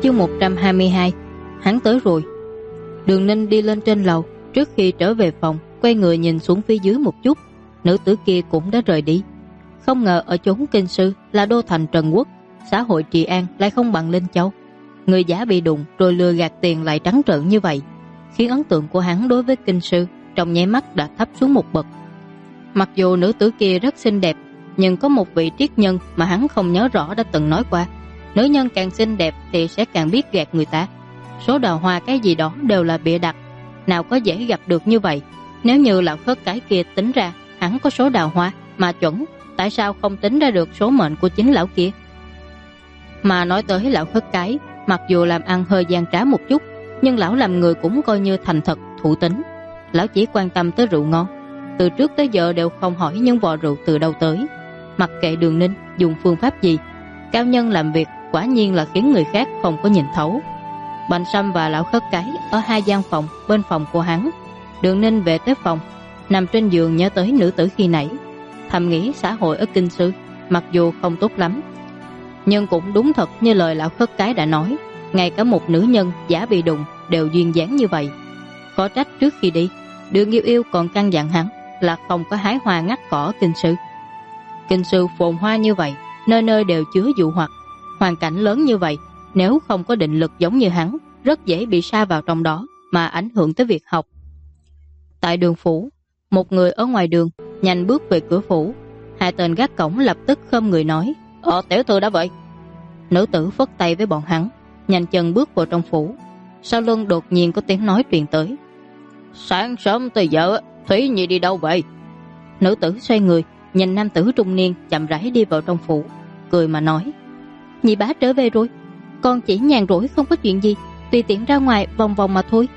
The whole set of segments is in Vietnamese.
Chương 122. Hắn tới rồi. Đường Ninh đi lên trên lầu. Trước khi trở về phòng, quay người nhìn xuống phía dưới một chút. Nữ tử kia cũng đã rời đi. Không ngờ ở chốn kinh sư là đô thành Trần Quốc, xã hội trị an lại không bằng Linh Châu. Người giả bị đụng rồi lừa gạt tiền lại trắng trợn như vậy, khiến ấn tượng của hắn đối với kinh sư trong nháy mắt đã thấp xuống một bậc. Mặc dù nữ tử kia rất xinh đẹp, nhưng có một vị triết nhân mà hắn không nhớ rõ đã từng nói qua: nữ nhân càng xinh đẹp thì sẽ càng biết gạt người ta. Số đào hoa cái gì đó đều là bịa đặt, nào có dễ gặp được như vậy. Nếu như lão khất cái kia tính ra hắn có số đào hoa mà chuẩn, tại sao không tính ra được số mệnh của chính lão kia? Mà nói tới lão khất cái, mặc dù làm ăn hơi gian trá một chút, nhưng lão làm người cũng coi như thành thật, thủ tín. Lão chỉ quan tâm tới rượu ngon, từ trước tới giờ đều không hỏi những vò rượu từ đâu tới. Mặc kệ Đường Ninh dùng phương pháp gì, cao nhân làm việc quả nhiên là khiến người khác không có nhìn thấu. Bành Sâm và lão khất cái ở hai gian phòng bên phòng của hắn. Đường Ninh về tới phòng, nằm trên giường nhớ tới nữ tử khi nãy, thầm nghĩ xã hội ở kinh sư mặc dù không tốt lắm, nhưng cũng đúng thật như lời lão khất cái đã nói, ngay cả một nữ nhân giả bị đụng đều duyên dáng như vậy. Khó trách trước khi đi, Đường Yêu Yêu còn căn dặn hắn là không có hái hoa ngắt cỏ kinh sư. Kinh sư phồn hoa như vậy, nơi nơi đều chứa dụ hoặc, hoàn cảnh lớn như vậy, nếu không có định lực giống như hắn, rất dễ bị sa vào trong đó mà ảnh hưởng tới việc học. Tại đường phủ, một người ở ngoài đường nhanh bước về cửa phủ. Hai tên gác cổng lập tức khom người nói: tiểu thư đã vậy. Nữ tử phất tay với bọn hắn, nhanh chân bước vào trong phủ. Sau lưng đột nhiên có tiếng nói truyền tới: sáng sớm tới giờ Thúy Nhi đi đâu vậy? Nữ tử xoay người nhìn nam tử trung niên chậm rãi đi vào trong phủ, cười mà nói: nhị bá trở về rồi, con chỉ nhàn rỗi không có chuyện gì, tùy tiện ra ngoài vòng vòng mà thôi.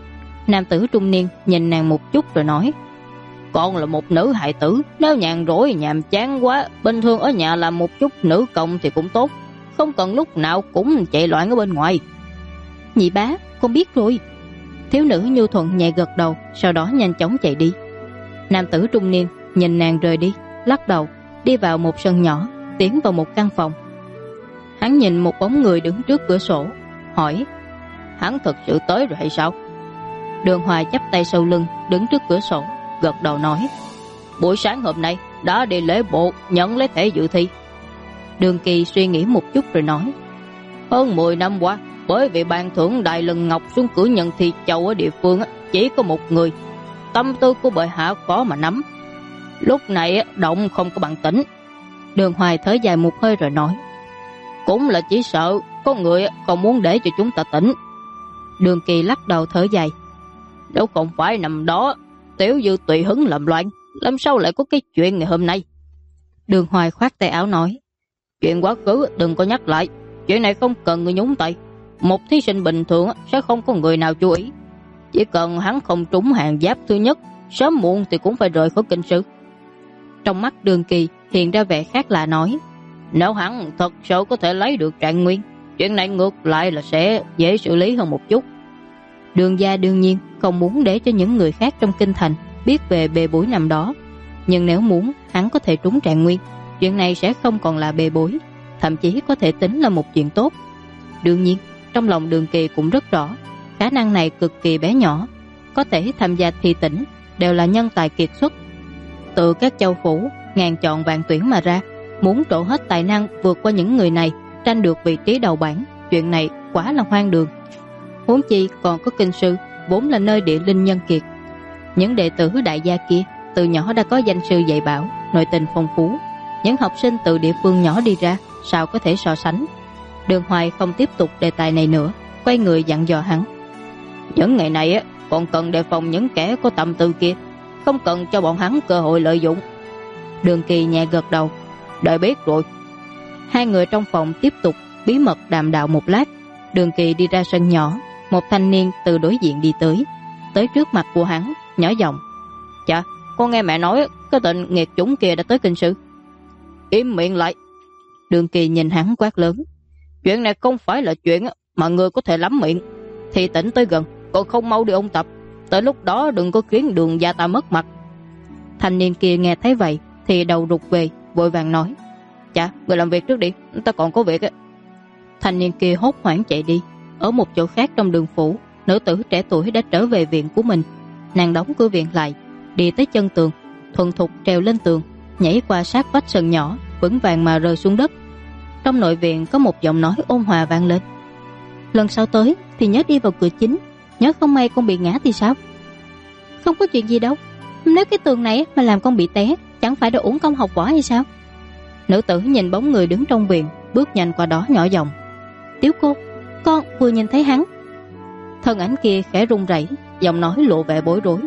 Nam tử trung niên nhìn nàng một chút rồi nói: con là một nữ hài tử, nếu nhàn rỗi nhàm chán quá, bình thường ở nhà làm một chút nữ công thì cũng tốt, không cần lúc nào cũng chạy loạn ở bên ngoài. Nhị bá, con biết rồi. Thiếu nữ nhu thuận nhẹ gật đầu, sau đó nhanh chóng chạy đi. Nam tử trung niên nhìn nàng rời đi, lắc đầu đi vào một sân nhỏ, tiến vào một căn phòng. Hắn nhìn một bóng người đứng trước cửa sổ, hỏi: hắn thực sự tới rồi hay sao? Đường Hoài chắp tay sau lưng đứng trước cửa sổ, gật đầu nói: buổi sáng hôm nay đã đi lễ bộ nhận lấy thẻ dự thi. Đường Kỳ suy nghĩ một chút rồi nói: hơn 10 năm qua, bởi vì ban thưởng Đại Lân Ngọc xuống cử nhận thi châu ở địa phương chỉ có một người, tâm tư của bệ hạ có mà nắm. Lúc này động không có bằng tĩnh. Đường Hoài thở dài một hơi rồi nói: cũng là chỉ sợ có người còn muốn để cho chúng ta tỉnh. Đường Kỳ lắc đầu thở dài: nếu không phải nằm đó tiểu dư tùy hứng làm loạn, làm sao lại có cái chuyện ngày hôm nay? Đường Hoài khoát tay áo nói: chuyện quá khứ đừng có nhắc lại, chuyện này không cần người nhúng tay. Một thí sinh bình thường sẽ không có người nào chú ý, chỉ cần hắn không trúng hàng giáp thứ nhất, sớm muộn thì cũng phải rời khỏi kinh sư. Trong mắt Đường Kỳ hiện ra vẻ khác lạ nói: nếu hắn thật sự có thể lấy được trạng nguyên, chuyện này ngược lại là sẽ dễ xử lý hơn một chút. Đường gia đương nhiên không muốn để cho những người khác trong kinh thành biết về bê bối năm đó, nhưng nếu muốn hắn có thể trúng trạng nguyên, chuyện này sẽ không còn là bê bối, thậm chí có thể tính là một chuyện tốt. Đương nhiên trong lòng Đường Kỳ cũng rất rõ, khả năng này cực kỳ bé nhỏ, có thể tham gia thi tỉnh đều là nhân tài kiệt xuất. Từ các châu phủ ngàn chọn vạn tuyển mà ra, muốn trổ hết tài năng vượt qua những người này, tranh được vị trí đầu bảng, chuyện này quá là hoang đường. Huống chi còn có kinh sư vốn là nơi địa linh nhân kiệt. Những đệ tử đại gia kia từ nhỏ đã có danh sư dạy bảo, nội tình phong phú. Những học sinh từ địa phương nhỏ đi ra sao có thể so sánh? Đường Hoài không tiếp tục đề tài này nữa, quay người dặn dò hắn: những ngày này còn cần đề phòng những kẻ có tâm tư kia, không cần cho bọn hắn cơ hội lợi dụng. Đường Kỳ nhẹ gật đầu: đợi biết rồi. Hai người trong phòng tiếp tục bí mật đàm đạo một lát. Đường Kỳ đi ra sân nhỏ, một thanh niên từ đối diện đi tới trước mặt của hắn, nhỏ giọng: chà, con nghe mẹ nói cái tên nghiệt chủng kia đã tới kinh sư. Im miệng lại. Đường Kỳ nhìn hắn quát lớn: chuyện này không phải là chuyện mà người có thể lắm miệng. Thì tỉnh tới gần, còn không mau đi ôn tập, tới lúc đó đừng có khiến Đường gia ta mất mặt. Thanh niên kia nghe thấy vậy thì đầu rụt về, vội vàng nói: chà, người làm việc trước đi, ta còn có việc. Thanh niên kia hốt hoảng chạy đi. Ở một chỗ khác trong đường phủ, nữ tử trẻ tuổi đã trở về viện của mình. Nàng đóng cửa viện lại, đi tới chân tường, thuần thục trèo lên tường, nhảy qua sát vách sân nhỏ, vững vàng mà rơi xuống đất. Trong nội viện có một giọng nói ôn hòa vang lên: lần sau tới thì nhớ đi vào cửa chính, nhớ không may con bị ngã thì sao? Không có chuyện gì đâu, nếu cái tường này mà làm con bị té, chẳng phải đã uổng công học võ hay sao? Nữ tử nhìn bóng người đứng trong viện, bước nhanh qua đó nhỏ giọng: Tiểu cô, con vừa nhìn thấy hắn. Thân ảnh kia khẽ run rẩy, giọng nói lộ vẻ bối rối.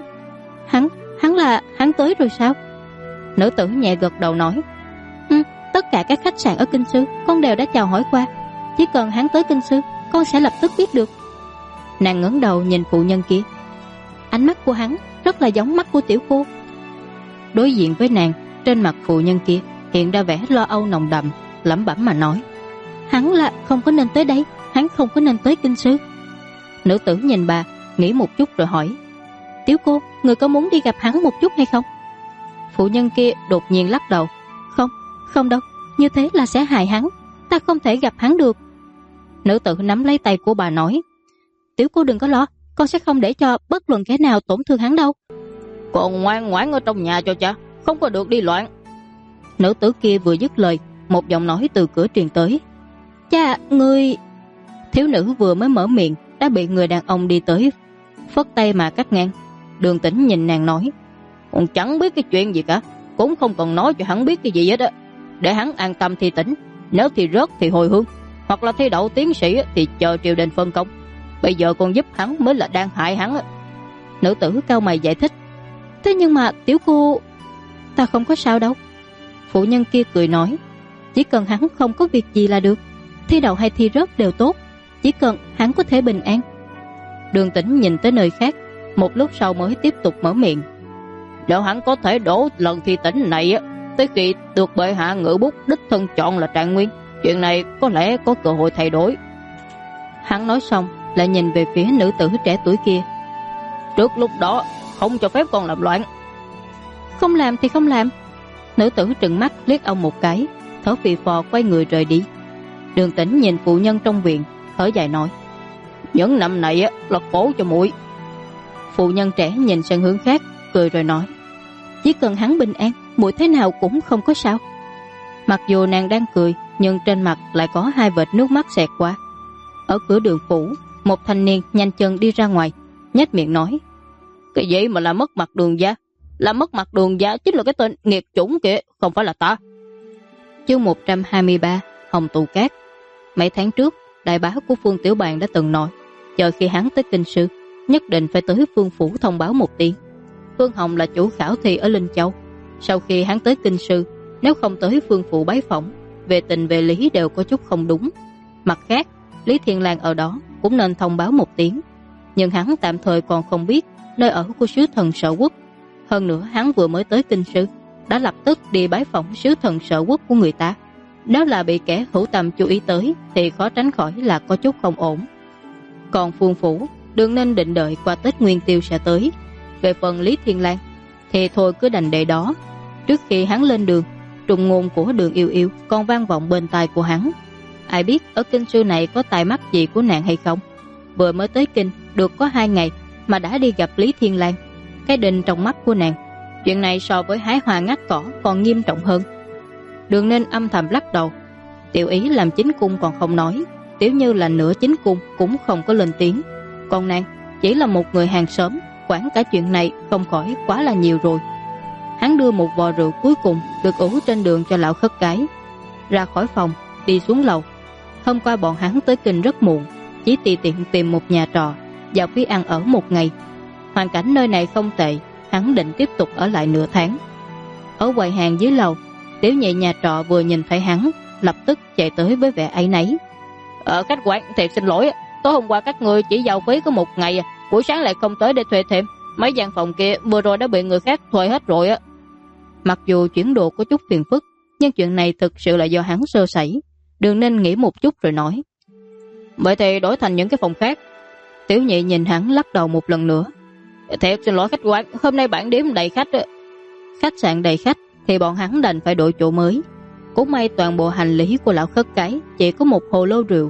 Hắn tới rồi sao? Nữ tử nhẹ gật đầu nói: tất cả các khách sạn ở Kinh Sư con đều đã chào hỏi qua, chỉ cần hắn tới Kinh Sư, con sẽ lập tức biết được. Nàng ngẩng đầu nhìn phụ nhân kia, ánh mắt của hắn rất là giống mắt của tiểu cô. Đối diện với nàng, trên mặt phụ nhân kia hiện ra vẻ lo âu nồng đậm, lẩm bẩm mà nói: hắn là không có nên tới đây, hắn không có nên tới Kinh Sư. Nữ tử nhìn bà, nghĩ một chút rồi hỏi: tiểu cô, người có muốn đi gặp hắn một chút hay không? Phụ nhân kia đột nhiên lắc đầu: không đâu, như thế là sẽ hại hắn, ta không thể gặp hắn được. Nữ tử nắm lấy tay của bà nói: tiểu cô đừng có lo, con sẽ không để cho bất luận kẻ nào tổn thương hắn đâu. Con ngoan ngoãn ở trong nhà cho cha, không có được đi loạn. Nữ tử kia vừa dứt lời, một giọng nói từ cửa truyền tới: cha, ngươi... Thiếu nữ vừa mới mở miệng đã bị người đàn ông đi tới phất tay mà cắt ngang. Đường Tĩnh nhìn nàng nói: con chẳng biết cái chuyện gì cả, cũng không cần nói cho hắn biết cái gì hết á, để hắn an tâm thi tỉnh, nếu thi rớt thì hồi hương, hoặc là thi đậu tiến sĩ thì chờ triều đình phân công. Bây giờ con giúp hắn mới là đang hại hắn á. Nữ tử cau mày giải thích: thế nhưng mà tiểu cô... ta không có sao đâu. Phụ nhân kia cười nói: chỉ cần hắn không có việc gì là được, thi đậu hay thi rớt đều tốt, chỉ cần hắn có thể bình an. Đường Tĩnh nhìn tới nơi khác, một lúc sau mới tiếp tục mở miệng: nếu hắn có thể đổ lần thi tỉnh này á, tới khi được bệ hạ ngự bút đích thân chọn là trạng nguyên, chuyện này có lẽ có cơ hội thay đổi. Hắn nói xong lại nhìn về phía nữ tử trẻ tuổi kia: trước lúc đó không cho phép con làm loạn. Không làm thì không làm. Nữ tử trừng mắt liếc ông một cái, thở phì phò quay người rời đi. Đường Tĩnh nhìn phụ nhân trong viện, thở dài nói: những năm này á là khổ cho muội. Phụ nhân trẻ nhìn sang hướng khác, cười rồi nói: chỉ cần hắn bình an, muội thế nào cũng không có sao. Mặc dù nàng đang cười, nhưng trên mặt lại có hai vệt nước mắt xẹt qua. Ở cửa đường phủ, một thanh niên nhanh chân đi ra ngoài, nhếch miệng nói: cái gì mà là mất mặt Đường gia? Là mất mặt Đường gia chính là cái tên nghiệt chủng kìa, không phải là ta. Chương 123, Hồng Tù Cát. Mấy tháng trước, đại bá của Phương Tiểu Bàn đã từng nói, chờ khi hắn tới Kinh Sư, nhất định phải tới Phương phủ thông báo một tiếng. Phương Hồng là chủ khảo thi ở Linh Châu, sau khi hắn tới Kinh Sư, nếu không tới Phương phủ bái phỏng, về tình về lý đều có chút không đúng. Mặt khác, Lý Thiên Lang ở đó cũng nên thông báo một tiếng, nhưng hắn tạm thời còn không biết nơi ở của sứ thần Sở Quốc. Hơn nữa hắn vừa mới tới Kinh Sư, đã lập tức đi bái phỏng sứ thần Sở Quốc của người ta. Nếu là bị kẻ hữu tâm chú ý tới thì khó tránh khỏi là có chút không ổn. Còn Phương phủ đừng nên định đợi qua Tết Nguyên Tiêu sẽ tới. Về phần Lý Thiên Lang thì thôi cứ đành để đó. Trước khi hắn lên đường, trùng ngôn của Đường Yêu Yêu còn vang vọng bên tai của hắn. Ai biết ở Kinh Sư này có tai mắt gì của nàng hay không. Vừa mới tới Kinh được có 2 ngày mà đã đi gặp Lý Thiên Lang. Cái đinh trong mắt của nàng, chuyện này so với hái hoa ngắt cỏ còn nghiêm trọng hơn. Đường Ninh âm thầm lắc đầu. Tiểu Ý làm chính cung còn không nói, Tiểu Như là nửa chính cung cũng không có lên tiếng. Còn nàng chỉ là một người hàng xóm, quản cả chuyện này không khỏi quá là nhiều rồi. Hắn đưa một vò rượu cuối cùng được ủ trên đường cho lão khất cái, ra khỏi phòng đi xuống lầu. Hôm qua bọn hắn tới Kinh rất muộn, chỉ tùy tiện tìm một nhà trọ giao phí ăn ở một ngày. Hoàn cảnh nơi này không tệ, hắn định tiếp tục ở lại nửa tháng. Ở quầy hàng dưới lầu, Tiểu Nhị nhà trọ vừa nhìn thấy hắn, lập tức chạy tới với vẻ áy náy. Khách quan thiệt xin lỗi, tối hôm qua các người chỉ giao phí có 1 ngày, buổi sáng lại không tới để thuê thêm. Mấy gian phòng kia vừa rồi đã bị người khác thuê hết rồi á. Mặc dù chuyển đồ có chút phiền phức, nhưng chuyện này thực sự là do hắn sơ sẩy. Đường Ninh nghĩ một chút rồi nói: vậy thì đổi thành những cái phòng khác. Tiểu Nhị nhìn hắn lắc đầu một lần nữa. Thiệt xin lỗi khách quan, hôm nay bản điếm đầy khách. Khách sạn đầy khách thì bọn hắn đành phải đổi chỗ mới. Cũng may toàn bộ hành lý của lão khất cái chỉ có một hồ lô rượu,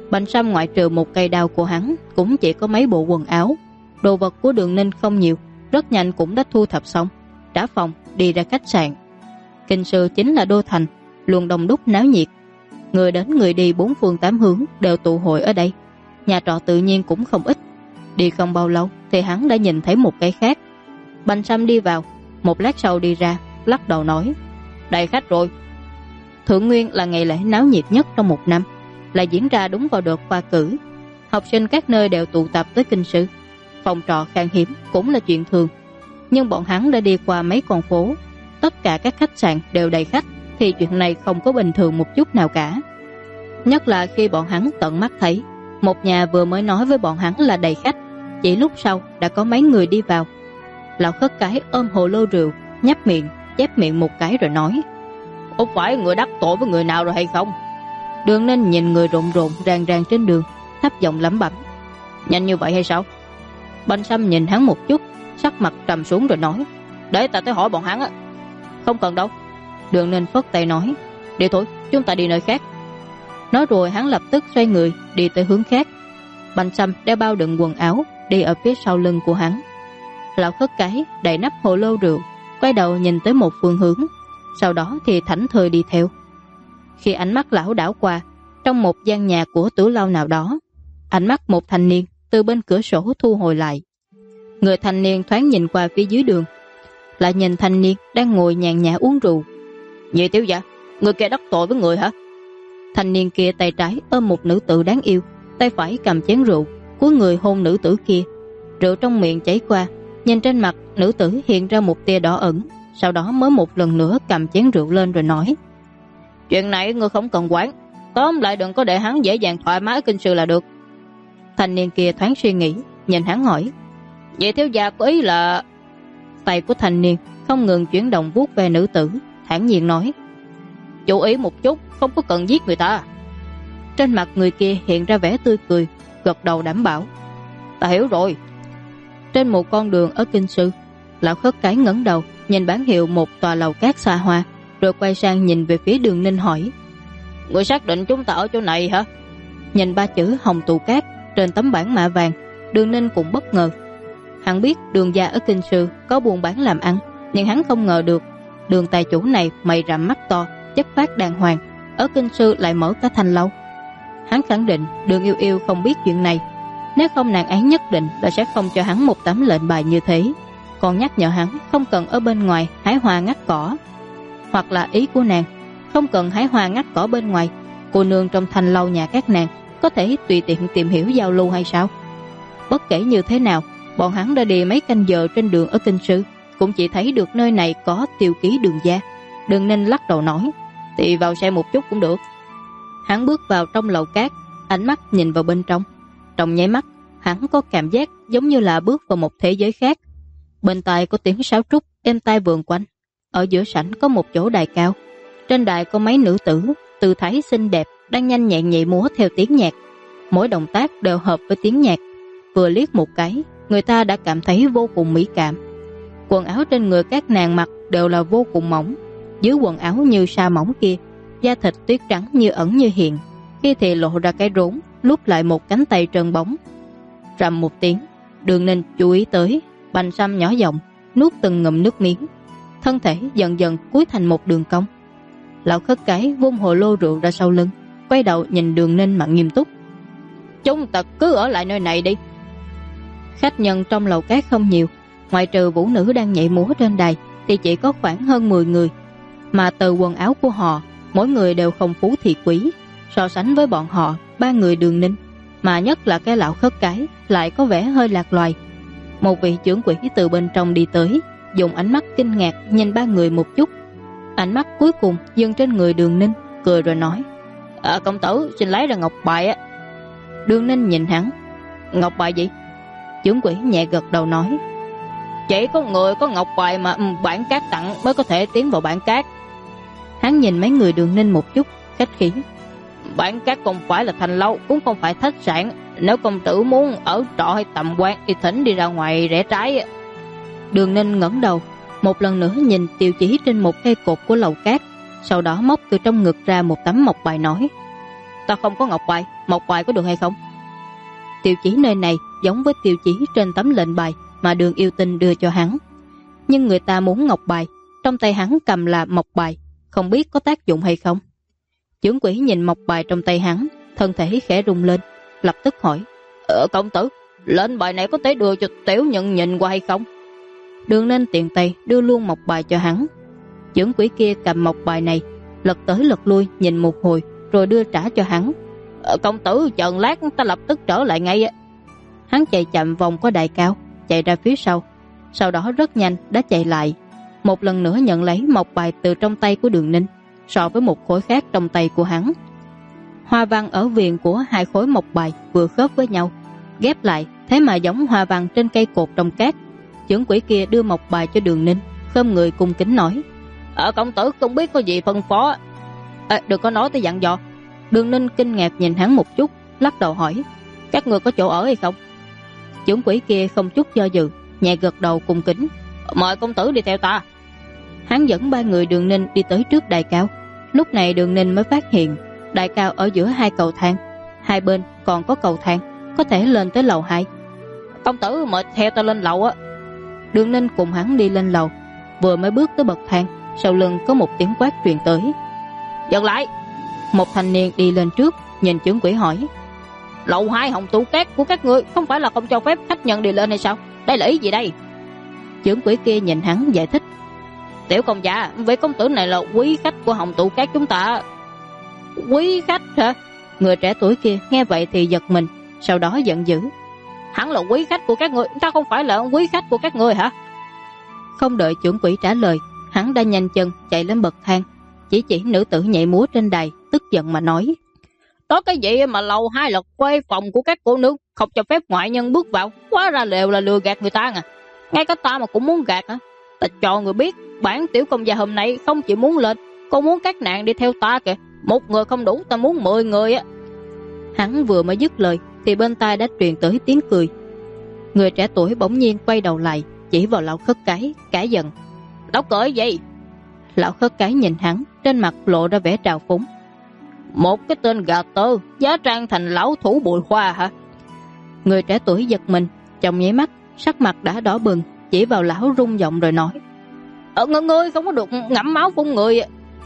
Bành Sâm ngoại trừ một cây đao của hắn cũng chỉ có mấy bộ quần áo. Đồ vật của Đường Ninh không nhiều, rất nhanh cũng đã thu thập xong, trả phòng đi ra khách sạn. Kinh Sư chính là đô thành, luôn đông đúc náo nhiệt, người đến người đi bốn phương tám hướng đều tụ hội ở đây. Nhà trọ tự nhiên cũng không ít. Đi không bao lâu thì hắn đã nhìn thấy một cái khác. Bành Sâm đi vào, một lát sau đi ra, lắc đầu nói: đầy khách rồi. Thượng Nguyên là ngày lễ náo nhiệt nhất trong một năm, lại diễn ra đúng vào đợt khoa cử. Học sinh các nơi đều tụ tập tới Kinh Sư. Phòng trọ khan hiếm cũng là chuyện thường. Nhưng bọn hắn đã đi qua mấy con phố, tất cả các khách sạn đều đầy khách, thì chuyện này không có bình thường một chút nào cả. Nhất là khi bọn hắn tận mắt thấy một nhà vừa mới nói với bọn hắn là đầy khách, chỉ lúc sau đã có mấy người đi vào. Lão Khất Cái ôm hồ lô rượu, nhấp miệng, chép miệng một cái rồi nói: "Có phải người đắc tội với người nào rồi hay không?" Đường Ninh nhìn người rộn rộn ràng ràng trên đường, thấp giọng lẩm bẩm: "Nhanh như vậy hay sao?" Bành Sâm nhìn hắn một chút, sắc mặt trầm xuống rồi nói: "Để ta tới hỏi bọn hắn á." "Không cần đâu." Đường Ninh phất tay nói: "Đi thôi, chúng ta đi nơi khác." Nói rồi hắn lập tức xoay người đi tới hướng khác. Bành Sâm đeo bao đựng quần áo đi ở phía sau lưng của hắn. Lão Khất Cái đậy nắp hồ lô rượu, quay đầu nhìn tới một phương hướng, sau đó thì thảnh thơi đi theo. Khi ánh mắt lão đảo qua, trong một gian nhà của tử lâu nào đó, ánh mắt một thanh niên từ bên cửa sổ thu hồi lại. Người thanh niên thoáng nhìn qua phía dưới đường, lại nhìn thanh niên đang ngồi nhàn nhã uống rượu. "Nhị tiểu gia, người kia đắc tội với người hả?" Thanh niên kia tay trái ôm một nữ tử đáng yêu, tay phải cầm chén rượu, cúi người hôn nữ tử kia. Rượu trong miệng chảy qua, nhìn trên mặt nữ tử hiện ra một tia đỏ ửng, sau đó mới một lần nữa cầm chén rượu lên rồi nói: "Chuyện này ngươi không cần quản, tóm lại đừng có để hắn dễ dàng thoải mái Kinh Sư là được." Thanh niên kia thoáng suy nghĩ, nhìn hắn hỏi: "Vậy thiếu gia có ý là..." Tay của thanh niên không ngừng chuyển động vuốt về nữ tử, thản nhiên nói: "Chú ý một chút, không có cần giết người ta." Trên mặt người kia hiện ra vẻ tươi cười, gật đầu đảm bảo: "Ta hiểu rồi." Trên một con đường ở Kinh Sư, Lão Khất Cái ngẩng đầu nhìn bán hiệu một tòa lầu cát xa hoa, rồi quay sang nhìn về phía Đường Ninh hỏi: "Người xác định chúng ta ở chỗ này hả?" Nhìn ba chữ Hồng Tụ Cát trên tấm bảng mạ vàng, Đường Ninh cũng bất ngờ. Hắn biết Đường gia ở Kinh Sư có buôn bán làm ăn, nhưng hắn không ngờ được Đường tài chủ này mày rậm mắt to, chất phác đàng hoàng, ở Kinh Sư lại mở cả thành lâu. Hắn khẳng định Đường Yêu Yêu không biết chuyện này, nếu không nàng ấy nhất định là sẽ không cho hắn một tấm lệnh bài như thế, còn nhắc nhở hắn không cần ở bên ngoài hái hoa ngắt cỏ. Hoặc là ý của nàng, không cần hái hoa ngắt cỏ bên ngoài, cô nương trong thành lâu nhà các nàng có thể tùy tiện tìm hiểu giao lưu hay sao? Bất kể như thế nào, bọn hắn đã đi mấy canh giờ trên đường ở Kinh Sư, cũng chỉ thấy được nơi này có tiêu ký Đường gia. Đường Ninh lắc đầu nói: "Thì vào xem một chút cũng được." Hắn bước vào trong lầu cát, ánh mắt nhìn vào bên trong. Trong nháy mắt, hắn có cảm giác giống như là bước vào một thế giới khác. Bên tai có tiếng sáo trúc êm tai vườn quanh. Ở giữa sảnh có một chỗ đài cao, trên đài có mấy nữ tử tư thái xinh đẹp đang nhanh nhẹn nhảy múa theo tiếng nhạc. Mỗi động tác đều hợp với tiếng nhạc, vừa liếc một cái người ta đã cảm thấy vô cùng mỹ cảm. Quần áo trên người các nàng mặc đều là vô cùng mỏng, dưới quần áo như sa mỏng kia, da thịt tuyết trắng như ẩn như hiện, khi thì lộ ra cái rốn, lúc lại một cánh tay trơn bóng. Rầm một tiếng, Đường Ninh chú ý tới, Bành Sâm nhỏ giọng nuốt từng ngụm nước miếng, thân thể dần dần cúi thành một đường cong. Lão Khất Cái vung hồ lô rượu ra sau lưng, quay đầu nhìn Đường Ninh mà nghiêm túc: "Chúng ta cứ ở lại nơi này đi." Khách nhân trong lầu cát không nhiều, ngoại trừ vũ nữ đang nhảy múa trên đài thì chỉ có khoảng hơn 10 người, mà từ quần áo của họ, mỗi người đều không phú thì quý. So sánh với bọn họ, ba người Đường Ninh, mà nhất là cái Lão Khất Cái, lại có vẻ hơi lạc loài. Một vị trưởng quỹ từ bên trong đi tới, dùng ánh mắt kinh ngạc nhìn ba người một chút. Ánh mắt cuối cùng dừng trên người Đường Ninh, cười rồi nói: "Công tử xin lấy ra ngọc bài á." Đường Ninh nhìn hắn: "Ngọc bài gì?" Trưởng quỹ nhẹ gật đầu nói: "Chỉ có người có ngọc bài mà bản cát tặng mới có thể tiến vào bản cát." Hắn nhìn mấy người Đường Ninh một chút, khách khí: "Bản cát không phải là thành lâu, cũng không phải khách sạn. Nếu công tử muốn ở trọ hay tầm quan thì thỉnh đi ra ngoài rẽ trái." Đường Ninh ngẩng đầu, một lần nữa nhìn tiêu chí trên một cây cột của lầu cát, sau đó móc từ trong ngực ra một tấm ngọc bài nói: ta không có ngọc bài, mộc bài có được hay không? Tiêu chí nơi này giống với tiêu chí trên tấm lệnh bài mà Đường Yêu Tinh đưa cho hắn. Nhưng người ta muốn ngọc bài, trong tay hắn cầm là mộc bài, không biết có tác dụng hay không. Chưởng quỷ nhìn mộc bài trong tay hắn, thân thể khẽ rung lên, lập tức hỏi: công tử, lệnh bài này có thể đưa cho tiểu nhân nhìn qua hay không? Đường Ninh tiện tay đưa luôn mộc bài cho hắn. Chưởng quỷ kia cầm mộc bài này, lật tới lật lui nhìn một hồi, rồi đưa trả cho hắn. Công tử chờ lát, ta lập tức trở lại ngay. Hắn chạy chậm vòng qua đài cao, chạy ra phía sau đó rất nhanh đã chạy lại, một lần nữa nhận lấy mộc bài từ trong tay của Đường Ninh, so với một khối khác trong tay của hắn. Hoa văn ở viền của hai khối mộc bài vừa khớp với nhau, ghép lại thế mà giống hoa văn trên cây cột trong cát. Chưởng quỷ kia đưa mộc bài cho Đường Ninh, khom người cung kính nói: công tử không biết có gì phân phó? Đừng có nói tới dặn dò. Đường Ninh kinh ngạc nhìn hắn một chút, lắc đầu hỏi: các người có chỗ ở hay không? Chưởng quỷ kia không chút do dự, nhẹ gật đầu cung kính: mời công tử đi theo ta. Hắn dẫn ba người Đường Ninh đi tới trước đài cao. Lúc này Đường Ninh mới phát hiện đài cao ở giữa hai cầu thang, hai bên còn có cầu thang có thể lên tới lầu 2. Công tử mời theo ta lên lầu á. Đường Ninh cùng hắn đi lên lầu, vừa mới bước tới bậc thang, sau lưng có một tiếng quát truyền tới: dừng lại. Một thanh niên đi lên trước, nhìn chưởng quỷ hỏi: lầu 2 Hồng Tụ Cát của các ngươi không phải là không cho phép khách nhân đi lên hay sao? Đây là ý gì đây? Chưởng quỷ kia nhìn hắn giải thích: tiểu công gia, vị công tử này là quý khách của Hồng Tụ Cát chúng ta. Quý khách hả? Người trẻ tuổi kia nghe vậy thì giật mình, sau đó giận dữ: hắn là quý khách của các ngươi, ta không phải là quý khách của các ngươi hả? Không đợi chưởng quỷ trả lời, hắn đã nhanh chân chạy lên bậc thang, chỉ nữ tử nhảy múa trên đài, tức giận mà nói: có cái gì mà lầu 2 là khuê phòng của các cô nương, không cho phép ngoại nhân bước vào, quá ra đều là lừa gạt người ta à? Ngay cả ta mà cũng muốn gạt hả? Ta cho người biết, bản tiểu công gia hôm nay không chỉ muốn lên, còn muốn các nàng đi theo ta kìa. Một người không đủ, ta muốn 10 người á. Hắn vừa mới dứt lời thì bên tai đã truyền tới tiếng cười. Người trẻ tuổi bỗng nhiên quay đầu lại, chỉ vào lão khất cái, cãi giận: lão cười gì? Lão khất cái nhìn hắn, trên mặt lộ ra vẻ trào phúng: một cái tên gà tơ giá trang thành lão thủ bụi hoa hả? Người trẻ tuổi giật mình, trong nháy mắt sắc mặt đã đỏ bừng, chỉ vào lão rung giọng rồi nói: ngươi không có được ngậm máu phun người.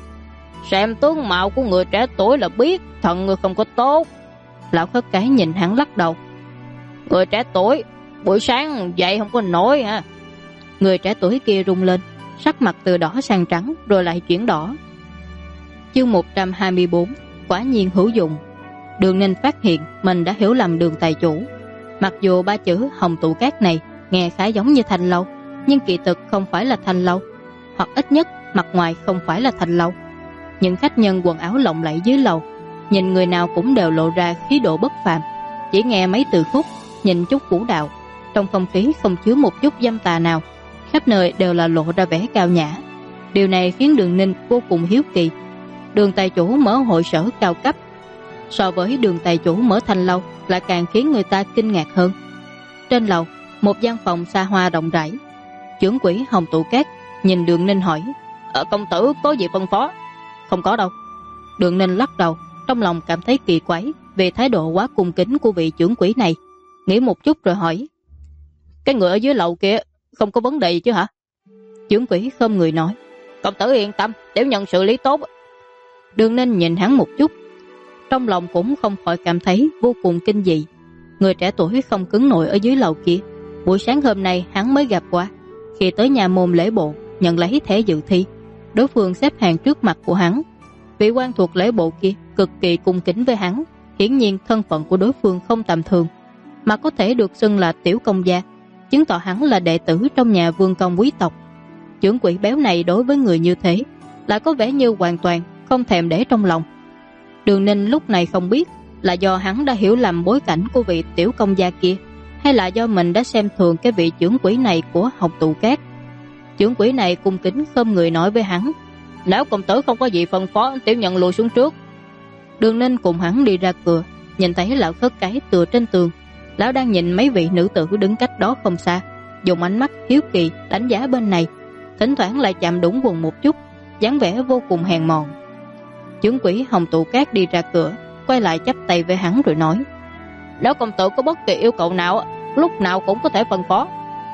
Xem tướng mạo của người trẻ tuổi là biết thận người không có tốt. Lão khất cái nhìn hắn lắc đầu: người trẻ tuổi buổi sáng dậy không có nổi hả? Người trẻ tuổi kia rung lên, sắc mặt từ đỏ sang trắng rồi lại chuyển đỏ. Chương 124: quả nhiên hữu dụng. Đường Ninh phát hiện mình đã hiểu lầm Đường tài chủ. Mặc dù ba chữ Hồng Tụ Cát này nghe khá giống như thanh lâu, nhưng kỳ thực không phải là thanh lâu, hoặc ít nhất mặt ngoài không phải là thanh lâu. Những khách nhân quần áo lộng lẫy dưới lầu, nhìn người nào cũng đều lộ ra khí độ bất phàm, chỉ nghe mấy từ khúc, nhìn chút vũ đạo, trong không khí không chứa một chút dâm tà nào, khắp nơi đều là lộ ra vẻ cao nhã. Điều này khiến Đường Ninh vô cùng hiếu kỳ. Đường tài chủ mở hội sở cao cấp, so với Đường tài chủ mở thanh lâu lại càng khiến người ta kinh ngạc hơn. Trên lầu, một gian phòng xa hoa rộng rãi. Chưởng quỷ Hồng Tụ Cát nhìn Đường Ninh hỏi: công tử có gì phân phó? Không có đâu. Đường Ninh lắc đầu, trong lòng cảm thấy kỳ quái về thái độ quá cung kính của vị chưởng quỷ này, nghĩ một chút rồi hỏi: cái người ở dưới lầu kia không có vấn đề gì chứ hả? Chưởng quỷ khom người nói: công tử yên tâm, tiểu nhân xử lý tốt. Đường Ninh nhìn hắn một chút, trong lòng cũng không khỏi cảm thấy vô cùng kinh dị. Người trẻ tuổi không cứng nổi ở dưới lầu kia, buổi sáng hôm nay hắn mới gặp qua. Khi tới nhà môn lễ bộ nhận lấy thẻ dự thi, đối phương xếp hàng trước mặt của hắn. Vị quan thuộc lễ bộ kia cực kỳ cung kính với hắn, hiển nhiên thân phận của đối phương không tầm thường, mà có thể được xưng là tiểu công gia, chứng tỏ hắn là đệ tử trong nhà vương công quý tộc. Chưởng quỷ béo này đối với người như thế lại có vẻ như hoàn toàn không thèm để trong lòng. Đường Ninh lúc này không biết là do hắn đã hiểu lầm bối cảnh của vị tiểu công gia kia, hay là do mình đã xem thường cái vị chưởng quỷ này của Hồng Tụ Cát. Chưởng quỷ này cung kính khom người nói với hắn: nếu công tử không có gì phân phó, tiểu nhân lùi xuống trước. Đường Ninh cùng hắn đi ra cửa, nhìn thấy lão khất cái tựa trên tường. Lão đang nhìn mấy vị nữ tử đứng cách đó không xa, dùng ánh mắt hiếu kỳ đánh giá bên này, thỉnh thoảng lại chạm đúng quần một chút, dáng vẻ vô cùng hèn mọn. Chưởng quỷ Hồng Tụ Cát đi ra cửa, quay lại chắp tay với hắn rồi nói: Nếu công tử có bất kỳ yêu cầu nào, lúc nào cũng có thể phân phó.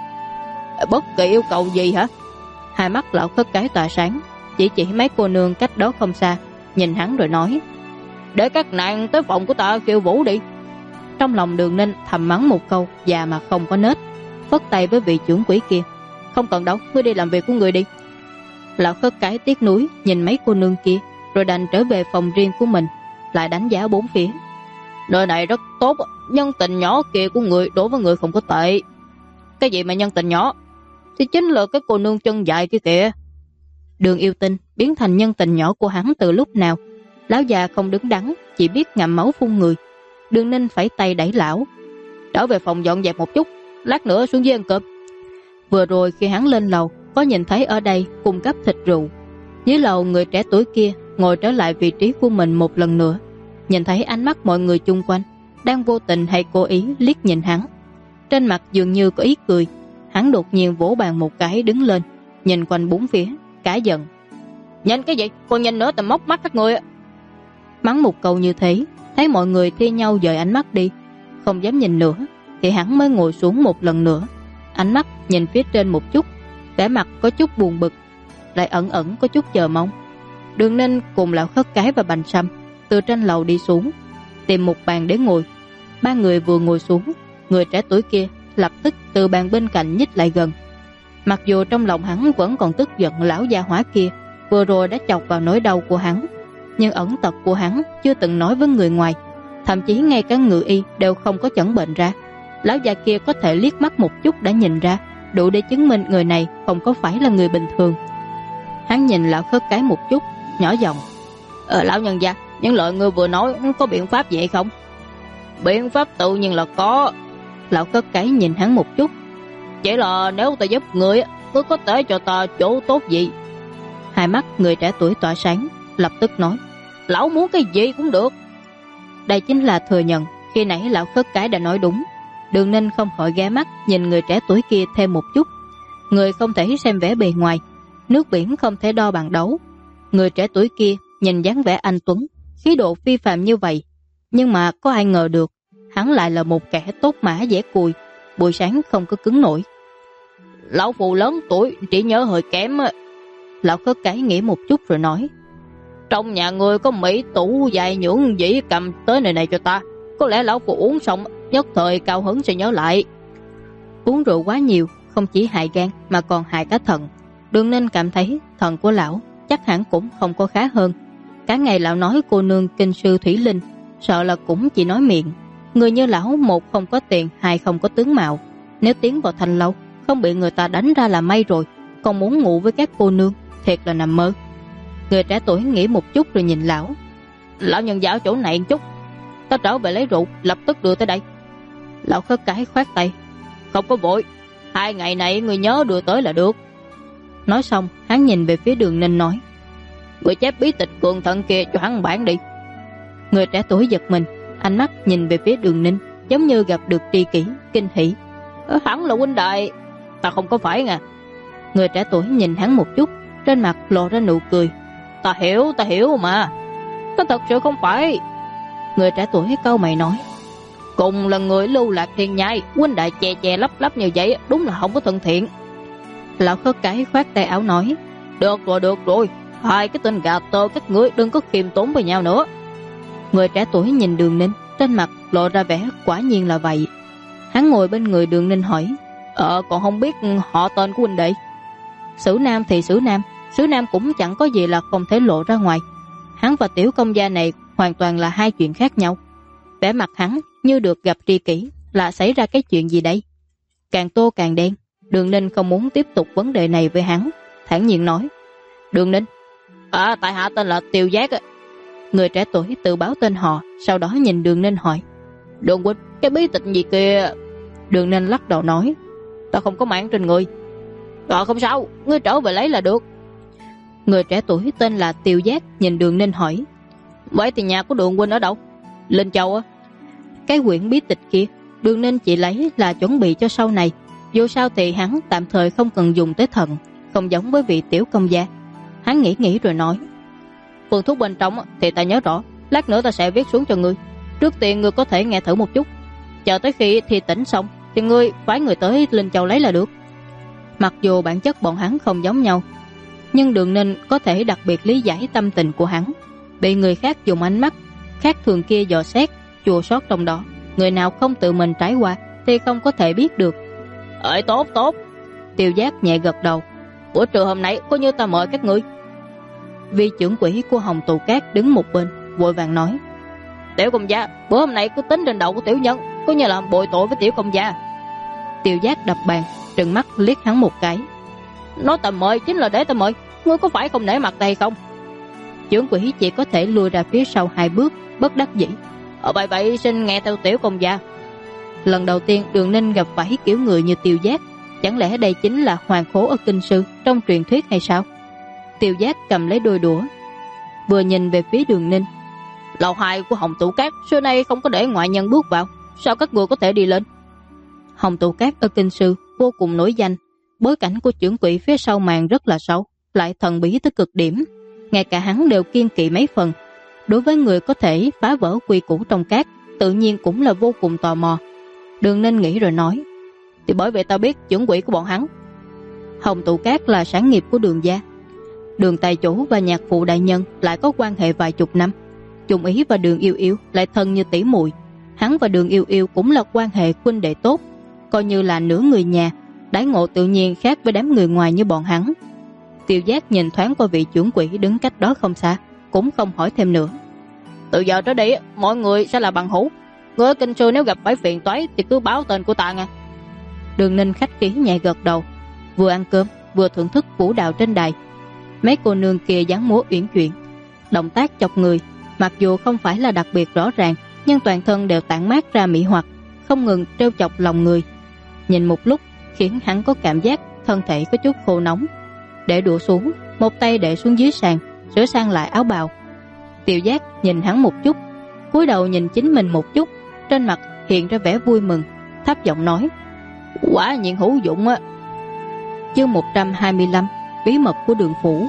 Bất kỳ yêu cầu gì hả? Hai mắt lão khất cái tỏa sáng, chỉ mấy cô nương cách đó không xa, nhìn hắn rồi nói: Để các nàng tới phòng của ta kêu vũ đi. Trong lòng Đường Ninh thầm mắng một câu già mà không có nết, phất tay với vị trưởng quỹ kia: Không cần đâu, ngươi đi làm việc của ngươi đi. Lão khất cái tiếc nuối nhìn mấy cô nương kia, rồi đành trở về phòng riêng của mình, lại đánh giá bốn phía. Nơi này rất tốt, nhân tình nhỏ kia của người đối với người không có tệ. Cái gì mà nhân tình nhỏ? Thì chính là cái cô nương chân dài kia kìa. Đường Yêu Tinh biến thành nhân tình nhỏ của hắn từ lúc nào? Lão già không đứng đắn, chỉ biết ngậm máu phun người. Đường Ninh phải tay đẩy lão: Trở về phòng dọn dẹp một chút, lát nữa xuống dưới ăn cơm. Vừa rồi khi hắn lên lầu, có nhìn thấy ở đây cung cấp thịt rượu. Dưới lầu người trẻ tuổi kia ngồi trở lại vị trí của mình một lần nữa, nhìn thấy ánh mắt mọi người chung quanh đang vô tình hay cố ý liếc nhìn hắn. Trên mặt dường như có ý cười, hắn đột nhiên vỗ bàn một cái đứng lên, nhìn quanh bốn phía, cả giận: Nhìn cái gì? Còn nhìn nữa tao móc mắt các người. Mắng một câu như thế, thấy mọi người thi nhau dời ánh mắt đi, không dám nhìn nữa, thì hắn mới ngồi xuống một lần nữa, ánh mắt nhìn phía trên một chút, vẻ mặt có chút buồn bực, lại ẩn ẩn có chút chờ mong. Đường Ninh cùng lão khất cái và Bành Sâm từ trên lầu đi xuống, tìm một bàn để ngồi. Ba người vừa ngồi xuống, người trẻ tuổi kia lập tức từ bàn bên cạnh nhích lại gần. Mặc dù trong lòng hắn vẫn còn tức giận lão gia hỏa kia vừa rồi đã chọc vào nỗi đau của hắn, nhưng ẩn tật của hắn chưa từng nói với người ngoài, thậm chí ngay cả ngự y đều không có chẩn bệnh ra. Lão già kia có thể liếc mắt một chút đã nhìn ra, đủ để chứng minh người này không có phải là người bình thường. Hắn nhìn lão khất cái một chút, nhỏ giọng: Lão nhân gia, những lời ngươi vừa nói có biện pháp gì hay không? Biện pháp tự nhiên là có. Lão khất cái nhìn hắn một chút: Chỉ là nếu ta giúp ngươi có thể cho ta chỗ tốt gì? Hai mắt người trẻ tuổi tỏa sáng, lập tức nói: Lão muốn cái gì cũng được. Đây chính là thừa nhận khi nãy lão khất cái đã nói đúng. Đường Ninh không khỏi ghé mắt nhìn người trẻ tuổi kia thêm một chút. Người không thể xem vẻ bề ngoài, nước biển không thể đo bằng đấu. Người trẻ tuổi kia nhìn dáng vẻ anh tuấn, khí độ phi phàm như vậy, nhưng mà có ai ngờ được hắn lại là một kẻ tốt mã dễ cùi, buổi sáng không có cứng nổi. Lão phụ lớn tuổi, chỉ nhớ hơi kém. Lão khất cái nghĩ một chút rồi nói: Trong nhà người có mỹ tủ dài nhưỡng dĩ cầm tới này cho ta, có lẽ lão phụ uống xong nhất thời cao hứng sẽ nhớ lại. Uống rượu quá nhiều không chỉ hại gan mà còn hại cả thận. Đường Ninh cảm thấy thận của lão chắc hẳn cũng không có khá hơn. Cả ngày lão nói cô nương kinh sư Thủy Linh, sợ là cũng chỉ nói miệng. Người như lão, một không có tiền, hai không có tướng mạo, nếu tiến vào thành lâu không bị người ta đánh ra là may rồi, còn muốn ngủ với các cô nương thiệt là nằm mơ. Người trẻ tuổi nghĩ một chút rồi nhìn lão: Lão nhân giả ở chỗ này một chút, ta trở về lấy rượu lập tức đưa tới đây. Lão khất cái khoát tay: Không có vội, 2 ngày này người nhớ đưa tới là được. Nói xong hắn nhìn về phía Đường Ninh nói: Người chép bí tịch cường thận kia cho hắn bản đi. Người trẻ tuổi giật mình, ánh mắt nhìn về phía Đường Ninh giống như gặp được tri kỷ, kinh hỉ: Hắn là huynh đệ, ta không có phải nha. Người trẻ tuổi nhìn hắn một chút, trên mặt lộ ra nụ cười: Ta hiểu mà, ta thật sự không phải. Người trẻ tuổi cau mày nói: Cùng là người lưu lạc thiên nhai, huynh đệ chè lấp lấp như vậy đúng là không có thân thiện. Lão khất cái khoát tay áo nói: Được rồi, 2 cái tên gà tơ các ngươi đừng có khiêm tốn với nhau nữa. Người trẻ tuổi nhìn Đường Ninh, trên mặt lộ ra vẻ quả nhiên là vậy. Hắn ngồi bên người Đường Ninh hỏi: Còn không biết họ tên của huynh đệ? Sử Nam thì Sử Nam cũng chẳng có gì là không thể lộ ra ngoài. Hắn và tiểu công gia này hoàn toàn là 2 chuyện khác nhau. Vẻ mặt hắn như được gặp tri kỷ, là xảy ra cái chuyện gì đây? Càng tô càng đen. Đường Ninh không muốn tiếp tục vấn đề này với hắn, thản nhiên nói: Đường Ninh, tại hạ tên là Tiêu Giác. Người trẻ tuổi tự báo tên họ, sau đó nhìn Đường Ninh hỏi: Đường huynh, cái bí tịch gì kia? Đường Ninh lắc đầu nói: Ta không có mang trên người. Không sao, ngươi trở về lấy là được. Người trẻ tuổi tên là Tiêu Giác nhìn Đường Ninh hỏi: Vậy thì nhà của Đường huynh ở đâu? Linh Châu á. Cái quyển bí tịch kia Đường Ninh chỉ lấy là chuẩn bị cho sau này, dù sao thì hắn tạm thời không cần dùng tới thận, không giống với vị tiểu công gia. Hắn nghĩ rồi nói: Phương thuốc bên trong thì ta nhớ rõ, Lát nữa ta sẽ viết xuống cho ngươi. Trước tiên ngươi có thể nghe thử một chút. Chờ tới khi thì tỉnh xong thì ngươi phái người tới Linh Châu lấy là được. Mặc dù bản chất bọn hắn không giống nhau, nhưng Đường Ninh có thể đặc biệt lý giải tâm tình của hắn. Bị người khác dùng ánh mắt khác thường kia dò xét, chua xót trong đó, người nào không tự mình trải qua thì không có thể biết được. Tốt tốt. Tiêu Giác nhẹ gật đầu. Bữa trưa hôm nay coi như ta mời các ngươi. Vị trưởng quỹ của Hồng Tù Cát đứng một bên vội vàng nói: Tiểu công gia, bữa hôm nay cứ tính trên đầu của tiểu nhân, coi như là bội tội với tiểu công gia. Tiêu Giác đập bàn, trừng mắt liếc hắn một cái. Nói ta mời chính là để ta mời, ngươi có phải không nể mặt ta hay không? Trưởng quỹ chỉ có thể lùi ra phía sau 2 bước, bất đắc dĩ. Vậy xin nghe theo tiểu công gia. Lần đầu tiên Đường Ninh gặp phải kiểu người như Tiêu Giác, chẳng lẽ đây chính là hoàng khố ở kinh sư trong truyền thuyết hay sao? Tiêu Giác cầm lấy đôi đũa, vừa nhìn về phía Đường Ninh. Lầu 2 của Hồng Tụ Cát xưa nay không có để ngoại nhân bước vào, sao các ngươi có thể đi lên? Hồng Tụ Cát ở kinh sư vô cùng nổi danh, bối cảnh của trưởng quỹ phía sau màn rất là sâu, lại thần bí tới cực điểm, ngay cả hắn đều kiêng kỵ mấy phần. Đối với người có thể phá vỡ quy củ trong cát, tự nhiên cũng là vô cùng tò mò. Đường Ninh nghĩ rồi nói: Thì bởi vậy ta biết trưởng quỹ của bọn hắn. Hồng Tụ Cát là sản nghiệp của Đường gia. Đường tài chủ và nhạc phụ đại nhân lại có quan hệ vài chục năm. Trung Ý và Đường Yêu Yêu lại thân như tỷ muội. Hắn và Đường Yêu Yêu cũng là quan hệ huynh đệ tốt, coi như là nửa người nhà, đãi ngộ tự nhiên khác với đám người ngoài như bọn hắn. Tiêu Giác nhìn thoáng qua vị trưởng quỹ đứng cách đó không xa, cũng không hỏi thêm nữa. Từ giờ trở đi mọi người sẽ là bằng hữu. Người ở kinh sư nếu gặp phải phiền toái thì cứ báo tên của ta nha. Đường Ninh khách khí nhẹ gật đầu, vừa ăn cơm vừa thưởng thức vũ đạo trên đài. Mấy cô nương kia dáng múa uyển chuyển, động tác chọc người, mặc dù không phải là đặc biệt rõ ràng, nhưng toàn thân đều tản mát ra mỹ hoặc, không ngừng trêu chọc lòng người. Nhìn một lúc khiến hắn có cảm giác thân thể có chút khô nóng. Để đũa xuống, một tay để xuống dưới sàn, sửa sang lại áo bào. Tiêu Giác nhìn hắn một chút, cúi đầu nhìn chính mình một chút, trên mặt hiện ra vẻ vui mừng, thấp giọng nói: Quả nhiên hữu dụng á. Chương 125: Bí mật của Đường phủ.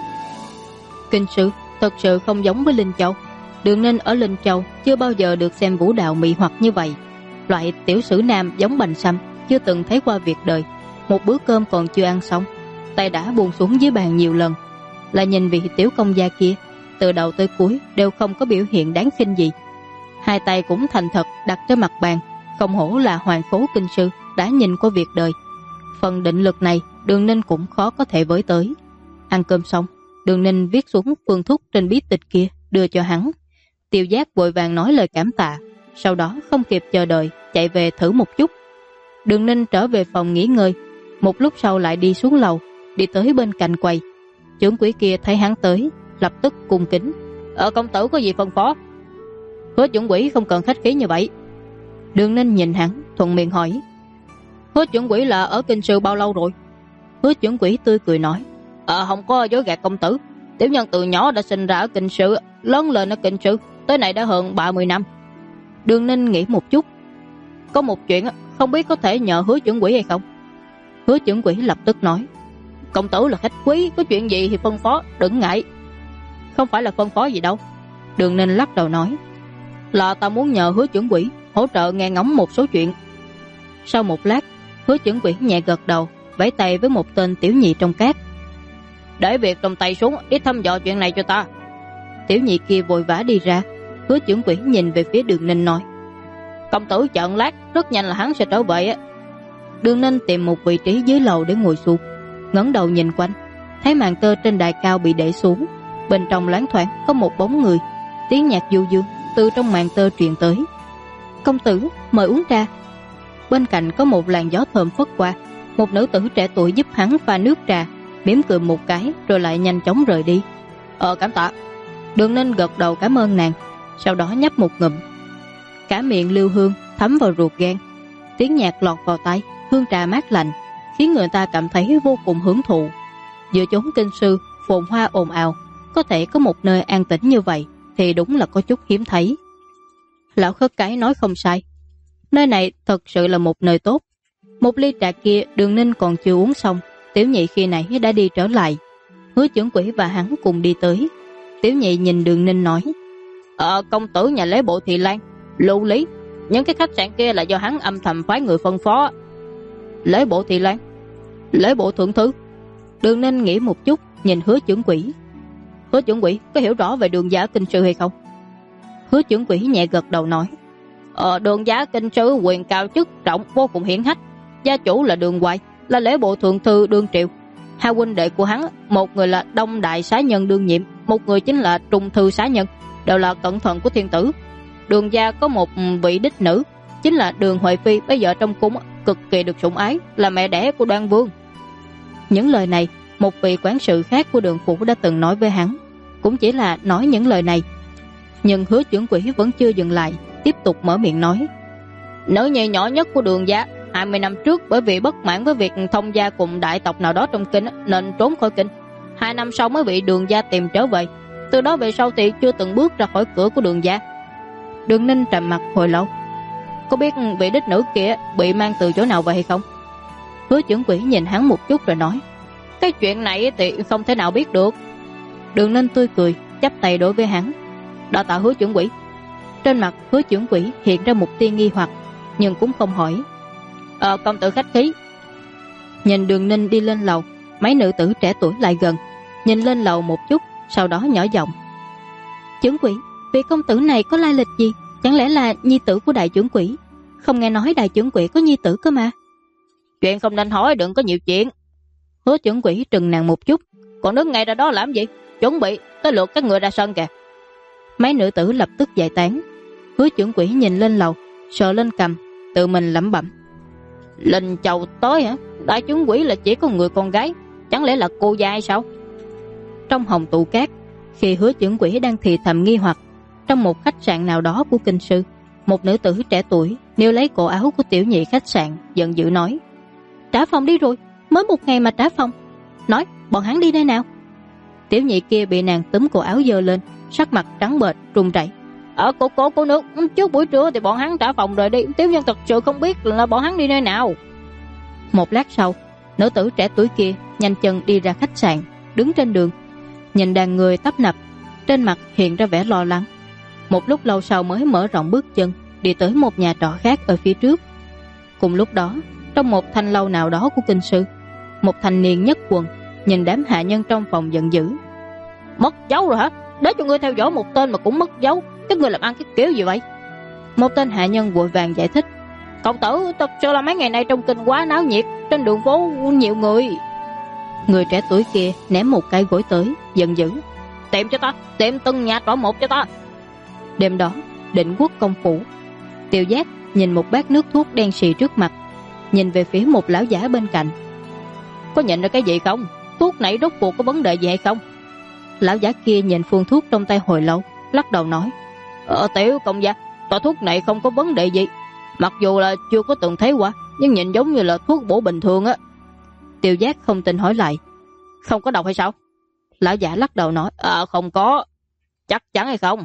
Kinh sư thật sự không giống với Linh Châu. Đường Ninh ở Linh Châu chưa bao giờ được xem vũ đạo mị hoặc như vậy. Loại tiểu sử nam giống bành sâm chưa từng thấy qua việc đời. Một bữa cơm còn chưa ăn xong, tay đã buông xuống dưới bàn nhiều lần. Lại nhìn vị tiểu công gia kia, từ đầu tới cuối đều không có biểu hiện đáng khinh gì. 2 tay cũng thành thật đặt trên mặt bàn, không hổ là hoàng khố kinh sư đã nhìn qua việc đời. Phần định lực này Đường Ninh cũng khó có thể với tới. Ăn cơm xong, Đường Ninh viết xuống phương thuốc trên bí tịch kia đưa cho hắn. Tiêu Giác vội vàng nói lời cảm tạ, sau đó không kịp chờ đợi chạy về thử một chút. Đường Ninh trở về phòng nghỉ ngơi, một lúc sau lại đi xuống lầu, đi tới bên cạnh quầy. Trưởng quỹ kia thấy hắn tới, lập tức cung kính: Công tử có gì phân phó? Hứa trưởng quỹ không cần khách khí như vậy. Đường Ninh nhìn hắn, thuận miệng hỏi: Hứa trưởng quỹ là ở kinh sư bao lâu rồi? Hứa trưởng quỹ tươi cười nói: Không có dối gạt công tử, tiểu nhân từ nhỏ đã sinh ra ở kinh sư, lớn lên ở kinh sư, tới nay đã hơn 30 năm. Đường Ninh nghĩ một chút: Có một chuyện không biết có thể nhờ Hứa trưởng quỹ hay không? Hứa trưởng quỹ lập tức nói: Công tử là khách quý, có chuyện gì thì phân phó, đừng ngại. Không phải là phân phó gì đâu. Đường Ninh lắc đầu nói: Là ta muốn nhờ Hứa trưởng quỹ hỗ trợ nghe ngóng một số chuyện. Sau một lát, Hứa trưởng quỹ nhẹ gật đầu, vẫy tay với một tên tiểu nhị trong cát: Để việc trong tay xuống, đi thăm dò chuyện này cho ta. Tiểu nhị kia vội vã đi ra. Hứa trưởng quỹ nhìn về phía Đường Ninh nói: Công tử chờ lát, rất nhanh là hắn sẽ trở về á. Đường Ninh tìm một vị trí dưới lầu để ngồi xuống, ngẩng đầu nhìn quanh, thấy màn tơ trên đài cao bị để xuống, bên trong loáng thoáng có một bóng người. Tiếng nhạc du dương từ trong màn tơ truyền tới: Công tử mời uống trà. Bên cạnh có một làn gió thơm phất qua, một nữ tử trẻ tuổi giúp hắn pha nước trà, mỉm cười một cái rồi lại nhanh chóng rời đi. Cảm tạ. Đường Ninh gật đầu cảm ơn nàng, sau đó nhấp một ngụm. Cả miệng lưu hương thấm vào ruột gan. Tiếng nhạc lọt vào tai, hương trà mát lạnh, khiến người ta cảm thấy vô cùng hưởng thụ. Giữa chốn kinh sư phồn hoa ồn ào, có thể có một nơi an tĩnh như vậy thì đúng là có chút hiếm thấy. Lão khất cái nói không sai, nơi này thật sự là một nơi tốt. Một ly trà kia Đường Ninh còn chưa uống xong, tiểu nhị khi nãy đã đi trở lại. Hứa trưởng quỹ và hắn cùng đi tới. Tiểu nhị nhìn Đường Ninh nói: Công tử nhà lễ bộ Thị Lan, Lưu Lý, những cái khách sạn kia là do hắn âm thầm phái người phân phó. Lễ bộ Thị Lan, lễ bộ thượng thư. Đường Ninh nghĩ một chút, nhìn Hứa trưởng quỹ. Hứa trưởng quỹ có hiểu rõ về Đường gia kinh sư hay không? Hứa trưởng quỹ nhẹ gật đầu nói, Đường gia kinh sư quyền cao chức trọng, vô cùng hiển hách. Gia chủ là Đường Hoài, là lễ bộ thượng thư Đương Triệu. Hai huynh đệ của hắn, một người là Đông Đại Xá Nhân đương nhiệm, một người chính là Trung Thư Xá Nhân, đều là cẩn thận của thiên tử. Đường gia có một vị đích nữ, chính là Đường Huệ Phi, bây giờ trong cung cực kỳ được sủng ái, là mẹ đẻ của Đoan Vương. Những lời này, một vị quản sự khác của Đường phủ đã từng nói với hắn, cũng chỉ là nói những lời này. Nhưng Hứa trưởng quỹ vẫn chưa dừng lại, tiếp tục mở miệng nói, nữ nhi nhỏ nhất của Đường gia 20 năm trước bởi vì bất mãn với việc thông gia cùng đại tộc nào đó trong kinh nên trốn khỏi kinh. 2 năm sau mới bị Đường gia tìm trở về. Từ đó về sau thì chưa từng bước ra khỏi cửa của Đường gia. Đường Ninh trầm mặt hồi lâu. Có biết vị đích nữ kia bị mang từ chỗ nào về hay không? Hứa trưởng quỹ nhìn hắn một chút rồi nói, cái chuyện này thì không thể nào biết được. Đường Ninh tươi cười, chắp tay đối với hắn, đa tạ Hứa trưởng quỹ. Trên mặt Hứa trưởng quỹ hiện ra một tia nghi hoặc, nhưng cũng không hỏi. Công tử khách khí. Nhìn Đường Ninh đi lên lầu, mấy nữ tử trẻ tuổi lại gần, nhìn lên lầu một chút, sau đó nhỏ giọng, trưởng quỹ, vị công tử này có lai lịch gì? Chẳng lẽ là nhi tử của đại trưởng quỹ? Không nghe nói đại trưởng quỹ có nhi tử cơ mà. Chuyện không nên hỏi, đừng có nhiều chuyện. Hứa trưởng quỹ trừng nàng một chút, còn đứng ngay ra đó làm gì? Chuẩn bị tới lượt các người ra sân kìa. Mấy nữ tử lập tức giải tán. Hứa trưởng quỹ nhìn lên lầu, sờ lên cằm, tự mình lẩm bẩm, Linh Châu tới hả? Đại trưởng quỹ là chỉ có người con gái, chẳng lẽ là cô gia hay sao? Trong hồng tụ cát, khi Hứa trưởng quỹ đang thì thầm nghi hoặc, trong một khách sạn nào đó của kinh sư, một nữ tử trẻ tuổi níu lấy cổ áo của tiểu nhị khách sạn, giận dữ nói, trả phòng đi rồi, mới một ngày mà trả phòng. Nói bọn hắn đi nơi nào? Tiểu nhị kia bị nàng túm cổ áo giơ lên, sắc mặt trắng bệch run rẩy. Cô nước, trước buổi trưa thì bọn hắn trả phòng rồi đi, tiểu nhân thật sự không biết là bọn hắn đi nơi nào. Một lát sau, nữ tử trẻ tuổi kia nhanh chân đi ra khách sạn, đứng trên đường, nhìn đàn người tấp nập, trên mặt hiện ra vẻ lo lắng. Một lúc lâu sau mới mở rộng bước chân, đi tới một nhà trọ khác ở phía trước. Cùng lúc đó, trong một thanh lâu nào đó của kinh sư, một thanh niên nhất quần nhìn đám hạ nhân trong phòng giận dữ. Mất dấu rồi hả? Để cho ngươi theo dõi một tên mà cũng mất dấu, các ngươi làm ăn cái kiểu gì vậy? Một tên hạ nhân vội vàng giải thích, công tử, thật sự là mấy ngày nay trong kinh quá náo nhiệt, trên đường phố nhiều người. Người trẻ tuổi kia ném một cái gối tới, giận dữ, tìm cho ta, tìm từng nhà trọ một cho ta. Đêm đó, Định Quốc công phủ, Tiêu Giác nhìn một bát nước thuốc đen xì trước mặt, nhìn về phía một lão giả bên cạnh. Có nhận ra cái gì không? Thuốc này rốt cuộc có vấn đề gì hay không? Lão giả kia nhìn phương thuốc trong tay hồi lâu, lắc đầu nói, Tiểu công gia, tòa thuốc này không có vấn đề gì. Mặc dù là chưa có từng thấy qua, nhưng nhìn giống như là thuốc bổ bình thường á. Tiêu Giác không tin hỏi lại, không có độc hay sao? Lão giả lắc đầu nói, không có. Chắc chắn hay không?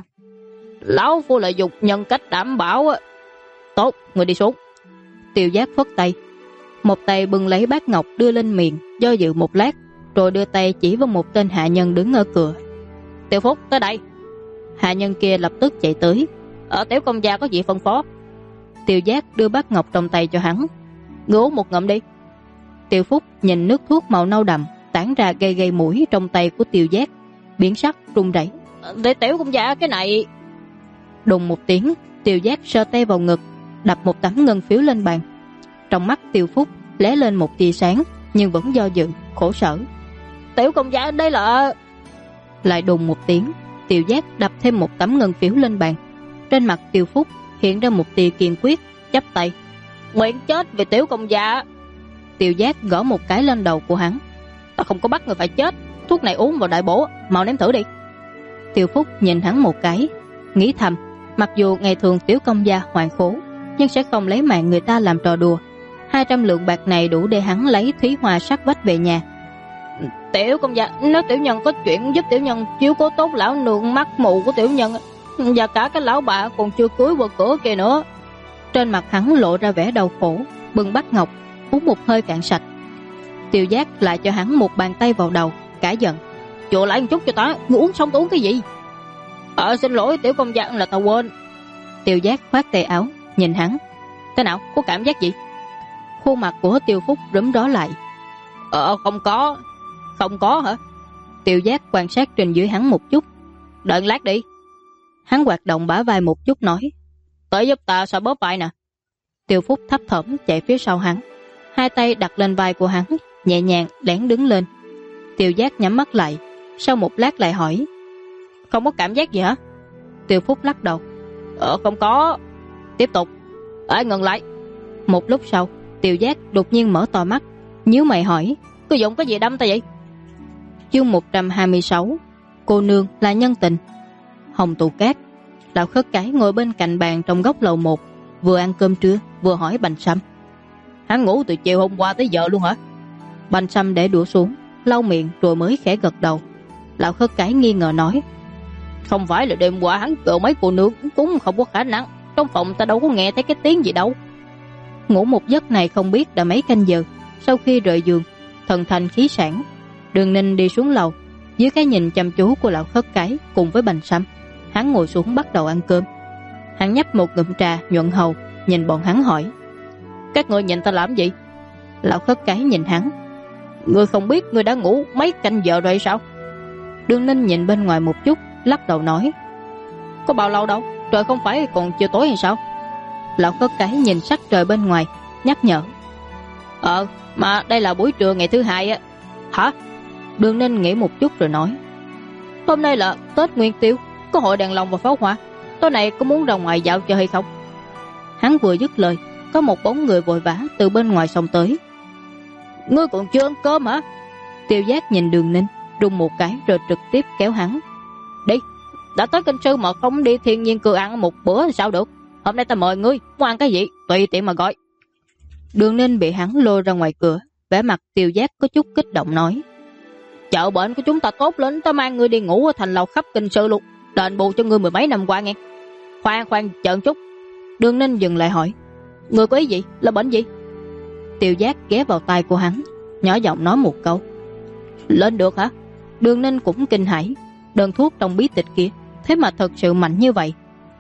Lão phu là dùng nhân cách đảm bảo á. Tốt, người đi xuống. Tiêu Giác phất tay, một tay bưng lấy bát ngọc đưa lên miệng, do dự một lát, rồi đưa tay chỉ vào một tên hạ nhân đứng ở cửa. Tiểu Phúc, tới đây. Hạ nhân kia lập tức chạy tới. Tiểu công gia có gì phân phó? Tiêu Giác đưa bát ngọc trong tay cho hắn. Ngươi uống một ngụm đi. Tiêu Phúc nhìn nước thuốc màu nâu đậm tản ra gây gây mũi trong tay của Tiêu Giác, biến sắc run rẩy. Để tiểu công gia cái này. Đùng một tiếng, Tiêu Giác sờ tay vào ngực, đập một tấm ngân phiếu lên bàn. Trong mắt Tiêu Phúc lóe lên một tia sáng, nhưng vẫn do dự, khổ sở. Tiểu công gia, đây là... Lại đùng một tiếng, Tiêu Giác đập thêm một tấm ngân phiếu lên bàn. Trên mặt Tiêu Phúc hiện ra một tia kiên quyết, chắp tay. Nguyện chết vì tiểu công gia. Tiêu Giác gõ một cái lên đầu của hắn. Ta không có bắt người phải chết, thuốc này uống vào đại bổ, mau nếm thử đi. Tiêu Phúc nhìn hắn một cái, nghĩ thầm, mặc dù ngày thường tiểu công gia hoạn khố, nhưng sẽ không lấy mạng người ta làm trò đùa. 200 lượng bạc này đủ để hắn lấy thúy hoa sắc vách về nhà. Tiểu công gia, nếu tiểu nhân có chuyện giúp tiểu nhân chiếu cố tốt lão nương mắt mù của tiểu nhân, và cả cái lão bà còn chưa cưới vào cửa kia nữa. Trên mặt hắn lộ ra vẻ đau khổ, bưng bát ngọc uống một hơi cạn sạch. Tiêu Giác lại cho hắn một bàn tay vào đầu, cả giận. Chùa lại một chút cho ta, ngươi uống xong tôi uống cái gì? Xin lỗi tiểu công gia, là tao quên. Tiêu Giác khoát tay áo, nhìn hắn. Thế nào, có cảm giác gì? Khuôn mặt của Tiêu Phúc rúm đó lại. Không có. Không có hả? Tiêu Giác quan sát trên dưới hắn một chút. Đợi lát đi. Hắn hoạt động bả vai một chút nói. Tới giúp ta xoa bóp vai nè. Tiêu Phúc thấp thỏm chạy phía sau hắn, hai tay đặt lên vai của hắn, nhẹ nhàng lén đứng lên. Tiêu Giác nhắm mắt lại, sau một lát lại hỏi. Không có cảm giác gì hả? Tiêu Phúc lắc đầu. Không có. Tiếp tục. Ngừng lại. Một lúc sau, Tiêu Giác đột nhiên mở to mắt, nhíu mày hỏi. Cứ dùng cái gì đâm ta vậy? Chương 126. Cô nương là nhân tình. Hồng Tù Cát. Lão Khất Cái ngồi bên cạnh bàn trong góc lầu 1, vừa ăn cơm trưa vừa hỏi Bành Sâm. Hắn ngủ từ chiều hôm qua tới giờ luôn hả? Bành Sâm để đũa xuống, lau miệng rồi mới khẽ gật đầu. Lão Khất Cái nghi ngờ nói. Không phải là đêm qua hắn cựa mấy cô nương, cũng không có khả năng. Trong phòng ta đâu có nghe thấy cái tiếng gì đâu. Ngủ một giấc này không biết đã mấy canh giờ. Sau khi rời giường, thần thanh khí sản, Đường Ninh đi xuống lầu. Dưới cái nhìn chăm chú của Lão Khất Cái cùng với Bành Sâm, hắn ngồi xuống bắt đầu ăn cơm. Hắn nhấp một ngụm trà nhuận hầu, nhìn bọn hắn hỏi. Các ngươi nhìn ta làm gì? Lão Khất Cái nhìn hắn. Ngươi không biết ngươi đã ngủ mấy canh giờ rồi sao? Đường Ninh nhìn bên ngoài một chút, lắc đầu nói. Có bao lâu đâu, trời không phải còn chưa tối hay sao? Lão Khất Cái nhìn sắc trời bên ngoài, nhắc nhở. Mà đây là buổi trưa ngày thứ hai á. Hả? Đường Ninh nghĩ một chút rồi nói. Hôm nay là Tết Nguyên Tiêu, có hội đèn lồng và pháo hoa. Tối nay có muốn ra ngoài dạo chơi hay không? Hắn vừa dứt lời, có một bóng người vội vã từ bên ngoài xông tới. Ngươi còn chưa ăn cơm hả? Tiêu Giác nhìn Đường Ninh, rung một cái rồi trực tiếp kéo hắn. Đi, đã tới kinh sư mà không đi thiên nhiên cư ăn một bữa thì sao được? Hôm nay ta mời ngươi, muốn ăn cái gì tùy tiện mà gọi. Đường Ninh bị hắn lôi ra ngoài cửa, vẻ mặt Tiêu Giác có chút kích động nói. Chợ bệnh của chúng ta tốt lên, ta mang ngươi đi ngủ ở thành lầu khắp kinh sư luôn, đền bù cho ngươi mười mấy năm qua nghe. Khoan chờ chút. Đường Ninh dừng lại hỏi. Ngươi có ý gì? Là bệnh gì? Tiêu Giác ghé vào tai của hắn, nhỏ giọng nói một câu. Lên được hả? Đường Ninh cũng kinh hãi. Đơn thuốc trong bí tịch kia thế mà thật sự mạnh như vậy.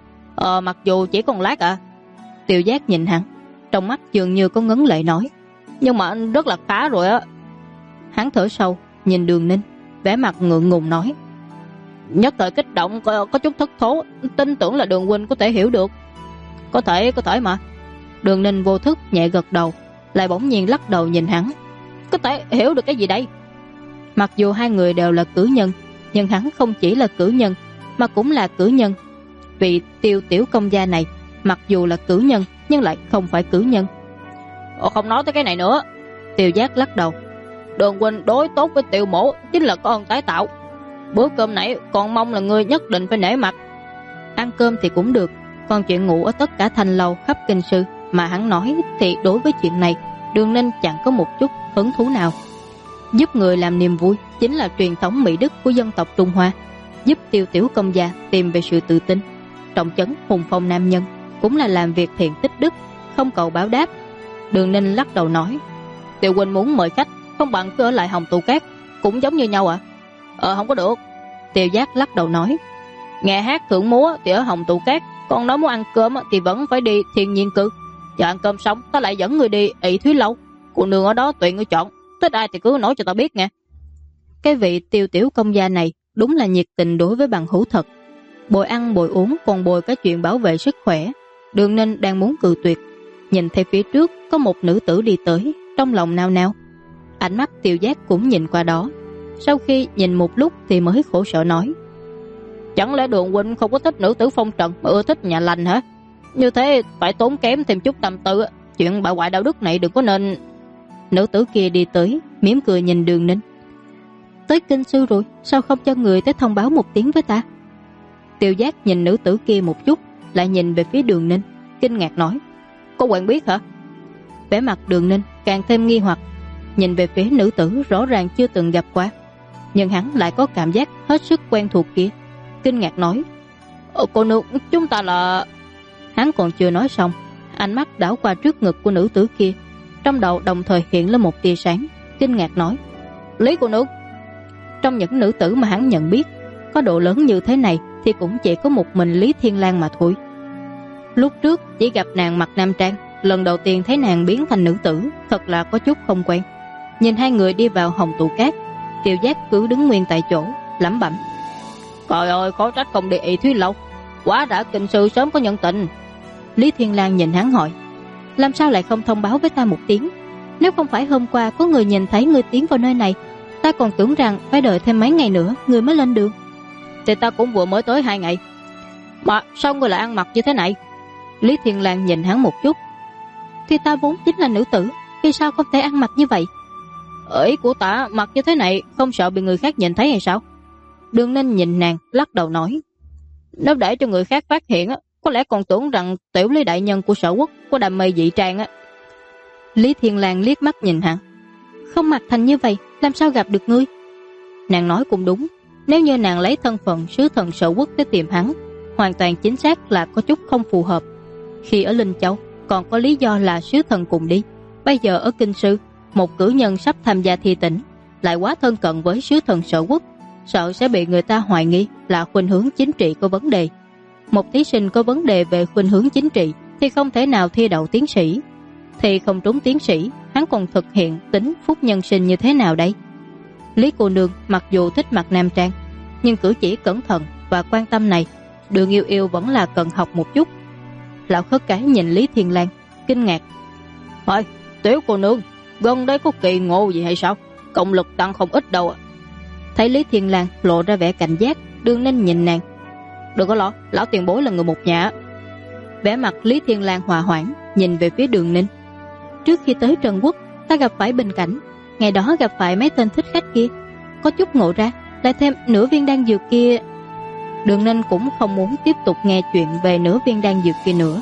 Mặc dù chỉ còn lát à. Tiêu Giác nhìn hắn, trong mắt dường như có ngấn lệ nói. Nhưng mà rất là khá rồi á. Hắn thở sâu, nhìn Đường Ninh, vẻ mặt ngượng ngùng nói. Nhất thời kích động có chút thất thố, tin tưởng là Đường huynh có thể hiểu được. Có thể mà. Đường Ninh vô thức nhẹ gật đầu, lại bỗng nhiên lắc đầu nhìn hắn. Có thể hiểu được cái gì đây? Mặc dù hai người đều là cử nhân, nhưng hắn không chỉ là cử nhân mà cũng là cử nhân. Vị Tiêu tiểu công gia này mặc dù là cử nhân nhưng lại không phải cử nhân. Không nói tới cái này nữa. Tiêu Giác lắc đầu. Đường huynh đối tốt với Tiêu mổ chính là có ơn tái tạo. Bữa cơm nãy còn mong là ngươi nhất định phải nể mặt. Ăn cơm thì cũng được, còn chuyện ngủ ở tất cả thành lầu khắp kinh sư mà hắn nói thì đối với chuyện này Đường Ninh chẳng có một chút hứng thú nào. Giúp người làm niềm vui chính là truyền thống mỹ đức của dân tộc Trung Hoa. Giúp Tiêu tiểu công gia tìm về sự tự tin, trọng trấn hùng phong nam nhân, cũng là làm việc thiện tích đức, không cầu báo đáp. Đường Ninh lắc đầu nói. Tiêu huynh muốn mời khách, không bằng cứ ở lại Hồng Tù Cát, cũng giống như nhau ạ. Không có được. Tiêu Giác lắc đầu nói. Nghe hát thưởng múa thì ở Hồng Tù Cát, còn nói muốn ăn cơm thì vẫn phải đi thiên nhiên cư. Chờ ăn cơm xong ta lại dẫn người đi ị Thúy Lâu. Cô nương ở đó tùy ngươi chọn, thích ai thì cứ nói cho ta biết nghe. Cái vị Tiêu tiểu công gia này đúng là nhiệt tình đối với bằng hữu thật. Bồi ăn bồi uống còn bồi cái chuyện bảo vệ sức khỏe. Đường Ninh đang muốn cự tuyệt, nhìn thấy phía trước có một nữ tử đi tới, trong lòng nao nao. Ánh mắt Tiêu Giác cũng nhìn qua đó, sau khi nhìn một lúc thì mới khổ sở nói. Chẳng lẽ Đường huynh không có thích nữ tử phong trần mà ưa thích nhà lành hả? Như thế phải tốn kém thêm chút tâm tư. Chuyện bại hoại đạo đức này đừng có nên. Nữ tử kia đi tới, mỉm cười nhìn Đường Ninh. Tới kinh sư rồi, sao không cho người tới thông báo một tiếng với ta? Tiêu Giác nhìn nữ tử kia một chút, lại nhìn về phía Đường Ninh, kinh ngạc nói. Có quen biết hả? Vẻ mặt Đường Ninh càng thêm nghi hoặc, nhìn về phía nữ tử rõ ràng chưa từng gặp qua, nhưng hắn lại có cảm giác hết sức quen thuộc kia, kinh ngạc nói. Cô nương, chúng ta là... Hắn còn chưa nói xong, ánh mắt đảo qua trước ngực của nữ tử kia, trong đầu đồng thời hiện lên một tia sáng, kinh ngạc nói. Lý cô nương. Trong những nữ tử mà hắn nhận biết, có độ lớn như thế này thì cũng chỉ có một mình Lý Thiên Lang mà thôi. Lúc trước chỉ gặp nàng mặc nam trang, lần đầu tiên thấy nàng biến thành nữ tử, thật là có chút không quen. Nhìn hai người đi vào hồng tụ cát, Tiêu Giác cứ đứng nguyên tại chỗ, lẩm bẩm: "Trời ơi, khó trách không đi ị Thúy lâu, quá đã kinh sư sớm có nhận tình." Lý Thiên Lang nhìn hắn hỏi: "Làm sao lại không thông báo với ta một tiếng? Nếu không phải hôm qua có người nhìn thấy ngươi tiến vào nơi này, ta còn tưởng rằng phải đợi thêm mấy ngày nữa ngươi mới lên đường." "Thì ta cũng vừa mới tới 2 ngày. Mà sao ngươi lại ăn mặc như thế này?" Lý Thiên Lang nhìn hắn một chút: "Thì ta vốn chính là nữ tử, vì sao không thể ăn mặc như vậy?" "Ý của ta mặc như thế này không sợ bị người khác nhìn thấy hay sao?" Đường Ninh nhìn nàng, lắc đầu nói: "Nếu để cho người khác phát hiện, có lẽ còn tưởng rằng tiểu Lý đại nhân của Sở Quốc có đam mê dị trang." Lý Thiên Lang liếc mắt nhìn hắn: "Không mặc thành như vậy, làm sao gặp được ngươi?" Nàng nói cũng đúng, nếu như nàng lấy thân phận sứ thần Sở Quốc tới tìm hắn, hoàn toàn chính xác là có chút không phù hợp. Khi ở Linh Châu còn có lý do là sứ thần cùng đi, bây giờ ở Kinh Sư, một cử nhân sắp tham gia thi tỉnh lại quá thân cận với sứ thần Sở Quốc, sợ sẽ bị người ta hoài nghi là khuynh hướng chính trị có vấn đề. Một thí sinh có vấn đề về khuynh hướng chính trị thì không thể nào thi đậu tiến sĩ. Thì không trúng tiến sĩ, hắn còn thực hiện tính phúc nhân sinh như thế nào đây? Lý cô nương mặc dù thích mặc nam trang, nhưng cử chỉ cẩn thận và quan tâm này, Đường Yêu Yêu vẫn là cần học một chút. Lão Khất Cái nhìn Lý Thiên Lang, kinh ngạc: "Thôi, tiểu cô nương, gần đây có kỳ ngộ gì hay sao? Cộng lực tăng không ít đâu." Thấy Lý Thiên Lang lộ ra vẻ cảnh giác, Đường Ninh nhìn nàng: "Đừng có lo, lão tiền bối là người một nhà." Vẻ mặt Lý Thiên Lang hòa hoãn, nhìn về phía Đường Ninh: "Trước khi tới Trần Quốc, ta gặp phải bình cảnh, ngày đó gặp phải mấy tên thích khách kia, có chút ngộ ra, lại thêm nửa viên đan dược kia." Đường Ninh cũng không muốn tiếp tục nghe chuyện về nửa viên đan dược kia nữa.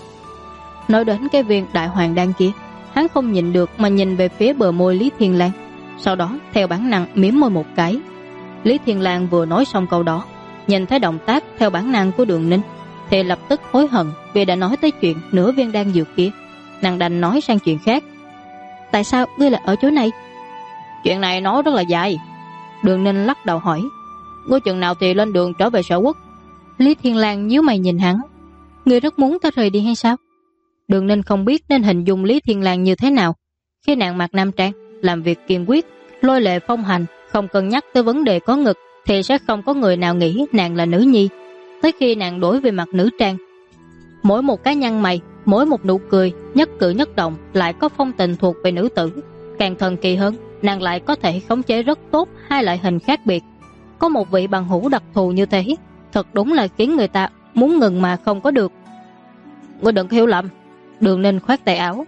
Nói đến cái viên đại hoàng đan kia, hắn không nhìn được mà nhìn về phía bờ môi Lý Thiên Lang, sau đó theo bản năng mím môi một cái. Lý Thiên Lang vừa nói xong câu đó, nhìn thấy động tác theo bản năng của Đường Ninh thì lập tức hối hận vì đã nói tới chuyện nửa viên đan dược kia. Nàng đành nói sang chuyện khác: "Tại sao ngươi lại ở chỗ này?" "Chuyện này nói rất là dài." Đường Ninh lắc đầu hỏi: "Ngươi chừng nào thì lên đường trở về Sở Quốc?" Lý Thiên Lang nhíu mày nhìn hắn: "Ngươi rất muốn ta rời đi hay sao?" Đường Ninh không biết nên hình dung Lý Thiên Lang như thế nào. Khi nàng mặc nam trang, làm việc kiên quyết, lôi lệ phong hành, không cân nhắc tới vấn đề có ngực, thì sẽ không có người nào nghĩ nàng là nữ nhi. Tới khi nàng đổi về mặt nữ trang, mỗi một cái nhăn mày, mỗi một nụ cười, nhất cử nhất động lại có phong tình thuộc về nữ tử. Càng thần kỳ hơn, nàng lại có thể khống chế rất tốt hai loại hình khác biệt. Có một vị bằng hữu đặc thù như thế, thật đúng là khiến người ta muốn ngừng mà không có được." "Ngươi đừng hiểu lầm." Đường Ninh khoát tay áo: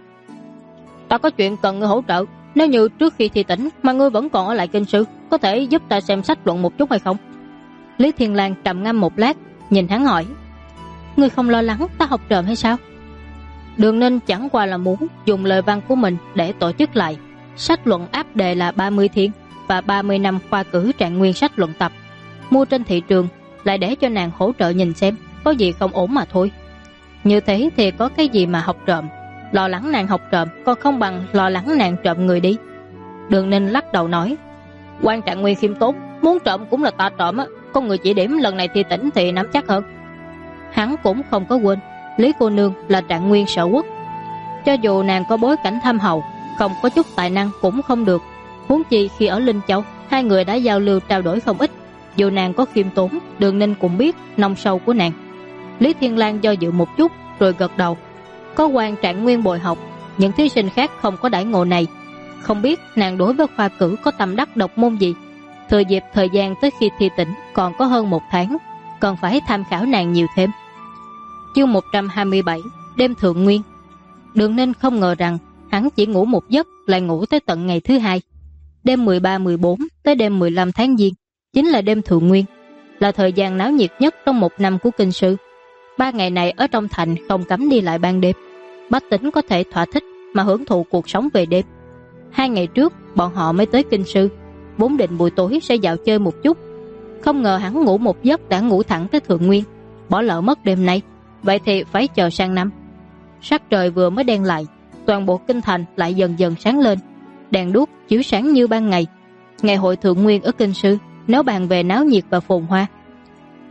"Ta có chuyện cần ngươi hỗ trợ. Nếu như trước khi thi tỉnh mà ngươi vẫn còn ở lại Kinh Sư, có thể giúp ta xem sách luận một chút hay không?" Lý Thiên Lang trầm ngâm một lát, nhìn hắn hỏi: "Ngươi không lo lắng ta học trộm hay sao?" Đường Ninh chẳng qua là muốn dùng lời văn của mình để tổ chức lại sách luận áp đề là 30 thiên và 30 năm khoa cử trạng nguyên sách luận tập, mua trên thị trường, lại để cho nàng hỗ trợ nhìn xem có gì không ổn mà thôi. Như thế thì có cái gì mà học trộm, lo lắng nàng học trộm còn không bằng lo lắng nàng trộm người đi. Đường Ninh lắc đầu nói: "Quan trạng nguyên khiêm tốn, muốn trộm cũng là ta trộm á, có người chỉ điểm lần này thi tỉnh thì nắm chắc hơn." Hắn cũng không có quên Lý cô nương là trạng nguyên Sở Quốc, cho dù nàng có bối cảnh thâm hậu, không có chút tài năng cũng không được. Huống chi khi ở Linh Châu, hai người đã giao lưu trao đổi không ít. Dù nàng có khiêm tốn, Đường Ninh cũng biết nông sâu của nàng. Lý Thiên Lang do dự một chút rồi gật đầu: "Có quan trạng nguyên bồi học, những thí sinh khác không có đãi ngộ này. Không biết nàng đối với khoa cử có tâm đắc độc môn gì? Thừa dịp thời gian tới khi thi tỉnh còn có hơn 1 tháng, còn phải tham khảo nàng nhiều thêm." Chương 127: Đêm thượng nguyên. Đường Ninh không ngờ rằng hắn chỉ ngủ một giấc lại ngủ tới tận ngày thứ hai. Đêm 13-14 tới đêm 15 tháng Giêng chính là đêm thượng nguyên, là thời gian náo nhiệt nhất trong một năm của Kinh Sư. 3 ngày này ở trong thành không cấm đi lại ban đêm, bách tính có thể thỏa thích mà hưởng thụ cuộc sống về đêm. 2 ngày trước bọn họ mới tới Kinh Sư, vốn định buổi tối sẽ dạo chơi một chút, không ngờ hắn ngủ một giấc đã ngủ thẳng tới thượng nguyên, bỏ lỡ mất đêm nay. Vậy thì phải chờ sang năm. Sắc trời vừa mới đen lại, toàn bộ kinh thành lại dần dần sáng lên, đèn đuốc chiếu sáng như ban ngày. Ngày hội thượng nguyên ở Kinh Sư, nếu bàn về náo nhiệt và phồn hoa,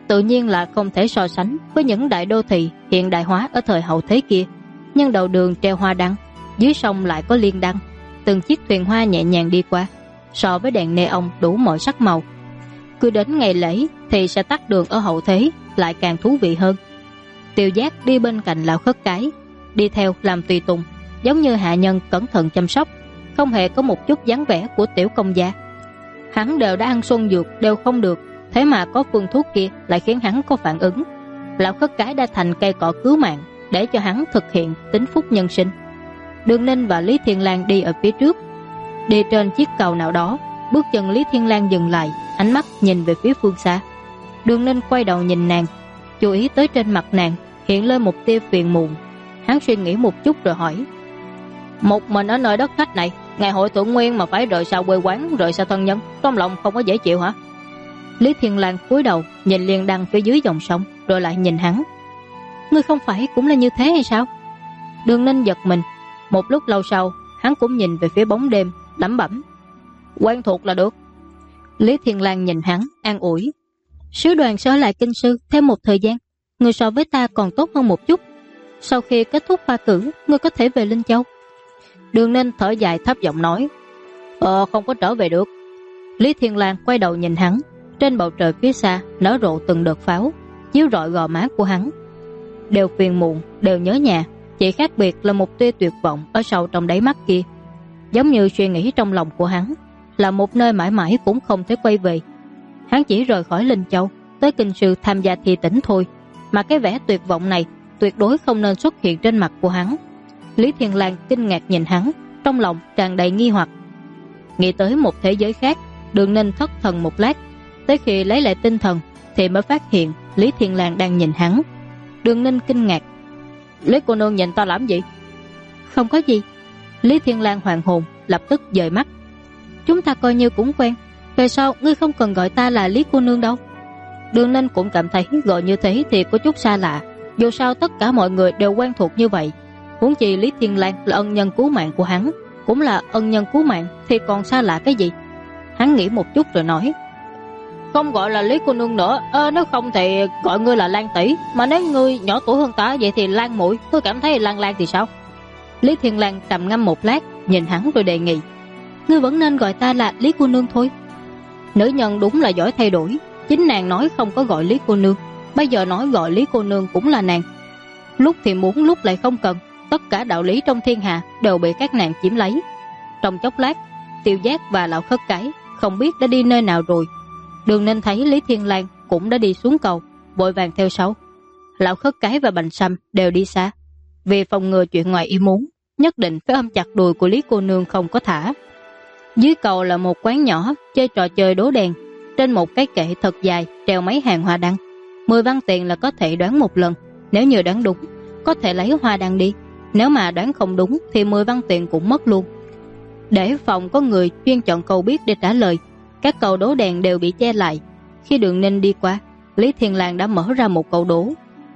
tự nhiên là không thể so sánh với những đại đô thị hiện đại hóa ở thời hậu thế kia. Nhưng đầu đường treo hoa đăng, dưới sông lại có liên đăng, từng chiếc thuyền hoa nhẹ nhàng đi qua, so với đèn neon đủ mọi sắc màu. Cứ đến ngày lễ thì sẽ tắt đường ở hậu thế, lại càng thú vị hơn. Tiêu Giác đi bên cạnh lão khất cái, đi theo làm tùy tùng, giống như hạ nhân cẩn thận chăm sóc, không hề có một chút dáng vẻ của tiểu công gia. Hắn đều đã ăn xuân dược đều không được, thế mà có phương thuốc kia lại khiến hắn có phản ứng. Lão khất cái đã thành cây cỏ cứu mạng để cho hắn thực hiện tính phúc nhân sinh. Đường Ninh và Lý Thiên Lang đi ở phía trước, đi trên chiếc cầu nào đó. Bước chân Lý Thiên Lang dừng lại, ánh mắt nhìn về phía phương xa. Đường Ninh quay đầu nhìn nàng, chú ý tới trên mặt nàng hiện lên một tia phiền muộn. Hắn suy nghĩ một chút rồi hỏi: một mình ở nơi đất khách này, ngày hội Thượng Nguyên mà phải rời xa quê quán, rời xa thân nhân, trong lòng không có dễ chịu hả? Lý Thiên Lang cúi đầu nhìn liên đăng phía dưới dòng sông, rồi lại nhìn hắn. Ngươi không phải cũng là như thế hay sao? Đường Ninh giật mình. Một lúc lâu sau, hắn cũng nhìn về phía bóng đêm, lẩm bẩm: quen thuộc là được. Lý Thiên Lang nhìn hắn, an ủi: sứ đoàn sẽ ở lại kinh sư thêm một thời gian, ngươi so với ta còn tốt hơn một chút. Sau khi kết thúc khoa cử, ngươi có thể về Linh Châu. Đường Ninh thở dài thấp giọng nói: không có trở về được. Lý Thiên Lang quay đầu nhìn hắn. Trên bầu trời phía xa nở rộ từng đợt pháo, chiếu rọi gò má của hắn. Đều phiền muộn, đều nhớ nhà, chỉ khác biệt là một tia tuyệt vọng ở sâu trong đáy mắt kia. Giống như suy nghĩ trong lòng của hắn là một nơi mãi mãi cũng không thể quay về. Hắn chỉ rời khỏi Linh Châu tới kinh sư tham gia thi tỉnh thôi, mà cái vẻ tuyệt vọng này tuyệt đối không nên xuất hiện trên mặt của hắn. Lý Thiên Lang kinh ngạc nhìn hắn, trong lòng tràn đầy nghi hoặc. Nghĩ tới một thế giới khác, Đường Ninh thất thần một lát, tới khi lấy lại tinh thần thì mới phát hiện Lý Thiên Lang đang nhìn hắn. Đường Ninh kinh ngạc: Lý cô nương nhìn ta làm gì? Không có gì. Lý Thiên Lang hoàn hồn, lập tức dời mắt. Chúng ta coi như cũng quen, về sau ngươi không cần gọi ta là Lý cô nương đâu. Đường Ninh cũng cảm thấy gọi như thế thì có chút xa lạ, dù sao tất cả mọi người đều quen thuộc như vậy. Huống chi Lý Thiên Lang là ân nhân cứu mạng của hắn, cũng là ân nhân cứu mạng thì còn xa lạ cái gì? Hắn nghĩ một chút rồi nói: không gọi là Lý cô nương nữa, nếu không thì gọi ngươi là Lan tỷ, mà nếu ngươi nhỏ tuổi hơn ta vậy thì Lan muội, tôi cảm thấy Lan Lan thì sao? Lý Thiên Lang trầm ngâm một lát, nhìn hắn rồi đề nghị: ngươi vẫn nên gọi ta là Lý cô nương thôi. Nữ nhân đúng là giỏi thay đổi, chính nàng nói không có gọi Lý cô nương, bây giờ nói gọi Lý cô nương cũng là nàng. Lúc thì muốn, lúc lại không cần, tất cả đạo lý trong thiên hạ đều bị các nàng chiếm lấy. Trong chốc lát, Tiêu Giác và lão khất cái không biết đã đi nơi nào rồi. Đường Ninh thấy Lý Thiên Lang cũng đã đi xuống cầu, vội vàng theo sau. Lão khất cái và Bành Sâm đều đi xa, vì phòng ngừa chuyện ngoài ý muốn, nhất định phải ôm chặt đùi của Lý cô nương không có thả. Dưới cầu là một quán nhỏ chơi trò chơi đố đèn, trên một cái kệ thật dài treo mấy hàng hoa đăng. 10 văn tiền là có thể đoán một lần, nếu như đoán đúng có thể lấy hoa đăng đi, nếu mà đoán không đúng thì 10 văn tiền cũng mất luôn. Để phòng có người chuyên chọn câu biết để trả lời, các câu đố đèn đều bị che lại. Khi Đường Ninh đi qua, Lý Thiên Lang đã mở ra một câu đố: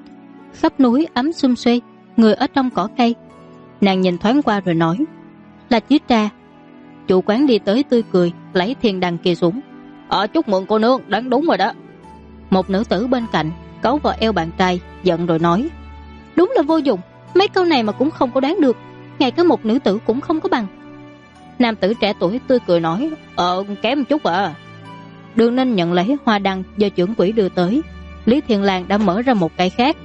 khắp núi ấm sum xuê, người ở trong cỏ cây. Nàng nhìn thoáng qua rồi nói: là chữ Tra. Chủ quán đi tới tươi cười, lấy thiên đăng kia xuống: chúc mừng cô nương, đoán đúng rồi đó. Một nữ tử bên cạnh cấu vào eo bạn trai, giận rồi nói: đúng là vô dụng, mấy câu này mà cũng không có đoán được, ngay cả một nữ tử cũng không có bằng. Nam tử trẻ tuổi tươi cười nói: kém chút à. Đường Ninh nhận lấy hoa đăng do trưởng quỹ đưa tới. Lý Thiên Lang đã mở ra một cái khác: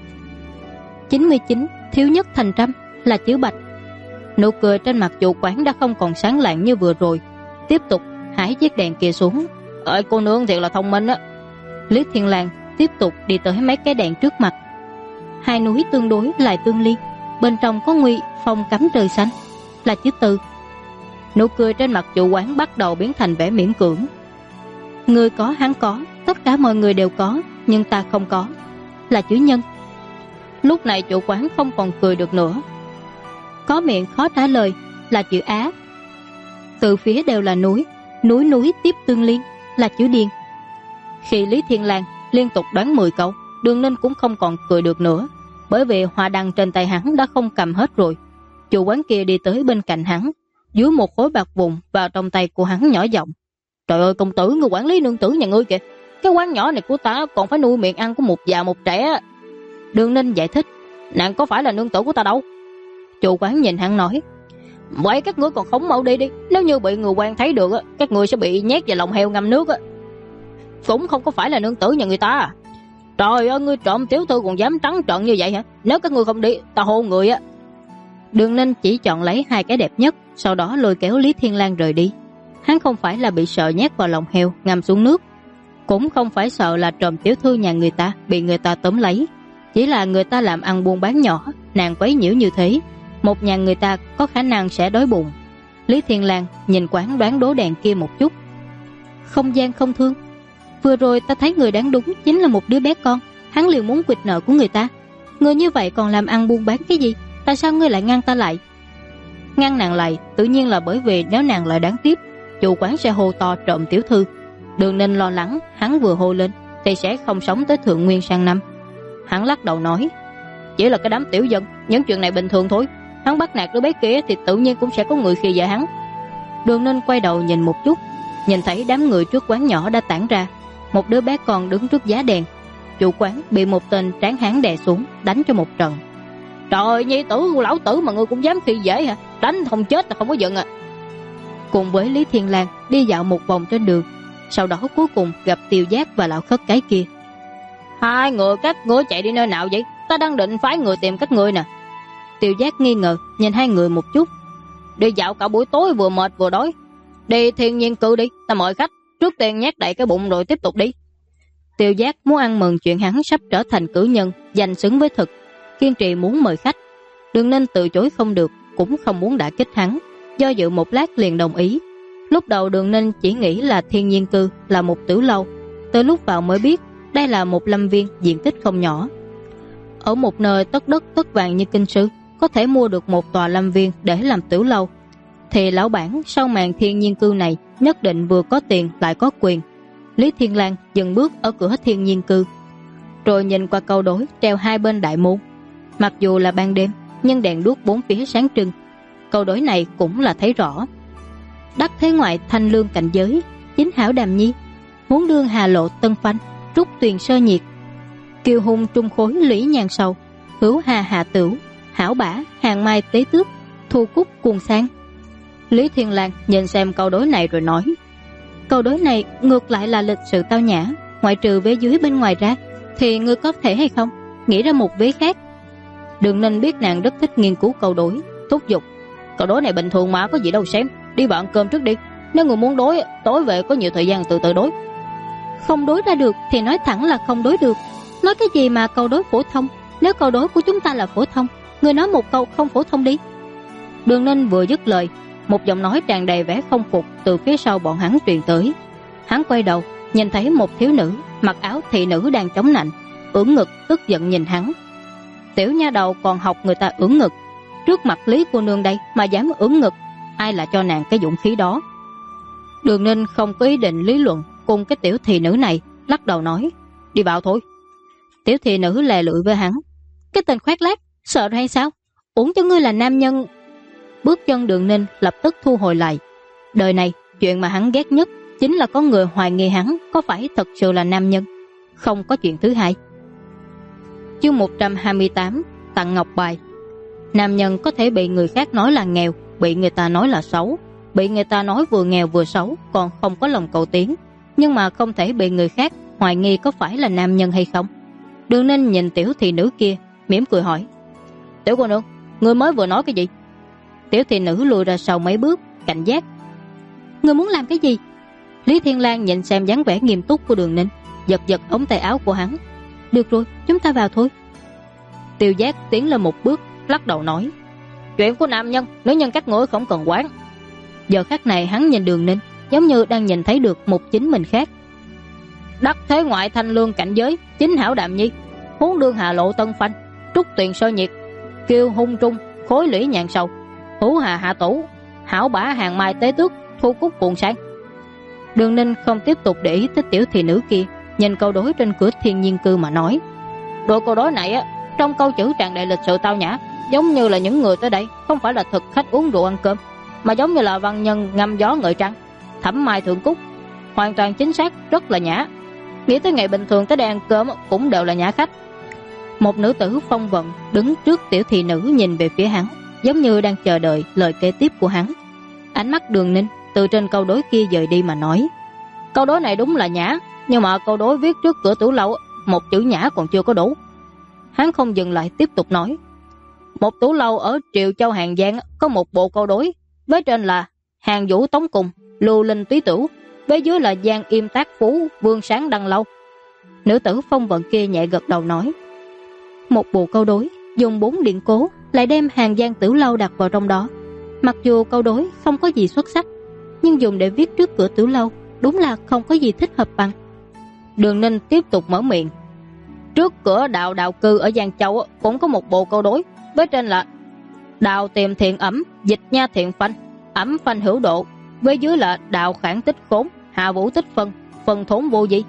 99 thiếu nhất thành trăm, là chữ Bạch. Nụ cười trên mặt chủ quán đã không còn sáng lạng như vừa rồi, tiếp tục hái chiếc đèn kia xuống: cô nương thiệt là thông minh á. Lý Thiên Lang tiếp tục đi tới mấy cái đèn trước mặt. Hai núi tương đối lại tương liên, bên trong có nguy phong cấm trời xanh, là chữ Từ. Nụ cười trên mặt chủ quán bắt đầu biến thành vẻ miễn cưỡng: người có hắn có, tất cả mọi người đều có, nhưng ta không có, là chữ Nhân. Lúc này chủ quán không còn cười được nữa, có miệng khó trả lời, là chữ Á. Từ phía đều là núi, núi núi tiếp tương liên, là chữ Điền. Khi Lý Thiên Lang liên tục đoán 10 câu, Đường Ninh cũng không còn cười được nữa, bởi vì hoa đăng trên tay hắn đã không cầm hết rồi. Chủ quán kia đi tới bên cạnh hắn, dưới một khối bạc vụn vào trong tay của hắn, nhỏ giọng: trời ơi công tử, người quản lý nương tử nhà ngươi kìa, cái quán nhỏ này của ta còn phải nuôi miệng ăn của một già một trẻ. Đường Ninh giải thích. Nàng có phải là nương tử của ta đâu. Chủ quán nhìn hắn nói. Vậy các ngươi còn không mau đi đi, nếu như bị người quen thấy được các ngươi sẽ bị nhét vào lòng heo ngâm nước. Cũng không có phải là nương tử nhà người ta. Trời ơi, ngươi trộm tiểu thư còn dám trắng trợn như vậy hả? Nếu các ngươi không đi, ta hôn người á. Đường Ninh chỉ chọn lấy 2 cái đẹp nhất, sau đó lôi kéo Lý Thiên Lang rời đi. Hắn không phải là bị sợ nhét vào lòng heo ngâm xuống nước, cũng không phải sợ là trộm tiểu thư nhà người ta bị người ta tóm lấy, chỉ là người ta làm ăn buôn bán nhỏ, nàng quấy nhiễu như thế, một nhà người ta có khả năng sẽ đói bụng. Lý Thiên Lang nhìn quán đoán đố đèn kia một chút. Không gian không thương, vừa rồi ta thấy người đáng đúng chính là một đứa bé con, hắn liền muốn quỵt nợ của người ta. Người như vậy còn làm ăn buôn bán cái gì? Tại sao ngươi lại ngăn ta lại? Ngăn nàng lại tự nhiên là bởi vì nếu nàng lại đáng tiếp, chủ quán sẽ hô to trộm tiểu thư. Đường Ninh lo lắng hắn vừa hô lên thì sẽ không sống tới thượng nguyên sang năm. Hắn lắc đầu nói, chỉ là cái đám tiểu dân, những chuyện này bình thường thôi. Hắn bắt nạt đứa bé kia thì tự nhiên cũng sẽ có người khi dễ hắn. Đường Ninh quay đầu nhìn một chút, nhìn thấy đám người trước quán nhỏ đã tản ra. Một đứa bé con đứng trước giá đèn. Chủ quán bị một tên tráng hán đè xuống, đánh cho một trận. Trời, nhi tử của lão tử mà ngươi cũng dám khi dễ hả? Đánh không chết là không có giận à. Cùng với Lý Thiên Lang đi dạo một vòng trên đường, sau đó cuối cùng gặp Tiêu Giác và lão khất cái kia. Hai người các ngươi chạy đi nơi nào vậy? Ta đang định phái người tìm các ngươi nè. Tiêu Giác nghi ngờ nhìn hai người một chút. Đi dạo cả buổi tối vừa mệt vừa đói. Đi thiên nhiên cư đi, ta mời khách. Trước tiên nhét đầy cái bụng rồi tiếp tục đi. Tiêu Giác muốn ăn mừng chuyện hắn sắp trở thành cử nhân danh xứng với thực, kiên trì muốn mời khách. Đường Ninh từ chối không được, cũng không muốn đả kích hắn, do dự một lát liền đồng ý. Lúc đầu Đường Ninh chỉ nghĩ là thiên nhiên cư là một tiểu lâu, tới lúc vào mới biết đây là một lâm viên diện tích không nhỏ. Ở một nơi tất đất tất vàng như Kinh Sư có thể mua được một tòa lâm viên để làm tiểu lâu, thì lão bản sau màn thiên nhiên cư này nhất định vừa có tiền lại có quyền. Lý Thiên Lang dừng bước ở cửa thiên nhiên cư, rồi nhìn qua câu đối treo hai bên đại môn. Mặc dù là ban đêm nhưng đèn đuốc bốn phía sáng trưng, câu đối này cũng là thấy rõ. Đắc thế ngoại thanh lương cạnh giới, chính hảo đàm nhi, muốn đương hà lộ tân phanh, trúc tuyền sơ nhiệt, kiều hùng trung khối lũy nhàn sầu, hữu hà hạ tửu, hảo bả hàng mai tế tước, thu cúc cuồng sang. Lý Thiên Lang nhìn xem câu đối này rồi nói, câu đối này ngược lại là lịch sự tao nhã, ngoại trừ vế dưới bên ngoài ra thì ngươi có thể hay không nghĩ ra một vế khác. Đường Ninh biết nàng rất thích nghiên cứu câu đối, thúc giục, câu đối này bình thường mà có gì đâu xem, đi vào ăn cơm trước đi, nếu người muốn đối tối về có nhiều thời gian từ từ đối. Không đối ra được thì nói thẳng là không đối được, nói cái gì mà câu đối phổ thông, nếu câu đối của chúng ta là phổ thông, người nói một câu không phổ thông đi. Đường Ninh vừa dứt lời, một giọng nói tràn đầy vẻ không phục từ phía sau bọn hắn truyền tới. Hắn quay đầu nhìn thấy một thiếu nữ mặc áo thị nữ đang chống nạnh, ưỡn ngực tức giận nhìn hắn. Tiểu nha đầu còn học người ta ưỡn ngực, trước mặt Lý cô nương đây mà dám ưỡn ngực, ai là cho nàng cái dũng khí đó? Đường Ninh không có ý định lý luận cùng cái tiểu thị nữ này, lắc đầu nói, đi vào thôi. Tiểu thị nữ lè lưỡi với hắn, cái tên khoác lác, sợ hay sao? Uổng cho ngươi là nam nhân. Bước chân Đường Ninh lập tức thu hồi lại. Đời này chuyện mà hắn ghét nhất chính là có người hoài nghi hắn có phải thật sự là nam nhân, không có chuyện thứ hai. Chương 128 tặng ngọc bài. Nam nhân có thể bị người khác nói là nghèo, bị người ta nói là xấu, bị người ta nói vừa nghèo vừa xấu còn không có lòng cầu tiến, nhưng mà không thể bị người khác hoài nghi có phải là nam nhân hay không. Đường Ninh nhìn tiểu thị nữ kia mỉm cười hỏi, tiểu cô nương, người mới vừa nói cái gì? Tiểu thị nữ lùi ra sau mấy bước cảnh giác, người muốn làm cái gì? Lý Thiên Lang nhìn xem dáng vẻ nghiêm túc của Đường Ninh, giật giật ống tay áo của hắn. Được rồi, chúng ta vào thôi. Tiêu Giác tiến lên một bước, lắc đầu nói, chuyện của nam nhân, nữ nhân các ngươi không cần quán. Giờ khắc này hắn nhìn Đường Ninh giống như đang nhìn thấy được một chính mình khác. Đắc thế ngoại thanh lương cảnh giới, chính hảo đạm nhi, huống đương hà lộ tân phanh, trúc tuyền sơ nhiệt, kiêu hung trung khối lũy nhàn sầu, hữu hà hạ tủ, hảo bả hàng mai tế tước, thu cúc cuồng sang. Đường Ninh không tiếp tục để ý tới tiểu thị nữ kia, nhìn câu đối trên cửa thiên nhiên cư mà nói, đôi câu đối này trong câu chữ tràn đầy lịch sự tao nhã, giống như là những người tới đây không phải là thực khách uống rượu ăn cơm, mà giống như là văn nhân ngâm gió ngợi trăng, thẩm mai thượng cúc, hoàn toàn chính xác, rất là nhã. Nghĩ tới ngày bình thường tới đây ăn cơm cũng đều là nhã khách. Một nữ tử phong vận đứng trước tiểu thị nữ nhìn về phía hắn, giống như đang chờ đợi lời kế tiếp của hắn. Ánh mắt Đường Ninh từ trên câu đối kia dời đi mà nói: Câu đối này đúng là nhã, nhưng mà câu đối viết trước cửa tử lâu một chữ nhã còn chưa có đủ. Hắn không dừng lại tiếp tục nói: Một tử lâu ở Triệu Châu Hàng Giang có một bộ câu đối, với trên là Hàng Vũ Tống Cùng, Lưu Linh Túy Tửu, với dưới là Giang Im Tác Phú, Vương Sáng Đăng Lâu. Nữ tử phong vận kia nhẹ gật đầu nói: Một bộ câu đối dùng 4 điện cố lại đem Hàng Giang Tử Lâu đặt vào trong đó. Mặc dù câu đối không có gì xuất sắc, nhưng dùng để viết trước cửa Tử Lâu đúng là không có gì thích hợp bằng. Đường Ninh tiếp tục mở miệng: Trước cửa đạo đạo cư ở Giang Châu cũng có một bộ câu đối, với trên là Đạo Tiềm Thiện Ẩm, Dịch Nha Thiện Phanh, Ẩm Phanh Hữu Độ, với dưới là Đạo Khản Tích Khốn, Hạ Vũ Tích Phân, Phần Thốn Vô Di.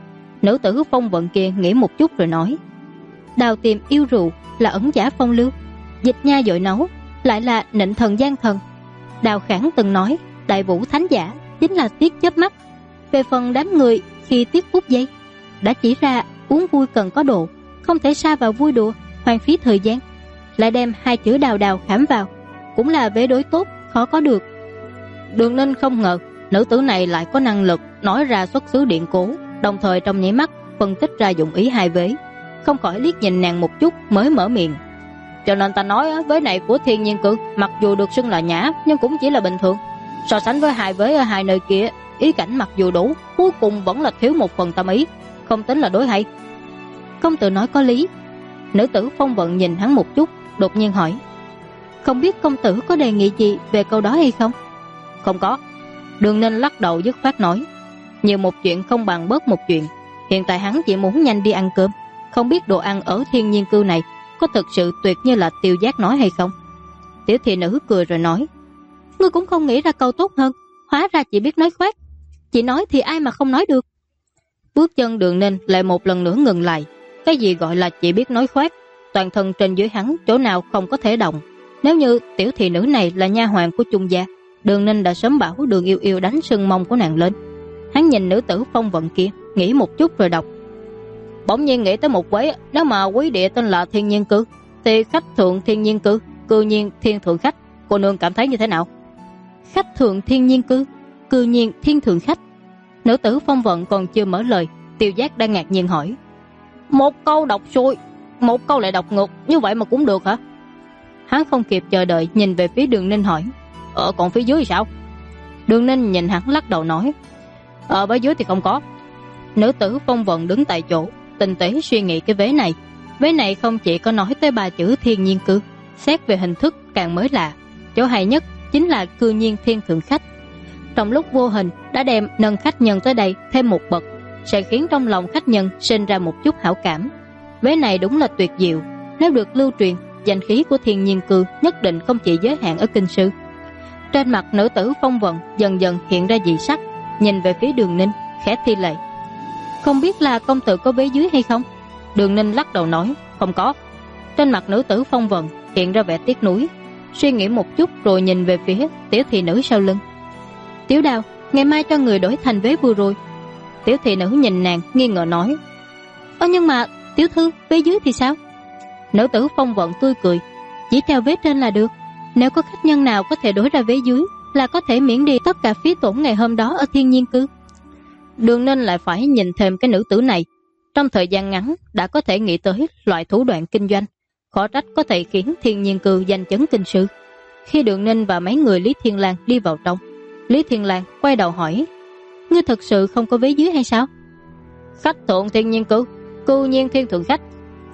Nữ tử phong vận kia nghĩ một chút rồi nói: Đào Tiềm yêu rượu là ẩn giả phong lưu, Dịch Nha dội nấu lại là nịnh thần gian thần. Đào Khản từng nói Đại Vũ Thánh Giả chính là tiếc chớp mắt. Về phần đám người khi tiếc phút giây, đã chỉ ra uống vui cần có độ, không thể sa vào vui đùa hoang phí thời gian. Lại đem 2 chữ đào đào khảm vào, cũng là vế đối tốt khó có được. Đường Ninh không ngờ nữ tử này lại có năng lực nói ra xuất xứ điện cố, đồng thời trong nháy mắt phân tích ra dụng ý 2 vế, không khỏi liếc nhìn nàng một chút mới mở miệng: Cho nên ta nói vế này của Thiên Nhiên Cư mặc dù được xưng là nhã, nhưng cũng chỉ là bình thường. So sánh với 2 vế ở 2 nơi kia, ý cảnh mặc dù đủ, cuối cùng vẫn là thiếu một phần tâm ý, không tính là đối hay. Công tử nói có lý. Nữ tử phong vận nhìn hắn một chút, đột nhiên hỏi: Không biết công tử có đề nghị gì về câu đó hay không? Không có. Đường Ninh lắc đầu dứt khoát nói: Nhiều một chuyện không bằng bớt một chuyện. Hiện tại hắn chỉ muốn nhanh đi ăn cơm, không biết đồ ăn ở Thiên Nhiên Cư này có thực sự tuyệt như là Tiêu Giác nói hay không. Tiểu thị nữ cười rồi nói: Ngươi cũng không nghĩ ra câu tốt hơn, hóa ra chỉ biết nói khoác. Chỉ nói thì ai mà không nói được. Bước chân Đường Ninh lại một lần nữa ngừng lại. Cái gì gọi là chỉ biết nói khoác? Toàn thân trên dưới hắn chỗ nào không có thể động. Nếu như tiểu thị nữ này là nha hoàn của Trung gia, Đường Ninh đã sớm bảo Đường Yêu Yêu đánh sưng mông của nàng lên. Hắn nhìn nữ tử phong vận kia, nghĩ một chút rồi đọc: Bỗng nhiên nghĩ tới một quế, nếu mà quý địa tên là Thiên Nhiên Cư thì khách thượng Thiên Nhiên Cư, cư nhiên thiên thượng khách. Cô nương cảm thấy như thế nào? Khách thượng Thiên Nhiên Cư, cư nhiên thiên thượng khách. Nữ tử phong vận còn chưa mở lời, Tiêu Giác đang ngạc nhiên hỏi: Một câu đọc xuôi, một câu lại đọc ngược, như vậy mà cũng được hả? Hắn không kịp chờ đợi nhìn về phía Đường Ninh hỏi: Còn phía dưới thì sao? Đường Ninh nhìn hắn lắc đầu nói: Phía dưới thì không có. Nữ tử phong vận đứng tại chỗ, tinh tế suy nghĩ cái vế này. Vế này không chỉ có nói tới 3 chữ Thiên Nhiên Cư, xét về hình thức càng mới lạ. Chỗ hay nhất chính là cư nhiên thiên thượng khách. Trong lúc vô hình đã đem nâng khách nhân tới đây thêm một bậc, sẽ khiến trong lòng khách nhân sinh ra một chút hảo cảm. Vế này đúng là tuyệt diệu, nếu được lưu truyền, danh khí của Thiên Nhiên Cư nhất định không chỉ giới hạn ở kinh sư. Trên mặt nữ tử phong vận dần dần hiện ra dị sắc, nhìn về phía Đường Ninh khẽ thi lệ: Không biết là công tử có vế dưới hay không? Đường Ninh lắc đầu nói: Không có. Trên mặt nữ tử phong vận hiện ra vẻ tiếc nuối, suy nghĩ một chút rồi nhìn về phía tiểu thị nữ sau lưng: Tiểu Đào, ngày mai cho người đổi thành vế vừa rồi. Tiểu thị nữ nhìn nàng nghi ngờ nói: Nhưng mà tiểu thư, vế dưới thì sao? Nữ tử phong vận tươi cười: Chỉ theo vế trên là được. Nếu có khách nhân nào có thể đổi ra vế dưới, là có thể miễn đi tất cả phí tổn ngày hôm đó ở Thiên Nhiên Cư. Đường Ninh lại phải nhìn thêm cái nữ tử này. Trong thời gian ngắn đã có thể nghĩ tới loại thủ đoạn kinh doanh, khó trách có thể khiến Thiên Nhiên Cư danh chấn kinh sư. Khi Đường Ninh và mấy người Lý Thiên Lang đi vào trong, Lý Thiên Lang quay đầu hỏi: Ngươi thật sự không có vế dưới hay sao? Khách thượng Thiên Nhiên Cư, cư nhiên thiên thượng khách.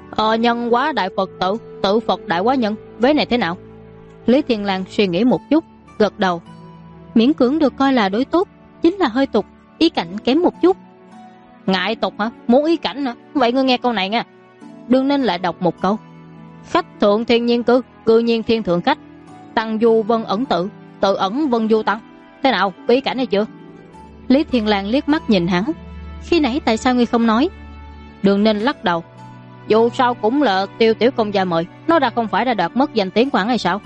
Nhân quá đại Phật tự, tự Phật đại quá nhân, vế này thế nào? Lý Thiên Lang suy nghĩ một chút, gật đầu: Miễn cưỡng được coi là đối tốt, chính là hơi tục, ý cảnh kém một chút. Ngại tục hả? Muốn ý cảnh hả? Vậy ngươi nghe câu này nha. Đường Ninh lại đọc một câu: Khách thượng Thiên Nhiên Cư, cư nhiên thiên thượng khách. Tăng du vân ẩn tự, tự ẩn vân du tăng. Thế nào, có ý cảnh hay chưa? Lý Thiên Lang liếc mắt nhìn hắn: Khi nãy tại sao ngươi không nói? Đường Ninh lắc đầu: Dù sao cũng là Tiêu tiểu công gia mời, nó ra không phải đã đoạt mất danh tiếng của hắn hay sao?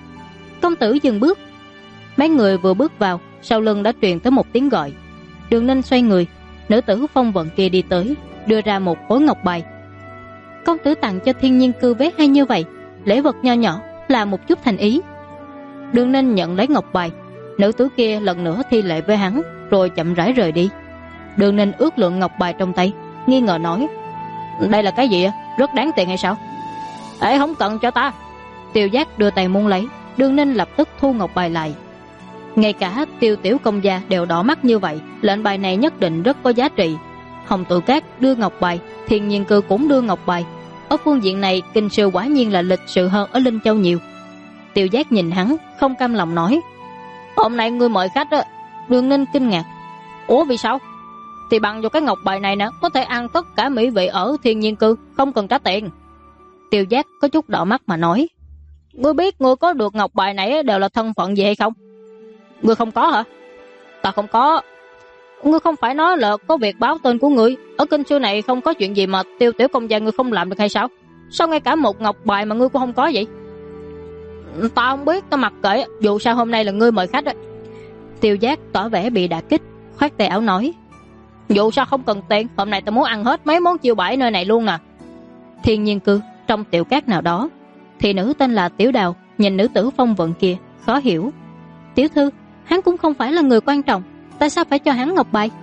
Công tử dừng bước. Mấy người vừa bước vào, sau lưng đã truyền tới một tiếng gọi. Đường Ninh xoay người, Nữ tử phong vận kia đi tới, đưa ra một khối ngọc bài. Công tử tặng cho Thiên Nhiên Cư vé hay như vậy, lễ vật nho nhỏ là một chút thành ý. Đường Ninh nhận lấy ngọc bài. Nữ tử kia lần nữa thi lễ với hắn, rồi chậm rãi rời đi. Đường Ninh ước lượng ngọc bài trong tay, nghi ngờ nói: đây là cái gì? Rất đáng tiền hay sao? Ê, không cần cho ta. Tiêu Giác đưa tay muốn lấy. Đường Ninh lập tức thu ngọc bài lại. Ngay cả Tiêu tiểu công gia đều đỏ mắt như vậy, lệnh bài này nhất định rất có giá trị. Hồng Tự Cát đưa ngọc bài, Thiên Nhiên Cư cũng đưa ngọc bài. Ở phương diện này kinh sư quả nhiên là lịch sự hơn ở Linh Châu nhiều. Tiêu Giác nhìn hắn, không cam lòng nói: hôm nay ngươi mời khách á. Đường Ninh kinh ngạc: ủa vì sao? Thì bằng vào cái ngọc bài này nè, có thể ăn tất cả mỹ vị ở Thiên Nhiên Cư, không cần trả tiền. Tiêu Giác có chút đỏ mắt mà nói: ngươi biết ngươi có được ngọc bài này đều là thân phận gì hay không? Ngươi không có hả? Ta không có. Ngươi không phải nói là có việc báo tên của ngươi, ở kinh sư này không có chuyện gì mà Tiêu tiểu công gia ngươi không làm được hay sao? Sao ngay cả một ngọc bài mà ngươi cũng không có vậy? Ta không biết, ta mặc kệ, dù sao hôm nay là ngươi mời khách á. Tiêu Giác tỏ vẻ bị đả kích, khoát tay áo nói: dù sao không cần tiền, hôm nay ta muốn ăn hết mấy món chiêu bãi nơi này luôn nè. Thiên Nhiên Cư trong tiểu cát nào đó, thị nữ tên là Tiểu Đào nhìn nữ tử phong vận kia, khó hiểu: tiểu thư, hắn cũng không phải là người quan trọng, tại sao phải cho hắn ngọc bài?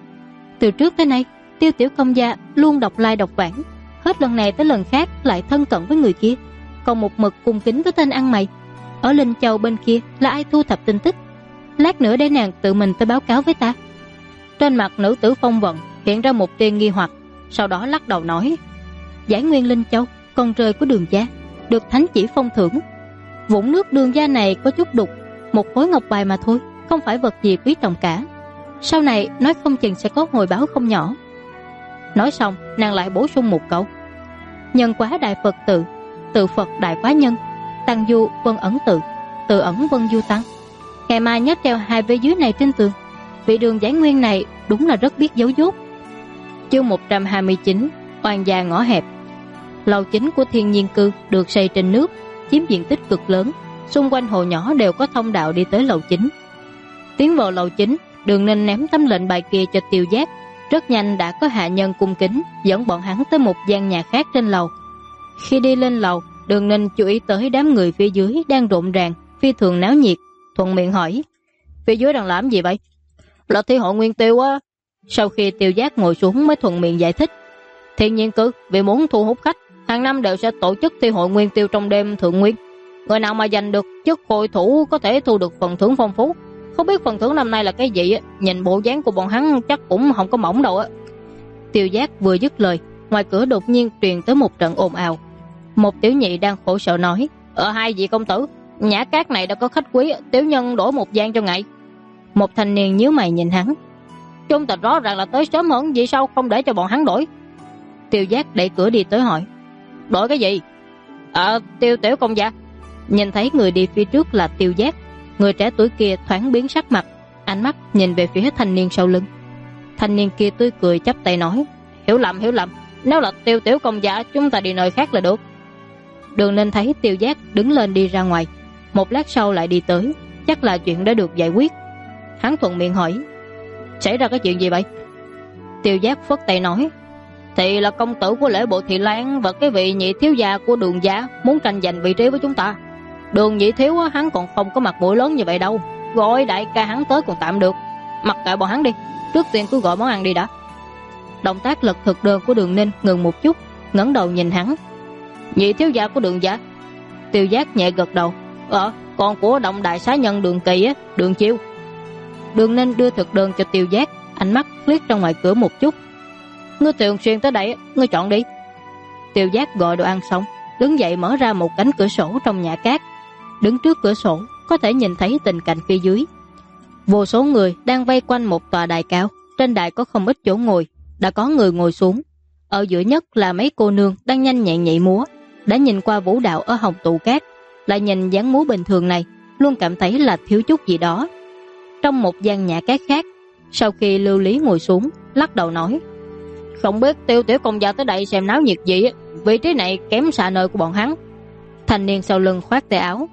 Từ trước tới nay, Tiêu tiểu công gia luôn độc lai độc vãng, hết lần này tới lần khác lại thân cận với người kia, còn một mực cung kính với tên ăn mày. Ở Linh Châu bên kia là ai thu thập tin tức? Lát nữa để nàng tự mình tới báo cáo với ta. Trên mặt nữ tử phong vận hiện ra một tia nghi hoặc, sau đó lắc đầu nói: Giải Nguyên Linh Châu, con rơi của Đường gia, được thánh chỉ phong thưởng. Vũng nước Đường gia này có chút đục, một khối ngọc bài mà thôi, không phải vật gì quý trọng cả. Sau này nói không chừng sẽ có hồi báo không nhỏ. Nói xong, nàng lại bổ sung một câu: nhân quá đại Phật tự, tự Phật đại quá nhân, tăng du vân ẩn tự, tự ẩn vân du tăng. Ngày mai nhớ treo hai vế dưới này trên tường. Vị Đường Giải Nguyên này đúng là rất biết giấu dốt. Chương 129: oan gia ngõ hẹp. Lầu chính của Thiên Nhiên Cư được xây trên nước, chiếm diện tích cực lớn, xung quanh hồ nhỏ đều có thông đạo đi tới lầu chính. Tiến vào lầu chính, Đường Ninh ném tấm lệnh bài kia cho Tiêu Giác, rất nhanh đã có hạ nhân cung kính dẫn bọn hắn tới một gian nhà khác trên lầu. Khi đi lên lầu, Đường Ninh chú ý tới đám người phía dưới đang rộn ràng, phi thường náo nhiệt, thuận miệng hỏi: phía dưới đang làm gì vậy? Là thi hội Nguyên Tiêu á. Sau khi Tiêu Giác ngồi xuống mới thuận miệng giải thích: Thiên Nhiên Cư vì muốn thu hút khách, hàng năm đều sẽ tổ chức thi hội Nguyên Tiêu trong đêm thượng nguyên. Người nào mà giành được chức hội thủ có thể thu được phần thưởng phong phú. Không biết phần thưởng năm nay là cái gì á, nhìn bộ dáng của bọn hắn chắc cũng không có mỏng đâu á. Tiêu Giác vừa dứt lời, ngoài cửa đột nhiên truyền tới một trận ồn ào. Một tiểu nhị đang khổ sở nói: hai vị công tử, nhã cát này đã có khách quý, tiểu nhân đổi một gian cho ngài. Một thanh niên nhíu mày nhìn hắn: chúng ta rõ ràng là tới sớm hơn, vì sao không để cho bọn hắn đổi? Tiêu Giác đẩy cửa đi tới hỏi: đổi cái gì? Tiêu tiểu công gia. Nhìn thấy người đi phía trước là Tiêu Giác, người trẻ tuổi kia thoáng biến sắc mặt, ánh mắt nhìn về phía thanh niên sau lưng. Thanh niên kia tươi cười chắp tay nói: hiểu lầm, nếu là Tiêu tiểu công gia chúng ta đi nơi khác là được. Đường Ninh thấy Tiêu Giác đứng lên đi ra ngoài, một lát sau lại đi tới, chắc là chuyện đã được giải quyết. Hắn thuận miệng hỏi: xảy ra cái chuyện gì vậy? Tiêu Giác phất tay nói: thì là công tử của lễ bộ Thị Lan và cái vị nhị thiếu gia của Đường gia muốn tranh giành vị trí với chúng ta. Đường nhị thiếu hắn còn không có mặt mũi lớn như vậy đâu, gọi đại ca hắn tới còn tạm được, mặc kệ bọn hắn đi, trước tiên cứ gọi món ăn đi đã. Động tác lật thực đơn của Đường Ninh ngừng một chút, ngẩng đầu nhìn hắn: nhị thiếu gia của Đường gia? Tiêu Giác nhẹ gật đầu: con của Động đại xá nhân Đường Kỳ á, Đường Chiêu. Đường Ninh đưa thực đơn cho Tiêu Giác, ánh mắt liếc ra ngoài cửa một chút: ngươi thường xuyên tới đây, ngươi chọn đi. Tiêu Giác gọi đồ ăn xong, đứng dậy mở ra một cánh cửa sổ trong nhà cát. Đứng trước cửa sổ có thể nhìn thấy tình cảnh phía dưới. Vô số người đang vây quanh một tòa đài cao, trên đài có không ít chỗ ngồi, đã có người ngồi xuống. Ở giữa nhất là mấy cô nương đang nhanh nhẹn nhảy múa. Đã nhìn qua vũ đạo ở Hồng Tụ Cát, lại nhìn dáng múa bình thường này, luôn cảm thấy là thiếu chút gì đó. Trong một gian nhà cát khác, sau khi Lưu Lý ngồi xuống, lắc đầu nói: không biết Tiêu tiểu công gia tới đây xem náo nhiệt gì, vị trí này kém xa nơi của bọn hắn. Thanh niên sau lưng khoát tay áo: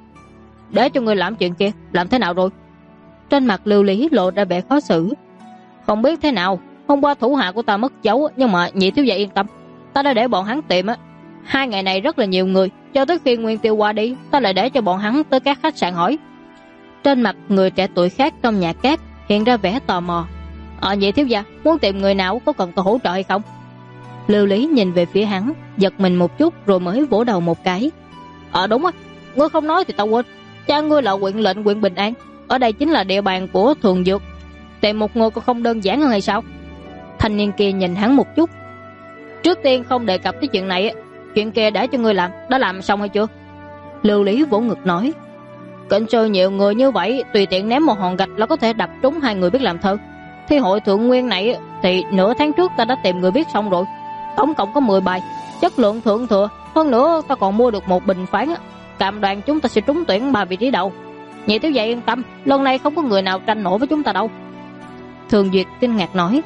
để cho người làm chuyện kia, làm thế nào rồi? Trên mặt Lưu Lý lộ ra vẻ khó xử: không biết thế nào, Hôm qua thủ hạ của ta mất dấu, nhưng mà nhị thiếu gia yên tâm, ta đã để bọn hắn tìm á. 2 ngày này rất là nhiều người, cho tới khi Nguyên Tiêu qua đi, ta lại để cho bọn hắn tới các khách sạn hỏi. Trên mặt người trẻ tuổi khác trong nhà cát hiện ra vẻ tò mò. Nhị thiếu gia, muốn tìm người nào, có cần ta hỗ trợ hay không? Lưu Lý nhìn về phía hắn, giật mình một chút rồi mới vỗ đầu một cái. Đúng á, ngươi không nói thì ta quên. Cha ngươi là huyện lệnh huyện Bình An, ở đây chính là địa bàn của Thường Dược. Tìm một người còn không đơn giản hơn hay sao? Thanh niên kia nhìn hắn một chút. Trước tiên không đề cập tới chuyện này, chuyện kia để cho ngươi làm, đã làm xong hay chưa? Lưu Lý vỗ ngực nói. Kinh sư nhiều người như vậy, tùy tiện ném một hòn gạch là có thể đập trúng 2 người biết làm thơ. Thi hội thượng nguyên này thì nửa tháng trước ta đã tìm người biết xong rồi, tổng cộng có 10 bài, chất lượng thượng thừa. Hơn nữa ta còn mua được một bình phán, cam đoan chúng ta sẽ trúng tuyển 3 vị trí đầu. Nhị thiếu gia yên tâm, lần này không có người nào tranh nổi với chúng ta đâu. Thường Duyệt kinh ngạc nói.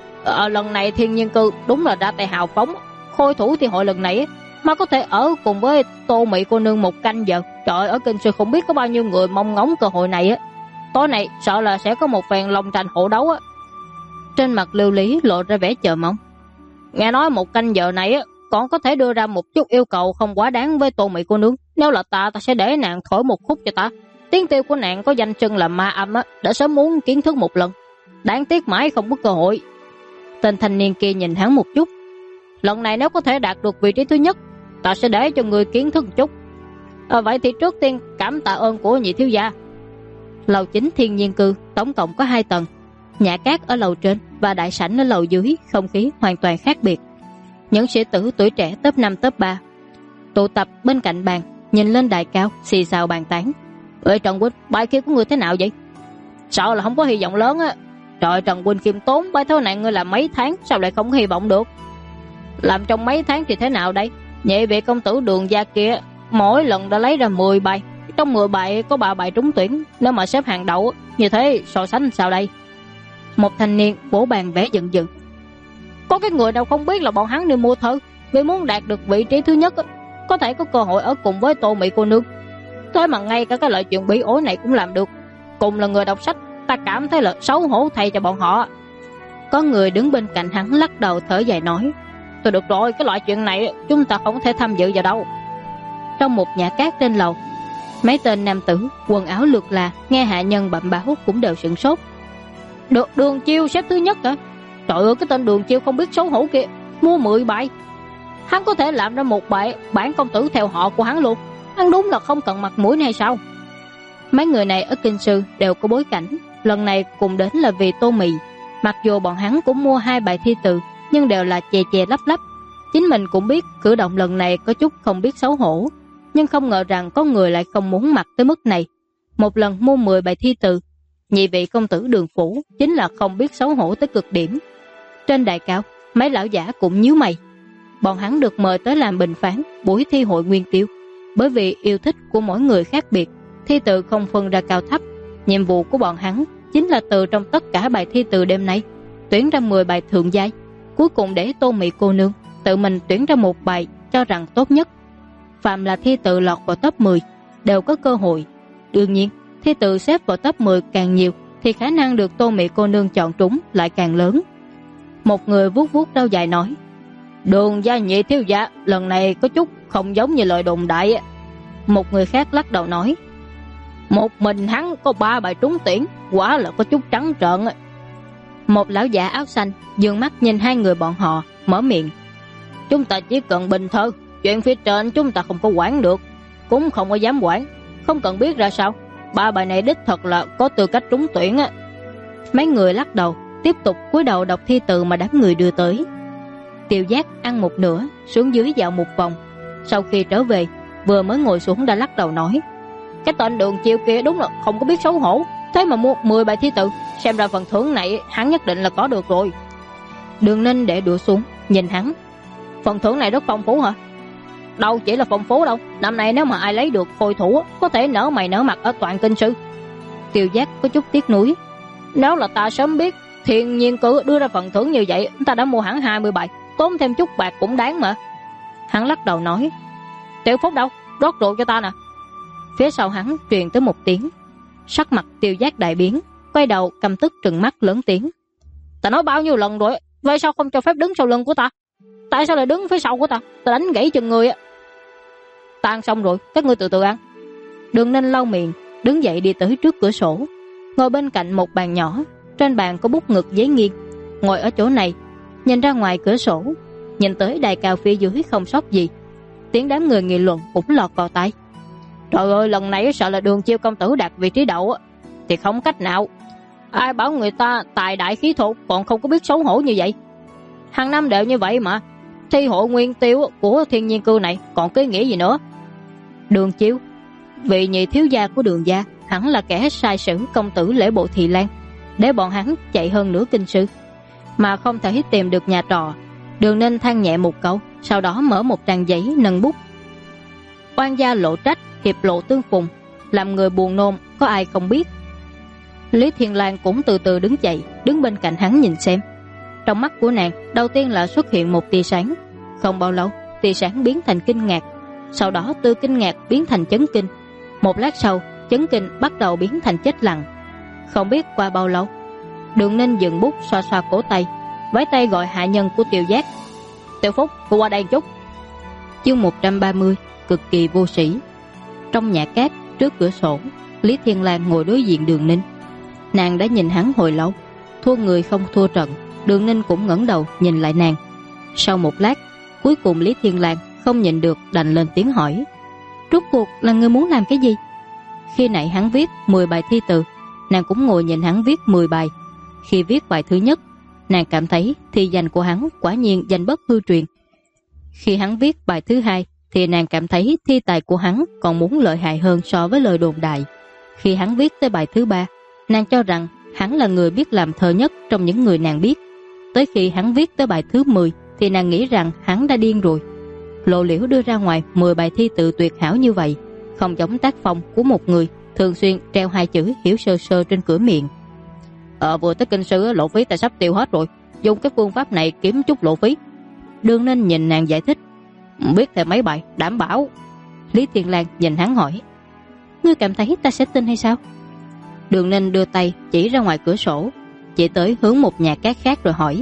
Lần này Thiên Nhiên Cư đúng là ra tay hào phóng. Khôi thủ thi hội lần này mà có thể ở cùng với Tô Mị cô nương 1 canh giờ. Trời, ở kinh sư không biết có bao nhiêu người mong ngóng cơ hội này á. Tối nay sợ là sẽ có một phen long tranh hổ đấu á. Trên mặt Lưu Lý lộ ra vẻ chờ mong. Nghe nói 1 canh giờ này á, còn có thể đưa ra một chút yêu cầu không quá đáng với Tô Mị cô nương. Nếu là ta sẽ để nàng thổi một khúc cho ta. Tiếng tiêu của nàng có danh xưng là ma âm á, đã sớm muốn kiến thức một lần. Đáng tiếc mãi không có cơ hội. Tên thanh niên kia nhìn hắn một chút. Lần này nếu có thể đạt được vị trí thứ nhất, ta sẽ để cho người kiến thức một chút. Vậy thì trước tiên cảm tạ ơn của nhị thiếu gia. Lầu chính Thiên Nhiên Cư tổng cộng có 2 tầng, nhà cát ở lầu trên và đại sảnh ở lầu dưới, không khí hoàn toàn khác biệt. Những sĩ tử tuổi trẻ top 5 top 3 tụ tập bên cạnh bàn, nhìn lên đài cao xì xào bàn tán. Ê Trần huynh, bài kia của người thế nào vậy? Sợ là không có hy vọng lớn á. Trời, Trần huynh khiêm tốn, bài thơ này ngươi làm mấy tháng sao lại không có hy vọng được? Làm trong mấy tháng thì thế nào đây? Nhị vị công tử Đường gia kia mỗi lần đã lấy ra 10 bài, trong 10 bài có 3 bài trúng tuyển. Nếu mà xếp hàng đậu như thế so sánh sao đây? Một thanh niên vỗ bàn vẻ giận dữ. Có cái người đâu không biết là bọn hắn đi mua thơ, vì muốn đạt được vị trí thứ nhất có thể có cơ hội ở cùng với Tô Mị cô nương. Thế mà ngay cả cái loại chuyện bí ối này cũng làm được. Cùng là người đọc sách, ta cảm thấy là xấu hổ thay cho bọn họ. Có người đứng bên cạnh hắn lắc đầu thở dài nói. Thôi được rồi, cái loại chuyện này chúng ta không thể tham dự vào đâu. Trong một nhà cát trên lầu, mấy tên nam tử quần áo lượt là nghe hạ nhân bẩm báo cũng đều sửng sốt. Được Đường Chiêu xếp thứ nhất hả? Trời ơi, cái tên Đường Chiêu không biết xấu hổ kia, mua 10 bài, hắn có thể làm ra một bài bản công tử theo họ của hắn luôn. Hắn đúng là không cần mặt mũi này sao? Mấy người này ở kinh sư đều có bối cảnh, lần này cùng đến là vì Tô Mị. Mặc dù bọn hắn cũng mua 2 bài thi từ, nhưng đều là chè chè lắp lắp. Chính mình cũng biết cử động lần này có chút không biết xấu hổ, nhưng không ngờ rằng có người lại không muốn mặc tới mức này. Một lần mua 10 bài thi từ, nhị vị công tử Đường phủ chính là không biết xấu hổ tới cực điểm. Trên đài cao, mấy lão giả cũng nhíu mày. Bọn hắn được mời tới làm bình phán buổi thi hội Nguyên Tiêu. Bởi vì yêu thích của mỗi người khác biệt, thi từ không phân ra cao thấp. Nhiệm vụ của bọn hắn chính là từ trong tất cả bài thi từ đêm nay tuyển ra 10 bài thượng giai, cuối cùng để Tô Mị cô nương tự mình tuyển ra một bài cho rằng tốt nhất. Phạm là thi từ lọt vào top 10 đều có cơ hội. Đương nhiên, thi từ xếp vào top 10 càng nhiều thì khả năng được Tô Mị cô nương chọn trúng lại càng lớn. Một người vuốt vuốt râu dài nói. Đường gia nhị thiếu gia lần này có chút không giống như lời đồn đại. Một người khác lắc đầu nói. Một mình hắn có 3 bài trúng tuyển, quả là có chút trắng trợn. Một lão giả áo xanh dương mắt nhìn 2 người bọn họ, mở miệng. Chúng ta chỉ cần bình thơ, chuyện phía trên chúng ta không có quản được, cũng không có dám quản, không cần biết ra sao. 3 bài này đích thật là có tư cách trúng tuyển. Mấy người lắc đầu, tiếp tục cúi đầu đọc thi từ mà đám người đưa tới. Tiêu Giác ăn một nửa, xuống dưới dạo một vòng. Sau khi trở về, vừa mới ngồi xuống đã lắc đầu nói. Cái tên Đường Chiêu kia đúng là không có biết xấu hổ, thế mà mua 10 bài thi từ, xem ra phần thưởng này hắn nhất định là có được rồi. Đường Ninh để đũa xuống, nhìn hắn. Phần thưởng này rất phong phú hả? Đâu chỉ là phong phú đâu, năm nay nếu mà ai lấy được khôi thủ có thể nở mày nở mặt ở toàn kinh sư. Tiêu Giác có chút tiếc nuối. Nếu là ta sớm biết Thiên Nhiên Cử đưa ra phần thưởng như vậy, ta đã mua hẳn 20 bài, tốn thêm chút bạc cũng đáng mà. Hắn lắc đầu nói. Tiểu Phúc đâu, rót rượu cho ta nè. Phía sau hắn truyền tới một tiếng. Sắc mặt Tiêu Giác đại biến, quay đầu căm tức trừng mắt lớn tiếng. Ta nói bao nhiêu lần rồi, vậy sao không cho phép đứng sau lưng của ta? Tại sao lại đứng phía sau của ta? Ta đánh gãy chân người á. Ta ăn xong rồi, các ngươi từ từ ăn. Đường Ninh lau miệng, đứng dậy đi tới trước cửa sổ, ngồi bên cạnh một bàn nhỏ. Trên bàn có bút ngực giấy nghiêng. Ngồi ở chỗ này, nhìn ra ngoài cửa sổ, nhìn tới đài cao phía dưới không sót gì. Tiếng đám người nghị luận cũng lọt vào tai. Trời ơi, lần này sợ là Đường Chiêu công tử đạt vị trí đậu thì không cách nào. Ai bảo người ta tài đại khí thô còn không có biết xấu hổ như vậy. Hàng năm đều như vậy mà. Thi hội nguyên tiêu của Thiên Nhiên Cư này còn cái nghĩa gì nữa. Đường Chiêu, vị nhị thiếu gia của Đường gia, hẳn là kẻ sai sử công tử Lễ Bộ Thị Lan, để bọn hắn chạy hơn nửa kinh sư mà không thể tìm được nhà trọ. Đường Ninh than nhẹ một câu, sau đó mở một trang giấy nâng bút. Oan gia lộ trách, hiệp lộ tương phùng, làm người buồn nôn, có ai không biết. Lý Thiên Lan cũng từ từ đứng dậy, đứng bên cạnh hắn nhìn xem. Trong mắt của nàng đầu tiên là xuất hiện một tia sáng. Không bao lâu, tia sáng biến thành kinh ngạc, sau đó từ kinh ngạc biến thành chấn kinh. Một lát sau, chấn kinh bắt đầu biến thành chết lặng. Không biết qua bao lâu, Đường Ninh dừng bút, xoa xoa cổ tay, vẫy tay gọi hạ nhân của Tiêu Giác. Tiểu Phúc, cô qua đây chút. Chương 130, cực kỳ vô sĩ. Trong nhà cát, trước cửa sổ, Lý Thiên Lan ngồi đối diện Đường Ninh. Nàng đã nhìn hắn hồi lâu, thua người không thua trận. Đường Ninh cũng ngẩng đầu nhìn lại nàng. Sau một lát, cuối cùng Lý Thiên Lan không nhịn được đành lên tiếng hỏi: rốt cuộc là ngươi muốn làm cái gì? Khi nãy hắn viết 10 bài thi từ, nàng cũng ngồi nhìn hắn viết 10 bài. Khi viết bài thứ nhất, nàng cảm thấy thi danh của hắn quả nhiên danh bất hư truyền. Khi hắn viết bài thứ hai, thì nàng cảm thấy thi tài của hắn còn muốn lợi hại hơn so với lời đồn đại. Khi hắn viết tới bài thứ ba, nàng cho rằng hắn là người biết làm thơ nhất trong những người nàng biết. Tới khi hắn viết tới bài thứ 10, thì nàng nghĩ rằng hắn đã điên rồi. Lộ Liễu đưa ra ngoài 10 bài thi tự tuyệt hảo như vậy, không giống tác phong của một người thường xuyên treo 2 chữ hiểu sơ sơ trên cửa miệng. Vừa tới kinh sư lộ phí ta sắp tiêu hết rồi, dùng cái phương pháp này kiếm chút lộ phí. Đường Ninh nhìn nàng giải thích: biết thêm mấy bài đảm bảo. Lý Thiên Lan nhìn hắn hỏi: ngươi cảm thấy ta sẽ tin hay sao? Đường Ninh đưa tay chỉ ra ngoài cửa sổ, chỉ tới hướng một nhà cát khác rồi hỏi: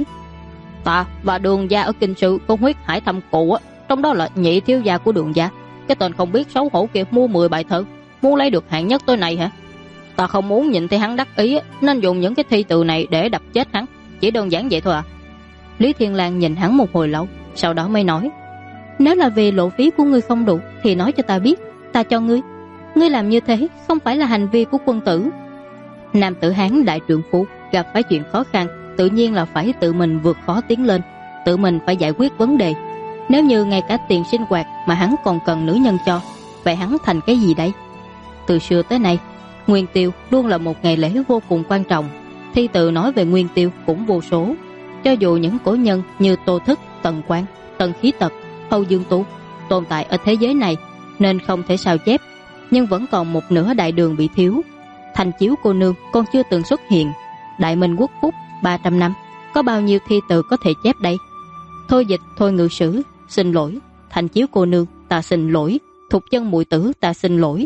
ta và Đường gia ở kinh sư có huyết hải thâm cựu, trong đó là nhị thiếu gia của Đường gia. Cái tên không biết xấu hổ kia mua 10 bài thơ, muốn lấy được hạng nhất tối này hả? Ta không muốn nhìn thấy hắn đắc ý, nên dùng những cái thi từ này để đập chết hắn. Chỉ đơn giản vậy thôi à? Lý Thiên Lan nhìn hắn một hồi lâu, sau đó mới nói: nếu là vì lộ phí của ngươi không đủ thì nói cho ta biết, ta cho ngươi. Ngươi làm như thế không phải là hành vi của quân tử. Nam tử Hán đại trượng phu gặp phải chuyện khó khăn, tự nhiên là phải tự mình vượt khó tiến lên, tự mình phải giải quyết vấn đề. Nếu như ngay cả tiền sinh hoạt mà hắn còn cần nữ nhân cho, vậy hắn thành cái gì đây? Từ xưa tới nay, Nguyên Tiêu luôn là một ngày lễ vô cùng quan trọng. Thi từ nói về Nguyên Tiêu cũng vô số. Cho dù những cổ nhân như Tô Thức, Tần Quang, Tần Khí Tật, Âu Dương Tú tồn tại ở thế giới này nên không thể sao chép, nhưng vẫn còn một nửa đại đường bị thiếu. Thành Chiếu cô nương còn chưa từng xuất hiện. Đại Minh quốc phúc 300 năm, có bao nhiêu thi từ có thể chép đây? Thôi Dịch, Thôi ngự sử, xin lỗi. Thành Chiếu cô nương, ta xin lỗi. Thục Chân muội tử, ta xin lỗi.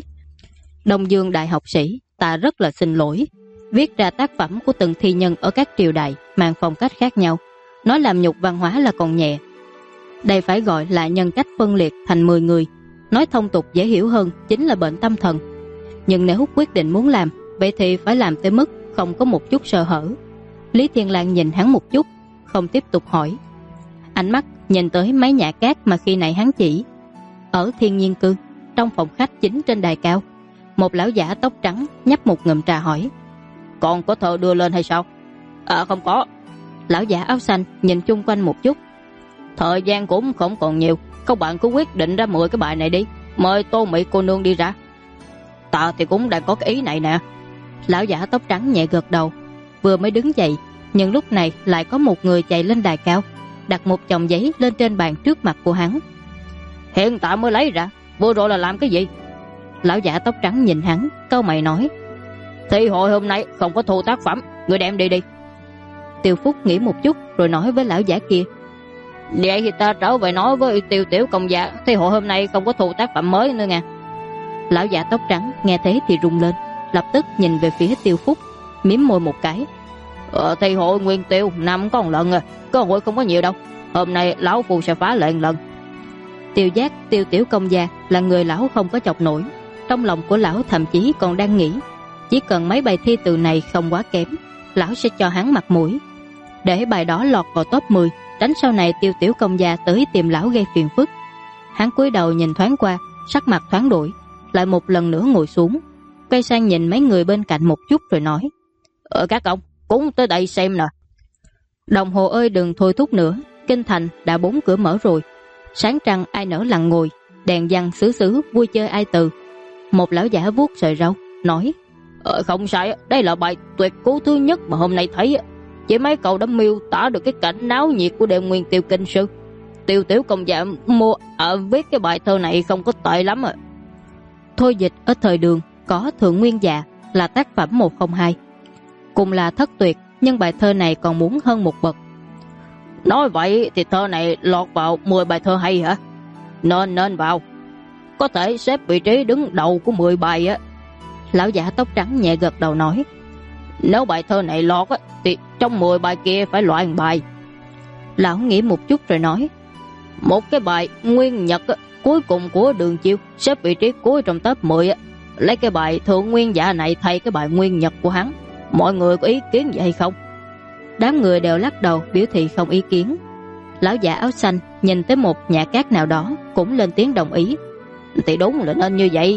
Đông Dương đại học sĩ, ta rất là xin lỗi. Viết ra tác phẩm của từng thi nhân ở các triều đại mang phong cách khác nhau, nói làm nhục văn hóa là còn nhẹ. Đây phải gọi là nhân cách phân liệt thành 10 người. Nói thông tục dễ hiểu hơn chính là bệnh tâm thần. Nhưng nếu quyết định muốn làm, vậy thì phải làm tới mức không có một chút sơ hở. Lý Thiên Lan nhìn hắn một chút, không tiếp tục hỏi. Ánh mắt nhìn tới mấy nhà cát mà khi nãy hắn chỉ. Ở Thiên Nhiên Cư, trong phòng khách chính trên đài cao, một lão giả tóc trắng nhấp một ngụm trà hỏi: còn có thợ đưa lên hay sao? Không có. Lão giả áo xanh nhìn chung quanh một chút: thời gian cũng không còn nhiều, các bạn cứ quyết định ra 10 cái bài này đi, mời Tô Mỹ cô nương đi ra. Ta thì cũng đang có cái ý này nè. Lão giả tóc trắng nhẹ gật đầu, vừa mới đứng dậy, nhưng lúc này lại có một người chạy lên đài cao, đặt một chồng giấy lên trên bàn trước mặt của hắn. Hiện tại mới lấy ra, vừa rồi là làm cái gì? Lão giả tóc trắng nhìn hắn, cau mày nói: thi hội hôm nay không có thu tác phẩm, người đem đi đi. Tiêu Phúc nghĩ một chút rồi nói với lão giả kia: vậy thì ta trở về nói với Tiêu tiểu công gia, thi hội hôm nay không có thu tác phẩm mới nữa nha. Lão giả tóc trắng nghe thế thì rung lên, lập tức nhìn về phía Tiêu Phúc, mím môi một cái: Thì hội Nguyên Tiêu năm có một lần cơ hội không có nhiều đâu. Hôm nay lão phu sẽ phá lệ lần. Tiêu Giác, Tiêu tiểu công gia là người lão không có chọc nổi. Trong lòng của lão thậm chí còn đang nghĩ, chỉ cần mấy bài thi từ này không quá kém, lão sẽ cho hắn mặt mũi, để bài đó lọt vào top 10, tránh sau này Tiêu tiểu công gia tới tìm lão gây phiền phức. Hắn cúi đầu nhìn thoáng qua, sắc mặt thoáng đổi, lại một lần nữa ngồi xuống, quay sang nhìn mấy người bên cạnh một chút rồi nói: Các ông cũng tới đây xem nè. Đồng hồ ơi đừng thôi thúc nữa, kinh thành đã 4 cửa mở rồi. Sáng trăng ai nở lặng ngồi, đèn văng xứ xứ vui chơi ai từ. Một lão giả vuốt sợi râu nói: Không sai, đây là bài tuyệt cú thứ nhất mà hôm nay thấy. Chỉ mấy câu đã miêu tả được cái cảnh náo nhiệt của đêm Nguyên Tiêu kinh sư. Tiêu tiểu công gia mua viết cái bài thơ này không có tệ lắm à. Thôi dịch ở thời Đường có Thượng Nguyên Dạ là tác phẩm 102, cùng là thất tuyệt, nhưng bài thơ này còn muốn hơn một bậc. Nói vậy thì thơ này lọt vào 10 bài thơ hay hả? Nên vào, có thể xếp vị trí đứng đầu của 10 bài á. Lão giả tóc trắng nhẹ gật đầu nói: Nếu bài thơ này lọt á, thì trong 10 bài kia phải loại một bài. Lão nghĩ một chút rồi nói: Một cái bài Nguyên Nhật á, cuối cùng của Đường Chiêu, xếp vị trí cuối trong top 10 á. Lấy cái bài Thượng Nguyên Dạ này thay cái bài Nguyên Nhật của hắn, mọi người có ý kiến gì hay không? Đám người đều lắc đầu biểu thị không ý kiến. Lão giả áo xanh nhìn tới một nhã cát nào đó cũng lên tiếng đồng ý: Thì đúng là nên như vậy.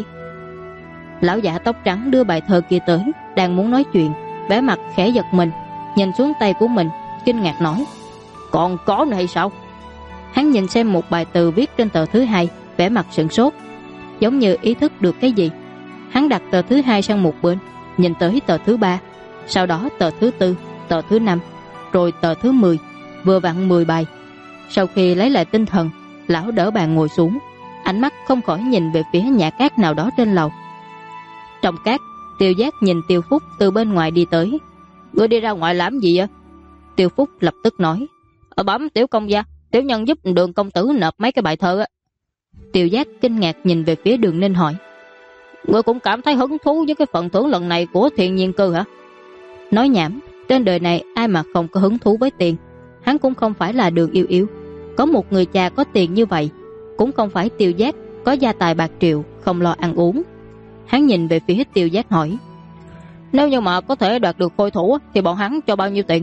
Lão giả tóc trắng đưa bài thơ kia tới, đang muốn nói chuyện, vẻ mặt khẽ giật mình, nhìn xuống tay của mình, kinh ngạc nói: Còn có nữa hay sao? Hắn nhìn xem một bài từ viết trên tờ thứ 2, vẻ mặt sửng sốt, giống như ý thức được cái gì. Hắn đặt tờ thứ 2 sang một bên, nhìn tới tờ thứ 3, sau đó tờ thứ 4, tờ thứ 5, rồi tờ thứ 10, vừa vặn 10 bài. Sau khi lấy lại tinh thần, lão đỡ bàn ngồi xuống, ánh mắt không khỏi nhìn về phía nhã cát nào đó trên lầu. Trong cát, Tiêu Giác nhìn Tiêu Phúc từ bên ngoài đi tới. Ngươi đi ra ngoài làm gì vậy? Tiêu Phúc lập tức nói: Bấm tiểu công gia, tiểu nhân giúp Đường công tử nộp mấy cái bài thơ á. Tiêu Giác kinh ngạc nhìn về phía Đường Ninh hỏi: Ngươi cũng cảm thấy hứng thú với cái phần thưởng lần này của Thiên Nhiên Cư hả? Nói nhảm, trên đời này ai mà không có hứng thú với tiền. Hắn cũng không phải là Đường Yêu Yêu, có một người cha có tiền như vậy, cũng không phải Tiêu Giác có gia tài bạc triệu không lo ăn uống. Hắn nhìn về phía Tiêu Giác hỏi: Nếu như mà có thể đoạt được khôi thủ thì bọn hắn cho bao nhiêu tiền?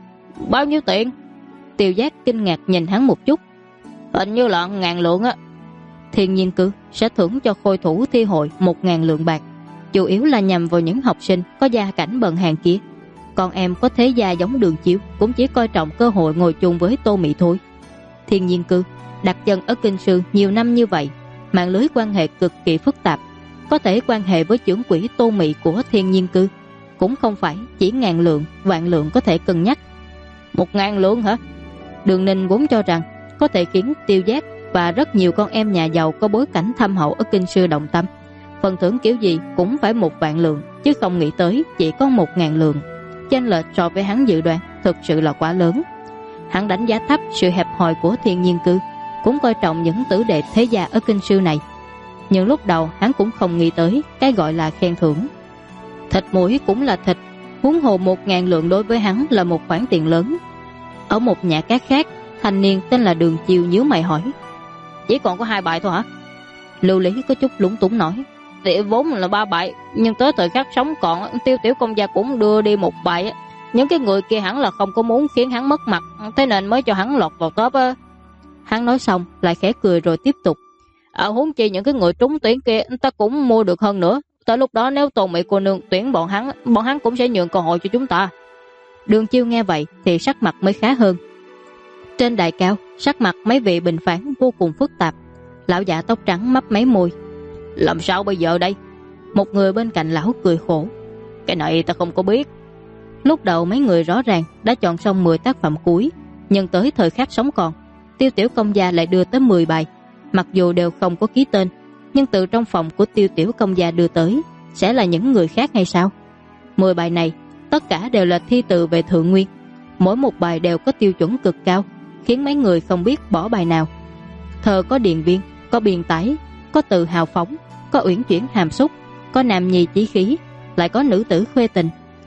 Bao nhiêu tiền? Tiêu Giác kinh ngạc nhìn hắn một chút. Hình như là 1.000 lượng á. Thiên Nhiên Cư sẽ thưởng cho khôi thủ thi hội 1.000 lượng bạc, chủ yếu là nhằm vào những học sinh có gia cảnh bần hàn kia. Còn em có thế gia giống Đường Chiêu cũng chỉ coi trọng cơ hội ngồi chung với Tô Mị thôi. Thiên Nhiên Cư đặt chân ở kinh sư nhiều năm như vậy, mạng lưới quan hệ cực kỳ phức tạp, có thể quan hệ với trưởng quỹ Tô Mị của Thiên Nhiên Cư, cũng không phải chỉ 1.000 lượng, vạn lượng có thể cân nhắc. 1.000 lượng hả? Đường Ninh vốn cho rằng có thể khiến Tiêu Giác và rất nhiều con em nhà giàu có bối cảnh thâm hậu ở kinh sư động tâm. Phần thưởng kiểu gì cũng phải 1.000 lượng, chứ không nghĩ tới chỉ có 1.000 lượng. Chênh lệch so với hắn dự đoán thực sự là quá lớn. Hắn đánh giá thấp sự hẹp hòi của Thiên Nhiên Cư, cũng coi trọng những tử đệ thế gia ở kinh sư này. Nhưng lúc đầu hắn cũng không nghĩ tới cái gọi là khen thưởng. Thịt mũi cũng là thịt, huống hồ 1.000 lượng đối với hắn là một khoản tiền lớn. Ở một nhà cát khác, thanh niên tên là Đường Chiêu nhíu mày hỏi: Chỉ còn có 2 bài thôi hả? Lưu Lý có chút lúng túng nói: Thì vốn là 3 bài, nhưng tới thời khắc sống còn, Tiêu tiểu công gia cũng đưa đi 1 bài. Những cái người kia hẳn là không có muốn khiến hắn mất mặt, thế nên mới cho hắn lọt vào top á. Hắn nói xong lại khẽ cười rồi tiếp tục: Huống chi những cái người trúng tuyển kia ta cũng mua được hơn nữa. Tới lúc đó nếu Tôn Mị cô nương tuyển bọn hắn cũng sẽ nhường cơ hội cho chúng ta. Đường Chiêu nghe vậy thì sắc mặt mới khá hơn. Trên đài cao, sắc mặt mấy vị bình phán vô cùng phức tạp. Lão giả tóc trắng mấp máy môi: Làm sao bây giờ đây? Một người bên cạnh lão cười khổ: Cái này ta không có biết. Lúc đầu mấy người rõ ràng đã chọn xong 10 tác phẩm cuối, nhưng tới thời khắc sống còn, Tiêu tiểu công gia lại đưa tới 10 bài. Mặc dù đều không có ký tên, nhưng từ trong phòng của Tiêu tiểu công gia đưa tới sẽ là những người khác hay sao? 10 bài này tất cả đều là thi từ về Thượng Nguyên, mỗi một bài đều có tiêu chuẩn cực cao, khiến mấy người không biết bỏ bài nào. Thơ có điền viên, có biên tái, có từ hào phóng, có uyển chuyển hàm xúc, có nam nhi chí khí, lại có nữ tử khuê tình.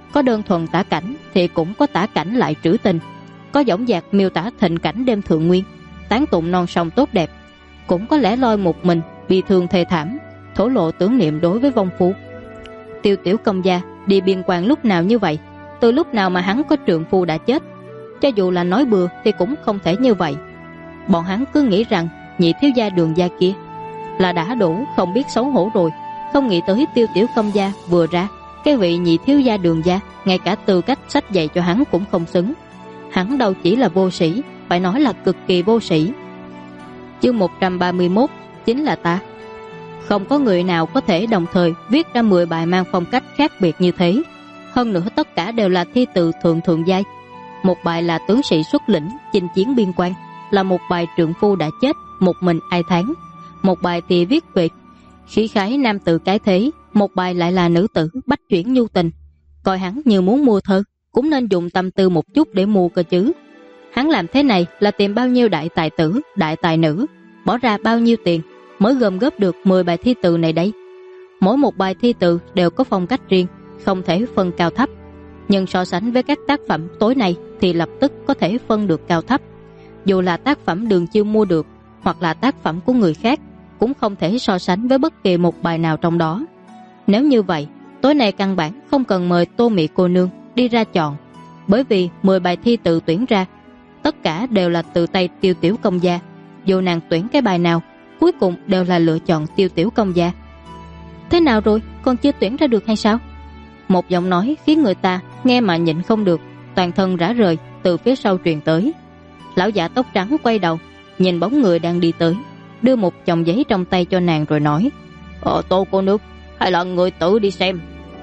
Có đơn thuần tả cảnh thì cũng có tả cảnh lại trữ tình, có dõng dạc miêu tả thịnh cảnh đêm thượng nguyên, tán tụng non sông tốt đẹp, cũng có lẻ loi một mình bị thương thê thảm, thổ lộ tưởng niệm đối với vong phu. Tiêu Tiểu Công gia đi biên quan lúc nào như vậy? Từ lúc nào mà hắn có trượng phu đã chết? Cho dù là nói bừa thì cũng không thể như vậy. Bọn hắn cứ nghĩ rằng nhị thiếu gia Đường gia kia là đã đủ không biết xấu hổ rồi, không nghĩ tới Tiêu Tiểu Công gia vừa ra, cái vị nhị thiếu gia Đường gia ngay cả tư cách sách dạy cho hắn cũng không xứng. Hắn đâu chỉ là vô sĩ, phải nói là cực kỳ vô sĩ. Chương 131 chính là ta. Không có người nào có thể đồng thời viết ra 10 bài mang phong cách khác biệt như thế. Hơn nữa tất cả đều là thi từ thượng giai. Một bài là tướng sĩ xuất lĩnh chinh chiến biên quan, là một bài trượng phu đã chết một mình ai thán. Một bài thì viết về khí khái nam tử cái thế, một bài lại là nữ tử bách chuyển nhu tình. Coi hắn như muốn mua thơ, cũng nên dùng tâm tư một chút để mua cơ chứ. Hắn làm thế này là tìm bao nhiêu đại tài tử, đại tài nữ, bỏ ra bao nhiêu tiền mới gom góp được 10 bài thi từ này đây. Mỗi một bài thi từ đều có phong cách riêng, không thể phân cao thấp. Nhưng so sánh với các tác phẩm tối nay thì lập tức có thể phân được cao thấp. Dù là tác phẩm Đường Chiêu mua được hoặc là tác phẩm của người khác, cũng không thể so sánh với bất kỳ một bài nào trong đó. Nếu như vậy, tối nay căn bản không cần mời Tô Mị cô nương đi ra chọn, bởi vì 10 bài thi tự tuyển ra tất cả đều là từ tay Tiêu Tiểu Công gia. Dù nàng tuyển cái bài nào, cuối cùng đều là lựa chọn Tiêu Tiểu Công gia. Thế nào rồi, còn chưa tuyển ra được hay sao? Một giọng nói khiến người ta nghe mà nhịn không được, toàn thân rã rời từ phía sau truyền tới. Lão giả tóc trắng quay đầu nhìn bóng người đang đi tới, đưa một chồng giấy trong tay cho nàng rồi nói: Tô cô nương, hay là người tự đi xem.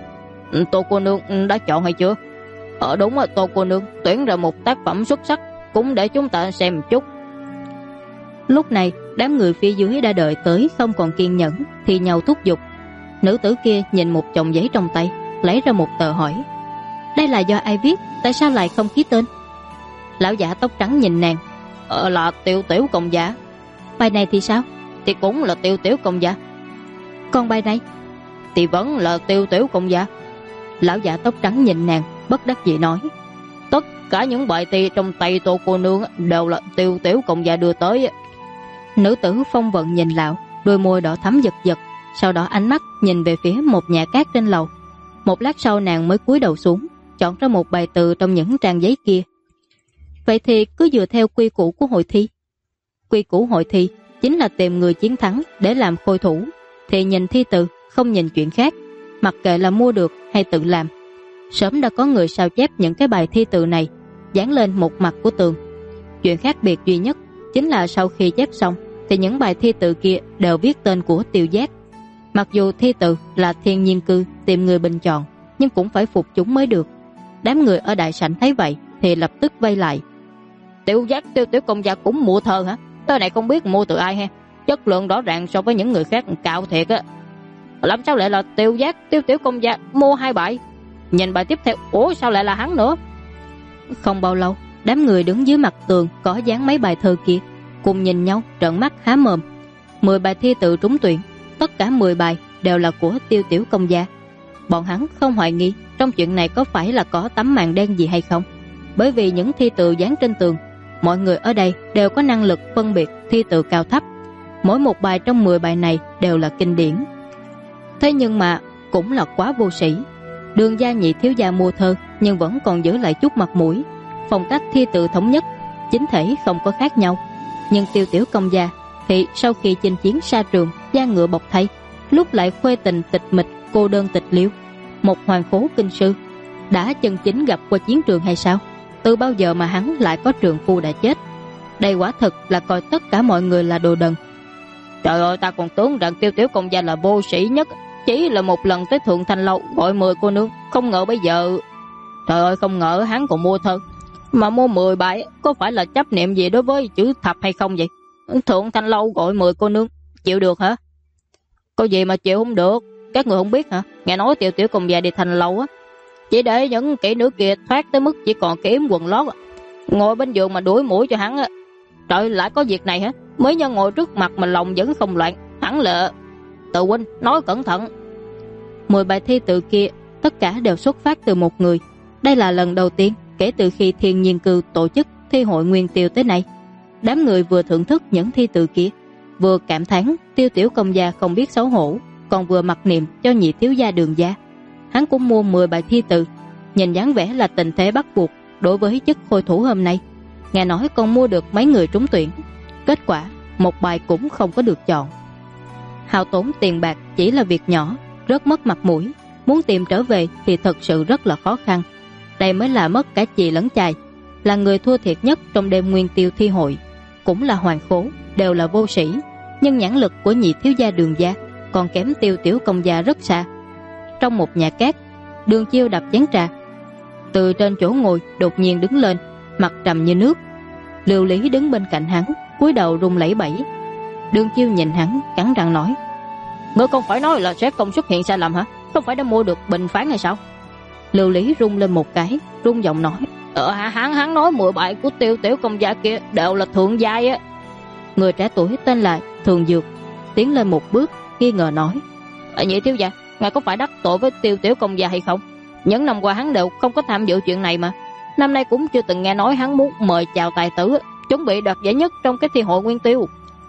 Tô cô nương đã chọn hay chưa? Đúng rồi, Tô cô nương tuyển ra một tác phẩm xuất sắc, cũng để chúng ta xem một chút. Lúc này đám người phía dưới đã đợi tới không còn kiên nhẫn thì nhau thúc giục. Nữ tử kia nhìn một chồng giấy trong tay, lấy ra một tờ hỏi: đây là do ai viết, tại sao lại không ký tên? Lão giả tóc trắng nhìn nàng: là Tiêu Tiểu Công gia. Bài này thì sao? Thì cũng là Tiêu Tiểu Công gia. Còn bài này thì vẫn là Tiêu Tiểu Công gia. Lão giả tóc trắng nhìn nàng, bất đắc dĩ nói: tất cả những bài thi trong tay Tô cô nương đều là Tiêu Tiểu Công gia đưa tới. Nữ tử phong vận nhìn lão, đôi môi đỏ thắm giật giật, sau đó ánh mắt nhìn về phía một nhà cát trên lầu. Một lát sau nàng mới cúi đầu xuống, chọn ra một bài từ trong những trang giấy kia. Vậy thì cứ dựa theo quy củ của hội thi. Quy củ hội thi chính là tìm người chiến thắng để làm khôi thủ, thì nhìn thi từ, không nhìn chuyện khác, mặc kệ là mua được hay tự làm. Sớm đã có người sao chép những cái bài thi từ này, dán lên một mặt của tường. Chuyện khác biệt duy nhất chính là sau khi chép xong thì những bài thi từ kia đều viết tên của Tiêu Giác. Mặc dù thi từ là thiên nhiên cư tìm người bình chọn, nhưng cũng phải phục chúng mới được. Đám người ở đại sảnh thấy vậy thì lập tức vây lại. Tiêu Giác Tiêu Tiểu Công gia cũng mua thơ hả? Tớ này không biết mua từ ai ha. Chất lượng rõ ràng so với những người khác cao thiệt á. Làm sao lại là Tiêu Giác Tiêu Tiểu Công gia mua 2 bài? Nhìn bài tiếp theo, ủa sao lại là hắn nữa? Không bao lâu, đám người đứng dưới mặt tường có dán mấy bài thơ kia cùng nhìn nhau trợn mắt há mồm. 10 bài thi tự trúng tuyển, tất cả 10 bài đều là của Tiêu Tiểu Công gia. Bọn hắn không hoài nghi trong chuyện này có phải là có tấm màn đen gì hay không, bởi vì những thi từ dán trên tường, mọi người ở đây đều có năng lực phân biệt thi từ cao thấp. Mỗi một bài trong 10 bài này đều là kinh điển. Thế nhưng mà cũng là quá vô sĩ. Đường gia nhị thiếu gia mua thơ nhưng vẫn còn giữ lại chút mặt mũi, phong cách thi từ thống nhất, chính thể không có khác nhau. Nhưng Tiêu Tiểu Công gia thì sau khi chinh chiến xa trường, da ngựa bọc thay, lúc lại khuê tình tịch mịch, cô đơn tịch liêu, một hoàng phố kinh sư, đã chân chính gặp qua chiến trường hay sao? Từ bao giờ mà hắn lại có trượng phu đã chết? Đây quả thực là coi tất cả mọi người là đồ đần. Trời ơi, ta còn tưởng rằng Tiêu Tiểu Công gia là vô sĩ nhất, chỉ là một lần tới Thượng Thành Lâu gọi 10 cô nương, không ngờ bây giờ... Trời ơi, không ngờ hắn còn mua thơ. Mà mua 10 bài, có phải là chấp niệm gì đối với chữ thập hay không vậy? Thượng Thành Lâu gọi 10 cô nương, chịu được hả? Có gì mà chịu không được? Các người không biết hả? Nghe nói Tiêu Tiểu Công gia đi Thành Lâu á, chỉ để những kỹ nữ kia thoát tới mức chỉ còn kiếm quần lót, ngồi bên giường mà đuổi mũi cho hắn á. Trời, lại có việc này hả? Mới nhân ngồi trước mặt mà lòng vẫn không loạn, hẳn là... Tự huynh nói cẩn thận. 10 bài thi từ kia tất cả đều xuất phát từ một người. Đây là lần đầu tiên kể từ khi Thiên Nhiên Cư tổ chức thi hội nguyên tiêu tới nay. Đám người vừa thưởng thức những thi từ kia, vừa cảm thán Tiêu tiểu công gia không biết xấu hổ, còn vừa mặc niệm cho nhị thiếu gia Đường gia. Hắn cũng mua 10 bài thi từ, nhìn dáng vẻ là tình thế bắt buộc đối với chức khôi thủ hôm nay. Nghe nói còn mua được mấy người trúng tuyển, kết quả một bài cũng không có được chọn. Hao tốn tiền bạc chỉ là việc nhỏ, rất mất mặt mũi, muốn tìm trở về thì thật sự rất là khó khăn. Đây mới là mất cả chì lẫn chài, là người thua thiệt nhất trong đêm nguyên tiêu thi hội. Cũng là hoàng khố, đều là vô sĩ, nhưng nhãn lực của nhị thiếu gia Đường gia còn kém Tiêu tiểu công gia rất xa. Trong một nhà cát, Đường Chiêu đập chén trà, từ trên chỗ ngồi đột nhiên đứng lên, mặt trầm như nước. Lưu Lý đứng bên cạnh hắn, cúi đầu run lẩy bẩy. Đường Chiêu nhìn hắn, cắn răng nói: "Ngươi không phải nói là sẽ không xuất hiện sai lầm hả? Không phải đã mua được bình phán hay sao?" Lưu Lý rung lên một cái, rung giọng nói: Hắn nói 10 bài của Tiêu tiểu công gia kia đều là thượng giai á." Người trẻ tuổi tên là Thường Dược tiến lên một bước, nghi ngờ nói: "Nhị thiếu gia, ngài có phải đắc tội với Tiêu tiểu công gia hay không? Những năm qua hắn đều không có tham dự chuyện này mà. Năm nay cũng chưa từng nghe nói hắn muốn mời chào tài tử, chuẩn bị đoạt giải nhất trong cái thi hội nguyên tiêu.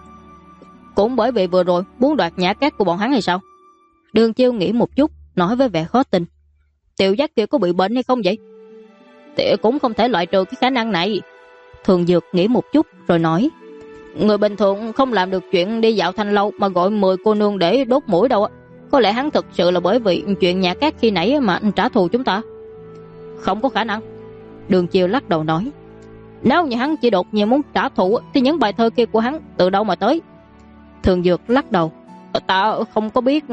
Cũng bởi vì vừa rồi muốn đoạt nhã cát của bọn hắn hay sao?" Đường Chiêu nghĩ một chút, nói với vẻ khó tin: "Tiểu giác kia có bị bệnh hay không vậy?" "Tiểu cũng không thể loại trừ cái khả năng này." Thường Dược nghĩ một chút rồi nói: "Người bình thường không làm được chuyện đi dạo thanh lâu mà gọi 10 cô nương để đốt mũi đâu á. Có lẽ hắn thực sự là bởi vì chuyện nhã cát khi nãy mà trả thù chúng ta." "Không có khả năng." Đường Chiêu lắc đầu nói: "Nếu như hắn chỉ đột nhiên muốn trả thù thì những bài thơ kia của hắn từ đâu mà tới?" Thường Dược lắc đầu: "Ta không có biết."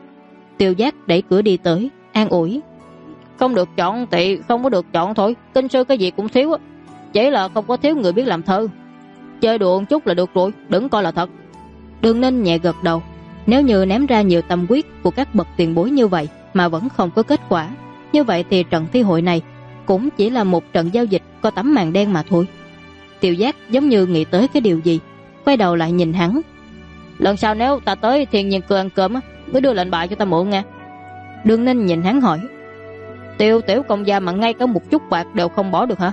Tiêu Giác đẩy cửa đi tới, an ủi: "Không được chọn thì không có được chọn thôi, kinh sư cái gì cũng thiếu, chỉ là không có thiếu người biết làm thơ. Chơi đùa một chút là được rồi, đừng coi là thật." Đường Ninh nhẹ gật đầu. Nếu như ném ra nhiều tâm huyết của các bậc tiền bối như vậy mà vẫn không có kết quả, như vậy thì trận thi hội này cũng chỉ là một trận giao dịch có tấm màn đen mà thôi. Tiêu Giác giống như nghĩ tới cái điều gì, quay đầu lại nhìn hắn: "Lần sau nếu ta tới Thiên Nhiên Cư ăn cơm, cứ đưa lệnh bài cho ta mượn nghe." Đường Ninh nhìn hắn hỏi: "Tiêu tiểu công gia mà ngay cả một chút bạc đều không bỏ được hả?"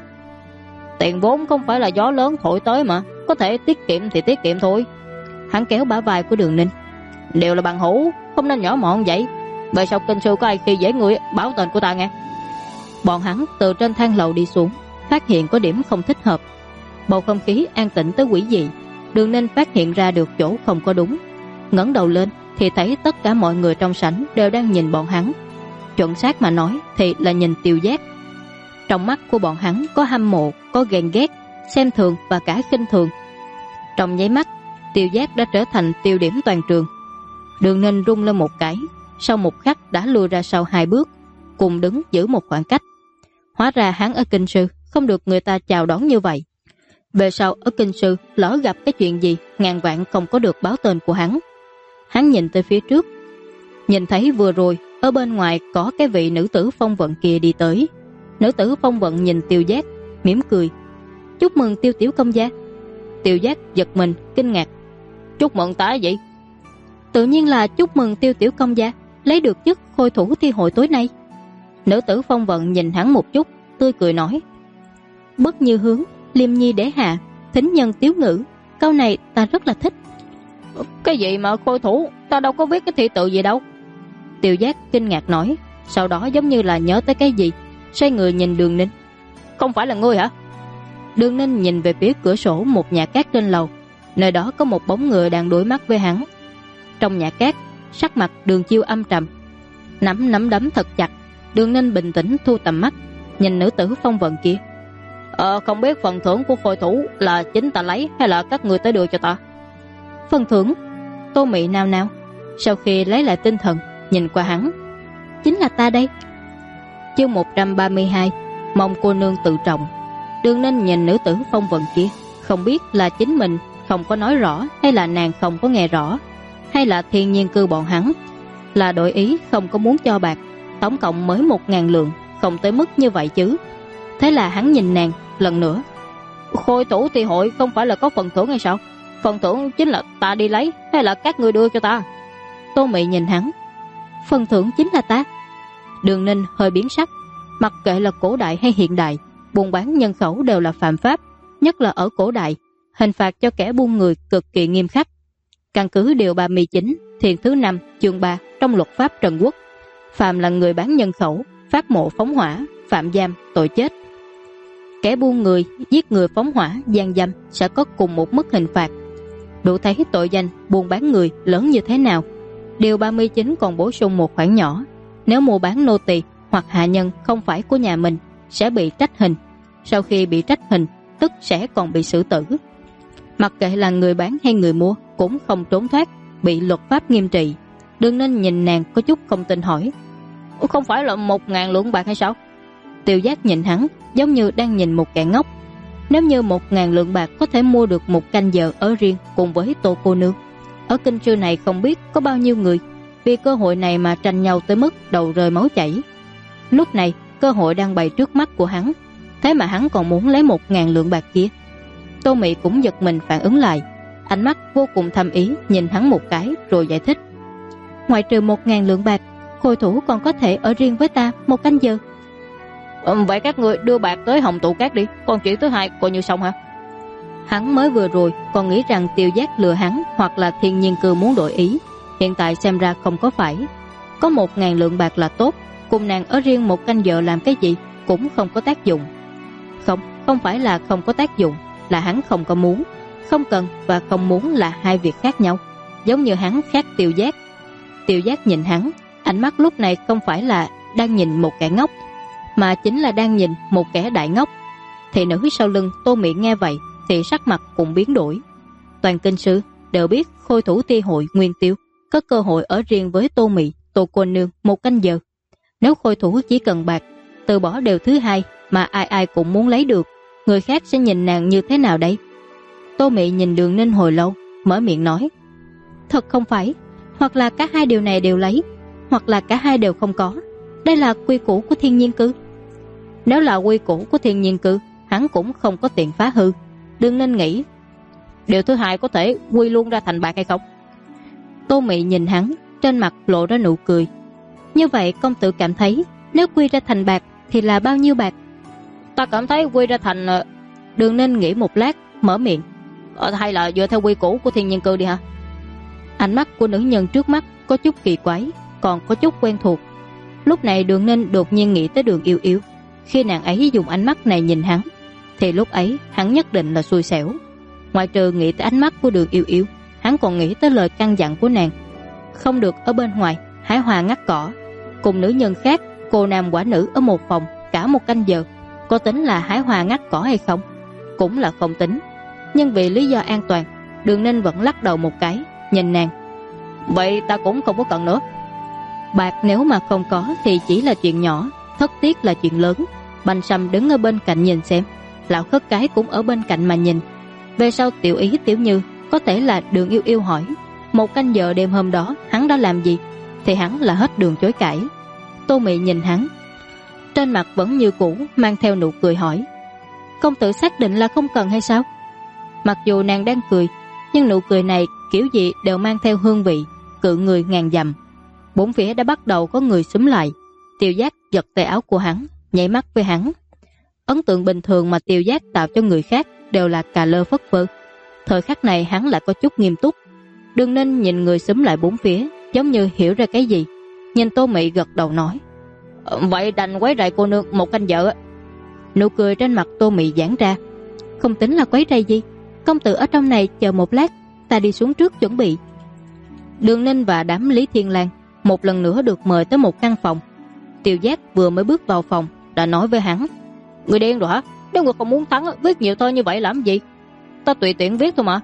"Tiền vốn không phải là gió lớn thổi tới mà, có thể tiết kiệm thì tiết kiệm thôi." Hắn kéo bả vai của Đường Ninh: "Đều là bằng hữu, không nên nhỏ mọn vậy. Về sau kinh sư có ai khi dễ người báo tên của ta nghe." Bọn hắn từ trên thang lầu đi xuống, phát hiện có điểm không thích hợp. Bầu không khí an tĩnh tới quỷ dị. Đường Ninh phát hiện ra được chỗ không có đúng, ngẩng đầu lên thì thấy tất cả mọi người trong sảnh đều đang nhìn bọn hắn. Chuẩn xác mà nói thì là nhìn Tiêu Giác. Trong mắt của bọn hắn có hâm mộ, có ghen ghét, xem thường và cả khinh thường. Trong nháy mắt, Tiêu Giác đã trở thành tiêu điểm toàn trường. Đường Ninh rung lên một cái, sau một khắc đã lùi ra sau 2 bước, cùng đứng giữ một khoảng cách. Hóa ra hắn ở kinh sư không được người ta chào đón như vậy. Về sau ở kinh sư lỡ gặp cái chuyện gì, ngàn vạn không có được báo tên của hắn. Hắn nhìn tới phía trước, nhìn thấy vừa rồi ở bên ngoài có cái vị nữ tử phong vận kia đi tới. Nữ tử phong vận nhìn Tiêu Giác, mỉm cười: "Chúc mừng Tiêu tiểu công gia." Tiêu Giác giật mình, kinh ngạc: "Chúc mừng ta vậy?" "Tự nhiên là chúc mừng Tiêu tiểu công gia lấy được chức khôi thủ thi hội tối nay." Nữ tử phong vận nhìn hắn một chút, tươi cười nói: "Bất như hướng, liêm nhi đế hạ, thính nhân tiếu ngữ, câu này ta rất là thích." "Cái gì mà khôi thủ, ta đâu có viết cái thi tự gì đâu." Tiêu Giác kinh ngạc nói, sau đó giống như là nhớ tới cái gì, xoay người nhìn Đường Ninh: "Không phải là ngươi hả?" Đường Ninh nhìn về phía cửa sổ một nhà cát trên lầu, nơi đó có một bóng người đang đối mắt với hắn. Trong nhà cát, sắc mặt Đường Chiêu âm trầm, nắm đấm thật chặt. Đường Ninh bình tĩnh thu tầm mắt, nhìn nữ tử phong vận kia: Không biết phần thưởng của khôi thủ là chính ta lấy hay là các người tới đưa cho ta?" "Phần thưởng?" Tô Mị nao nao, sau khi lấy lại tinh thần nhìn qua hắn: "Chính là ta đây." Chương 132: Mong cô nương tự trọng. Đường Ninh nhìn nữ tử phong vận kia, không biết là chính mình không có nói rõ, hay là nàng không có nghe rõ, hay là Thiên Nhiên Cư bọn hắn là đổi ý không có muốn cho bạc, tổng cộng mới 1000 lượng, không tới mức như vậy chứ. Thế là hắn nhìn nàng lần nữa: "Khôi thủ thi hội không phải là có phần thưởng hay sao? Phần thưởng chính là ta đi lấy hay là các người đưa cho ta?" Tô Mị nhìn hắn: "Phần thưởng chính là ta." Đường Ninh hơi biến sắc. Mặc kệ là cổ đại hay hiện đại, buôn bán nhân khẩu đều là phạm pháp, nhất là ở cổ đại, hình phạt cho kẻ buôn người cực kỳ nghiêm khắc. Căn cứ điều 39, thiền thứ 5, chương 3 trong luật pháp Trần Quốc, phàm là người bán nhân khẩu, phát mộ phóng hỏa, phạm giam, tội chết. Kẻ buôn người, giết người phóng hỏa, gian dâm sẽ có cùng một mức hình phạt. Đủ thấy tội danh buôn bán người lớn như thế nào. Điều 39 còn bổ sung một khoản nhỏ, nếu mua bán nô tỳ hoặc hạ nhân không phải của nhà mình sẽ bị trách hình. Sau khi bị trách hình, tức sẽ còn bị xử tử. Mặc kệ là người bán hay người mua cũng không trốn thoát, bị luật pháp nghiêm trị. Đường Ninh nhìn nàng có chút không tin hỏi, không phải là 1.000 lượng bạc hay sao? Tiêu Giác nhìn hắn giống như đang nhìn một kẻ ngốc. Nếu như 1.000 lượng bạc có thể mua được một canh giờ ở riêng cùng với Tô cô nương, ở kinh sư này không biết có bao nhiêu người vì cơ hội này mà tranh nhau tới mức đầu rơi máu chảy. Lúc này cơ hội đang bày trước mắt của hắn, thế mà hắn còn muốn lấy 1.000 lượng bạc kia. Tô Mị cũng giật mình phản ứng lại, ánh mắt vô cùng thâm ý nhìn hắn một cái rồi giải thích, ngoại trừ 1.000 lượng bạc, khôi thủ còn có thể ở riêng với ta một canh giờ. Vậy các người đưa bạc tới Hồng Tụ Cát đi, còn chuyện thứ hai coi như xong hả? Hắn mới vừa rồi còn nghĩ rằng Tiêu Giác lừa hắn hoặc là Thiên Nhiên Cư muốn đổi ý, hiện tại xem ra không có phải. Có 1.000 lượng bạc là tốt, cùng nàng ở riêng một canh giờ làm cái gì cũng không có tác dụng. Không phải là không có tác dụng, là hắn không có muốn. Không cần và không muốn là hai việc khác nhau, giống như hắn khác Tiêu Giác. Tiêu Giác nhìn hắn, ánh mắt lúc này không phải là đang nhìn một kẻ ngốc, mà chính là đang nhìn một kẻ đại ngốc. Thị nữ sau lưng Tô Mị nghe vậy thì sắc mặt cũng biến đổi. Toàn kinh sư đều biết khôi thủ ti hội Nguyên Tiêu có cơ hội ở riêng với Tô Mị, Tô cô nương một canh giờ. Nếu khôi thủ chỉ cần bạc, từ bỏ điều thứ hai mà ai ai cũng muốn lấy được, người khác sẽ nhìn nàng như thế nào đây? Tô Mị nhìn Đường Ninh hồi lâu, mở miệng nói, thật không phải, hoặc là cả hai điều này đều lấy, hoặc là cả hai đều không có. Đây là quy củ của Thiên Nhiên Cư. Nếu là quy củ của Thiên Nhiên Cư, hắn cũng không có tiện phá hư. Đường Ninh nghĩ, điều thứ hai có thể quy luôn ra thành bạc hay không? Tô Mị nhìn hắn, trên mặt lộ ra nụ cười. Như vậy công tử cảm thấy nếu quy ra thành bạc thì là bao nhiêu bạc? Ta cảm thấy quy ra thành... Đường Ninh nghĩ một lát, mở miệng, hay là dựa theo quy củ của Thiên Nhiên Cư đi hả? Ánh mắt của nữ nhân trước mắt có chút kỳ quái, còn có chút quen thuộc. Lúc này Đường Ninh đột nhiên nghĩ tới Đường Yêu Yêu. Khi nàng ấy dùng ánh mắt này nhìn hắn, thì lúc ấy hắn nhất định là xui xẻo. Ngoại trừ nghĩ tới ánh mắt của Đường Yêu Yêu, hắn còn nghĩ tới lời căn dặn của nàng, không được ở bên ngoài hái hoa ngắt cỏ, cùng nữ nhân khác cô nam quả nữ ở một phòng cả một canh giờ. Có tính là hái hoa ngắt cỏ hay không? Cũng là không tính. Nhưng vì lý do an toàn, Đường Ninh vẫn lắc đầu một cái, nhìn nàng, vậy ta cũng không có cần nữa. Bạc nếu mà không có thì chỉ là chuyện nhỏ, thất tiếc là chuyện lớn. Bành Sâm đứng ở bên cạnh nhìn xem, lão khất cái cũng ở bên cạnh mà nhìn. Về sau Tiểu Ý Tiểu Như có thể là Đường Yêu Yêu hỏi một canh giờ đêm hôm đó hắn đã làm gì, thì hắn là hết đường chối cãi. Tô Mị nhìn hắn, trên mặt vẫn như cũ mang theo nụ cười hỏi, công tử xác định là không cần hay sao? Mặc dù nàng đang cười, nhưng nụ cười này kiểu gì đều mang theo hương vị cự người ngàn dặm. Bốn phía đã bắt đầu có người xúm lại. Tiêu Giác giật tay áo của hắn, nhảy mắt với hắn. Ấn tượng bình thường mà Tiêu Giác tạo cho người khác đều là cà lơ phất phơ. Thời khắc này hắn lại có chút nghiêm túc. Đường Ninh nhìn người xúm lại bốn phía, giống như hiểu ra cái gì. Nhìn Tô Mị gật đầu nói, vậy đành quấy rầy cô nương một canh giờ. Nụ cười trên mặt Tô Mị giãn ra, không tính là quấy rầy gì, công tử ở trong này chờ một lát, ta đi xuống trước chuẩn bị. Đường Ninh và đám Lý Thiên Lang một lần nữa được mời tới một căn phòng. Tiêu Giác vừa mới bước vào phòng đã nói với hắn, người điên rồi hả? Nếu người không muốn thắng viết nhiều thơ như vậy làm gì? Ta tùy tiện viết thôi mà.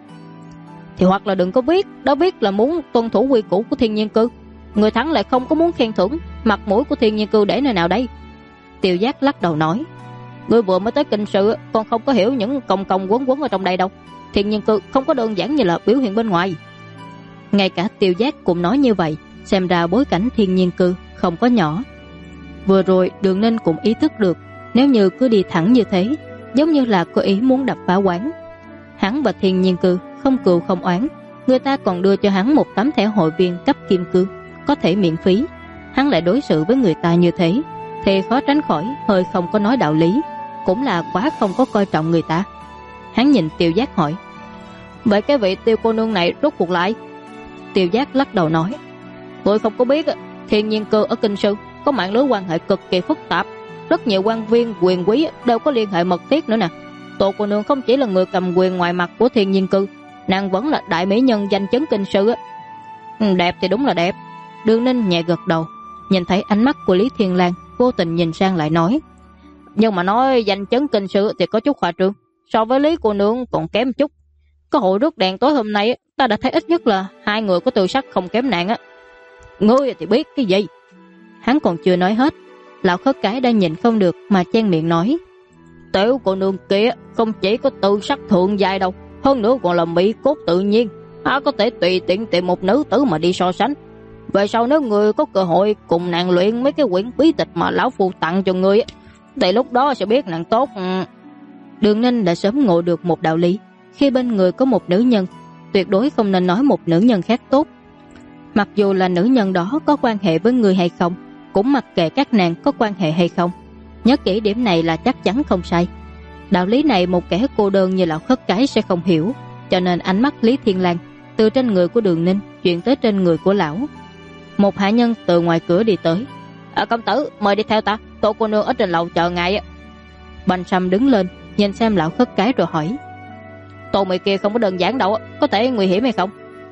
Thì hoặc là đừng có viết, đã viết là muốn tuân thủ quy củ của Thiên Nhiên Cư. Người thắng lại không có muốn khen thưởng, mặt mũi của Thiên Nhiên Cư để nơi nào đây? Tiêu Giác lắc đầu nói, người vừa mới tới kinh sự còn không có hiểu những cong cong quấn quấn ở trong đây đâu. Thiên Nhiên Cư không có đơn giản như là biểu hiện bên ngoài. Ngay cả Tiêu Giác cũng nói như vậy, xem ra bối cảnh Thiên Nhiên Cư không có nhỏ. Vừa rồi Đường Ninh cũng ý thức được, nếu như cứ đi thẳng như thế, giống như là có ý muốn đập phá quán. Hắn và Thiên Nhiên Cư không cừu không oán, người ta còn đưa cho hắn một tấm thẻ hội viên cấp kim cương, có thể miễn phí. hắn lại đối xử với người ta như thế, thì khó tránh khỏi hơi không có nói đạo lý, cũng là quá không có coi trọng người ta. Hắn nhìn Tiêu Giác hỏi: vậy cái vị Tiêu cô nương này rốt cuộc lại? Tiêu Giác lắc đầu nói: tôi không có biết. Thiên Nhiên Cư ở Kinh Sư có mạng lưới quan hệ cực kỳ phức tạp, rất nhiều quan viên quyền quý đều có liên hệ mật thiết nữa nè. Tô cô nương không chỉ là người cầm quyền ngoài mặt của Thiên Nhiên Cư, nàng vẫn là đại mỹ nhân danh chấn Kinh Sư. Đẹp thì đúng là đẹp. Đường Ninh nhẹ gật đầu, nhìn thấy ánh mắt của Lý Thiên Lang, vô tình nhìn sang lại nói: nhưng mà nói danh chấn Kinh Sư thì có chút khoa trương, so với Lý cô nương còn kém chút. Có hội rước đèn tối hôm nay ta đã thấy ít nhất là 2 người có tư sắc không kém nàng. Ngươi thì biết cái gì? Hắn còn chưa nói hết, lão khất cái đã nhìn không được mà chen miệng nói: Tiểu cô nương kia không chỉ có tư sắc thượng giai đâu, hơn nữa còn là mỹ cốt tự nhiên, có thể tùy tiện tìm một nữ tử mà đi so sánh. Về sau nếu người có cơ hội cùng nàng luyện mấy cái quyển bí tịch mà lão phu tặng cho ngươi, thì lúc đó sẽ biết nàng tốt. Đường Ninh đã sớm ngộ được một đạo lý: khi bên người có một nữ nhân, tuyệt đối không nên nói một nữ nhân khác tốt. Mặc dù là nữ nhân đó có quan hệ với người hay không, cũng mặc kệ các nàng có quan hệ hay không, nhớ kỹ điểm này là chắc chắn không sai. Đạo lý này một kẻ cô đơn như lão khất cái sẽ không hiểu, cho nên ánh mắt Lý Thiên Lang từ trên người của Đường Ninh chuyển tới trên người của lão. Một hạ nhân từ ngoài cửa đi tới: công tử mời đi theo ta, Tô cô nương ở trên lầu chờ ngài. Bành Sâm đứng lên nhìn xem lão khất cái rồi hỏi: Tô mày kia không có đơn giản đâu, có thể nguy hiểm hay không?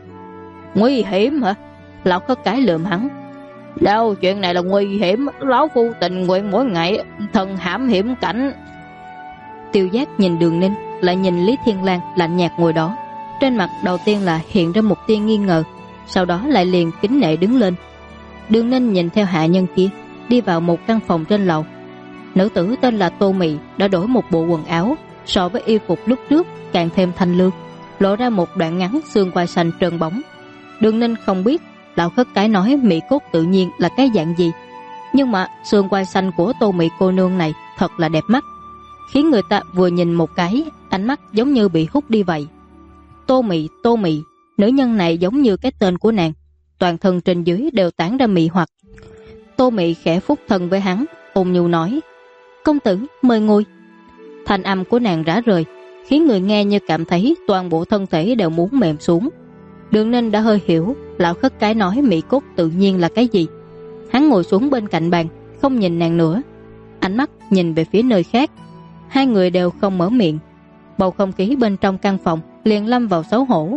Nguy hiểm hả? Lão khất cái lườm hắn: đâu, chuyện này là nguy hiểm, lão phu tình nguyện mỗi ngày thần hãm hiểm cảnh. Tiêu Giác nhìn Đường Ninh, lại nhìn Lý Thiên Lang lạnh nhạt ngồi đó, trên mặt đầu tiên là hiện ra một tia nghi ngờ, sau đó lại liền kính nể đứng lên. Đường Ninh nhìn theo hạ nhân kia đi vào một căn phòng trên lầu. Nữ tử tên là Tô Mị đã đổi một bộ quần áo, so với y phục lúc trước càng thêm thanh lương, lộ ra một đoạn ngắn xương quai xanh trơn bóng. Đường Ninh không biết lão khất cái nói mỹ cốt tự nhiên là cái dạng gì, nhưng mà xương quai xanh của Tô Mị cô nương này thật là đẹp mắt, khiến người ta vừa nhìn một cái, ánh mắt giống như bị hút đi vậy. Tô Mị, nữ nhân này giống như cái tên của nàng, toàn thân trên dưới đều tản ra mị hoặc. Tô Mị khẽ phúc thân với hắn, ôn nhu nói: công tử mời ngồi. Thanh âm của nàng rã rời, khiến người nghe như cảm thấy toàn bộ thân thể đều muốn mềm xuống. Đường Ninh đã hơi hiểu lão khất cái nói mỹ cốt tự nhiên là cái gì. Hắn ngồi xuống bên cạnh bàn, không nhìn nàng nữa, ánh mắt nhìn về phía nơi khác. Hai người đều không mở miệng, bầu không khí bên trong căn phòng liền lâm vào xấu hổ.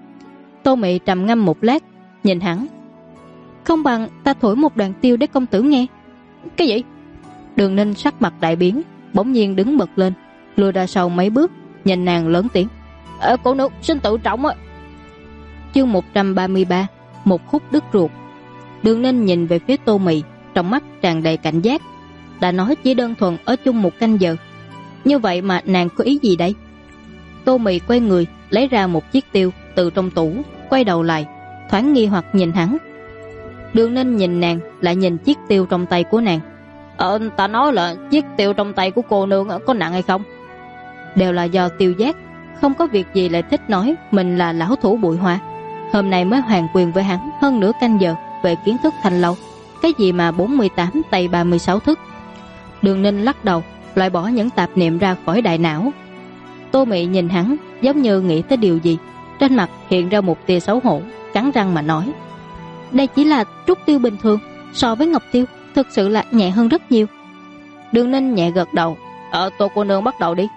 Tô Mị trầm ngâm một lát, nhìn hắn: không bằng ta thổi một đoạn tiêu để công tử nghe. Cái gì? Đường Ninh sắc mặt đại biến, bỗng nhiên đứng bật lên, lùi ra sau mấy bước, nhìn nàng lớn tiếng: cô nương xin tự trọng á. Chương 133: một khúc đứt ruột. Đường Ninh nhìn về phía Tô Mị, trong mắt tràn đầy cảnh giác. Đã nói chỉ đơn thuần ở chung một canh giờ, như vậy mà nàng có ý gì đây? Tô Mị quay người lấy ra một chiếc tiêu từ trong tủ, quay đầu lại thoáng nghi hoặc nhìn hắn. Đường Ninh nhìn nàng, lại nhìn chiếc tiêu trong tay của nàng. Ta nói là chiếc tiêu trong tay của cô nương có nặng hay không? Đều là do Tiêu Giác không có việc gì lại thích nói mình là lão thủ bụi hoa. Hôm nay mới hoàn quyền với hắn hơn nửa canh giờ về kiến thức thanh lâu, cái gì mà 48 tay 36 thức. Đường Ninh lắc đầu, loại bỏ những tạp niệm ra khỏi đại não. Tô Mị nhìn hắn giống như nghĩ tới điều gì, trên mặt hiện ra một tia xấu hổ, cắn răng mà nói: đây chỉ là trúc tiêu bình thường, so với ngọc tiêu thực sự là nhẹ hơn rất nhiều. Đường Ninh nhẹ gật đầu: Tô cô nương bắt đầu đi.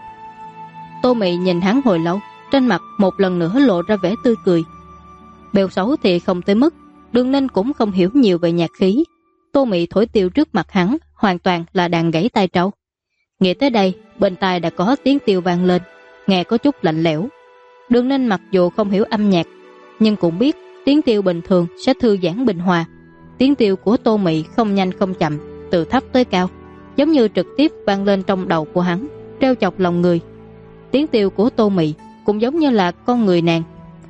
Tô Mị nhìn hắn hồi lâu, trên mặt một lần nữa lộ ra vẻ tươi cười. Bèo xấu thì không tới mức, Đường Ninh cũng không hiểu nhiều về nhạc khí. Tô Mị thổi tiêu trước mặt hắn hoàn toàn là đàn gãy tai trâu. Nghĩ tới đây, bên tai đã có tiếng tiêu vang lên, nghe có chút lạnh lẽo. Đường Ninh mặc dù không hiểu âm nhạc, nhưng cũng biết tiếng tiêu bình thường sẽ thư giãn bình hòa. Tiếng tiêu của Tô Mị không nhanh không chậm, từ thấp tới cao, giống như trực tiếp vang lên trong đầu của hắn, trêu chọc lòng người. Tiếng tiêu của Tô Mị cũng giống như là con người nàng,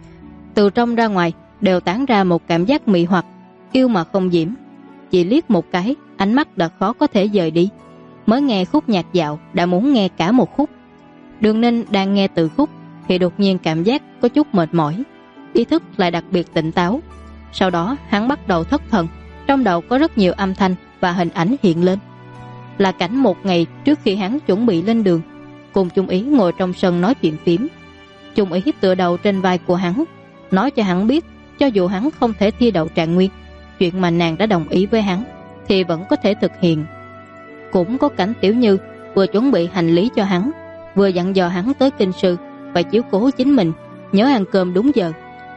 từ trong ra ngoài đều tán ra một cảm giác mị hoặc, yêu mà không diễm. Chỉ liếc một cái, ánh mắt đã khó có thể rời đi. Mới nghe khúc nhạc dạo đã muốn nghe cả một khúc. Đường Ninh đang nghe từ khúc thì đột nhiên cảm giác có chút mệt mỏi, ý thức lại đặc biệt tỉnh táo. Sau đó hắn bắt đầu thất thần, Trong đầu có rất nhiều âm thanh và hình ảnh hiện lên. Là cảnh một ngày trước khi hắn chuẩn bị lên đường, cùng Chung Ý ngồi trong sân nói chuyện phím. Chung Ý tựa đầu trên vai của hắn, nói cho hắn biết cho dù hắn không thể thi đậu trạng nguyên, chuyện mà nàng đã đồng ý với hắn thì vẫn có thể thực hiện. Cũng có cảnh Tiểu Như vừa chuẩn bị hành lý cho hắn, vừa dặn dò hắn tới kinh sư phải chiếu cố chính mình, nhớ ăn cơm đúng giờ.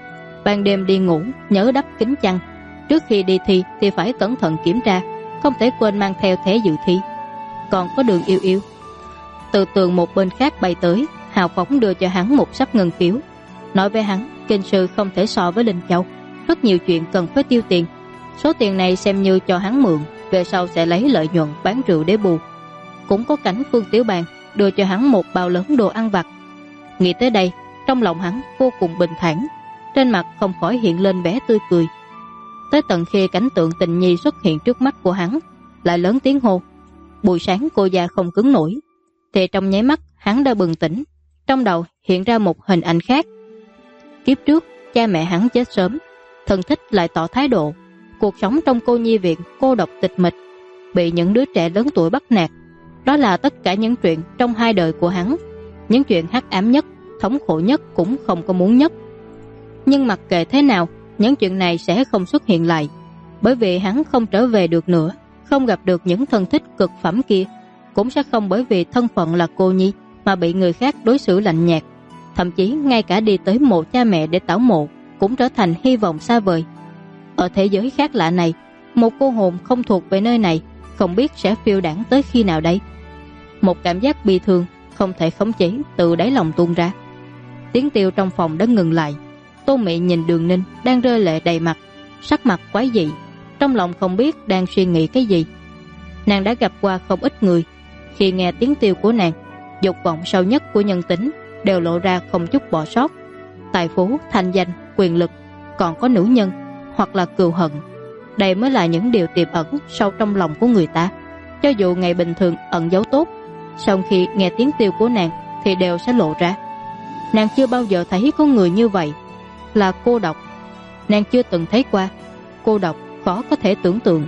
Ban đêm đi ngủ nhớ đắp kính chăn, trước khi đi thi thì phải cẩn thận kiểm tra, không thể quên mang theo thẻ dự thi. Còn có Đường Yêu Yêu. Từ tường một bên khác bay tới, hào phóng đưa cho hắn một sắp ngân phiếu, nói với hắn kinh sư không thể so với Linh Châu, rất nhiều chuyện cần phải tiêu tiền. Số tiền này xem như cho hắn mượn, về sau sẽ lấy lợi nhuận bán rượu để bù. Cũng có cảnh Phương Tiểu Bàn đưa cho hắn một bao lớn đồ ăn vặt. Nghĩ tới đây, trong lòng hắn vô cùng bình thản, trên mặt không khỏi hiện lên vẻ tươi cười. Tới tận khi cảnh tượng tình nhi xuất hiện trước mắt của hắn, lại lớn tiếng hô buổi sáng cô già không cứng nổi, thì trong nháy mắt hắn đã bừng tỉnh. Trong đầu hiện ra một hình ảnh khác. Kiếp trước cha mẹ hắn chết sớm, thân thích lại tỏ thái độ, cuộc sống trong cô nhi viện cô độc tịch mịch, bị những đứa trẻ lớn tuổi bắt nạt. Đó là tất cả những chuyện trong hai đời của hắn, những chuyện hắc ám nhất, thống khổ nhất cũng không có muốn nhất. Nhưng mặc kệ thế nào, những chuyện này sẽ không xuất hiện lại, bởi vì hắn không trở về được nữa, không gặp được những thân thích cực phẩm kia, cũng sẽ không bởi vì thân phận là cô nhi mà bị người khác đối xử lạnh nhạt. Thậm chí ngay cả đi tới mộ cha mẹ để tảo mộ cũng trở thành hy vọng xa vời. Ở thế giới khác lạ này, một cô hồn không thuộc về nơi này không biết sẽ phiêu đãng tới khi nào đây. Một cảm giác bi thương không thể khống chế từ đáy lòng tuôn ra. Tiếng tiêu trong phòng đã ngừng lại. Tô Mị nhìn Đường Ninh đang rơi lệ đầy mặt, sắc mặt quái dị, trong lòng không biết đang suy nghĩ cái gì. Nàng đã gặp qua không ít người, khi nghe tiếng tiêu của nàng, dục vọng sâu nhất của nhân tính đều lộ ra không chút bỏ sót. Tài phú, thanh danh, quyền lực, còn có nữ nhân hoặc là cừu hận, đây mới là những điều tiềm ẩn sâu trong lòng của người ta. Cho dù ngày bình thường ẩn giấu tốt, sau khi nghe tiếng tiêu của nàng thì đều sẽ lộ ra. Nàng chưa bao giờ thấy có người như vậy, là cô độc. Nàng chưa từng thấy qua. Cô độc khó có thể tưởng tượng.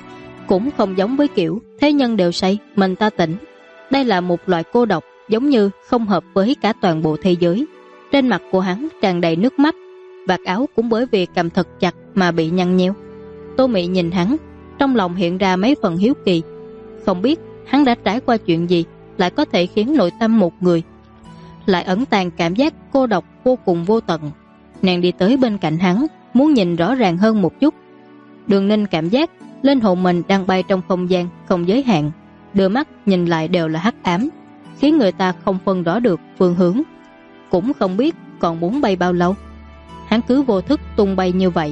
Cũng không giống với kiểu thế nhân đều say, mình ta tỉnh. Đây là một loại cô độc giống như không hợp với cả toàn bộ thế giới. Trên mặt của hắn tràn đầy nước mắt, vạt áo cũng bởi vì cầm thật chặt mà bị nhăn nheo. Tô Mị nhìn hắn, trong lòng hiện ra mấy phần hiếu kỳ. Không biết hắn đã trải qua chuyện gì lại có thể khiến nội tâm một người lại ẩn tàng cảm giác cô độc vô cùng vô tận. Nàng đi tới bên cạnh hắn, muốn nhìn rõ ràng hơn một chút. Đường Ninh cảm giác linh hồn mình đang bay trong không gian không giới hạn, đưa mắt nhìn lại đều là hắc ám, khiến người ta không phân rõ được phương hướng, cũng không biết còn muốn bay bao lâu. Hắn cứ vô thức tung bay như vậy,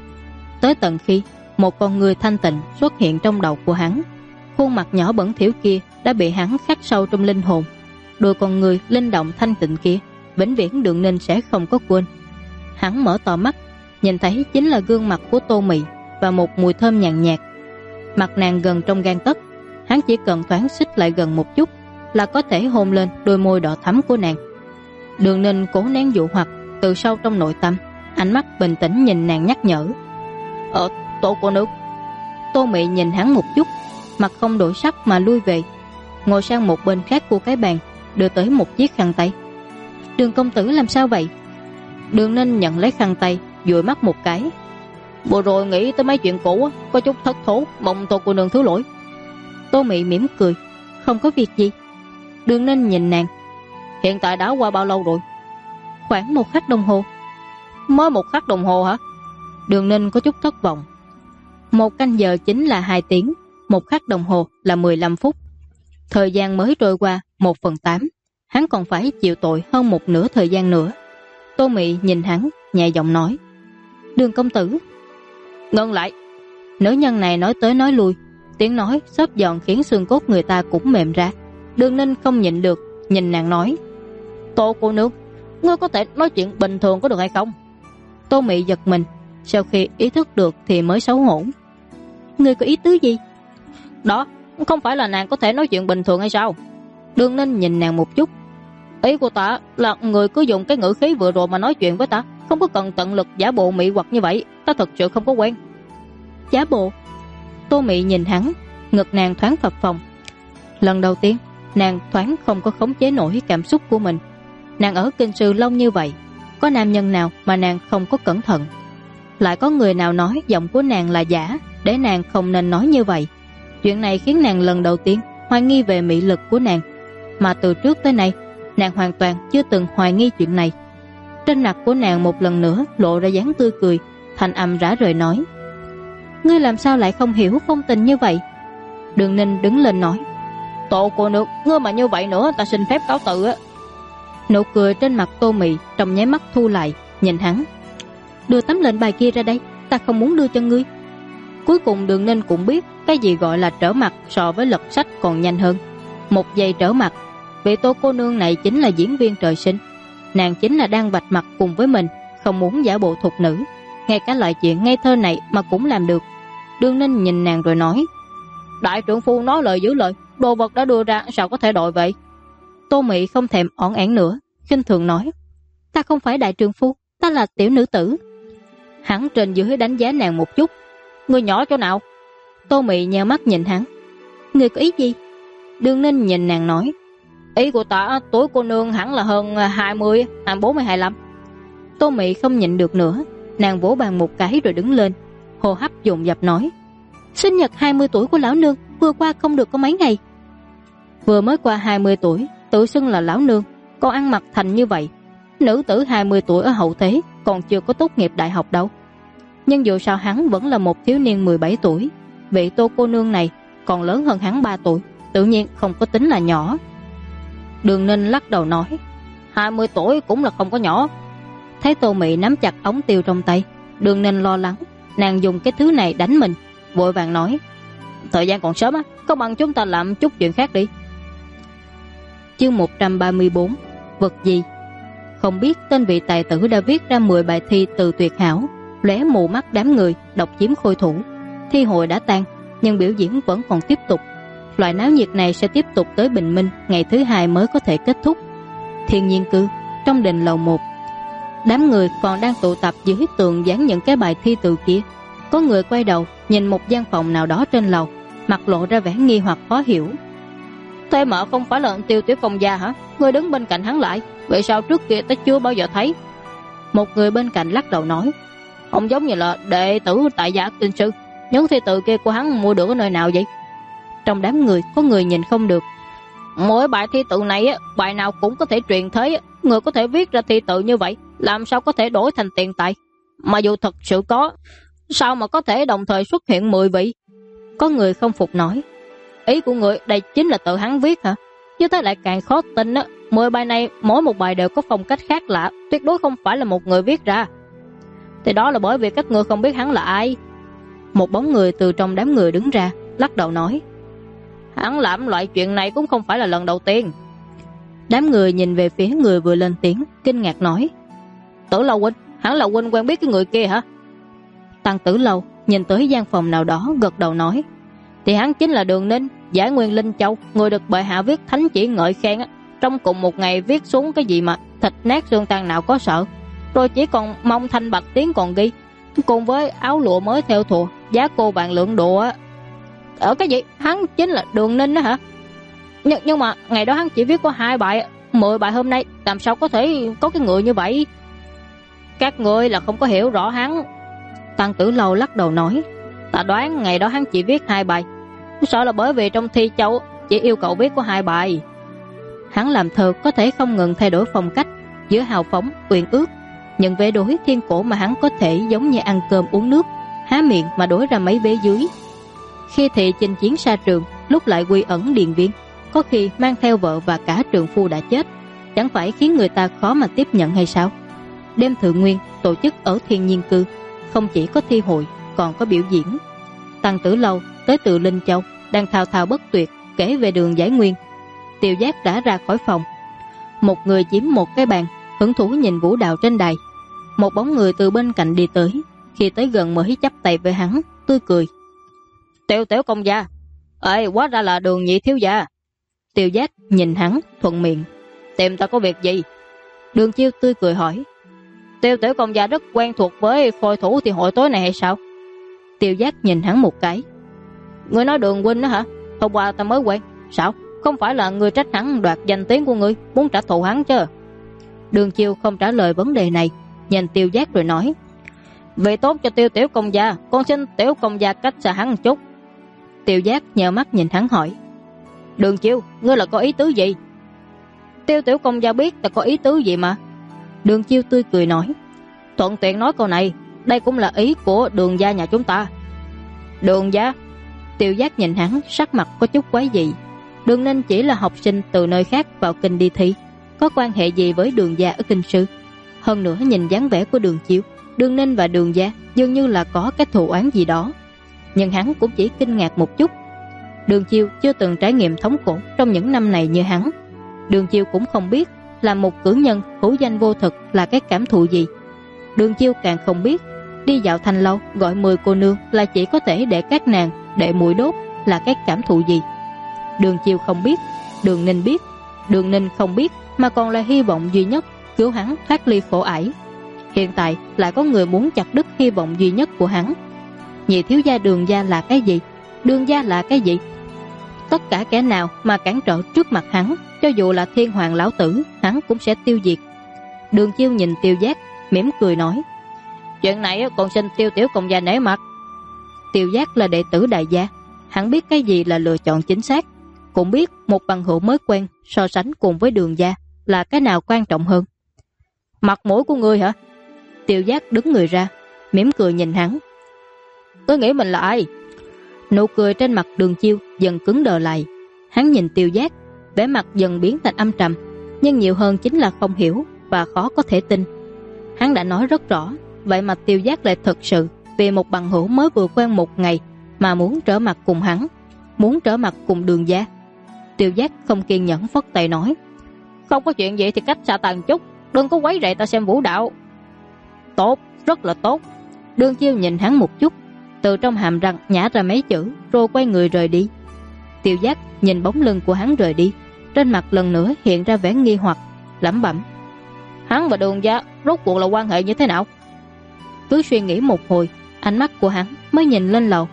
tới tận khi một con người thanh tịnh xuất hiện trong đầu của hắn. Khuôn mặt nhỏ bẩn thỉu kia đã bị hắn khắc sâu trong linh hồn. Đôi con người linh động thanh tịnh kia vĩnh viễn Đường Ninh sẽ không có quên. Hắn mở to mắt, nhìn thấy chính là gương mặt của Tô Mị và một mùi thơm nhàn nhạt. Mặt nàng gần trong gang tấc, hắn chỉ cần thoáng xích lại gần một chút là có thể hôn lên đôi môi đỏ thắm của nàng. Đường Ninh cố nén dụ hoặc từ sâu trong nội tâm, ánh mắt bình tĩnh nhìn nàng nhắc nhở. Tô cô nước. Tô Mị nhìn hắn một chút, mặt không đổi sắc mà lui về, ngồi sang một bên khác của cái bàn, đưa tới một chiếc khăn tay. Đường công tử làm sao vậy? Đường Ninh nhận lấy khăn tay, dụi mắt một cái. Vừa rồi nghĩ tới mấy chuyện cũ, có chút thất thố, mong Tô cô nương thứ lỗi. Tô Mị mỉm cười. Không có việc gì. Đường Ninh nhìn nàng. Hiện tại đã qua bao lâu rồi? Khoảng 1 khắc đồng hồ. Mới 1 khắc đồng hồ hả? Đường Ninh có chút thất vọng. 1 canh giờ chính là 2 tiếng, 1 khắc đồng hồ là 15 phút. Thời gian mới trôi qua 1/8, hắn còn phải chịu tội hơn 1/2 thời gian nữa. Tô Mị nhìn hắn, nhẹ giọng nói. Đường công tử. Ngưng lại. Nữ nhân này nói tới nói lui, tiếng nói xốp giòn khiến xương cốt người ta cũng mềm ra. Đường Ninh không nhịn được, nhìn nàng nói. Tô cô nương, ngươi có thể nói chuyện bình thường có được hay không? Tô Mị giật mình, sau khi ý thức được thì mới xấu hổ. Ngươi có ý tứ gì? Đó, không phải là nàng có thể nói chuyện bình thường hay sao? Đường Ninh nhìn nàng một chút. Ý của ta là người cứ dùng cái ngữ khí vừa rồi mà nói chuyện với ta, không có cần tận lực giả bộ mị hoặc như vậy, ta thật sự không có quen. Giả bộ. Tô Mị nhìn hắn, ngực nàng thoáng phập phồng. Lần đầu tiên nàng thoáng không có khống chế nổi cảm xúc của mình. Nàng ở kinh sư lâu như vậy, có nam nhân nào mà nàng không có cẩn thận? Lại có người nào nói giọng của nàng là giả, để nàng không nên nói như vậy? Chuyện này khiến nàng lần đầu tiên hoài nghi về mị lực của nàng, mà từ trước tới nay nàng hoàn toàn chưa từng hoài nghi chuyện này. Trên mặt của nàng một lần nữa lộ ra dáng tươi cười, thanh âm rã rời nói: Ngươi làm sao lại không hiểu phong tình như vậy? Đường Ninh đứng lên nói: Tô cô nương, ngươi mà như vậy nữa ta xin phép cáo từ á. Nụ cười trên mặt Tô Mị trong nháy mắt thu lại, nhìn hắn: Đưa tấm lệnh bài kia ra đây, ta không muốn đưa cho ngươi. Cuối cùng Đường Ninh cũng biết cái gì gọi là trở mặt so với lật sách còn nhanh hơn. Một giây trở mặt, vị Tô cô nương này chính là diễn viên trời sinh. Nàng chính là đang vạch mặt cùng với mình, không muốn giả bộ thục nữ. Ngay cả loại chuyện ngây thơ này mà cũng làm được. Đường Ninh nhìn nàng rồi nói: Đại trưởng phu nói lời giữ lời, đồ vật đã đưa ra sao có thể đổi vậy? Tô Mị không thèm ỏn ẻn nữa, khinh thường nói: Ta không phải đại trưởng phu, ta là tiểu nữ tử. Hắn trên dưới đánh giá nàng một chút: Ngươi nhỏ chỗ nào? Tô Mị nheo mắt nhìn hắn: Ngươi có ý gì? Đường Ninh nhìn nàng nói: Ý của ta tuổi cô nương hẳn là hơn 20, 24 hay 25. Tô Mị không nhịn được nữa, nàng vỗ bàn một cái rồi đứng lên, hô hấp dồn dập nói: Sinh nhật 20 tuổi của lão nương vừa qua không được có mấy ngày. Vừa mới qua 20 tuổi tự xưng là lão nương, còn ăn mặc thành như vậy. Nữ tử 20 tuổi ở hậu thế còn chưa có tốt nghiệp đại học đâu. Nhưng dù sao hắn vẫn là một thiếu niên 17 tuổi. Vị Tô cô nương này còn lớn hơn hắn 3 tuổi, tự nhiên không có tính là nhỏ. Đường Ninh lắc đầu nói: 20 tuổi cũng là không có nhỏ. Thấy Tô Mị nắm chặt ống tiêu trong tay, Đường Ninh lo lắng nàng dùng cái thứ này đánh mình, vội vàng nói: Thời gian còn sớm á, có bằng chúng ta làm chút chuyện khác đi. Chương 134: Vật gì? Không biết tên vị tài tử đã viết ra 10 bài thi từ tuyệt hảo, lóe mù mắt đám người độc chiếm khôi thủ. Thi hội đã tan, nhưng biểu diễn vẫn còn tiếp tục. Loại náo nhiệt này sẽ tiếp tục tới bình minh, ngày thứ 2 mới có thể kết thúc. Thiên Nhiên Cư, trong đình lầu 1. Đám người còn đang tụ tập dưới tường dán những cái bài thi từ kia. Có người quay đầu nhìn một gian phòng nào đó trên lầu, mặt lộ ra vẻ nghi hoặc khó hiểu. Thế mà không phải là Tiêu tiểu công gia hả? Người đứng bên cạnh hắn lại, vậy sao trước kia ta chưa bao giờ thấy? Một người bên cạnh lắc đầu nói: Không giống như là đệ tử tại gia kinh sư. Những thi tự kia của hắn mua được ở nơi nào vậy? Trong đám người có người nhìn không được: Mỗi bài thi tự này bài nào cũng có thể truyền thế. Người có thể viết ra thi tự như vậy làm sao có thể đổi thành tiền tài? Mà dù thật sự có, sao mà có thể đồng thời xuất hiện 10 vị? Có người không phục nói: Ý của người đây chính là tự hắn viết hả? Như thế lại càng khó tin á. 10 bài này mỗi một bài đều có phong cách khác lạ, tuyệt đối không phải là một người viết ra. Thì đó là bởi vì các ngươi không biết hắn là ai. Một bóng người từ trong đám người đứng ra, lắc đầu nói: Hắn làm loại chuyện này cũng không phải là lần đầu tiên. Đám người nhìn về phía người vừa lên tiếng, kinh ngạc nói: Tử Lâu huynh, hắn là huynh quen biết cái người kia hả? Tăng Tử Lâu nhìn tới gian phòng nào đó, gật đầu nói: Thì hắn chính là Đường Ninh, Giải Nguyên Linh Châu, người được bệ hạ viết thánh chỉ ngợi khen á. Trong cùng một ngày viết xuống cái gì mà thịt nát xương tan nào có sợ. Rồi chỉ còn mong thanh bạch tiếng còn ghi, cùng với áo lụa mới theo thùa, giá cô vàng lượng độ á. Ở cái gì? Hắn chính là Đường Ninh đó hả? Nhưng mà ngày đó hắn chỉ viết có 2 bài, 10 bài hôm nay làm sao có thể có cái người như vậy? Các ngươi là không có hiểu rõ hắn. Tăng Tử Lâu lắc đầu nói: Ta đoán ngày đó hắn chỉ viết 2 bài, sợ là bởi vì trong thi châu chỉ yêu cầu viết có 2 bài. Hắn làm thơ có thể không ngừng thay đổi phong cách, giữa hào phóng, uyển ước, nhưng về đối thiên cổ mà hắn có thể giống như ăn cơm uống nước, há miệng mà đối ra mấy vế dưới. Khi thì chinh chiến xa trường, lúc lại quy ẩn điện viên, có khi mang theo vợ và cả trượng phu đã chết, chẳng phải khiến người ta khó mà tiếp nhận hay sao? Đêm thượng nguyên tổ chức ở Thiên Nhiên Cư, không chỉ có thi hội, còn có biểu diễn. Tăng Tử Lâu tới từ Linh Châu, đang thao thao bất tuyệt kể về đường Giải Nguyên. Tiêu Giác đã ra khỏi phòng. Một người chiếm một cái bàn, hứng thú nhìn vũ đạo trên đài. Một bóng người từ bên cạnh đi tới, khi tới gần mới chắp tay với hắn, tươi cười: Tiêu tiểu công gia. Ê, hóa ra là Đường nhị thiếu gia. Tiêu Giác nhìn hắn, thuận miệng: Tìm ta có việc gì? Đường Chiêu tươi cười hỏi: Tiêu tiểu công gia rất quen thuộc với phôi thủ thì hội tối này hay sao? Tiêu Giác nhìn hắn một cái. Ngươi nói Đường huynh đó hả? Hôm qua ta mới quen. Sao? Không phải là ngươi trách hắn đoạt danh tiếng của ngươi, muốn trả thù hắn chứ? Đường Chiêu không trả lời vấn đề này, nhìn Tiêu Giác rồi nói: vì tốt cho Tiêu tiểu công gia, con xin tiểu công gia cách xa hắn một chút. Tiêu Giác nhờ mắt nhìn hắn hỏi: Đường Chiêu, ngươi là có ý tứ gì? Tiêu tiểu công gia biết ta có ý tứ gì mà. Đường Chiêu tươi cười nói: thuận tiện nói câu này, đây cũng là ý của Đường gia nhà chúng ta. Đường gia? Tiêu Giác nhìn hắn, sắc mặt có chút quái dị. Đường Ninh chỉ là học sinh từ nơi khác vào kinh đi thi, có quan hệ gì với Đường gia ở kinh sư? Hơn nữa nhìn dáng vẻ của Đường Chiêu, Đường Ninh và Đường gia dường như là có cái thù oán gì đó. Nhưng hắn cũng chỉ kinh ngạc một chút. Đường Chiêu chưa từng trải nghiệm thống khổ trong những năm này như hắn. Đường Chiêu cũng không biết là một cử nhân hữu danh vô thực là cái cảm thụ gì. Đường Chiêu càng không biết đi dạo thành lâu gọi 10 cô nương là chỉ có thể để các nàng để mũi đốt là cái cảm thụ gì. Đường Chiêu không biết, Đường Ninh biết, Đường Ninh không biết, mà còn là hy vọng duy nhất cứu hắn thoát ly khổ ải. Hiện tại lại có người muốn chặt đứt hy vọng duy nhất của hắn. Nhị thiếu gia Đường gia là cái gì? Đường gia là cái gì? Tất cả kẻ nào mà cản trở trước mặt hắn, cho dù là thiên hoàng lão tử, hắn cũng sẽ tiêu diệt. Đường Chiêu nhìn Tiêu Giác, mỉm cười nói: chuyện này còn xin Tiêu tiểu công gia nể mặt. Tiêu Giác là đệ tử đại gia, hắn biết cái gì là lựa chọn chính xác, cũng biết một bằng hữu mới quen so sánh cùng với Đường gia là cái nào quan trọng hơn. Mặt mũi của ngươi hả? Tiêu Giác đứng người ra, mỉm cười nhìn hắn. Tôi nghĩ mình là ai? Nụ cười trên mặt Đường Chiêu dần cứng đờ lại. Hắn nhìn Tiêu Giác, vẻ mặt dần biến thành âm trầm, nhưng nhiều hơn chính là không hiểu và khó có thể tin. Hắn đã nói rất rõ, vậy mà Tiêu Giác lại thật sự vì một bằng hữu mới vừa quen một ngày mà muốn trở mặt cùng hắn, muốn trở mặt cùng Đường gia. Tiêu Giác không kiên nhẫn phất tay nói: không có chuyện gì thì cách xa tàn chút, đừng có quấy rầy ta xem vũ đạo. Tốt, rất là tốt. Đường Chiêu nhìn hắn một chút, từ trong hàm răng nhả ra mấy chữ rồi quay người rời đi. Tiêu Giác nhìn bóng lưng của hắn rời đi, trên mặt lần nữa hiện ra vẻ nghi hoặc, lẩm bẩm: hắn và Đường gia rốt cuộc là quan hệ như thế nào? Cứ suy nghĩ một hồi, ánh mắt của hắn mới nhìn lên lầu.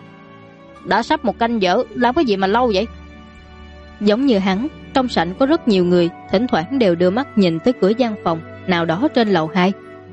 Đã sắp 1 canh giờ, làm cái gì mà lâu vậy? Giống như hắn, trong sảnh có rất nhiều người, thỉnh thoảng đều đưa mắt nhìn tới cửa gian phòng nào đó trên lầu 2.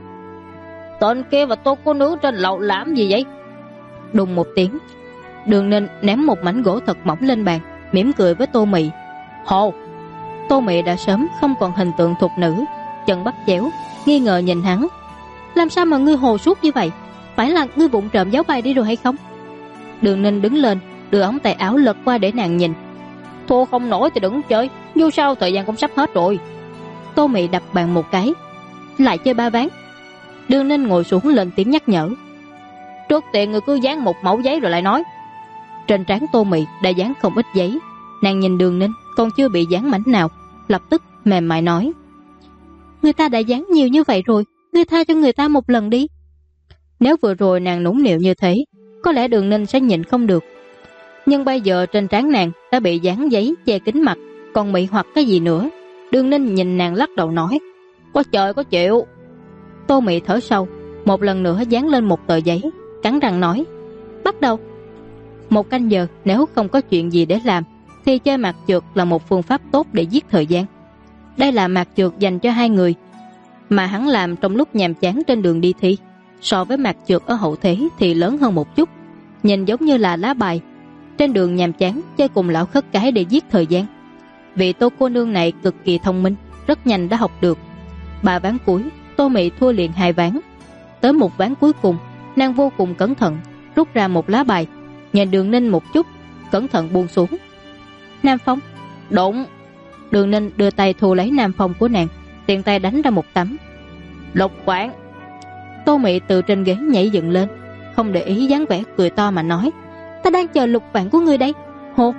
Tên kia và Tô cô nương trên lầu làm gì vậy? Đùng một tiếng, Đường Ninh ném một mảnh gỗ thật mỏng lên bàn, mỉm cười với Tô Mị. Hồ! Tô Mị đã sớm không còn hình tượng thục nữ, chân bắt chéo, nghi ngờ nhìn hắn. Làm sao mà ngươi hồ suốt như vậy? Phải là ngươi vụng trộm giáo bài đi rồi hay không? Đường Ninh đứng lên, đưa ống tay áo lật qua để nàng nhìn. Thua không nổi thì đừng chơi, dù sao thời gian cũng sắp hết rồi. Tô Mị đập bàn một cái. Lại chơi 3 ván. Đường Ninh ngồi xuống lên tiếng nhắc nhở. Trước tiên người cứ dán một mẫu giấy rồi lại nói. Trên trán Tô Mị đã dán không ít giấy. Nàng nhìn Đường Ninh còn chưa bị dán mảnh nào, lập tức mềm mại nói: người ta đã dán nhiều như vậy rồi, ngươi tha cho người ta một lần đi. Nếu vừa rồi nàng nũng nịu như thế, có lẽ Đường Ninh sẽ nhịn không được. Nhưng bây giờ trên trán nàng đã bị dán giấy che kín mặt, còn mị hoặc cái gì nữa. Đường Ninh nhìn nàng lắc đầu nói: có trời có chịu. Tô Mị thở sâu, một lần nữa dán lên một tờ giấy, cắn răng nói: bắt đầu. 1 canh giờ nếu không có chuyện gì để làm thì chơi mạc trượt là một phương pháp tốt để giết thời gian. Đây là mạc trượt dành cho 2 người mà hắn làm trong lúc nhàm chán trên đường đi thi. So với mạc trượt ở hậu thế thì lớn hơn một chút, nhìn giống như là lá bài. Trên đường nhàm chán chơi cùng lão khất cái để giết thời gian. Vị Tô cô nương này cực kỳ thông minh, rất nhanh đã học được. 3 ván cuối Tô Mị thua liền 2 ván. Tới một ván cuối cùng, nàng vô cùng cẩn thận rút ra một lá bài, nhìn Đường Ninh một chút, cẩn thận buông xuống. Nam Phong. Đụng. Đường Ninh đưa tay thu lấy Nam Phong của nàng, tiện tay đánh ra một tấm. Lục Quảng. Tô Mị từ trên ghế nhảy dựng lên, không để ý dáng vẻ cười to mà nói: ta đang chờ lục vạn của ngươi đây. Hô.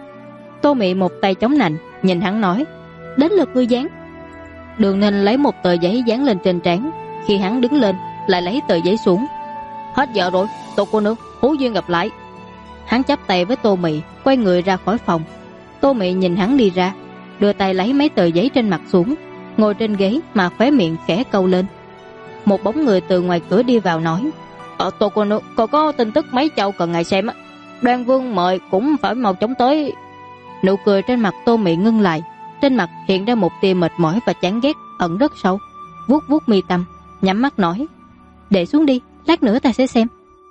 Tô Mị một tay chống nạnh, nhìn hắn nói: đến lượt ngươi dán. Đường Ninh lấy một tờ giấy dán lên trên trán, khi hắn đứng lên lại lấy tờ giấy xuống. Hết giờ rồi, Tô cô nương, hữu duyên gặp lại. Hắn chắp tay với Tô Mị, quay người ra khỏi phòng. Tô Mị nhìn hắn đi ra, đưa tay lấy mấy tờ giấy trên mặt xuống, ngồi trên ghế mà khóe miệng khẽ câu lên. Một bóng người từ ngoài cửa đi vào nói: Tô cô nương, còn có tin tức mấy châu cần ngài xem á. Đoan Vương mời cũng phải mau chóng tới. Nụ cười trên mặt Tô Mị ngưng lại, trên mặt hiện ra một tia mệt mỏi và chán ghét ẩn rất sâu. Vuốt vuốt mi tâm, nhắm mắt nói: để xuống đi, lát nữa ta sẽ xem.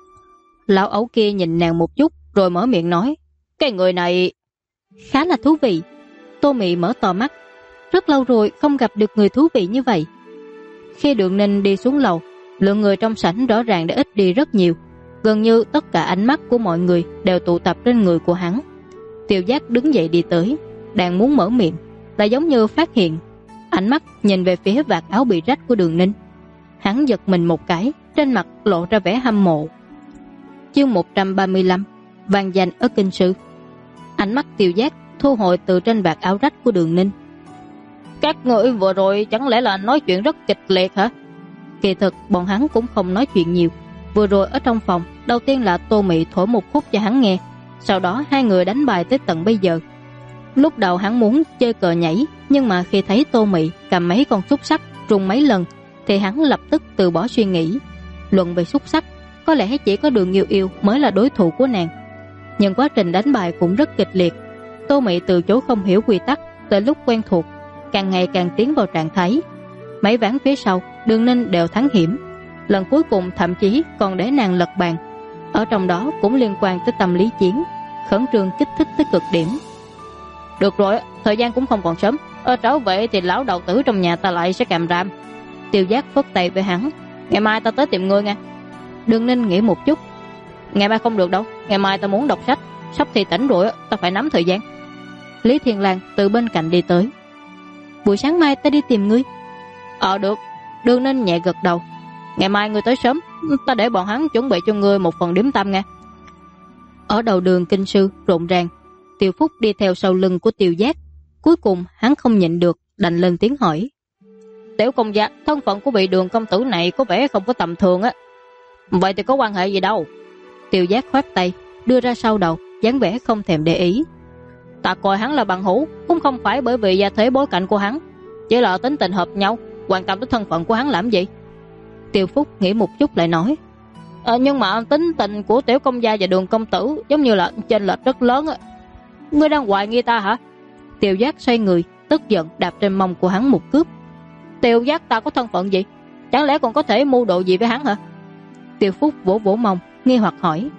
Lão ấu kia nhìn nàng một chút rồi mở miệng nói: cái người này khá là thú vị. Tô Mị mở to mắt, rất lâu rồi không gặp được người thú vị như vậy. Khi Đường Ninh đi xuống lầu, lượng người trong sảnh rõ ràng đã ít đi rất nhiều. Gần như tất cả ánh mắt của mọi người đều tụ tập trên người của hắn. Tiêu Giác đứng dậy đi tới, đang muốn mở miệng, lại giống như phát hiện, ánh mắt nhìn về phía vạt áo bị rách của Đường Ninh. Hắn giật mình một cái, trên mặt lộ ra vẻ hâm mộ. Chương 135, vang danh ở kinh sư. Ánh mắt Tiêu Giác thu hồi từ trên vạt áo rách của Đường Ninh. Các người vừa rồi chẳng lẽ là nói chuyện rất kịch liệt hả? Kỳ thực bọn hắn cũng không nói chuyện nhiều. Vừa rồi ở trong phòng, đầu tiên là Tô Mị thổi một khúc cho hắn nghe, sau đó hai người đánh bài tới tận bây giờ. Lúc đầu hắn muốn chơi cờ nhảy, nhưng mà khi thấy Tô Mị cầm mấy con xúc xắc rung mấy lần thì hắn lập tức từ bỏ suy nghĩ. Luận về xúc xắc, có lẽ chỉ có Đường Yêu Yêu mới là đối thủ của nàng. Nhưng quá trình đánh bài cũng rất kịch liệt. Tô Mị từ chỗ không hiểu quy tắc tới lúc quen thuộc, càng ngày càng tiến vào trạng thái. Mấy ván phía sau, Đường Ninh đều thắng hiểm. Lần cuối cùng thậm chí còn để nàng lật bàn. Ở trong đó cũng liên quan tới tâm lý chiến, khẩn trương kích thích tới cực điểm. Được rồi, thời gian cũng không còn sớm. Trở về thì lão đầu tử trong nhà ta lại sẽ càm ràm. Tiêu Giác phất tay với hắn: ngày mai ta tới tìm ngươi nha. Đường Ninh nghĩ một chút: ngày mai không được đâu, ngày mai ta muốn đọc sách, sắp thì tỉnh rồi, ta phải nắm thời gian. Lý Thiên Lang từ bên cạnh đi tới: buổi sáng mai ta đi tìm ngươi. Được. Đường Ninh nhẹ gật đầu: ngày mai ngươi tới sớm, ta để bọn hắn chuẩn bị cho ngươi một phần điểm tâm nha. Ở đầu đường kinh sư rộn ràng, Tiêu Phúc đi theo sau lưng của Tiêu Giác. Cuối cùng hắn không nhịn được, đành lên tiếng hỏi: Tiểu công gia, thân phận của vị Đường công tử này có vẻ không có tầm thường á. Vậy thì có quan hệ gì đâu? Tiêu Giác khoát tay, đưa ra sau đầu, dáng vẻ không thèm để ý. Ta coi hắn là bằng hữu, cũng không phải bởi vì gia thế bối cảnh của hắn, chỉ là tính tình hợp nhau, quan tâm tới thân phận của hắn làm gì? Tiêu Phúc nghĩ một chút lại nói: nhưng mà tính tình của Tiểu công gia và Đường công tử giống như là chênh lệch rất lớn á. Ngươi đang hoài nghi ta hả? Tiêu Giác xoay người, tức giận đạp trên mông của hắn một cước. Tiêu Giác, ta có thân phận gì? Chẳng lẽ còn có thể mưu đồ gì với hắn hả? Tiêu Phúc vỗ vỗ mông, nghi hoặc hỏi: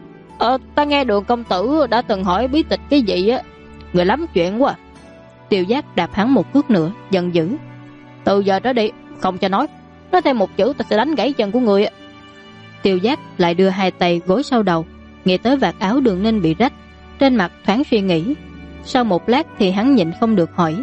ta nghe Đường công tử đã từng hỏi bí tịch cái gì á. Người lắm chuyện quá. Tiêu Giác đạp hắn một cước nữa, giận dữ: từ giờ trở đi không cho nói thêm một chữ, ta sẽ đánh gãy chân của người. Tiêu Giác lại đưa hai tay gối sau đầu, nghĩ tới vạt áo Đường Ninh bị rách, trên mặt thoáng suy nghĩ. Sau một lát thì hắn nhịn không được hỏi: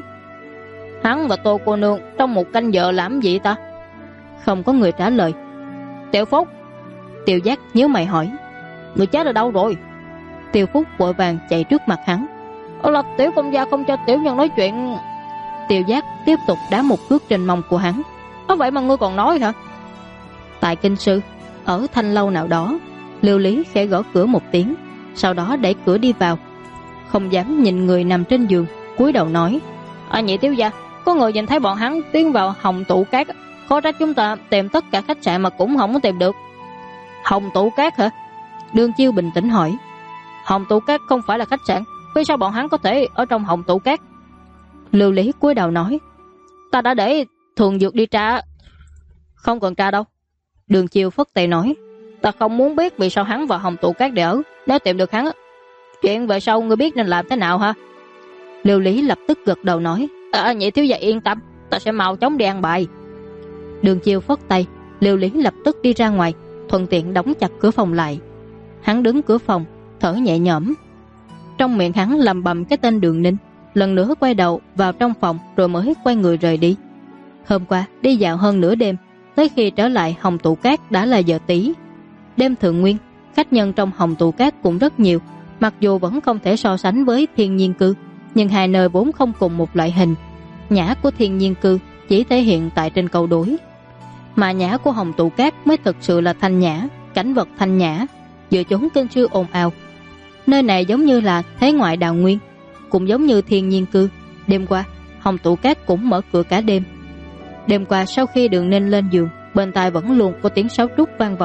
hắn và Tô cô nương trong một canh giờ làm gì ta? Không có người trả lời. Tiểu Phúc. Tiêu Giác nhíu mày hỏi: người chết ở đâu rồi? Tiêu Phúc vội vàng chạy trước mặt hắn: là Tiểu công gia không cho tiểu nhân nói chuyện. Tiêu Giác tiếp tục đá một cước trên mông của hắn: vậy mà ngươi còn nói hả? Tại kinh sư, ở thanh lâu nào đó, Lưu Lý khẽ gõ cửa một tiếng, sau đó đẩy cửa đi vào. Không dám nhìn người nằm trên giường, cúi đầu nói: nhị thiếu gia, có người nhìn thấy bọn hắn tiến vào Hồng Tụ Cát, khó trách chúng ta tìm tất cả khách sạn mà cũng không có tìm được. Hồng Tụ Cát hả? Đường Chiêu bình tĩnh hỏi: Hồng Tụ Cát không phải là khách sạn, vì sao bọn hắn có thể ở trong Hồng Tụ Cát? Lưu Lý cúi đầu nói: ta đã để Thường Dược đi tra. Không cần tra đâu. Đường Chiêu phất tay nói: ta không muốn biết vì sao hắn vào Hồng Tụ Cát để ở. Nếu tìm được hắn, chuyện về sau ngươi biết nên làm thế nào hả? Lưu Lý lập tức gật đầu nói: nhị thiếu gia yên tâm, ta sẽ mau chóng đi ăn bài. Đường Chiêu phất tay, Lưu Lý lập tức đi ra ngoài, thuận tiện đóng chặt cửa phòng lại. Hắn đứng cửa phòng, thở nhẹ nhõm. Trong miệng hắn lầm bầm cái tên Đường Ninh, lần nữa quay đầu vào trong phòng rồi mới quay người rời đi. Hôm qua đi dạo hơn nửa đêm, tới khi trở lại Hồng Tụ Cát đã là giờ tí. Đêm thượng nguyên, khách nhân trong Hồng Tụ Cát cũng rất nhiều, mặc dù vẫn không thể so sánh với Thiên Nhiên Cư, nhưng hai nơi vốn không cùng một loại hình. Nhã của Thiên Nhiên Cư chỉ thể hiện tại trên cầu đối, mà nhã của Hồng Tụ Cát mới thực sự là thanh nhã, cảnh vật thanh nhã, giữa chốn kinh sư ồn ào. Nơi này giống như là thế ngoại đào nguyên, cũng giống như Thiên Nhiên Cư. Đêm qua Hồng Tụ Cát cũng mở cửa cả đêm. Đêm qua sau khi Đường Ninh lên giường, bên tai vẫn luôn có tiếng sáo trúc vang vọng.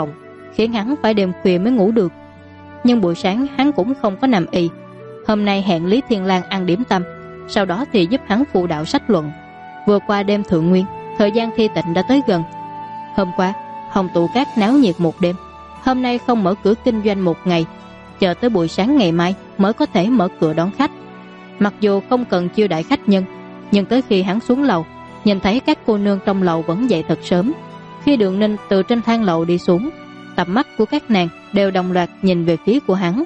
khiến hắn phải đêm khuya mới ngủ được. Nhưng buổi sáng hắn cũng không có nằm ì. Hôm nay hẹn Lý Thiên Lang ăn điểm tâm, sau đó thì giúp hắn phụ đạo sách luận. Vừa qua đêm thượng nguyên, thời gian thi tịnh đã tới gần. Hôm qua Hồng Tụ Cát náo nhiệt một đêm, hôm nay không mở cửa kinh doanh một ngày, chờ tới buổi sáng ngày mai mới có thể mở cửa đón khách. Mặc dù không cần chiêu đãi khách nhân, nhưng tới khi hắn xuống lầu, nhìn thấy các cô nương trong lầu vẫn dậy thật sớm. Khi Đường Ninh từ trên thang lầu đi xuống, tầm mắt của các nàng đều đồng loạt nhìn về phía của hắn.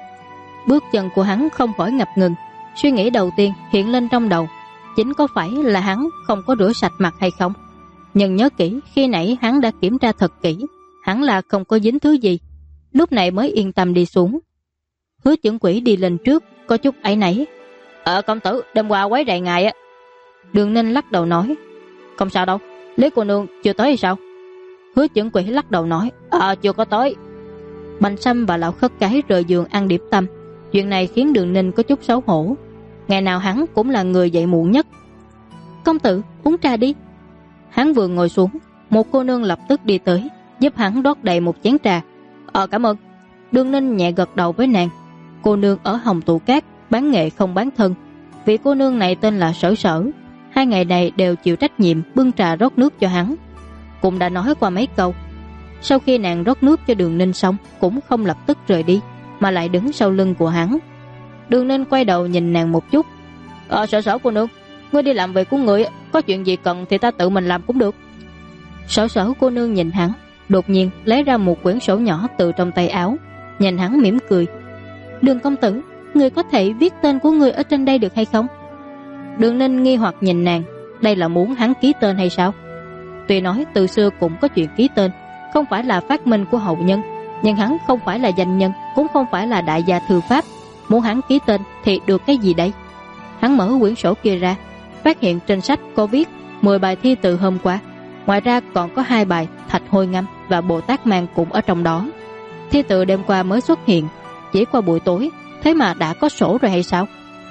Bước chân của hắn không khỏi ngập ngừng. Suy nghĩ đầu tiên hiện lên trong đầu chính có phải là hắn không có rửa sạch mặt hay không. Nhưng nhớ kỹ, khi nãy hắn đã kiểm tra thật kỹ, hắn là không có dính thứ gì. Lúc này mới yên tâm đi xuống. Hứa Chưởng Quỷ đi lên trước, có chút áy náy. Công tử, đêm qua quấy rầy ngài á. Đường Ninh lắc đầu nói, không sao đâu, Lý cô nương chưa tới hay sao? Hứa Chưởng Quỷ lắc đầu nói, chưa có tới. Bành Sâm và lão khất cái rời giường ăn điểm tâm. Chuyện này khiến Đường Ninh có chút xấu hổ. Ngày nào hắn cũng là người dậy muộn nhất. Công tử, uống trà đi. Hắn vừa ngồi xuống, một cô nương lập tức đi tới, giúp hắn rót đầy một chén trà. Cảm ơn. Đường Ninh nhẹ gật đầu với nàng. Cô nương ở Hồng Tụ Cát, bán nghệ không bán thân. Vị cô nương này tên là Sở Sở. 2 ngày này đều chịu trách nhiệm bưng trà rót nước cho hắn. Cũng đã nói qua mấy câu. Sau khi nàng rót nước cho Đường Ninh xong, cũng không lập tức rời đi, mà lại đứng sau lưng của hắn. Đường Ninh quay đầu nhìn nàng một chút. Sở Sở cô nương, ngươi đi làm việc của người, có chuyện gì cần thì ta tự mình làm cũng được. Sở Sở cô nương nhìn hắn, đột nhiên lấy ra một quyển sổ nhỏ từ trong tay áo, nhìn hắn mỉm cười. Đường công tử, người có thể viết tên của người ở trên đây được hay không? Đường Ninh nghi hoặc nhìn nàng, đây là muốn hắn ký tên hay sao? Tuy nói từ xưa cũng có chuyện ký tên, không phải là phát minh của hậu nhân, nhưng hắn không phải là danh nhân, cũng không phải là đại gia thư pháp, muốn hắn ký tên thì được cái gì đấy? Hắn mở quyển sổ kia ra, phát hiện trên sách có viết 10 bài thi từ hôm qua, ngoài ra còn có 2 bài Thạch Hôi Ngâm và Bồ Tát Mang cũng ở trong đó. Thi từ đêm qua mới xuất hiện, chỉ qua buổi tối, thế mà đã có sổ rồi hay sao?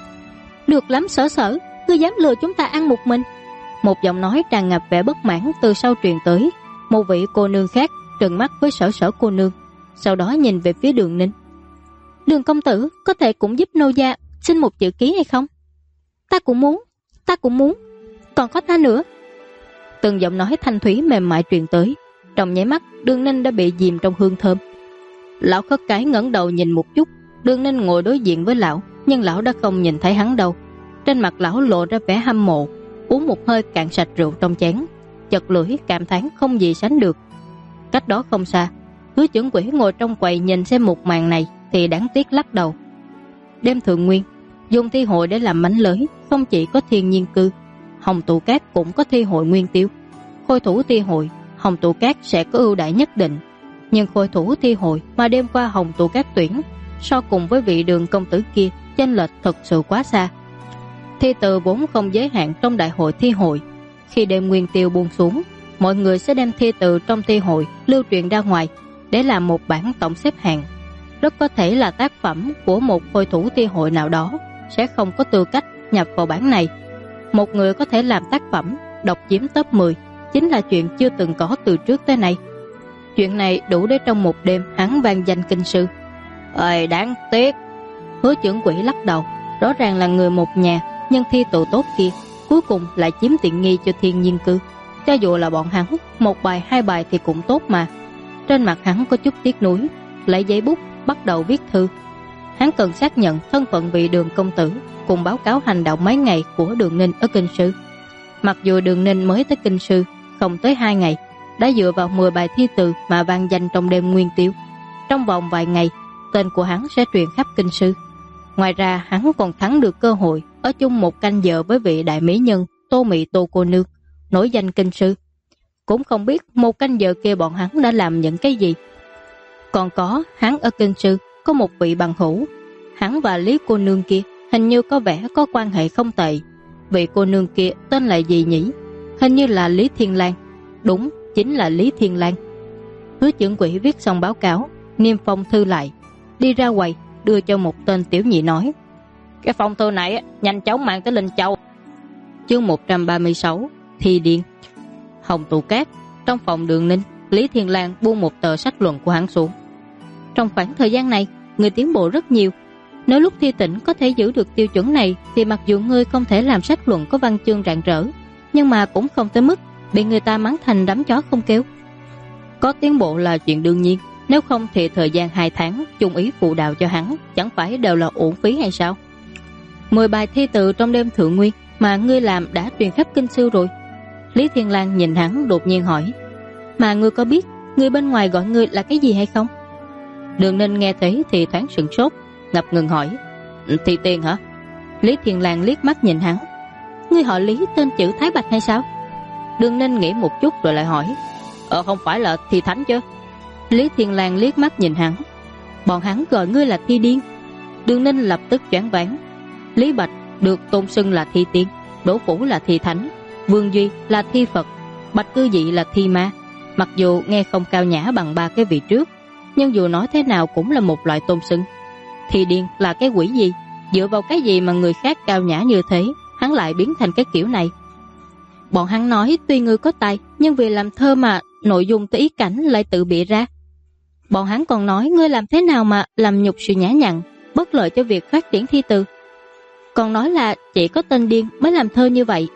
Được lắm Sở Sở, ngươi dám lừa chúng ta ăn một mình. Một giọng nói tràn ngập vẻ bất mãn từ sau truyền tới. Một vị cô nương khác trừng mắt với Sở Sở cô nương, sau đó nhìn về phía Đường Ninh. Đường công tử, có thể cũng giúp nô gia xin một chữ ký hay không? Ta cũng muốn, còn có ta nữa. Từng giọng nói thanh thúy mềm mại truyền tới. Trong nháy mắt, Đường Ninh đã bị dìm trong hương thơm. Lão khất cái ngẩng đầu nhìn một chút. Đường Ninh ngồi đối diện với lão, nhưng lão đã không nhìn thấy hắn đâu. Trên mặt lão lộ ra vẻ hâm mộ, uống một hơi cạn sạch rượu trong chén, chật lưỡi cảm thán không gì sánh được. Cách đó không xa, Hứa Chưởng Quỷ ngồi trong quầy nhìn xem một màn này thì đáng tiếc lắc đầu. Đêm thượng nguyên, dùng thi hội để làm mánh lới, không chỉ có Thiên Nhiên Cư, Hồng Tụ Cát cũng có thi hội Nguyên Tiêu. Khôi thủ thi hội, Hồng Tụ Cát sẽ có ưu đãi nhất định, nhưng khôi thủ thi hội mà đêm qua Hồng Tụ Cát tuyển, so cùng với vị Đường công tử kia, chênh lệch thật sự quá xa. Thi từ vốn không giới hạn trong đại hội thi hội. Khi đêm Nguyên Tiêu buông xuống, mọi người sẽ đem thi từ trong thi hội lưu truyền ra ngoài để làm một bảng tổng xếp hạng. Rất có thể là tác phẩm của một khôi thủ thi hội nào đó sẽ không có tư cách nhập vào bảng này. Một người có thể làm tác phẩm độc chiếm top 10 chính là chuyện chưa từng có từ trước tới nay. Chuyện này đủ để trong một đêm hắn vang danh kinh sư. Đáng tiếc. Hứa Chưởng Quỷ lắc đầu. Rõ ràng là người một nhà, nhưng thi tụ tốt kia cuối cùng lại chiếm tiện nghi cho Thiên Nhiên Cư. Cho dù là bọn hắn, 1 bài 2 bài thì cũng tốt mà. Trên mặt hắn có chút tiếc nuối, lấy giấy bút bắt đầu viết thư. Hắn cần xác nhận thân phận vị Đường công tử, cùng báo cáo hành động mấy ngày của Đường Ninh ở kinh sư. Mặc dù Đường Ninh mới tới kinh sư không tới 2 ngày, đã dựa vào 10 bài thi từ mà vang danh trong đêm Nguyên Tiêu. Trong vòng vài ngày, tên của hắn sẽ truyền khắp kinh sư. Ngoài ra hắn còn thắng được cơ hội ở chung một canh giờ với vị đại mỹ nhân Tô Mị Tô cô nương, nổi danh kinh sư. Cũng không biết một canh giờ kia bọn hắn đã làm những cái gì. Còn có hắn ở kinh sư có một vị bằng hữu, hắn và Lý cô nương kia hình như có vẻ có quan hệ không tệ. Vị cô nương kia tên là gì nhỉ? Hình như là Lý Thiên Lang. Đúng, chính là Lý Thiên Lang. Hứa Chưởng Quỷ viết xong báo cáo, niêm phong thư lại, đi ra quầy đưa cho một tên tiểu nhị nói: cái phong thư này nhanh chóng mang tới Linh Châu. Chương 136 Thi Điên. Hồng Tụ Cát, trong phòng Đường Ninh, Lý Thiên Lang buông một tờ sách luận của hắn xuống. Trong khoảng thời gian này, ngươi tiến bộ rất nhiều. Nếu lúc thi tỉnh có thể giữ được tiêu chuẩn này thì mặc dù ngươi không thể làm sách luận có văn chương rạng rỡ, nhưng mà cũng không tới mức bị người ta mắng thành đám chó không kêu. Có tiến bộ là chuyện đương nhiên, nếu không thì thời gian 2 tháng chung ý phụ đạo cho hắn chẳng phải đều là uổng phí hay sao? 10 bài thi từ trong đêm thượng nguyên mà ngươi làm đã truyền khắp kinh sư rồi. Lý Thiên Lang nhìn hắn đột nhiên hỏi, mà ngươi có biết người bên ngoài gọi ngươi là cái gì hay không? Đường Ninh nghe thấy thì thoáng sửng sốt, ngập ngừng hỏi, Thi Tiên hả? Lý Thiên Lang liếc mắt nhìn hắn, ngươi họ Lý tên chữ Thái Bạch hay sao? Đường Ninh nghĩ một chút rồi lại hỏi, không phải là Thi Thánh chứ? Lý Thiên Lang liếc mắt nhìn hắn, bọn hắn gọi ngươi là Thi Điên. Đường Ninh lập tức choáng váng. Lý Bạch được tôn xưng là Thi Tiên, Đỗ Phủ là Thi Thánh, Vương Duy là Thi Phật, Bạch Cư Dị là Thi Ma. Mặc dù nghe không cao nhã bằng 3 cái vị trước, nhưng dù nói thế nào cũng là một loại tôn xưng. Thi Điên là cái quỷ gì? Dựa vào cái gì mà người khác cao nhã như thế, hắn lại biến thành cái kiểu này? Bọn hắn nói tuy ngươi có tài, nhưng vì làm thơ mà nội dung tới ý cảnh lại tự bịa ra. Bọn hắn còn nói ngươi làm thế nào mà làm nhục sự nhã nhặn, bất lợi cho việc phát triển thi từ. Còn nói là chỉ có tên điên mới làm thơ như vậy.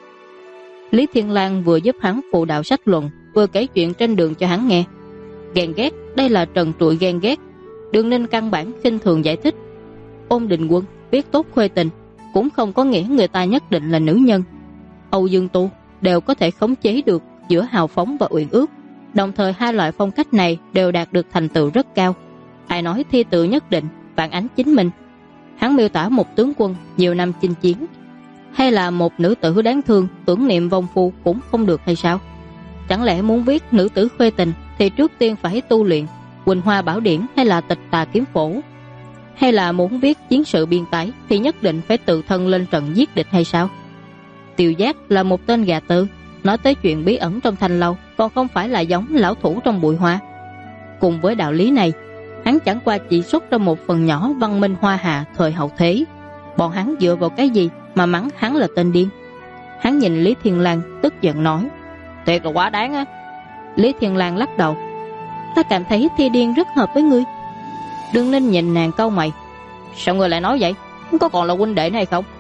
Lý Thiên Lang vừa giúp hắn phụ đạo sách luận, vừa kể chuyện trên đường cho hắn nghe. Ghen ghét, đây là trần trụi ghen ghét. Đường Ninh căn bản khinh thường giải thích. Ôn Định Quân biết tốt khuê tình cũng không có nghĩa người ta nhất định là nữ nhân. Âu Dương Tu đều có thể khống chế được giữa hào phóng và uyển ước, đồng thời hai loại phong cách này đều đạt được thành tựu rất cao. Ai nói thi tự nhất định phản ánh chính mình? Hắn miêu tả một tướng quân nhiều năm chinh chiến, hay là một nữ tử đáng thương tưởng niệm vong phu cũng không được hay sao? Chẳng lẽ muốn viết nữ tử khuê tình thì trước tiên phải tu luyện Quỳnh Hoa Bảo Điển hay là Tịch Tà Kiếm Phổ? Hay là muốn viết chiến sự biên tái thì nhất định phải tự thân lên trận giết địch hay sao? Tiêu Giác là một tên gà tơ, nói tới chuyện bí ẩn trong thanh lâu còn không phải là giống lão thủ trong bụi hoa. Cùng với đạo lý này, hắn chẳng qua chỉ xuất ra một phần nhỏ văn minh hoa hạ thời hậu thế. Bọn hắn dựa vào cái gì mà mắng hắn là tên điên? Hắn nhìn Lý Thiên Lang tức giận nói, thiệt là quá đáng á. Lý Thiên Lang lắc đầu, ta cảm thấy Thi Điên rất hợp với ngươi. Đường Ninh nhìn nàng cau mày, sao ngươi lại nói vậy? Có còn là huynh đệ này không?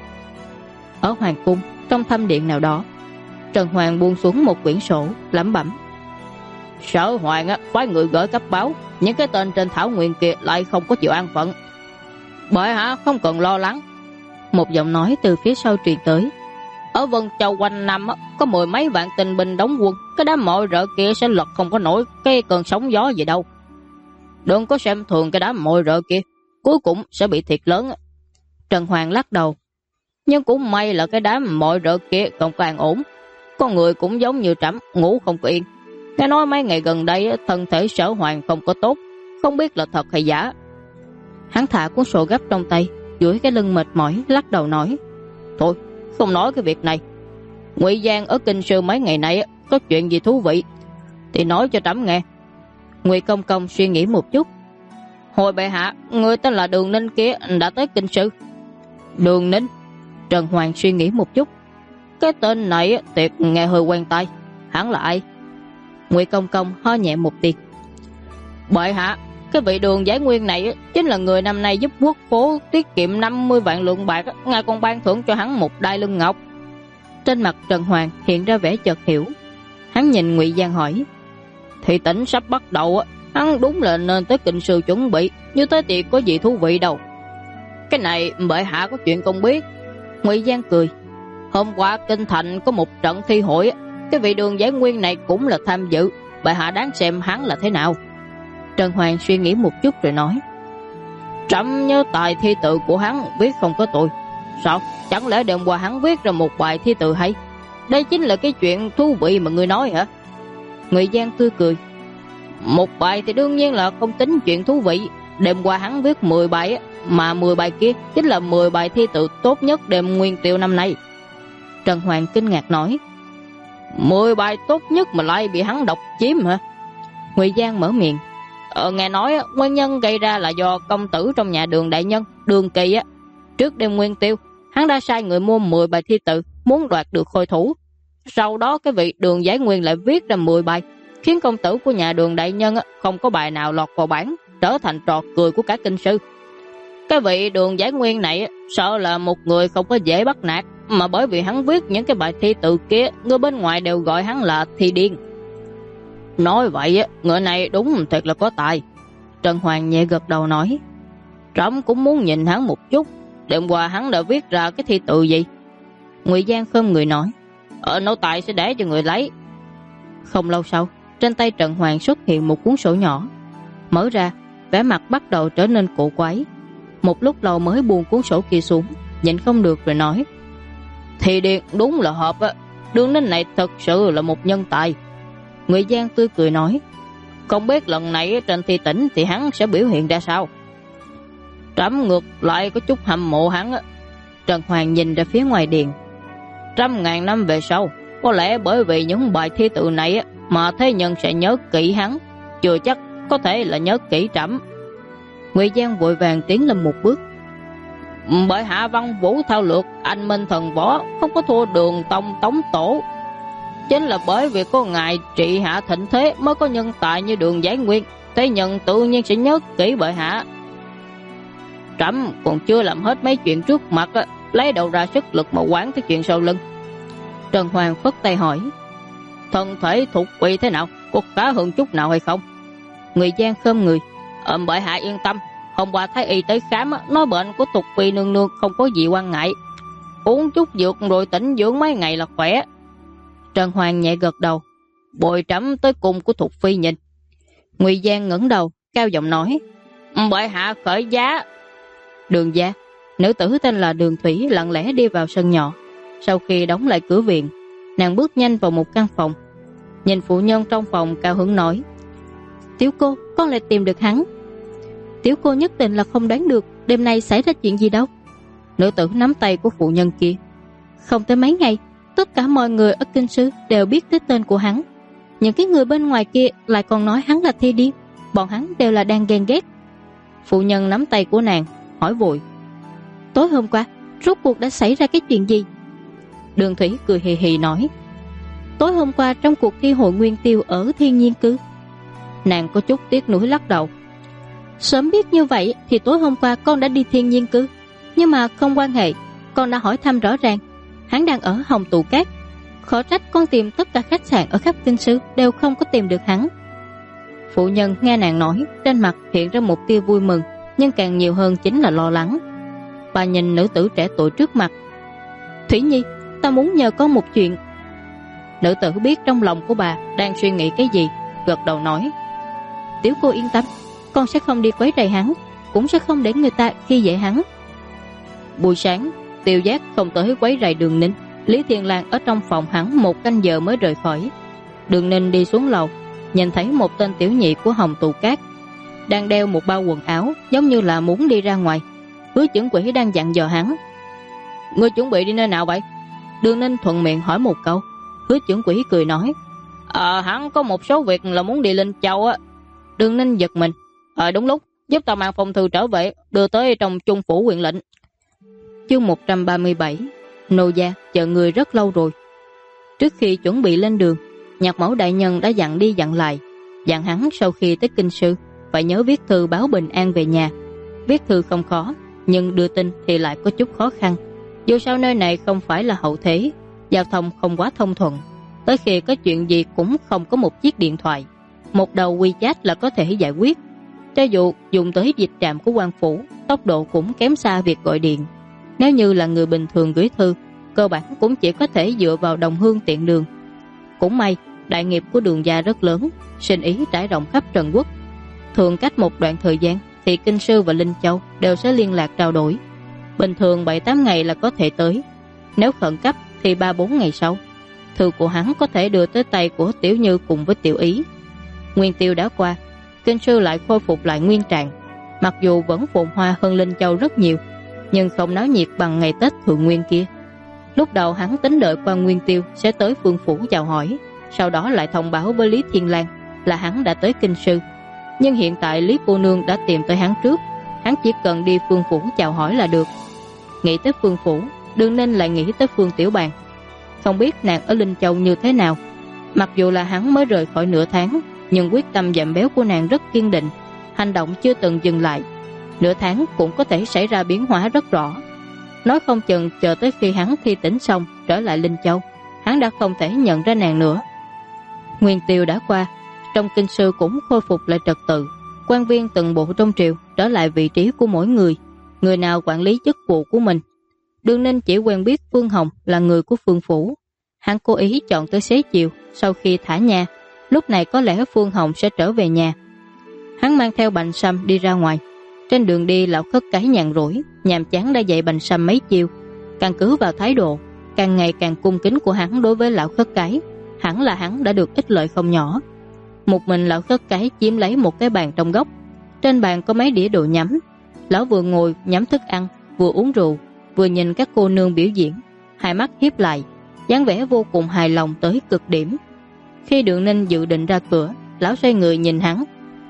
Ở hoàng cung, trong thâm điện nào đó, Trần Hoàng buông xuống một quyển sổ, lẩm bẩm, Sở Hoàng á phái người gửi cấp báo, những cái tên trên thảo nguyên kia lại không có chịu an phận. Bởi hả, không cần lo lắng. Một giọng nói từ phía sau truyền tới, ở Vân Châu quanh năm á, có 10 mấy vạn tinh binh đóng quân, cái đám mọi rợ kia sẽ lật không có nổi cái cơn sóng gió gì đâu. Đừng có xem thường cái đám mọi rợ kia, cuối cùng sẽ bị thiệt lớn á. Trần Hoàng lắc đầu, nhưng cũng may là cái đám mọi rợ kia còn càng ổn. Con người cũng giống như Trẫm, ngủ không có yên. Nghe nói mấy ngày gần đây thân thể Sở Hoàng không có tốt, không biết là thật hay giả. Hắn thả cuốn sổ gấp trong tay, duỗi cái lưng mệt mỏi, lắc đầu nói, thôi không nói cái việc này. Ngụy Giang ở kinh sư mấy ngày nay có chuyện gì thú vị thì nói cho Trẫm nghe. Ngụy Công Công suy nghĩ một chút, hồi bệ hạ, người tên là Đường Ninh kia đã tới kinh sư. Đường Ninh? Trần Hoàng suy nghĩ một chút, cái tên này tuyệt nghe hơi quen tai, hắn là ai? Ngụy Công Công ho nhẹ một tiếng, bệ hạ, cái vị Đường Giải Nguyên này chính là người năm nay giúp quốc phố tiết kiệm 50 vạn lượng bạc, ngài còn ban thưởng cho hắn một đai lưng ngọc. Trên mặt Trần Hoàng hiện ra vẻ chợt hiểu. Hắn nhìn Ngụy Giang hỏi, thị tỉnh sắp bắt đầu, hắn đúng là nên tới kinh sư chuẩn bị, như thế thì có gì thú vị đâu. Cái này bệ hạ có chuyện không biết. Ngụy Giang cười, hôm qua kinh thành có một trận thi hội, cái vị Đường Giải Nguyên này cũng là tham dự, bệ hạ đáng xem hắn là thế nào. Trần Hoàng suy nghĩ một chút rồi nói, Trẫm nhớ tài thi tự của hắn viết không có tội. Sao? Chẳng lẽ đêm qua hắn viết ra một bài thi tự hay? Đây chính là cái chuyện thú vị mà ngươi nói hả? Ngụy Giang tươi cười, một bài thì đương nhiên là không tính chuyện thú vị. Đêm qua hắn viết 10 bài, mà 10 bài kia chính là 10 bài thi tự tốt nhất đêm nguyên tiêu năm nay. Trần Hoàng kinh ngạc nói, 10 bài tốt nhất mà lại bị hắn độc chiếm hả? Ngụy Giang mở miệng, nghe nói nguyên nhân gây ra là do công tử trong nhà Đường đại nhân Đường Kỳ á, trước đêm nguyên tiêu hắn đã sai người mua 10 bài thi tự, muốn đoạt được khôi thủ. Sau đó cái vị Đường Giải Nguyên lại viết ra 10 bài, mà 10 bài kia chính là 10 bài thi tự tốt nhất đêm nguyên tiêu năm nay. Trần Hoàng kinh ngạc nói, 10 bài tốt nhất mà lại bị hắn độc chiếm hả? Ngụy Giang mở miệng, nghe nói nguyên nhân gây ra là do công tử trong nhà Đường đại nhân Đường Kỳ á, trước đêm nguyên tiêu hắn đã sai người mua 10 bài thi tự, muốn đoạt được khôi thủ. Sau đó cái vị Đường Giải Nguyên lại viết ra 10 bài, khiến công tử của nhà Đường đại nhân không có bài nào lọt vào bảng, trở thành trò cười của cả kinh sư. Cái vị Đường Giải Nguyên này sợ là một người không có dễ bắt nạt, mà bởi vì hắn viết những cái bài thi tự kia, người bên ngoài đều gọi hắn là thi điên. Nói vậy người này đúng thật là có tài. Trần Hoàng nhẹ gật đầu nói, trẫm cũng muốn nhìn hắn một chút. Đêm qua hắn đã viết ra cái thi tự gì? Ngụy Giang khom người nói, nô tài sẽ để cho người lấy. Không lâu sau, trên tay Trần Hoàng xuất hiện một cuốn sổ nhỏ. Mở ra, vẻ mặt bắt đầu trở nên cổ quái. Một lúc lâu mới buông cuốn sổ kia xuống, nhịn không được rồi nói, thì điên đúng là hợp á, Đường Ninh này thật sự là một nhân tài. Ngụy Giang tươi cười nói, không biết lần này trên thi tỉnh thì hắn sẽ biểu hiện ra sao? Trẫm ngược lại có chút hâm mộ hắn á. Trần Hoàng nhìn ra phía ngoài điện. 100.000 năm về sau, có lẽ bởi vì những bài thi tự này mà thế nhân sẽ nhớ kỹ hắn, chưa chắc có thể là nhớ kỹ trẫm. Ngụy Giang vội vàng tiến lên một bước. Bởi hạ văn vũ thao lược, anh minh thần võ không có thua Đường tông Tống tổ. Chính là bởi vì có ngài trị hạ thịnh thế mới có nhân tài như Đường Giải Nguyên, thế nhân tự nhiên sẽ nhớ kỹ bởi hạ. Trẫm còn chưa làm hết mấy chuyện trước mặt, lấy đầu ra sức lực mà quán cái chuyện sau lưng. Trần Hoàng phất tay hỏi, thân thể Thục Phi thế nào, có khá hơn chút nào hay không? Ngụy Giang khom người, bởi hạ yên tâm, hôm qua thái y tới khám nói bệnh của Thục Phi nương nương không có gì quan ngại, uống chút dược rồi tĩnh dưỡng mấy ngày là khỏe. Trần Hoàng nhẹ gật đầu, bồi trẫm tới cung của Thục Phi nhìn. Ngụy Giang ngẩng đầu, cao giọng nói, bởi hạ khởi giá. Đường gia, nữ tử tên là Đường Thủy lặng lẽ đi vào sân nhỏ. Sau khi đóng lại cửa viện, nàng bước nhanh vào một căn phòng. Nhìn phụ nhân trong phòng cao hứng nói, tiểu cô, con lại tìm được hắn. Tiểu cô nhất định là không đoán được đêm nay xảy ra chuyện gì đâu. Nữ tử nắm tay của phụ nhân kia. Không tới mấy ngày, tất cả mọi người ở kinh sư đều biết tới tên của hắn. Những cái người bên ngoài kia lại còn nói hắn là thi điên. Bọn hắn đều là đang ghen ghét. Phụ nhân nắm tay của nàng hỏi vội, tối hôm qua rốt cuộc đã xảy ra cái chuyện gì? Đường Thủy cười hì hì nói, tối hôm qua trong cuộc thi hội Nguyên Tiêu ở Thiên Nhiên Cư. Nàng có chút tiếc nuối lắc đầu, sớm biết như vậy thì tối hôm qua con đã đi Thiên Nhiên Cư, nhưng mà không quan hệ, con đã hỏi thăm rõ ràng, hắn đang ở Hồng Tụ Cát. Khó trách con tìm tất cả khách sạn ở khắp kinh sư đều không có tìm được hắn. Phụ nhân nghe nàng nói, trên mặt hiện ra một tia vui mừng, nhưng càng nhiều hơn chính là lo lắng. Bà nhìn nữ tử trẻ tuổi trước mặt, Thủy Nhi, ta muốn nhờ con một chuyện. Nữ tử biết trong lòng của bà đang suy nghĩ cái gì, gật đầu nói, tiểu cô yên tâm, con sẽ không đi quấy rầy hắn, cũng sẽ không để người ta khi dễ hắn. Buổi sáng, Tiêu Giác không tới quấy rầy Đường Ninh. Lý Thiên Lang ở trong phòng hắn 1 canh giờ mới rời khỏi. Đường Ninh đi xuống lầu, nhìn thấy một tên tiểu nhị của Hồng Tụ Cát đang đeo một bao quần áo, giống như là muốn đi ra ngoài. Hứa Chưởng Quỷ đang dặn dò hắn, ngươi chuẩn bị đi nơi nào vậy? Đường Ninh thuận miệng hỏi một câu. Hứa Chưởng Quỷ cười nói, hắn có một số việc là muốn đi Linh Châu á. Đường Ninh giật mình, đúng lúc, giúp tao mang phong thư trở về, đưa tới trong Trung phủ huyện lệnh. Chương 137, nô gia chờ người rất lâu rồi. Trước khi chuẩn bị lên đường, Nhạc Mẫu đại nhân đã dặn đi dặn lại, dặn hắn sau khi tới kinh sư phải nhớ viết thư báo bình an về nhà. Viết thư không khó, nhưng đưa tin thì lại có chút khó khăn. Dù sao nơi này không phải là hậu thế, giao thông không quá thông thuận, tới khi có chuyện gì cũng không có một chiếc điện thoại, một đầu WeChat là có thể giải quyết. Cho dù dùng tới dịch trạm của quan phủ, tốc độ cũng kém xa việc gọi điện. Nếu như là người bình thường gửi thư, cơ bản cũng chỉ có thể dựa vào đồng hương tiện đường. Cũng may, đại nghiệp của Đường gia rất lớn, sinh ý trải rộng khắp Trần Quốc. Thường cách một đoạn thời gian thì Kinh Sư và Linh Châu đều sẽ liên lạc trao đổi. Bình thường 7-8 ngày là có thể tới, nếu khẩn cấp thì 3-4 ngày sau. Thư của hắn có thể đưa tới tay của Tiểu Như cùng với Tiểu Ý. Nguyên Tiêu đã qua, Kinh Sư lại khôi phục lại nguyên trạng. Mặc dù vẫn phồn hoa hơn Linh Châu rất nhiều, nhưng không náo nhiệt bằng ngày Tết Thượng Nguyên kia. Lúc đầu hắn tính đợi quan Nguyên Tiêu sẽ tới Phương phủ chào hỏi, sau đó lại thông báo với Lý Thiên Lang là hắn đã tới Kinh Sư. Nhưng hiện tại Lý cô nương đã tìm tới hắn trước, hắn chỉ cần đi Phương phủ chào hỏi là được. Nghĩ tới Phương phủ, Đường Ninh lại nghĩ tới Phương Tiểu Bàn. Không biết nàng ở Linh Châu như thế nào. Mặc dù là hắn mới rời khỏi nửa tháng, nhưng quyết tâm giảm béo của nàng rất kiên định, hành động chưa từng dừng lại. Nửa tháng cũng có thể xảy ra biến hóa rất rõ. Nói không chừng chờ tới khi hắn thi tỉnh xong trở lại Linh Châu, hắn đã không thể nhận ra nàng nữa. Nguyên tiêu đã qua, trong kinh sư cũng khôi phục lại trật tự. Quan viên từng bộ trong triều trở lại vị trí của mỗi người, người nào quản lý chức vụ của mình. Đường Ninh chỉ quen biết Phương Hồng là người của Phương phủ. Hắn cố ý chọn tới xế chiều sau khi thả nhà, lúc này có lẽ Phương Hồng sẽ trở về nhà. Hắn mang theo Bành Sâm đi ra ngoài. Trên đường đi, lão khất cái nhàn rỗi nhàm chán đã dạy Bành Sâm mấy chiêu. Căn cứ vào thái độ càng ngày càng cung kính của hắn đối với lão khất cái, hẳn là hắn đã được ích lợi không nhỏ. Một mình lão khất cái chiếm lấy một cái bàn trong góc. Trên bàn có mấy đĩa đồ nhắm. Lão vừa ngồi nhắm thức ăn, vừa uống rượu, vừa nhìn các cô nương biểu diễn, hai mắt hiếp lại, dáng vẻ vô cùng hài lòng tới cực điểm. Khi Đường Ninh dự định ra cửa, lão xoay người nhìn hắn.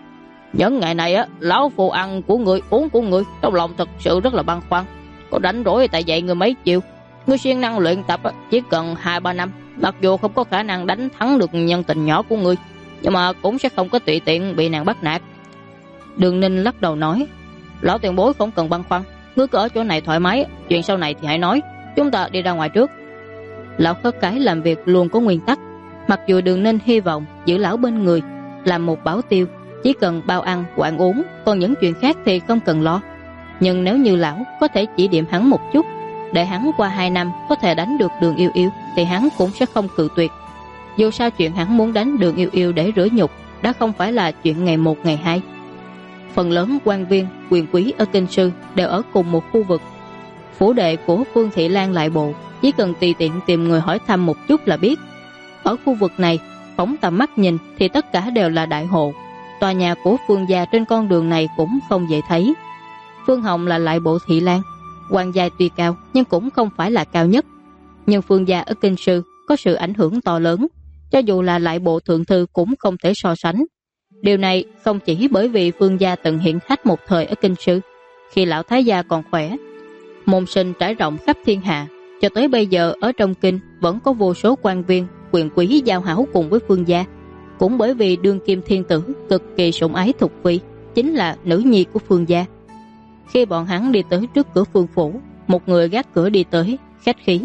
Những ngày này lão phụ ăn của người, uống của người, trong lòng thật sự rất là băn khoăn. Có rảnh rỗi tại dạy người mấy chiều. Ngươi siêng năng luyện tập chỉ cần 2-3 năm, mặc dù không có khả năng đánh thắng được nhân tình nhỏ của ngươi, nhưng mà cũng sẽ không có tùy tiện bị nàng bắt nạt. Đường Ninh lắc đầu nói, lão tiền bối không cần băn khoăn, ngươi cứ ở chỗ này thoải mái, chuyện sau này thì hãy nói, chúng ta đi ra ngoài trước. Lão khất cái làm việc luôn có nguyên tắc. Mặc dù Đường Ninh hy vọng giữ lão bên người, làm một bảo tiêu, chỉ cần bao ăn, quản uống, còn những chuyện khác thì không cần lo. Nhưng nếu như lão có thể chỉ điểm hắn một chút, để hắn qua 2 năm có thể đánh được Đường Yêu Yêu, thì hắn cũng sẽ không cự tuyệt. Dù sao chuyện hắn muốn đánh Đường Yêu Yêu để rửa nhục đã không phải là chuyện ngày 1 ngày 2. Phần lớn quan viên, quyền quý ở kinh sư đều ở cùng một khu vực. Phủ đệ của Phương Thị Lan lại bộ, chỉ cần tùy tiện tìm người hỏi thăm một chút là biết. Ở khu vực này, phóng tầm mắt nhìn thì tất cả đều là đại hộ. Tòa nhà của Phương gia trên con đường này cũng không dễ thấy. Phương Hồng là lại bộ Thị Lan, quan giai tuy cao nhưng cũng không phải là cao nhất. Nhưng Phương gia ở kinh sư có sự ảnh hưởng to lớn, cho dù là lại bộ thượng thư cũng không thể so sánh. Điều này không chỉ bởi vì Phương gia từng hiện khách một thời ở kinh sư, khi lão thái gia còn khỏe, môn sinh trải rộng khắp thiên hạ, cho tới bây giờ ở trong kinh vẫn có vô số quan viên, quyền quý giao hảo cùng với Phương gia. Cũng bởi vì đương kim thiên tử cực kỳ sủng ái Thục Phi, chính là nữ nhi của Phương gia. Khi bọn hắn đi tới trước cửa Phương phủ, một người gác cửa đi tới, khách khí.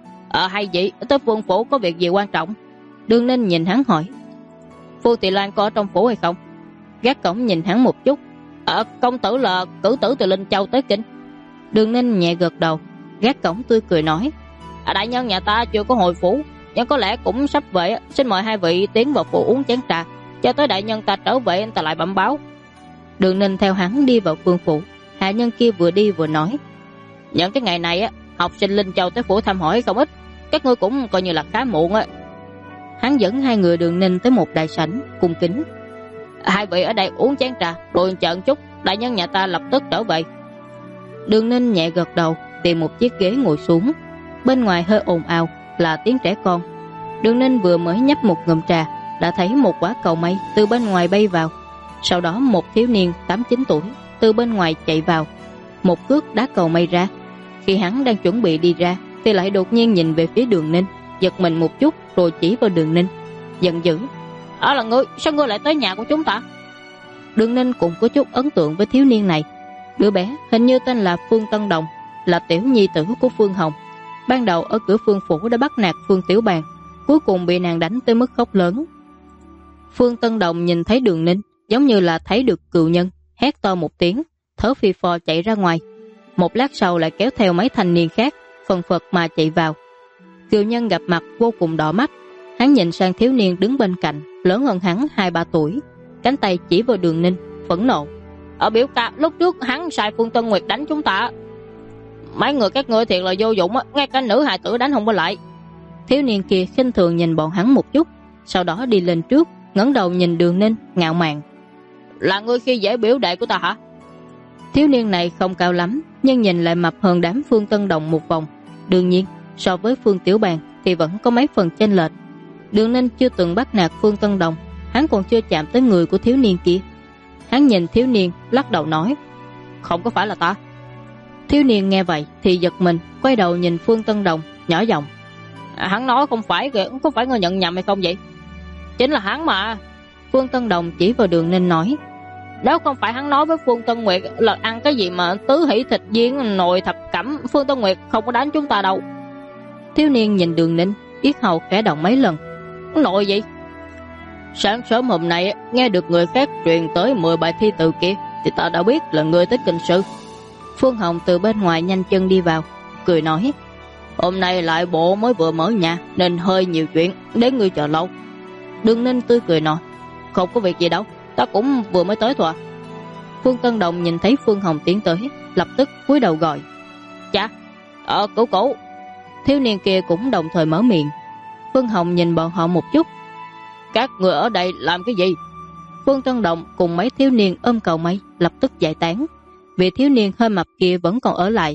Hay vậy, tới Phương phủ có việc gì quan trọng? Đường Ninh nhìn hắn hỏi. Phương Thị Lan có ở trong phủ hay không? Gác cổng nhìn hắn một chút. Công tử là cử tử từ Linh Châu tới kinh. Đường Ninh nhẹ gật đầu. Gác cổng tươi cười nói, đại nhân nhà ta chưa có hồi phủ, nhưng có lẽ cũng sắp về, xin mời hai vị tiến vào phủ uống chén trà, cho tới đại nhân ta trở về anh ta lại bẩm báo. Đường Ninh theo hắn đi vào Phương phủ. Hạ nhân kia vừa đi vừa nói, những cái ngày này học sinh Linh Châu tới phủ thăm hỏi không ít, các ngươi cũng coi như là khá muộn á. Hắn dẫn hai người Đường Ninh tới một đại sảnh cung kính. Hai vị ở đây uống chén trà rồi chờ chút, đại nhân nhà ta lập tức trở về. Đường Ninh nhẹ gật đầu, tìm một chiếc ghế ngồi xuống. Bên ngoài hơi ồn ào là tiếng trẻ con. Đường Ninh vừa mới nhấp một ngụm trà, đã thấy một quả cầu mây từ bên ngoài bay vào. Sau đó một thiếu niên 8-9 tuổi từ bên ngoài chạy vào, một cước đá cầu mây ra. Khi hắn đang chuẩn bị đi ra thì lại đột nhiên nhìn về phía Đường Ninh, giật mình một chút rồi chỉ vào Đường Ninh, giận dữ. Là ngươi, sao ngươi lại tới nhà của chúng ta? Đường Ninh cũng có chút ấn tượng với thiếu niên này. Đứa bé hình như tên là Phương Tân Đồng, là tiểu nhi tử của Phương Hồng. Ban đầu ở cửa Phương phủ đã bắt nạt Phương Tiểu Bàn, cuối cùng bị nàng đánh tới mức khóc lớn. Phương Tân Đồng nhìn thấy Đường Ninh giống như là thấy được cựu nhân, hét to một tiếng, thở phì phò chạy ra ngoài. Một lát sau lại kéo theo mấy thanh niên khác, phần phật mà chạy vào. Cựu nhân gặp mặt vô cùng đỏ mắt. Hắn nhìn sang thiếu niên đứng bên cạnh, lớn hơn hắn 2-3 tuổi, cánh tay chỉ vào Đường Ninh, phẫn nộ. Biểu ca, lúc trước hắn sai Phương Tân Nguyệt đánh chúng ta. Mấy người các ngươi thiệt là vô dụng, ngay cả nữ hài tử đánh không có lại. Thiếu niên kia khinh thường nhìn bọn hắn một chút, sau đó đi lên trước, ngẩng đầu nhìn Đường Ninh, ngạo mạn. Là ngươi khi dễ biểu đệ của ta hả? Thiếu niên này không cao lắm, nhưng nhìn lại mập hơn đám Phương Tân Đồng một vòng. Đương nhiên, so với Phương Tiểu Bàn thì vẫn có mấy phần chênh lệch. Đường Ninh chưa từng bắt nạt Phương Tân Đồng, hắn còn chưa chạm tới người của thiếu niên kia. Hắn nhìn thiếu niên, lắc đầu nói, không có phải là ta. Thiếu niên nghe vậy thì giật mình, quay đầu nhìn Phương Tân Đồng, nhỏ giọng, hắn nói không phải kìa, có phải ngươi nhận nhầm hay không vậy? Chính là hắn mà. Phương Tân Đồng chỉ vào Đường Ninh nói, nếu không phải hắn nói với Phương Tân Nguyệt là ăn cái gì mà tứ hỷ thịt viên nồi thập cẩm, Phương Tân Nguyệt không có đánh chúng ta đâu. Thiếu niên nhìn Đường Ninh, yết hầu khẽ động mấy lần. Nội gì? Sáng sớm hôm nay nghe được người khác truyền tới 10 bài thi từ kia thì ta đã biết là người tới kinh sư. Phương Hồng từ bên ngoài nhanh chân đi vào, cười nói, hôm nay lại bộ mới vừa mở nhà nên hơi nhiều chuyện, để ngươi chờ lâu. Đường Ninh tươi cười nói, không có việc gì đâu, ta cũng vừa mới tới thôi. Phương Tân Đồng nhìn thấy Phương Hồng tiến tới, lập tức cúi đầu gọi, cha, cậu cậu. Thiếu niên kia cũng đồng thời mở miệng. Phương Hồng nhìn bọn họ một chút, các người ở đây làm cái gì? Phương Tân Đồng cùng mấy thiếu niên ôm cầu may lập tức giải tán. Vị thiếu niên hơi mập kia vẫn còn ở lại.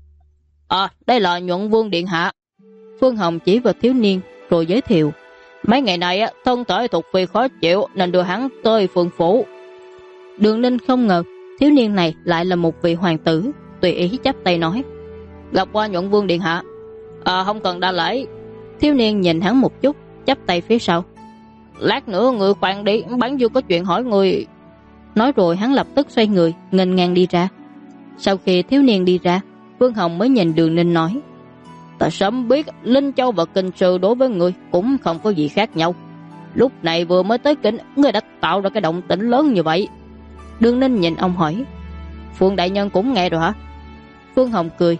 Đây là Nhuận Vương điện hạ. Phương Hồng chỉ vào thiếu niên rồi giới thiệu, mấy ngày này thân thể thuộc phi khó chịu nên đưa hắn tới Phương phủ. Đường Ninh không ngờ thiếu niên này lại là một vị hoàng tử, tùy ý chắp tay nói, gặp qua Nhuận Vương điện hạ. Không cần đa lễ. Thiếu niên nhìn hắn một chút, chắp tay phía sau, lát nữa người khoan đi, bán vô có chuyện hỏi người. Nói rồi hắn lập tức xoay người nghênh ngang đi ra. Sau khi thiếu niên đi ra, Phương Hồng mới nhìn Đường Ninh nói, ta sớm biết Linh Châu và Kinh Sư đối với người cũng không có gì khác nhau. Lúc này vừa mới tới kinh, người đã tạo ra cái động tĩnh lớn như vậy. Đường Ninh nhìn ông hỏi, Phương đại nhân cũng nghe rồi hả? Phương Hồng cười,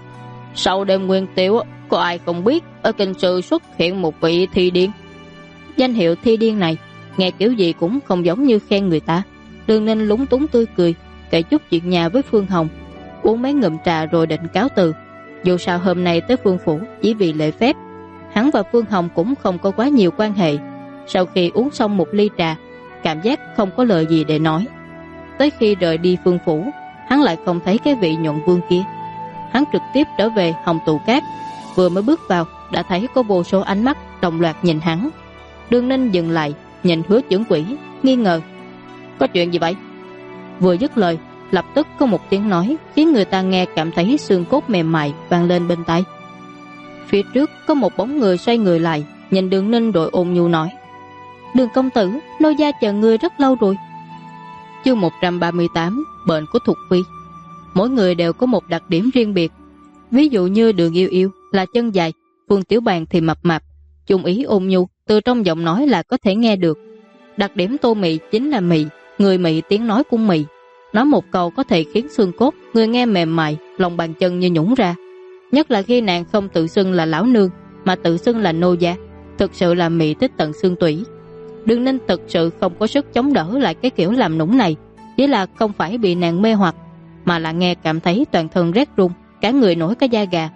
sau đêm nguyên tiêu có ai không biết ở Kinh Sư xuất hiện một vị thi điên. Danh hiệu thi điên này nghe kiểu gì cũng không giống như khen người ta. Đường Ninh lúng túng tươi cười, kể chút chuyện nhà với Phương Hồng, uống mấy ngụm trà rồi định cáo từ. Dù sao hôm nay tới Phương phủ chỉ vì lễ phép, hắn và Phương Hồng cũng không có quá nhiều quan hệ. Sau khi uống xong một ly trà, cảm giác không có lời gì để nói. Tới khi rời đi Phương phủ, hắn lại không thấy cái vị Nhuận Vương kia. Hắn trực tiếp trở về Hồng Tụ Cát, vừa mới bước vào đã thấy có vô số ánh mắt đồng loạt nhìn hắn. Đường Ninh dừng lại nhìn Hứa Chưởng Quỷ, nghi ngờ, có chuyện gì vậy? Vừa dứt lời, lập tức có một tiếng nói khiến người ta nghe cảm thấy xương cốt mềm mại vang lên bên tai. Phía trước có một bóng người xoay người lại, nhìn Đường Ninh rồi ôn nhu nói, Đường công tử, nô gia chờ ngươi rất lâu rồi. Chương 138, bệnh của Thục Phi. Mỗi người đều có một đặc điểm riêng biệt. Ví dụ như Đường Yêu Yêu là chân dài, Phương Tiểu Bàn thì mập mạp, chung ý ôn nhu, từ trong giọng nói là có thể nghe được. Đặc điểm Tô Mị chính là mị, người mị tiếng nói cũng mị. Nói một câu có thể khiến xương cốt người nghe mềm mại, lòng bàn chân như nhũn ra. Nhất là khi nàng không tự xưng là lão nương mà tự xưng là nô gia, thực sự là mị tích tận xương tủy. Đường Ninh thực sự không có sức chống đỡ lại cái kiểu làm nũng này, chỉ là không phải bị nàng mê hoặc, mà là nghe cảm thấy toàn thân rét run, cả người nổi cả da gà.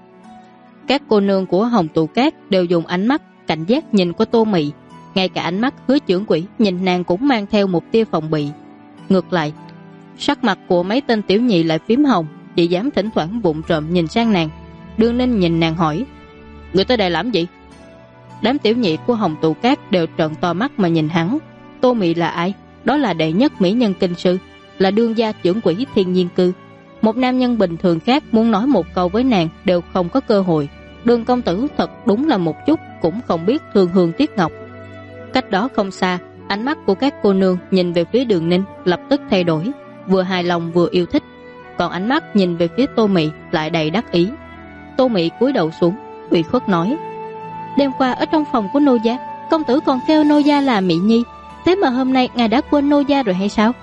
Các cô nương của Hồng Tụ Cát đều dùng ánh mắt cảnh giác nhìn qua Tô Mị, ngay cả ánh mắt Hứa Chưởng Quỷ nhìn nàng cũng mang theo một tia phòng bị. Ngược lại, sắc mặt của mấy tên tiểu nhị lại phím hồng, chỉ dám thỉnh thoảng vụng trộm nhìn sang nàng. Đường Ninh nhìn nàng hỏi, người tới đây làm gì? Đám tiểu nhị của Hồng Tụ Cát đều trợn to mắt mà nhìn hắn. Tô Mị là ai? Đó là đệ nhất mỹ nhân kinh sư, là đương gia trưởng quỹ Thiên Nhiên Cư. Một nam nhân bình thường khác muốn nói một câu với nàng đều không có cơ hội. Đường công tử thật đúng là một chút cũng không biết thương hương tiếc ngọc. Cách đó không xa, ánh mắt của các cô nương nhìn về phía Đường Ninh lập tức thay đổi, vừa hài lòng vừa yêu thích. Còn ánh mắt nhìn về phía Tô Mị lại đầy đắc ý. Tô Mị cúi đầu xuống, ủy khuất nói, đêm qua ở trong phòng của nô gia, công tử còn kêu nô gia là Mị Nhi, thế mà hôm nay ngài đã quên nô gia rồi hay sao?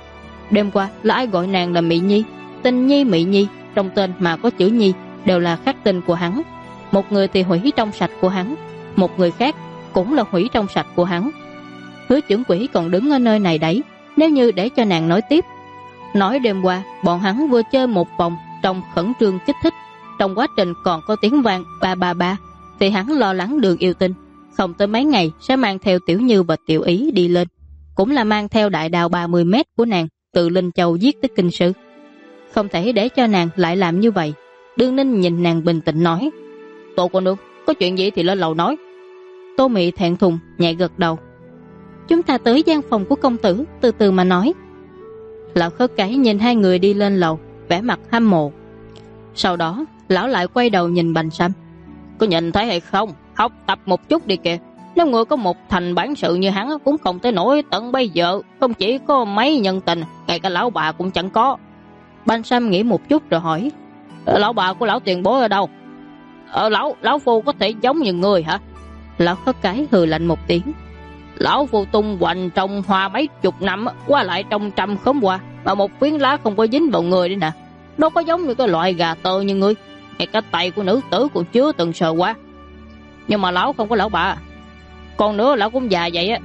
Đêm qua là ai gọi nàng là Mị Nhi? Tình Nhi, Mị Nhi, trong tên mà có chữ Nhi đều là khắc tinh của hắn. Một người thì hủy trong sạch của hắn, một người khác cũng là hủy trong sạch của hắn. Hứa Chưởng Quỷ còn đứng ở nơi này đấy, nếu như để cho nàng nói tiếp. Nói đêm qua bọn hắn vừa chơi một vòng trong khẩn trương kích thích, trong quá trình còn có tiếng vang ba ba ba, thì hắn lo lắng Đường Yêu Tinh không tới mấy ngày sẽ mang theo Tiểu Như và Tiểu Ý đi lên, cũng là mang theo đại đao 30 mét của nàng từ Linh Châu giết tới Kinh Sư. Không thể để cho nàng lại làm như vậy. Đường Ninh nhìn nàng bình tĩnh nói, Tô cô nương, có chuyện gì thì lên lầu nói. Tô Mị thẹn thùng nhẹ gật đầu, chúng ta tới gian phòng của công tử, từ từ mà nói. Lão Khất Cái nhìn hai người đi lên lầu, vẻ mặt hâm mộ. Sau đó lão lại quay đầu nhìn Bành Sâm, có nhìn thấy hay không, học tập một chút đi kìa. Nếu người có một thành bản sự như hắn cũng không tới nổi tận bây giờ. Không chỉ có mấy nhân tình, ngay cả lão bà cũng chẳng có. Ban Sam nghĩ một chút rồi hỏi: Lão bà của lão tiền bối ở đâu? Lão phu có thể giống như người hả? Lão Khất Cái hừ lạnh một tiếng: Lão phu tung hoành trong hoa mấy chục năm, qua lại trong trăm khóm hoa, mà một phiến lá không có dính vào người đi nè. Đâu có giống như cái loại gà tơ như ngươi. Ngay cả tay của nữ tử cũng chưa từng sờ qua. Nhưng mà lão không có lão bà. Còn nữa lão cũng già vậy á.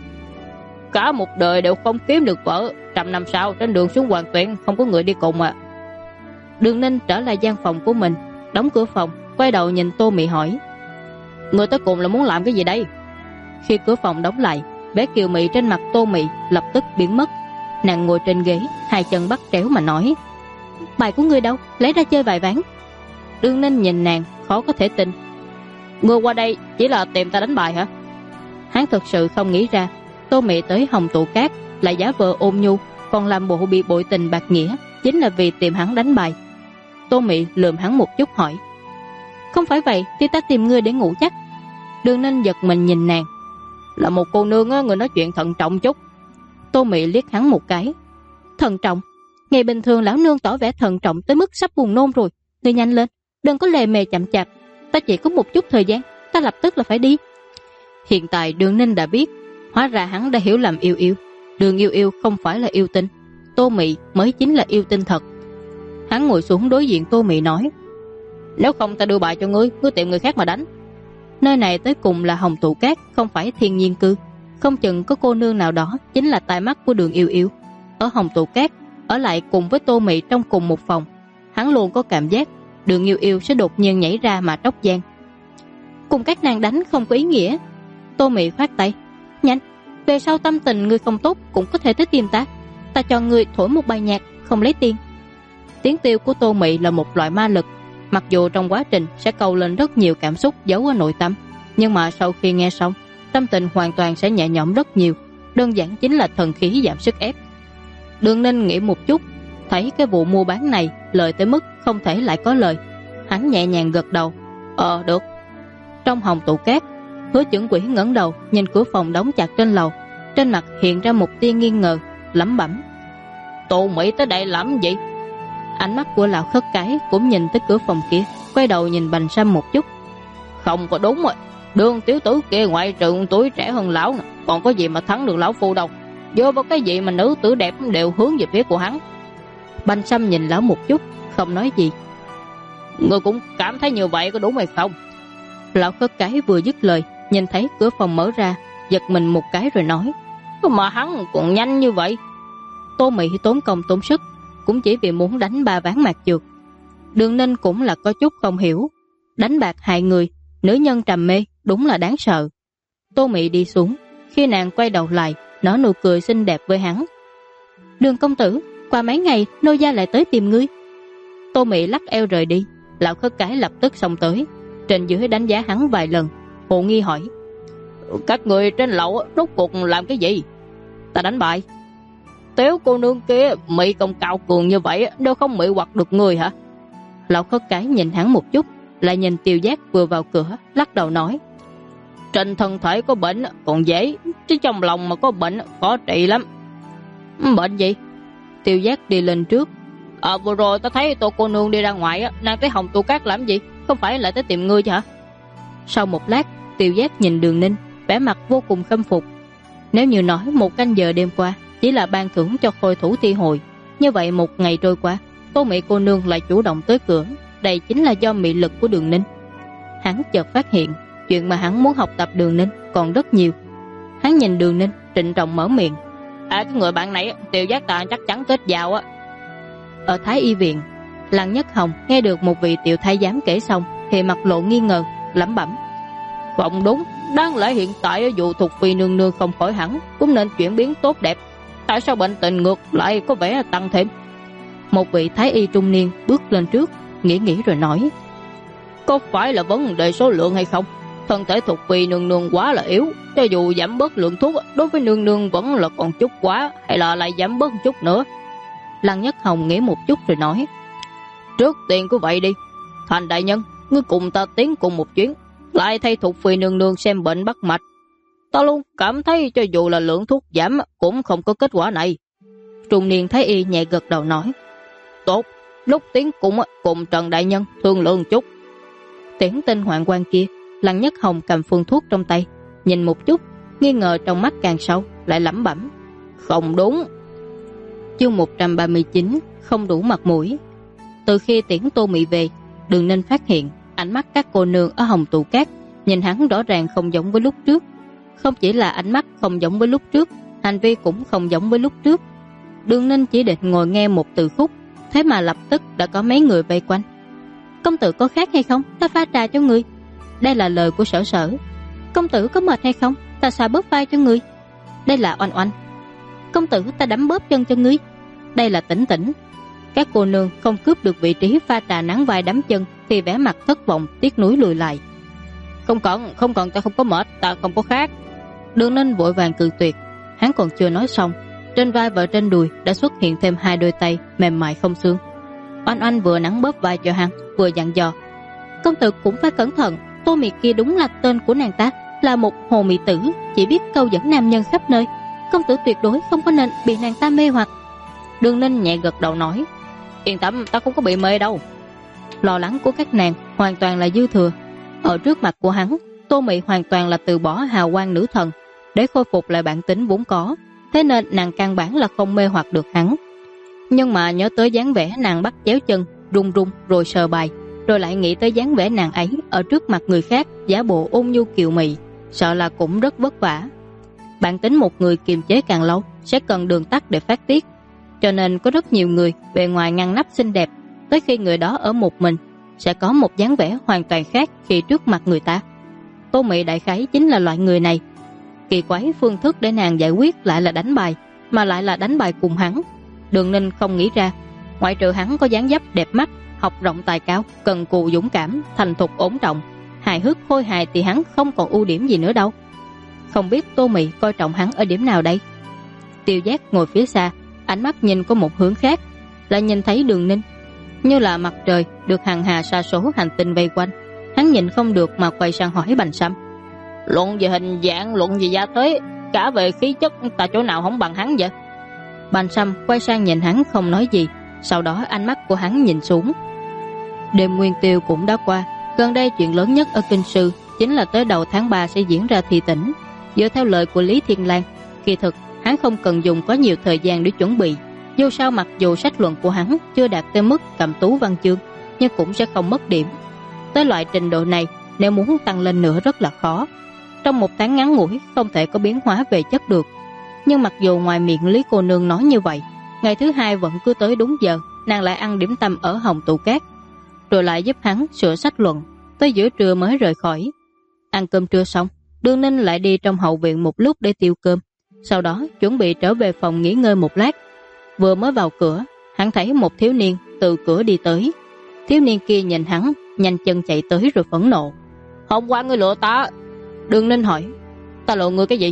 Cả một đời đều không kiếm được vợ. 100 năm sau trên đường xuống Hoàng Tuyển không có người đi cùng à. Đường Ninh trở lại gian phòng của mình, đóng cửa phòng, quay đầu nhìn Tô Mị hỏi: Người tới cùng là muốn làm cái gì đây? Khi cửa phòng đóng lại, bé kiều mị trên mặt Tô Mị lập tức biến mất. Nàng ngồi trên ghế, hai chân bắt chéo mà nói: Bài của ngươi đâu, lấy ra chơi vài ván. Đường Ninh nhìn nàng, khó có thể tin: Ngươi qua đây chỉ là tìm ta đánh bài hả? Hắn thực sự không nghĩ ra Tô Mị tới Hồng Tụ Cát lại giả vờ ôn nhu, còn làm bộ bị bội tình bạc nghĩa, chính là vì tìm hắn đánh bài. Tô Mị lườm hắn một chút hỏi: Không phải vậy thì ta tìm ngươi để ngủ chắc. Đường Ninh giật mình nhìn nàng: Là một cô nương á, người nói chuyện thận trọng chút. Tô Mị liếc hắn một cái: Thận trọng? Ngày bình thường lão nương tỏ vẻ thận trọng tới mức sắp buồn nôn rồi. Ngươi nhanh lên, đừng có lề mề chậm chạp. Ta chỉ có một chút thời gian, ta lập tức là phải đi. Hiện tại Đường Ninh đã biết, hóa ra hắn đã hiểu lầm Yêu Yêu. Đường Yêu Yêu không phải là yêu tinh, Tô Mị mới chính là yêu tinh thật. Hắn ngồi xuống đối diện Tô Mị nói: Nếu không ta đưa bài cho ngươi, ngươi tìm người khác mà đánh. Nơi này tới cùng là Hồng Tụ Cát, không phải thiên nhiên cư. Không chừng có cô nương nào đó chính là tai mắt của Đường Yêu Yêu. Ở Hồng Tụ Cát, ở lại cùng với Tô Mị trong cùng một phòng, hắn luôn có cảm giác Đường Yêu Yêu sẽ đột nhiên nhảy ra mà tróc giang. Cùng các nàng đánh không có ý nghĩa. Tô Mị khoát tay: Nhanh, về sau tâm tình ngươi không tốt cũng có thể tới tìm ta. Ta cho ngươi thổi một bài nhạc, không lấy tiền. Tiếng tiêu của Tô Mị là một loại ma lực. Mặc dù trong quá trình sẽ cầu lên rất nhiều cảm xúc giấu ở nội tâm, nhưng mà sau khi nghe xong, tâm tình hoàn toàn sẽ nhẹ nhõm rất nhiều. Đơn giản chính là thần khí giảm sức ép. Đường Ninh nghĩ một chút, thấy cái vụ mua bán này lời tới mức không thể lại có lời. Hắn nhẹ nhàng gật đầu: Được. Trong Hồng Tụ Cát, Hứa Chưởng Quỷ ngẩng đầu nhìn cửa phòng đóng chặt trên lầu, trên mặt hiện ra một tia nghi ngờ, lẩm bẩm: Tô Mỹ tới đây làm gì? Ánh mắt của lão Khất Cái cũng nhìn tới cửa phòng kia, quay đầu nhìn Bành Sâm một chút: Không có đúng rồi, Đường tiểu tử kia ngoại trừ tuổi trẻ hơn lão nè, còn có gì mà thắng được lão phu đâu. Dựa vào cái gì mà nữ tử đẹp đều hướng về phía của hắn? Bành Sâm nhìn lão một chút, không nói gì. Ngươi cũng cảm thấy như vậy có đúng hay không? Lão Khất Cái vừa dứt lời, nhìn thấy cửa phòng mở ra, giật mình một cái rồi nói: Mà hắn còn nhanh như vậy? Tô Mị tốn công tốn sức cũng chỉ vì muốn đánh 3 ván mạc trượt. Đường Ninh cũng là có chút không hiểu, đánh bạc hại người, nữ nhân trầm mê đúng là đáng sợ. Tô Mị đi xuống, khi nàng quay đầu lại nở nụ cười xinh đẹp với hắn: Đường công tử, qua mấy ngày nô gia lại tới tìm ngươi. Tô Mị lắc eo rời đi. Lão Khất Cái lập tức xông tới, trên dưới đánh giá hắn vài lần, hồ nghi hỏi: Các người trên lầu rốt cuộc làm cái gì? Ta đánh bài. Tiểu cô nương kia Mỹ công cao cường như vậy đâu không mị hoặc được người hả? Lão Khất Cái nhìn hắn một chút, lại nhìn Tiêu Giác vừa vào cửa, lắc đầu nói: Trên thân thể có bệnh còn dễ, chứ trong lòng mà có bệnh khó trị lắm. Bệnh gì? Tiêu Giác đi lên trước: Vừa rồi ta thấy Tô cô nương đi ra ngoài, nàng tới Hồng Tụ Cát làm gì? Không phải lại tới tìm ngươi chứ hả? Sau một lát, Tiêu Giác nhìn Đường Ninh, vẻ mặt vô cùng khâm phục. Nếu như nói 1 canh giờ đêm qua chỉ là ban thưởng cho khôi thủ thi hội, như vậy 1 ngày trôi qua, Tô Mị cô nương lại chủ động tới cửa, đây chính là do mị lực của Đường Ninh. Hắn chợt phát hiện chuyện mà hắn muốn học tập Đường Ninh còn rất nhiều. Hắn nhìn Đường Ninh trịnh trọng mở miệng: Cái người bạn này Tiêu Giác ta chắc chắn kết giao á. Ở Thái Y viện, Lăng Nhất Hồng nghe được một vị tiểu thái giám kể xong thì mặt lộ nghi ngờ, lẩm bẩm: Không đúng, đáng lẽ hiện tại dù Thục Phi nương nương không khỏi hẳn cũng nên chuyển biến tốt đẹp, tại sao bệnh tình ngược lại có vẻ tăng thêm? Một vị thái y trung niên bước lên trước, nghĩ rồi nói: Có phải là vấn đề số lượng hay không? Thân thể Thục Phi nương nương quá là yếu, cho dù giảm bớt lượng thuốc đối với nương nương vẫn là còn chút quá, hay là lại giảm bớt chút nữa? Lăng Nhất Hồng nghĩ một chút rồi nói: Trước tiên cứ vậy đi, Thành đại nhân, ngươi cùng ta tiến cùng một chuyến, lại thay Thục Phi nương nương xem bệnh bắt mạch. Ta luôn cảm thấy cho dù là lượng thuốc giảm cũng không có kết quả này. Trung niên Thái Y nhẹ gật đầu nói, tốt, lúc tiến cùng Trần Đại Nhân thương lượng chút. Tiễn Tinh Hoạn Quan kia, Lăng Nhất Hồng cầm phương thuốc trong tay, nhìn một chút, nghi ngờ trong mắt càng sâu, lại lẩm bẩm, không đúng. Chương 139, không đủ mặt mũi. Từ khi tiễn Tô Mị về, Đường Ninh phát hiện ánh mắt các cô nương ở Hồng Tụ Cát nhìn hắn rõ ràng không giống với lúc trước. Không chỉ là ánh mắt không giống với lúc trước, hành vi cũng không giống với lúc trước. Đường Ninh chỉ định ngồi nghe một từ khúc, thế mà lập tức đã có mấy người vây quanh. Công tử có khác hay không? Ta pha trà cho người. Đây là lời của Sở Sở. Công tử có mệt hay không? Ta xả bớt vai cho người. Đây là Oanh Oanh. Công tử, ta đấm bóp chân cho ngươi. Đây là Tĩnh Tĩnh. Các cô nương không cướp được vị trí pha trà nắng vai đấm chân thì vẻ mặt thất vọng tiếc nuối lùi lại. Không cần, ta không có mệt, ta không có khác. Đường Ninh vội vàng cự tuyệt. Hắn còn chưa nói xong, trên vai và trên đùi đã xuất hiện thêm hai đôi tay mềm mại không xương. Oanh Oanh vừa nắng bóp vai cho hắn, vừa dặn dò, công tử cũng phải cẩn thận. Tô Mị kia đúng là tên của nàng ta, là một hồ mị tử, chỉ biết câu dẫn nam nhân khắp nơi. Công tử tuyệt đối không có nên bị nàng ta mê hoặc. Đường Ninh nhẹ gật đầu nói, yên tâm, ta không có bị mê đâu. Lo lắng của các nàng hoàn toàn là dư thừa. Ở trước mặt của hắn, Tô Mị hoàn toàn là từ bỏ hào quang nữ thần để khôi phục lại bản tính vốn có, thế nên nàng căn bản là không mê hoặc được hắn. Nhưng mà nhớ tới dáng vẻ nàng bắt chéo chân, run run rồi sờ bài, rồi lại nghĩ tới dáng vẻ nàng ấy ở trước mặt người khác giả bộ ôn nhu kiều mị, sợ là cũng rất vất vả. Bản tính một người kiềm chế càng lâu sẽ cần đường tắt để phát tiết, cho nên có rất nhiều người bề ngoài ngăn nắp xinh đẹp, tới khi người đó ở một mình sẽ có một dáng vẻ hoàn toàn khác khi trước mặt người ta. Tô Mị đại khái chính là loại người này. Kỳ quái phương thức để nàng giải quyết lại là đánh bài, mà lại là đánh bài cùng hắn. Đường Ninh không nghĩ ra, ngoại trừ hắn có dáng dấp đẹp mắt, học rộng tài cao, cần cù dũng cảm, thành thục ổn trọng, hài hước khôi hài thì hắn không còn ưu điểm gì nữa đâu. Không biết Tô Mị coi trọng hắn ở điểm nào đây? Tiêu Giác ngồi phía xa, ánh mắt nhìn có một hướng khác, lại nhìn thấy Đường Ninh. Như là mặt trời được hàng hà sa số hành tinh vây quanh, hắn nhìn không được mà quay sang hỏi Bành Sâm, luận về hình dạng, luận về gia thế, cả về khí chất, ta chỗ nào không bằng hắn vậy? Bành Sâm quay sang nhìn hắn không nói gì, sau đó ánh mắt của hắn nhìn xuống. Đêm Nguyên Tiêu cũng đã qua, gần đây chuyện lớn nhất ở Kinh Sư chính là tới đầu tháng 3 sẽ diễn ra Thi Tỉnh. Dựa theo lời của Lý Thiên Lang, kỳ thực hắn không cần dùng có nhiều thời gian để chuẩn bị. Dù sao mặc dù sách luận của hắn chưa đạt tới mức cầm tú văn chương, nhưng cũng sẽ không mất điểm. Tới loại trình độ này, nếu muốn tăng lên nữa rất là khó. Trong một tháng ngắn ngủi không thể có biến hóa về chất được. Nhưng mặc dù ngoài miệng Lý cô nương nói như vậy, ngày thứ hai vẫn cứ tới đúng giờ, nàng lại ăn điểm tâm ở Hồng Tụ Cát, rồi lại giúp hắn sửa sách luận, tới giữa trưa mới rời khỏi. Ăn cơm trưa xong, Đường Ninh lại đi trong hậu viện một lúc để tiêu cơm, sau đó chuẩn bị trở về phòng nghỉ ngơi một lát. Vừa mới vào cửa, hắn thấy một thiếu niên từ cửa đi tới. Thiếu niên kia nhìn hắn, nhanh chân chạy tới rồi phẫn nộ, hôm qua ngươi lừa ta. Đường Ninh hỏi, ta lừa ngươi cái gì?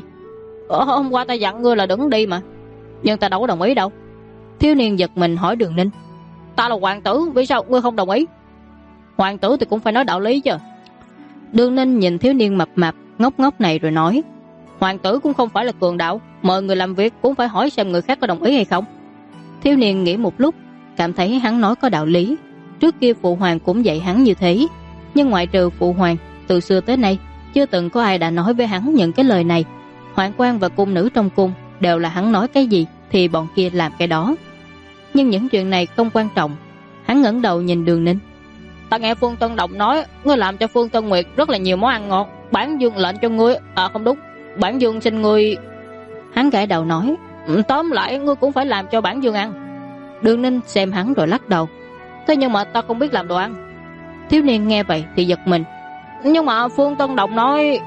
Hôm qua ta dặn ngươi là đừng đi mà. Nhưng ta đâu có đồng ý đâu. Thiếu niên giật mình hỏi Đường Ninh, ta là hoàng tử, vì sao ngươi không đồng ý? Hoàng tử thì cũng phải nói đạo lý chứ. Đường Ninh nhìn thiếu niên mập mạp ngốc ngốc này rồi nói, hoàng tử cũng không phải là cường đạo, mời người làm việc cũng phải hỏi xem người khác có đồng ý hay không. Thiếu niên nghĩ một lúc, cảm thấy hắn nói có đạo lý. Trước kia phụ hoàng cũng dạy hắn như thế, nhưng ngoại trừ phụ hoàng, từ xưa tới nay chưa từng có ai đã nói với hắn những cái lời này. Hoạn quan và cung nữ trong cung đều là hắn nói cái gì thì bọn kia làm cái đó. Nhưng những chuyện này không quan trọng. Hắn ngẩng đầu nhìn Đường Ninh, ta nghe Phương Tân Đồng nói ngươi làm cho Phương Tân Nguyệt rất là nhiều món ăn ngon, bản dương lệnh cho ngươi, không đúng, bản dương xin ngươi. Hắn gãi đầu nói, tóm lại ngươi cũng phải làm cho bản dương ăn. Đường Ninh xem hắn rồi lắc đầu, thế nhưng mà ta không biết làm đồ ăn. Thiếu niên nghe vậy thì giật mình, nhưng mà Phương Tân Đồng nói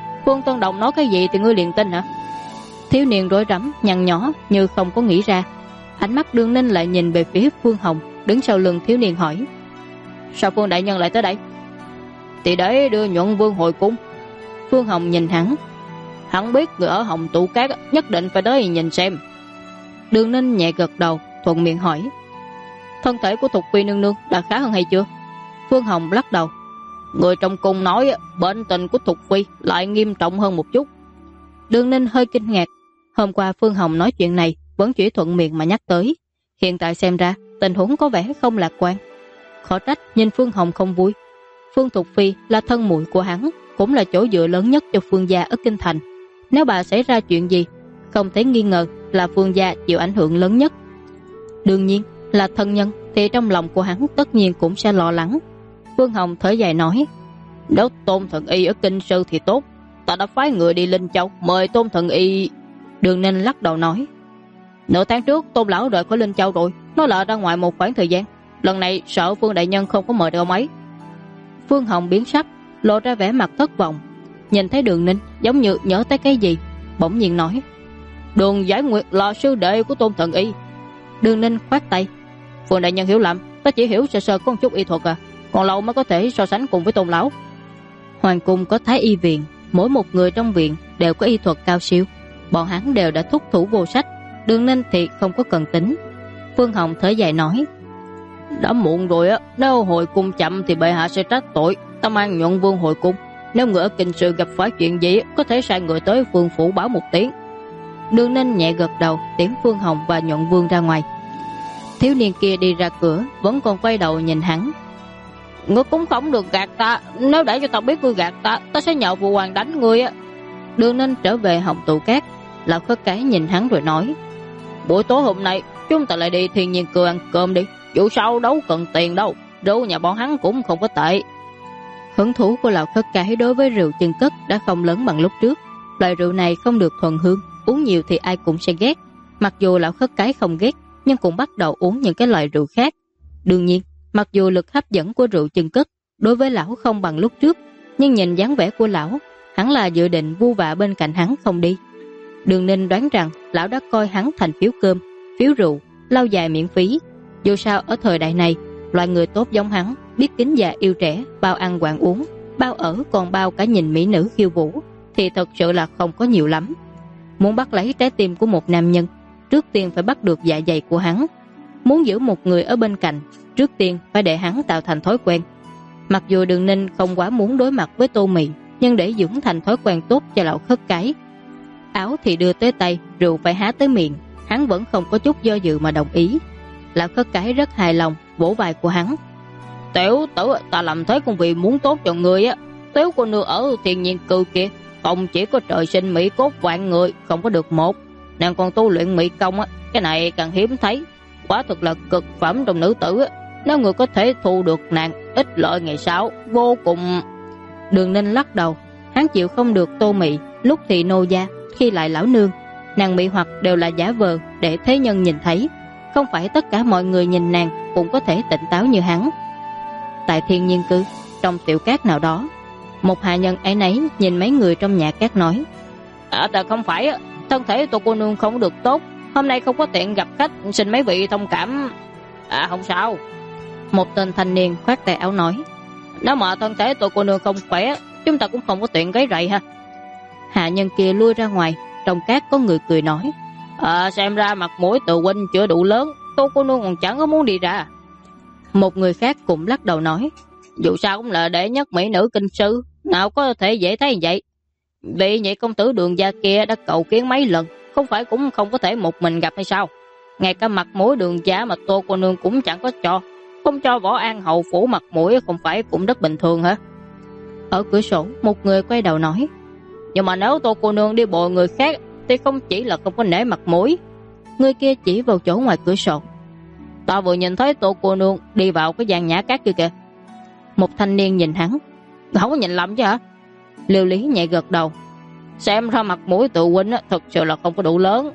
cái gì thì ngươi liền tin hả? Thiếu niên rối rắm nhăn nhó như không có nghĩ ra. Ánh mắt Đường Ninh lại nhìn về phía Phương Hồng đứng sau lưng thiếu niên hỏi, sao Phương đại nhân lại tới đây? Thì để đưa Nhuận Vương hồi cung. Phương Hồng nhìn hắn biết người ở Hồng Tụ Cát nhất định phải tới nhìn xem. Đường Ninh nhẹ gật đầu, thuận miệng hỏi, thân thể của Thục Phi nương nương đã khá hơn hay chưa? Phương Hồng lắc đầu, người trong cung nói bệnh tình của Thục Phi lại nghiêm trọng hơn một chút. Đường Ninh hơi kinh ngạc. Hôm qua Phương Hồng nói chuyện này vẫn chỉ thuận miệng mà nhắc tới, hiện tại xem ra tình huống có vẻ không lạc quan. Khó trách nhìn Phương Hồng không vui. Phương Thục Phi là thân muội của hắn, cũng là chỗ dựa lớn nhất cho Phương gia ở kinh thành. Nếu bà xảy ra chuyện gì, không thể nghi ngờ là Phương gia chịu ảnh hưởng lớn nhất. Đương nhiên là thân nhân thì trong lòng của hắn tất nhiên cũng sẽ lo lắng. Phương Hồng thở dài nói, nếu Tôn Thần Y ở kinh sư thì tốt, ta đã phái người đi Linh Châu mời Tôn Thần Y. Đường Ninh lắc đầu nói, nửa tháng trước Tôn lão rời khỏi Linh Châu rồi, nó lỡ ra ngoài một khoảng thời gian, lần này sợ Phương đại nhân không có mời được ông ấy. Phương Hồng biến sắc, lộ ra vẻ mặt thất vọng. Nhìn thấy Đường Ninh giống như nhớ tới cái gì, bỗng nhiên nói, Đường Giải Nguyệt là sư đệ của Tôn Thần Y. Đường Ninh khoát tay, Phương đại nhân hiểu lầm, ta chỉ hiểu sơ sơ có một chút y thuật à, còn lâu mới có thể so sánh cùng với Tôn lão. Hoàng cung có Thái Y viện, mỗi một người trong viện đều có y thuật cao siêu, bọn hắn đều đã thúc thủ vô sách. Đường Ninh thì không có cần tính. Phương Hồng thở dài nói, đã muộn rồi á, nếu hồi cung chậm thì bệ hạ sẽ trách tội. Ta mang Nhuận Vương hồi cung, nếu người ở kinh sư gặp phải chuyện gì có thể sai người tới Phương phủ báo một tiếng. Đường Ninh nhẹ gật đầu, tiễn Phương Hồng và Nhuận Vương ra ngoài. Thiếu niên kia đi ra cửa vẫn còn quay đầu nhìn hắn. Ngươi cũng không được gạt ta, nếu để cho ta biết ngươi gạt ta, ta sẽ nhờ phụ hoàng đánh ngươi á. Đường Ninh trở về Hồng Tụ Cát. Lão Khất Cái nhìn hắn rồi nói, buổi tối hôm nay chúng ta lại đi Thiên Nhiên Cư ăn cơm đi, dù sao đâu cần tiền đâu, rượu nhà bọn hắn cũng không có tệ. Hứng thú của Lão Khất Cái đối với rượu chân cất đã không lớn bằng lúc trước. Loại rượu này không được thuần hương, uống nhiều thì ai cũng sẽ ghét. Mặc dù Lão Khất Cái không ghét, nhưng cũng bắt đầu uống những cái loại rượu khác. Đương nhiên, mặc dù lực hấp dẫn của rượu chân cất đối với lão không bằng lúc trước, nhưng nhìn dáng vẻ của lão, hắn là dự định vu vạ bên cạnh hắn không đi. Đường Ninh đoán rằng lão đã coi hắn thành phiếu cơm, phiếu rượu, lâu dài miễn phí. Dù sao ở thời đại này, loại người tốt giống hắn, biết kính già yêu trẻ, bao ăn quán uống, bao ở còn bao cả nhìn mỹ nữ khiêu vũ, thì thật sự là không có nhiều lắm. Muốn bắt lấy trái tim của một nam nhân, trước tiên phải bắt được dạ dày của hắn. Muốn giữ một người ở bên cạnh, trước tiên phải để hắn tạo thành thói quen. Mặc dù Đường Ninh không quá muốn đối mặt với Tô Mị, nhưng để dưỡng thành thói quen tốt cho Lão Khất Cái, áo thì đưa tới tay, rượu phải há tới miệng, hắn vẫn không có chút do dự mà đồng ý. Lão Khất Cái rất hài lòng, vỗ vai của hắn, tiểu tử, ta làm thế cũng vì muốn tốt cho người á. Tiểu cô nương ở Thiên Nhiên Cư kia không chỉ có trời sinh mỹ cốt vạn người, không có được một, nàng còn tu luyện mỹ công á, cái này càng hiếm thấy, quả thực là cực phẩm trong nữ tử á. Nếu người có thể thu được nàng, ít lợi ngày sau vô cùng. Đường Ninh lắc đầu, hắn chịu không được Tô Mị, lúc thì nô gia, khi lại lão nương. Nàng mị hoặc đều là giả vờ để thế nhân nhìn thấy, không phải tất cả mọi người nhìn nàng cũng có thể tỉnh táo như hắn. Tại Thiên Nhiên Cư, trong tiểu cát nào đó, một hạ nhân ấy nấy nhìn mấy người trong nhà cát nói, ta không phải, thân thể tôi cô nương không được tốt, hôm nay không có tiện gặp khách, xin mấy vị thông cảm. Không sao. Một tên thanh niên khoát tay áo nói, nếu mà thân thể tôi cô nương không khỏe, chúng ta cũng không có tiện gáy rầy ha. Hạ nhân kia lui ra ngoài, trong cát có người cười nói, xem ra mặt mũi tự huynh chưa đủ lớn, tôi cô nương còn chẳng có muốn đi ra. Một người khác cũng lắc đầu nói, dù sao cũng là đệ nhất mỹ nữ kinh sư, nào có thể dễ thấy vậy. Vị nhị công tử Đường gia kia đã cầu kiến mấy lần, không phải cũng không có thể một mình gặp hay sao? Ngay cả mặt mũi Đường gia mà tô cô nương cũng chẳng có cho, không cho Võ An hậu phủ mặt mũi không phải cũng rất bình thường hả? Ở cửa sổ một người quay đầu nói, nhưng mà nếu tô cô nương đi bồi người khác thì không chỉ là không có nể mặt mũi. Người kia chỉ vào chỗ ngoài cửa sổ, ta vừa nhìn thấy tô cô nương đi vào cái gian nhã cát kia kìa. Một thanh niên nhìn hắn, không có nhìn lầm chứ hả? Liêu Lý nhẹ gật đầu, xem ra mặt mũi tự huynh thật sự là không có đủ lớn.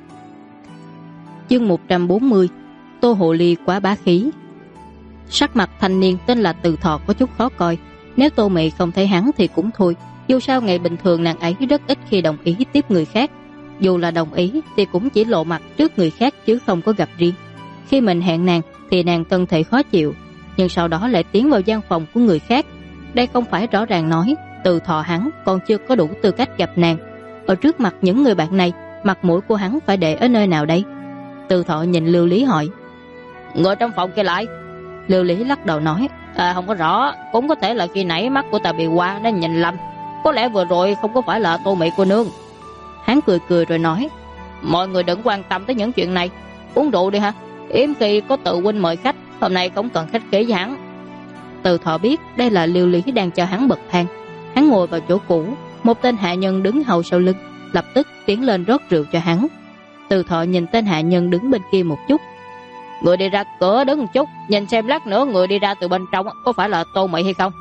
Chương 140, Tô Hộ Ly quá bá khí. Sắc mặt thanh niên tên là Từ Thọ có chút khó coi. Nếu Tô Mị không thấy hắn thì cũng thôi, dù sao ngày bình thường nàng ấy rất ít khi đồng ý tiếp người khác. Dù là đồng ý thì cũng chỉ lộ mặt trước người khác chứ không có gặp riêng. Khi mình hẹn nàng thì nàng thân thể khó chịu, nhưng sau đó lại tiến vào gian phòng của người khác. Đây không phải rõ ràng nói Từ Thọ hắn còn chưa có đủ tư cách gặp nàng. Ở trước mặt những người bạn này, mặt mũi của hắn phải để ở nơi nào đây? Từ Thọ nhìn Lưu Lý hỏi, người trong phòng kia lại? Lưu Lý lắc đầu nói, không có rõ, cũng có thể là khi nãy mắt của ta bị qua nên nhìn lầm, có lẽ vừa rồi không có phải là Tô Mị cô nương. Hắn cười cười rồi nói: Mọi người đừng quan tâm tới những chuyện này, uống rượu đi ha. Yếm khi có tự huynh mời khách, hôm nay không cần khách khí với hắn. Từ Thọ biết đây là Liêu Lý đang cho hắn bậc thang. Hắn ngồi vào chỗ cũ, một tên hạ nhân đứng hầu sau lưng, lập tức tiến lên rót rượu cho hắn. Từ Thọ nhìn tên hạ nhân đứng bên kia một chút. Người đi ra cửa đứng một chút, nhìn xem lát nữa người đi ra từ bên trong có phải là Tô Mị hay không.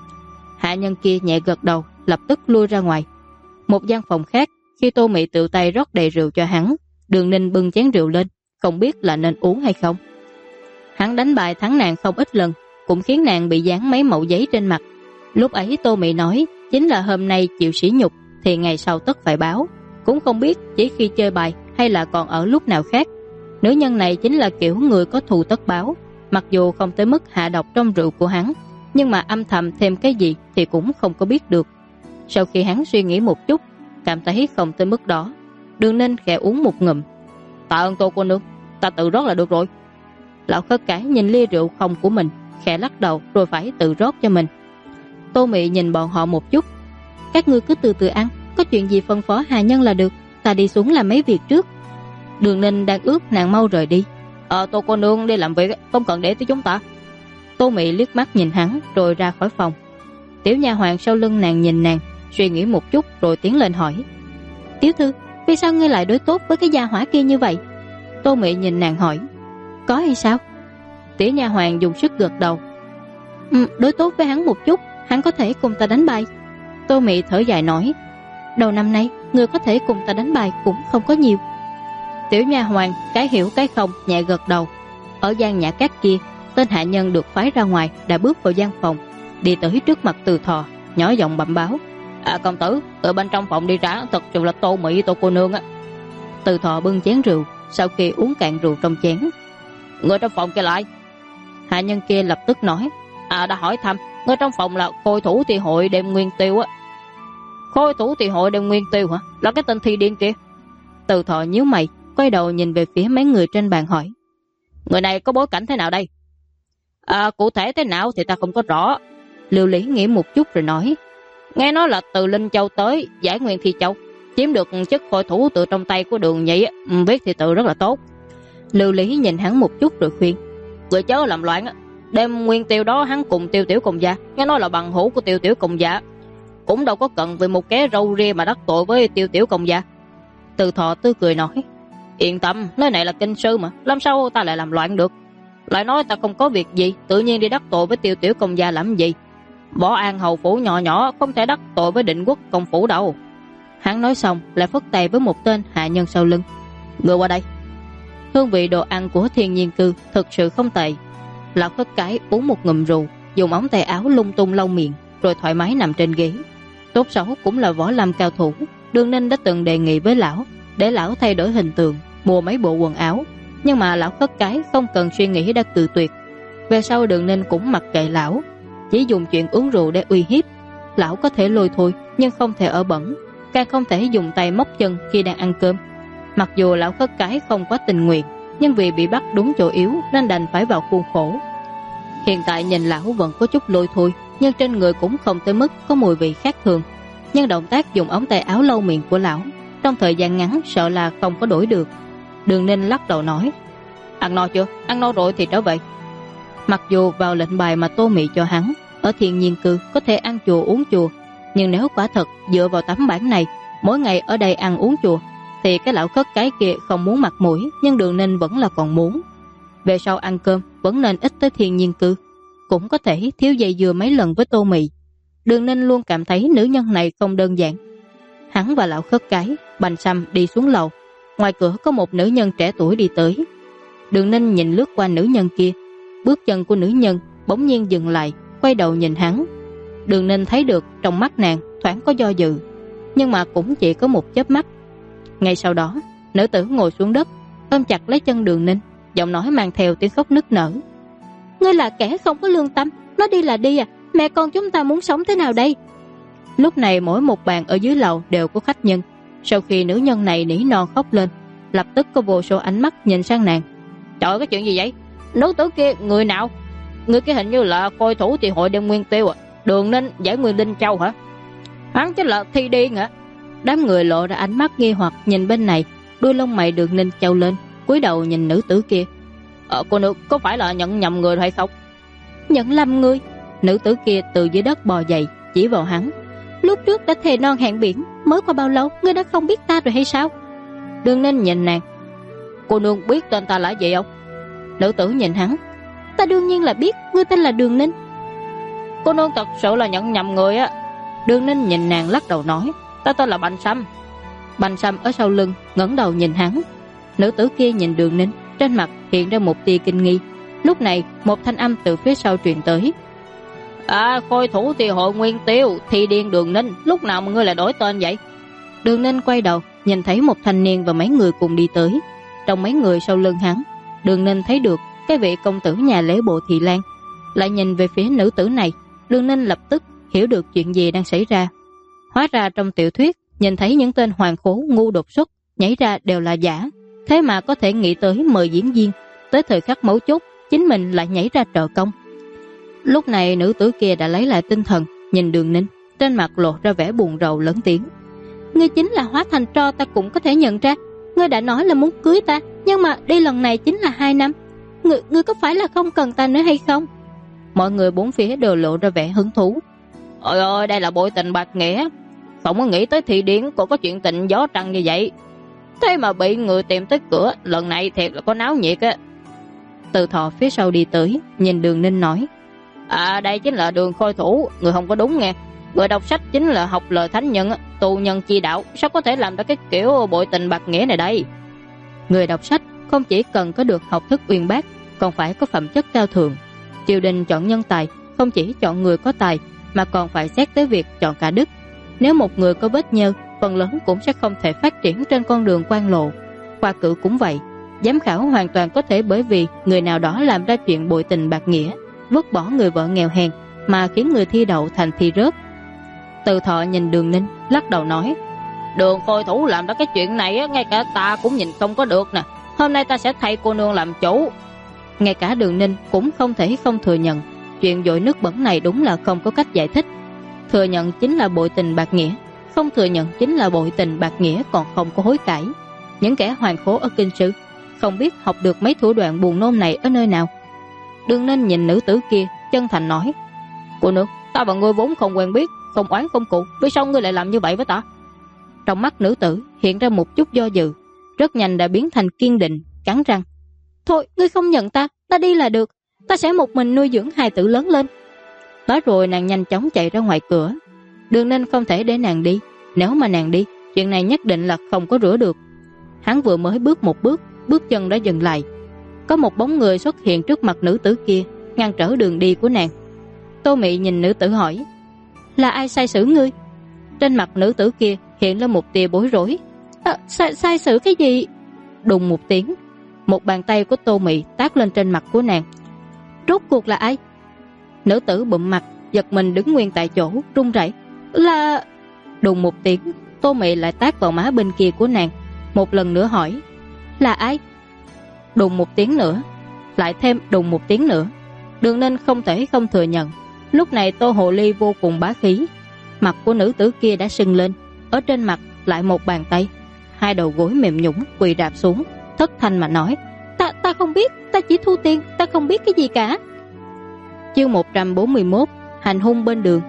Hạ nhân kia nhẹ gật đầu, lập tức lui ra ngoài. Một gian phòng khác, khi Tô Mị tự tay rót đầy rượu cho hắn, Đường Ninh bưng chén rượu lên, không biết là nên uống hay không. Hắn đánh bại thắng nàng không ít lần, cũng khiến nàng bị dán mấy mẩu giấy trên mặt. Lúc ấy Tô Mị nói, chính là hôm nay chịu sỉ nhục thì ngày sau tất phải báo. Cũng không biết chỉ khi chơi bài hay là còn ở lúc nào khác. Nữ nhân này chính là kiểu người có thù tất báo. Mặc dù không tới mức hạ độc trong rượu của hắn, nhưng mà âm thầm thêm cái gì thì cũng không có biết được. Sau khi hắn suy nghĩ một chút, cảm thấy không tới mức đó, Đường Ninh khẽ uống một ngụm. Tạ ơn Tô cô nương, ta tự rót là được rồi. Lão Khất Cái nhìn ly rượu không của mình, khẽ lắc đầu rồi phải tự rót cho mình. Tô Mị nhìn bọn họ một chút. Các ngươi cứ từ từ ăn, có chuyện gì phân phó hạ nhân là được, ta đi xuống làm mấy việc trước. Đường Ninh đang ước nàng mau rời đi. Tô cô nương đi làm việc, không cần để tới chúng ta. Tô Mị liếc mắt nhìn hắn rồi ra khỏi phòng. Tiểu nha hoàn sau lưng nàng nhìn nàng, suy nghĩ một chút rồi tiến lên hỏi: Tiểu thư, vì sao ngươi lại đối tốt với cái gia hỏa kia như vậy? Tô Mị nhìn nàng hỏi: Có hay sao? Tiểu nha hoàn dùng sức gật đầu. Đối tốt với hắn một chút, hắn có thể cùng ta đánh bài. Tô Mị thở dài nói: Đầu năm nay người có thể cùng ta đánh bài cũng không có nhiều. Tiểu nha hoàn cái hiểu cái không nhẹ gật đầu. Ở gian nhã cát kia, tên hạ nhân được phái ra ngoài đã bước vào gian phòng, đi tới trước mặt Từ Thọ, nhỏ giọng bẩm báo: Công tử, từ bên trong phòng đi ra thật sự là Tô Mị Tô cô nương á. Từ Thọ bưng chén rượu, sau khi uống cạn rượu trong chén: Người trong phòng kia lại. Hạ nhân kia lập tức nói: Đã hỏi thăm, người trong phòng là Khôi Thủ Thi Hội Đêm Nguyên Tiêu á. Khôi Thủ Thi Hội Đêm Nguyên Tiêu hả? Là cái tên thi điên kia. Từ Thọ nhíu mày, quay đầu nhìn về phía mấy người trên bàn hỏi: Người này có bối cảnh thế nào đây? Cụ thể thế nào thì ta không có rõ. Lưu Lý nghĩ một chút rồi nói: Nghe nói là từ Linh Châu tới Giải Nguyên Thi Châu, chiếm được chức khôi thủ từ trong tay của Đường Nhị, viết thì tự rất là tốt. Lưu Lý nhìn hắn một chút rồi khuyên: Người chớ làm loạn á. Đêm Nguyên Tiêu đó hắn cùng Tiêu Tiểu Cùng Gia, nghe nói là bằng hữu của Tiêu Tiểu Cùng Gia, cũng đâu có cần vì một cái râu ria mà đắc tội với Tiêu Tiểu Cùng Gia. Từ Thọ tươi cười nói: Yên tâm, nơi này là kinh sư mà, làm sao ta lại làm loạn được? Lại nói ta không có việc gì, tự nhiên đi đắc tội với Tiêu Tiểu Công Gia làm gì? Bỏ An Hầu phủ nhỏ nhỏ không thể đắc tội với Định Quốc công phủ đâu. Hắn nói xong lại phất tay với một tên hạ nhân sau lưng: Người qua đây. Hương vị đồ ăn của Thiên Nhiên Cư thực sự không tệ. Lão Khất Cái uống một ngụm rượu, dùng ống tay áo lung tung lau miệng, rồi thoải mái nằm trên ghế. Tốt xấu cũng là võ lâm cao thủ, Đường Ninh đã từng đề nghị với lão để lão thay đổi hình tượng, mua mấy bộ quần áo, nhưng mà lão Khất Cái không cần suy nghĩ đã cự tuyệt. Về sau Đường Ninh cũng mặc kệ lão, chỉ dùng chuyện uống rượu để uy hiếp. Lão có thể lôi thôi, nhưng không thể ở bẩn, càng không thể dùng tay móc chân khi đang ăn cơm. Mặc dù lão Khất Cái không quá tình nguyện, nhưng vì bị bắt đúng chỗ yếu nên đành phải vào khuôn khổ. Hiện tại nhìn lão vẫn có chút lôi thôi, nhưng trên người cũng không tới mức có mùi vị khác thường. Nhưng động tác dùng ống tay áo lau miệng của lão trong thời gian ngắn sợ là không có đổi được. Đường Ninh lắc đầu nói: Ăn no chưa? Ăn no rồi thì trở về. Mặc dù vào lệnh bài mà Tô Mị cho hắn, ở Thiên Nhiên Cư có thể ăn chùa uống chùa, nhưng nếu quả thật dựa vào tấm bản này, mỗi ngày ở đây ăn uống chùa, thì cái lão Khất Cái kia không muốn mặt mũi, nhưng Đường Ninh vẫn là còn muốn. Về sau ăn cơm vẫn nên ít tới Thiên Nhiên Cư, cũng có thể thiếu dây dưa mấy lần với Tô Mị. Đường Ninh luôn cảm thấy nữ nhân này không đơn giản. Hắn và lão Khất Cái bành xăm đi xuống lầu. Ngoài cửa có một nữ nhân trẻ tuổi đi tới. Đường Ninh nhìn lướt qua nữ nhân kia, bước chân của nữ nhân bỗng nhiên dừng lại, quay đầu nhìn hắn. Đường Ninh thấy được trong mắt nàng thoáng có do dự, nhưng mà cũng chỉ có một chớp mắt. Ngay sau đó, nữ tử ngồi xuống đất, ôm chặt lấy chân Đường Ninh, giọng nói mang theo tiếng khóc nức nở: Ngươi là kẻ không có lương tâm, nói đi là đi à, mẹ con chúng ta muốn sống thế nào đây? Lúc này mỗi một bàn ở dưới lầu đều có khách nhân. Sau khi nữ nhân này nỉ non khóc lên, lập tức có vô số ánh mắt nhìn sang nàng. Trời ơi, cái chuyện gì vậy? Nữ tử kia người nào? Người kia hình như là Khôi Thủ Thi Hội Đêm Nguyên Tiêu à? Đường Ninh Giải Nguyên Linh Châu hả? Hắn chính là thi điên hả? Đám người lộ ra ánh mắt nghi hoặc nhìn bên này, đuôi lông mày Đường Ninh chau lên, cúi đầu nhìn nữ tử kia. Cô nương có phải là nhận nhầm người rồi hay không? Nhận lầm người? Nữ tử kia từ dưới đất bò dậy, chỉ vào hắn. Lúc trước đã thề non hẹn biển, mới qua bao lâu ngươi đã không biết ta rồi hay sao? Đường Ninh nhìn nàng. Cô nương biết tên ta là gì không? Nữ tử nhìn hắn. Ta đương nhiên là biết, ngươi tên là Đường Ninh. Cô nương thật sự là nhận nhầm người á. Đường Ninh nhìn nàng lắc đầu nói. Ta tên là Bành Sâm. Bành Sâm ở sau lưng ngẩng đầu nhìn hắn. Nữ tử kia nhìn Đường Ninh, trên mặt hiện ra một tia kinh nghi. Lúc này một thanh âm từ phía sau truyền tới. Khôi thủ thì hội Nguyên Tiêu, thì điên Đường Ninh, lúc nào mà ngươi lại đổi tên vậy? Đường Ninh quay đầu, nhìn thấy một thanh niên và mấy người cùng đi tới. Trong mấy người sau lưng hắn, Đường Ninh thấy được cái vị công tử nhà lễ bộ Thị Lan. Lại nhìn về phía nữ tử này, Đường Ninh lập tức hiểu được chuyện gì đang xảy ra. Hóa ra trong tiểu thuyết, nhìn thấy những tên hoàng khố ngu đột xuất nhảy ra đều là giả, thế mà có thể nghĩ tới mời diễn viên. Tới thời khắc mấu chốt, chính mình lại nhảy ra trợ công. Lúc này nữ tử kia đã lấy lại tinh thần, nhìn Đường Ninh, trên mặt lộ ra vẻ buồn rầu lớn tiếng. Ngươi chính là hóa thành tro ta cũng có thể nhận ra. Ngươi đã nói là muốn cưới ta, nhưng mà đi lần này chính là 2 năm. Ngươi có phải là không cần ta nữa hay không? Mọi người bốn phía đều lộ ra vẻ hứng thú. Ôi ơi, đây là bội tình bạc nghĩa. Không có nghĩ tới Thị Điển còn có chuyện tình gió trăng như vậy. Thế mà bị người tìm tới cửa, lần này thiệt là có náo nhiệt á. Từ Thọ phía sau đi tới, nhìn Đường Ninh nói. Đây chính là Đường Khôi thủ, người không có đúng nghe. Người đọc sách chính là học lời thánh nhân, tù nhân chi đạo, sao có thể làm ra cái kiểu bội tình bạc nghĩa này đây? Người đọc sách không chỉ cần có được học thức uyên bác, còn phải có phẩm chất cao thượng. Triều đình chọn nhân tài, không chỉ chọn người có tài, mà còn phải xét tới việc chọn cả đức. Nếu một người có vết nhơ, phần lớn cũng sẽ không thể phát triển trên con đường quan lộ. Khoa cử cũng vậy, giám khảo hoàn toàn có thể bởi vì người nào đó làm ra chuyện bội tình bạc nghĩa, vứt bỏ người vợ nghèo hèn mà khiến người thi đậu thành thi rớt. Từ Thọ nhìn Đường Ninh, lắc đầu nói. Đường Khôi thủ làm ra cái chuyện này á, ngay cả ta cũng nhìn không có được nè. Hôm nay ta sẽ thay cô nương làm chủ. Ngay cả Đường Ninh cũng không thể không thừa nhận, chuyện dội nước bẩn này đúng là không có cách giải thích. Thừa nhận chính là bội tình bạc nghĩa, không thừa nhận chính là bội tình bạc nghĩa còn không có hối cải. Những kẻ hoàn khố ở kinh sư không biết học được mấy thủ đoạn buồn nôn này ở nơi nào. Đường Ninh nhìn nữ tử kia, chân thành nói. Cô nương, ta và ngươi vốn không quen biết, không oán không cù, vì sao ngươi lại làm như vậy với ta? Trong mắt nữ tử hiện ra một chút do dự, rất nhanh đã biến thành kiên định, cắn răng. Thôi, ngươi không nhận ta, ta đi là được. Ta sẽ một mình nuôi dưỡng hài tử lớn lên. Nói rồi nàng nhanh chóng chạy ra ngoài cửa. Đường Ninh không thể để nàng đi. Nếu mà nàng đi, chuyện này nhất định là không có rửa được. Hắn vừa mới bước một bước, bước chân đã dừng lại. Có một bóng người xuất hiện trước mặt nữ tử kia, ngăn trở đường đi của nàng. Tô Mị nhìn nữ tử hỏi. Là ai sai xử ngươi? Trên mặt nữ tử kia hiện lên một tia bối rối. Sai xử cái gì? Đùng một tiếng, một bàn tay của Tô Mị tát lên trên mặt của nàng. Rốt cuộc là ai? Nữ tử bụm mặt, giật mình đứng nguyên tại chỗ, run rẩy. Là... Đùng một tiếng, Tô Mị lại tát vào má bên kia của nàng. Một lần nữa hỏi. Là ai? Đùng một tiếng nữa, lại thêm đùng một tiếng nữa. Đường Ninh không thể không thừa nhận, lúc này Tô Hồ Ly vô cùng bá khí. Mặt của nữ tử kia đã sưng lên, ở trên mặt lại một bàn tay, hai đầu gối mềm nhũn quỳ rạp xuống, thất thanh mà nói. Ta không biết, ta chỉ thu tiền, ta không biết cái gì cả. Chương 141, hành hung bên đường.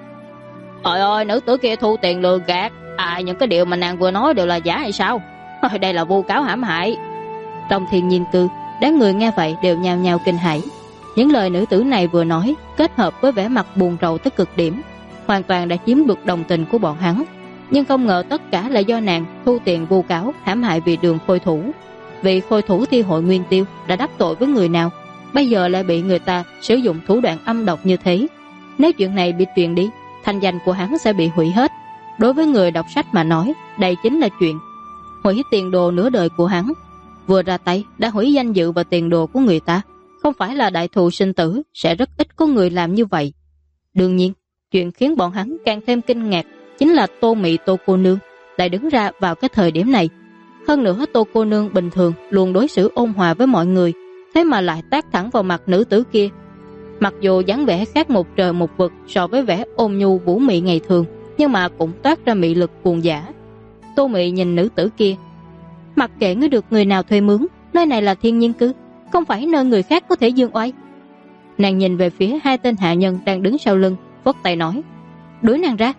Trời ơi, nữ tử kia thu tiền lừa gạt. Những cái điều mà nàng vừa nói đều là giả hay sao? Đây là vu cáo hãm hại. Trong Thiên Nhiên Cư, đám người nghe vậy đều nhao nhao kinh hãi. Những lời nữ tử này vừa nói kết hợp với vẻ mặt buồn rầu tới cực điểm, hoàn toàn đã chiếm được đồng tình của bọn hắn. Nhưng không ngờ tất cả là do nàng thu tiền vu cáo hãm hại vì Đường Khôi thủ. Vị Khôi thủ thi hội Nguyên Tiêu đã đắc tội với người nào, bây giờ lại bị người ta sử dụng thủ đoạn âm độc như thế. Nếu chuyện này bị truyền đi, thanh danh của hắn sẽ bị hủy hết. Đối với người đọc sách mà nói, đây chính là chuyện hủy tiền đồ nửa đời của hắn. Vừa ra tay đã hủy danh dự và tiền đồ của người ta. Không phải là đại thù sinh tử, sẽ rất ít có người làm như vậy. Đương nhiên, chuyện khiến bọn hắn càng thêm kinh ngạc chính là Tô Mị Tô cô nương lại đứng ra vào cái thời điểm này. Hơn nữa Tô cô nương bình thường luôn đối xử ôn hòa với mọi người, thế mà lại tát thẳng vào mặt nữ tử kia. Mặc dù dáng vẻ khác một trời một vực so với vẻ ôn nhu vũ mị ngày thường, nhưng mà cũng toát ra mị lực cuồng dã, Tô Mị nhìn nữ tử kia. Mặc kệ ngươi được người nào thuê mướn, nơi này là thiên nhiên cư, không phải nơi người khác có thể dương oai. Nàng nhìn về phía hai tên hạ nhân đang đứng sau lưng, vất tay nói, đuổi nàng ra.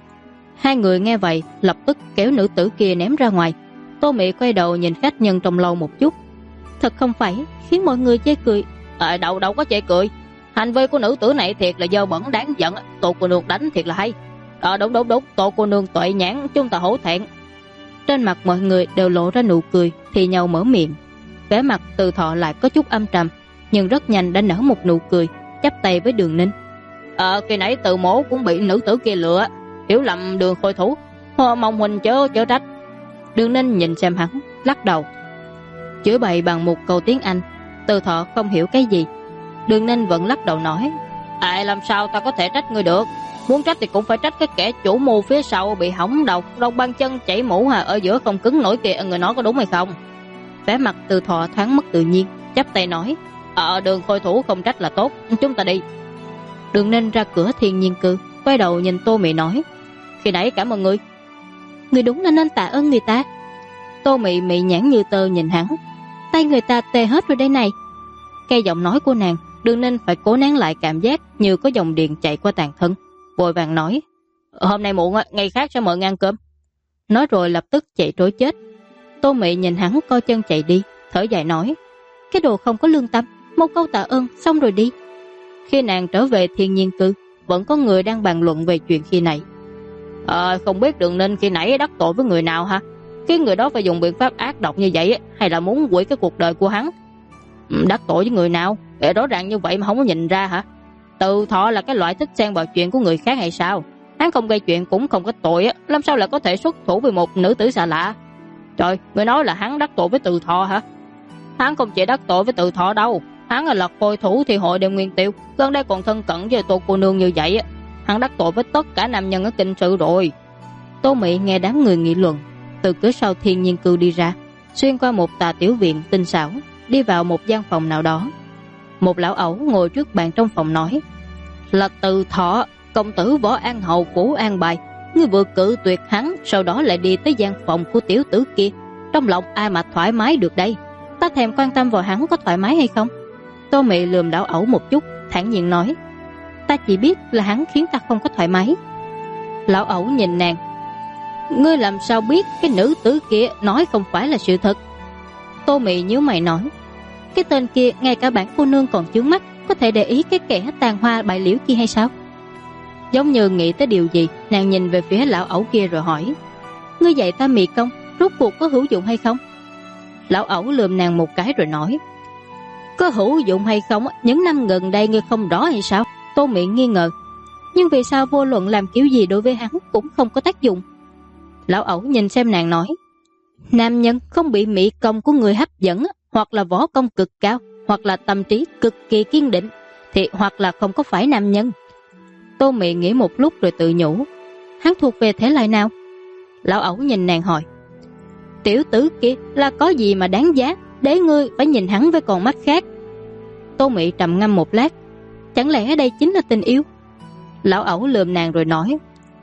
Hai người nghe vậy lập tức kéo nữ tử kia ném ra ngoài. Tô Mị quay đầu nhìn khách nhân trong lầu một chút. Thật không phải khiến mọi người chê cười. Đâu có chê cười. Hành vi của nữ tử này thiệt là dơ bẩn đáng giận. Tô cô nương đánh thiệt là hay. Đúng, Tô cô nương tuệ nhãn, chúng ta hổ thẹn. Trên mặt mọi người đều lộ ra nụ cười, thì nhau mở miệng. Vẻ mặt Từ Thọ lại có chút âm trầm, nhưng rất nhanh đã nở một nụ cười, chắp tay với Đường Ninh. Khi nãy Từ mỗ cũng bị nữ tử kia lừa, hiểu lầm Đường Khôi thủ, mong huynh chớ trách. Đường Ninh nhìn xem hắn, lắc đầu. Chửi bậy bằng một câu tiếng Anh, Từ Thọ không hiểu cái gì. Đường Ninh vẫn lắc đầu nói, làm sao ta có thể trách ngươi được. Muốn trách thì cũng phải trách cái kẻ chủ mưu phía sau bị hỏng đầu, rong ban chân chảy mũ ở giữa không cứng nổi kìa, người nói có đúng hay không? Vẻ mặt Từ Thọ thoáng mất tự nhiên, chắp tay nói, Đường Khôi thủ không trách là tốt, chúng ta đi. Đường Ninh ra cửa thiên nhiên cư, quay đầu nhìn Tô Mị nói, khi nãy cảm ơn ngươi. Ngươi đúng là nên tạ ơn người ta. Tô Mị mị nhãn như tơ nhìn hắn, tay người ta tê hết rồi đây này. Cái giọng nói của nàng, Đường Ninh phải cố nén lại cảm giác như có dòng điện chạy qua toàn thân, vội vàng nói, hôm nay muộn, ngày khác sẽ mời ăn cơm. Nói rồi lập tức chạy trối chết. Tô Mị nhìn hắn co chân chạy đi, thở dài nói, cái đồ không có lương tâm, một câu tạ ơn xong rồi đi. Khi nàng trở về thiên nhiên cư, vẫn có người đang bàn luận về chuyện khi nãy. Không biết Đường Ninh khi nãy đắc tội với người nào hả? Cái người đó phải dùng biện pháp ác độc như vậy, hay là muốn hủy cái cuộc đời của hắn? Đắc tội với người nào? Rõ ràng như vậy mà không có nhìn ra hả? Từ Thọ là cái loại thích xen vào chuyện của người khác hay sao? Hắn không gây chuyện cũng không có tội, làm sao lại có thể xuất thủ với một nữ tử xa lạ? Trời, người nói là hắn đắc tội với Từ Thọ hả? Hắn không chỉ đắc tội với Từ Thọ đâu, hắn là Khôi thủ thì hội đều Nguyên Tiêu, gần đây còn thân cận với Tô cô nương như vậy, hắn đắc tội với tất cả nam nhân ở kinh sự rồi. Tô Mị nghe đám người nghị luận, từ cửa sau thiên nhiên cư đi ra, xuyên qua một tà tiểu viện tinh xảo, đi vào một gian phòng nào đó. Một lão ẩu ngồi trước bàn trong phòng nói, là Từ Thọ, công tử Võ An Hầu phủ an bài, ngươi vừa cự tuyệt hắn, sau đó lại đi tới gian phòng của tiểu tử kia, trong lòng ai mà thoải mái được đây? Ta thèm quan tâm vào hắn có thoải mái hay không? Tô Mị lườm lão ẩu một chút, thản nhiên nói, ta chỉ biết là hắn khiến ta không có thoải mái. Lão ẩu nhìn nàng, ngươi làm sao biết cái nữ tử kia nói không phải là sự thật? Tô Mị nhíu mày nói, cái tên kia ngay cả bản cô nương còn chướng mắt, có thể để ý cái kẻ tàn hoa bại liễu kia hay sao? Giống như nghĩ tới điều gì, nàng nhìn về phía lão ẩu kia rồi hỏi, ngươi dạy ta mị công, rốt cuộc có hữu dụng hay không? Lão ẩu lườm nàng một cái rồi nói, có hữu dụng hay không, những năm gần đây ngươi không rõ hay sao? Tô Mị nghi ngờ, nhưng vì sao vô luận làm kiểu gì đối với hắn cũng không có tác dụng? Lão ẩu nhìn xem nàng nói, nam nhân không bị mỹ công của người hấp dẫn, hoặc là võ công cực cao, hoặc là tâm trí cực kỳ kiên định, thì hoặc là không có phải nam nhân. Tô Mị nghĩ một lúc rồi tự nhủ, hắn thuộc về thể loại nào? Lão ẩu nhìn nàng hỏi, tiểu tử kia là có gì mà đáng giá để ngươi phải nhìn hắn với con mắt khác? Tô Mị trầm ngâm một lát, chẳng lẽ đây chính là tình yêu? Lão ẩu lườm nàng rồi nói,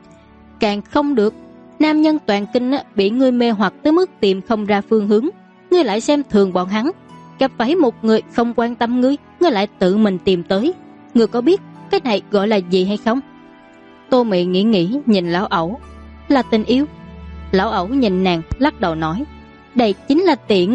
càng không được, nam nhân toàn kinh bị ngươi mê hoặc tới mức tìm không ra phương hướng, ngươi lại xem thường bọn hắn, gặp phải một người không quan tâm ngươi, ngươi lại tự mình tìm tới, ngươi có biết cái này gọi là gì hay không? Tô Mị nghĩ nhìn lão ẩu, là tình yêu. Lão ẩu nhìn nàng lắc đầu nói, đây chính là tiện.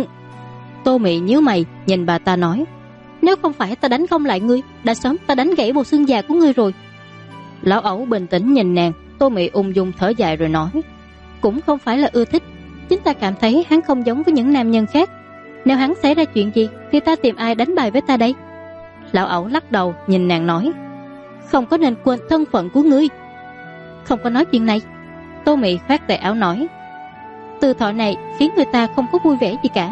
Tô Mị nhíu mày nhìn bà ta nói, nếu không phải ta đánh không lại ngươi, đã sớm ta đánh gãy một xương già của ngươi rồi. Lão ẩu bình tĩnh nhìn nàng. Tô Mị ung dung thở dài rồi nói, cũng không phải là ưa thích, chính ta cảm thấy hắn không giống với những nam nhân khác. Nếu hắn xảy ra chuyện gì thì ta tìm ai đánh bài với ta đây? Lão ẩu lắc đầu nhìn nàng nói, không có nên quên thân phận của ngươi. Không có nói chuyện này. Tô Mị khoát tay áo nói, Từ Thọ này khiến người ta không có vui vẻ gì cả.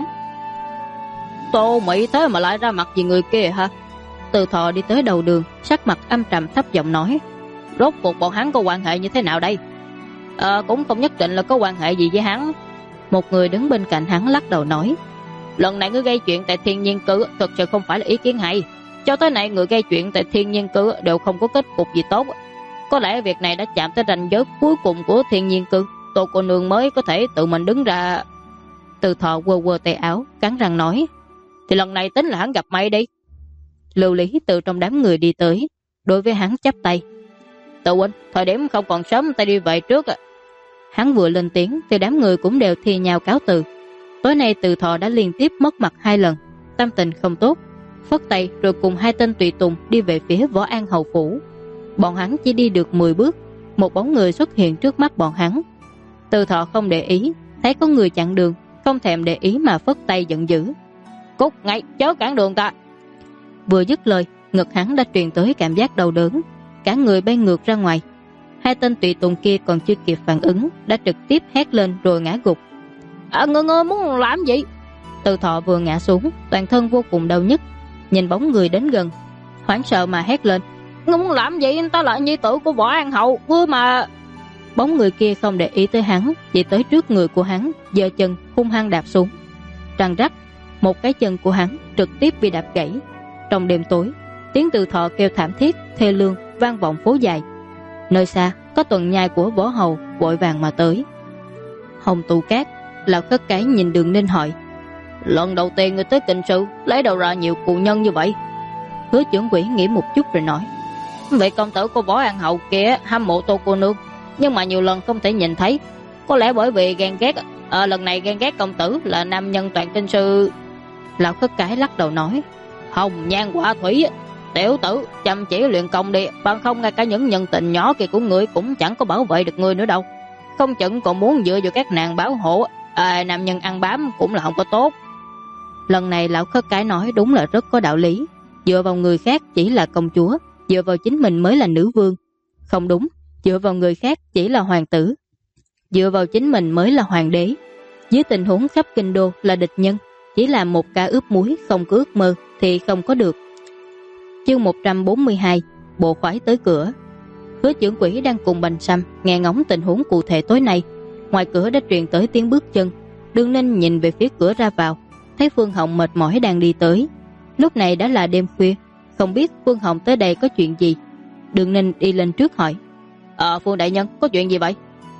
Tô Mị thế mà lại ra mặt vì người kia hả? Từ Thọ đi tới đầu đường, sắc mặt âm trầm thấp giọng nói, rốt cuộc bọn hắn có quan hệ như thế nào đây? Cũng không nhất định là có quan hệ gì với hắn. Một người đứng bên cạnh hắn lắc đầu nói, lần này ngươi gây chuyện tại thiên nhiên cư thực sự không phải là ý kiến hay. Cho tới nay người gây chuyện tại thiên nhiên cư đều không có kết cục gì tốt. Có lẽ việc này đã chạm tới ranh giới cuối cùng của thiên nhiên cư, Tô cô nương mới có thể tự mình đứng ra. Từ Thọ quơ quơ tay áo, cắn răng nói, thì lần này tính là hắn gặp may đi. Lưu Lý từ trong đám người đi tới, đối với hắn chắp tay. Tự huynh, thời điểm không còn sớm, ta đi về trước ạ. Hắn vừa lên tiếng thì đám người cũng đều thi nhau cáo từ. Tối nay Từ Thọ đã liên tiếp mất mặt 2 lần, tâm tình không tốt, phất tay rồi cùng 2 tên tùy tùng đi về phía Võ An hầu phủ. Bọn hắn chỉ đi được 10 bước, một bóng người xuất hiện trước mắt bọn hắn. Từ Thọ không để ý, thấy có người chặn đường, không thèm để ý mà phất tay giận dữ. Cút ngay, chớ cản đường ta. Vừa dứt lời, ngực hắn đã truyền tới cảm giác đau đớn, cả người bay ngược ra ngoài. 2 tên tùy tùng kia còn chưa kịp phản ứng, đã trực tiếp hét lên rồi ngã gục. Ngươi muốn làm gì? Từ Thọ vừa ngã xuống, toàn thân vô cùng đau nhức, nhìn bóng người đến gần, hoảng sợ mà hét lên. Ngươi muốn làm gì? Ta là nhi tử của Võ An hậu, ngươi mà. Bóng người kia không để ý tới hắn, chỉ tới trước người của hắn, giơ chân hung hăng đạp xuống. Răng rắc, một cái chân của hắn trực tiếp bị đạp gãy. Trong đêm tối, tiếng Từ Thọ kêu thảm thiết thê lương vang vọng phố dài. Nơi xa có tuần nhai của Võ hầu vội vàng mà tới. Hồng Tụ Cát, Lão Khất Cái nhìn Đường Ninh hỏi, lần đầu tiên người tới Kinh Sư lấy đâu ra nhiều cụ nhân như vậy? Hứa Trưởng Quỹ nghĩ một chút rồi nói, vị công tử của Võ An hậu kia hâm mộ Tô cô nương, nhưng mà nhiều lần không thể nhìn thấy, có lẽ bởi vì ghen ghét. Lần này ghen ghét công tử là nam nhân toàn Kinh Sư. Lão Khất Cái lắc đầu nói, hồng nhan quả thủy, tiểu tử chăm chỉ luyện công đi, bằng không ngay cả những nhân tình nhỏ kia của ngươi cũng chẳng có bảo vệ được ngươi nữa đâu. Không chừng còn muốn dựa vào các nàng bảo hộ, nam nhân ăn bám cũng là không có tốt. Lần này Lão Khất Cái nói đúng là rất có đạo lý. Dựa vào người khác chỉ là công chúa, dựa vào chính mình mới là nữ vương. Không đúng, dựa vào người khác chỉ là hoàng tử, dựa vào chính mình mới là hoàng đế. Dưới tình huống khắp kinh đô là địch nhân, chỉ là một ca ướp muối không có ước mơ thì không có được. Chương 142, bộ khoái tới cửa. Hứa Trưởng Quỹ đang cùng Bành Sâm nghe ngóng tình huống cụ thể tối nay. Ngoài cửa đã truyền tới tiếng bước chân. Đường Ninh nhìn về phía cửa ra vào, thấy Phương Hồng mệt mỏi đang đi tới. Lúc này đã là đêm khuya, không biết Phương Hồng tới đây có chuyện gì. Đường Ninh đi lên trước hỏi, Phương đại nhân có chuyện gì vậy?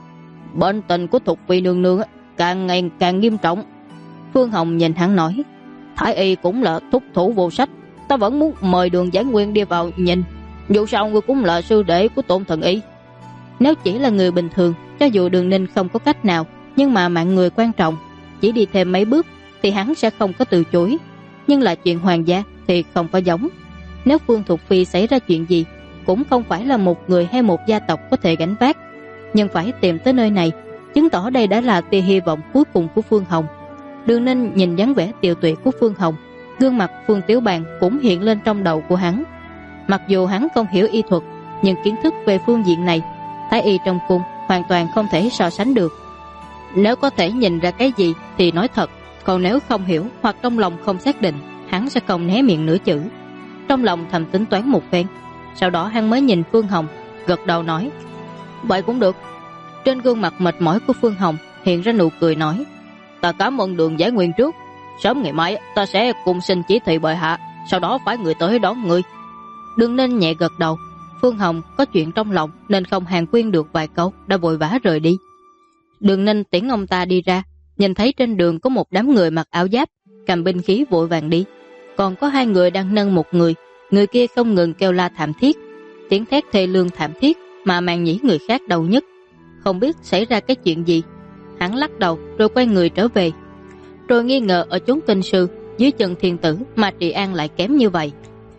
Bệnh tình của Thục Phi nương nương càng ngày càng nghiêm trọng. Phương Hồng nhìn hắn nói, Thái y cũng là thúc thủ vô sách, ta vẫn muốn mời Đường Giải Nguyên đi vào nhìn, dù sao ngươi cũng là sư đệ của Tôn thần y. Nếu chỉ là người bình thường, cho dù Đường Ninh không có cách nào, nhưng mà mạng người quan trọng, chỉ đi thêm mấy bước thì hắn sẽ không có từ chối. Nhưng là chuyện hoàng gia thì không có giống. Nếu Phương Thục Phi xảy ra chuyện gì, cũng không phải là một người hay một gia tộc có thể gánh vác. Nhưng phải tìm tới nơi này, chứng tỏ đây đã là tia hy vọng cuối cùng của Phương Hồng. Đường Ninh nhìn dáng vẻ tiều tụy của Phương Hồng, gương mặt Phương Tiểu Bàn cũng hiện lên trong đầu của hắn. Mặc dù hắn không hiểu y thuật, nhưng kiến thức về phương diện này, thái y trong cung hoàn toàn không thể so sánh được. Nếu có thể nhìn ra cái gì thì nói thật, còn nếu không hiểu hoặc trong lòng không xác định, hắn sẽ không hé miệng nửa chữ. Trong lòng thầm tính toán một phen, sau đó hắn mới nhìn Phương Hồng, gật đầu nói, vậy cũng được. Trên gương mặt mệt mỏi của Phương Hồng hiện ra nụ cười nói, ta cảm ơn Đường Giải Nguyên trước, sớm ngày mai ta sẽ cùng xin chỉ thị bệ hạ, sau đó phái người tới đón người. Đường Ninh nhẹ gật đầu. Phương Hồng có chuyện trong lòng nên không hàng khuyên được vài câu, đã vội vã rời đi. Đường Ninh tiễn ông ta đi ra, nhìn thấy trên đường có một đám người mặc áo giáp, cầm binh khí vội vàng đi. Còn có 2 người đang nâng một người, người kia không ngừng kêu la thảm thiết, tiếng thét thê lương thảm thiết mà màng nhĩ người khác đau nhất. Không biết xảy ra cái chuyện gì. Hắn lắc đầu rồi quay người trở về. Rồi nghi ngờ ở chốn Kinh Sư, dưới chân thiên tử mà trị an lại kém như vậy.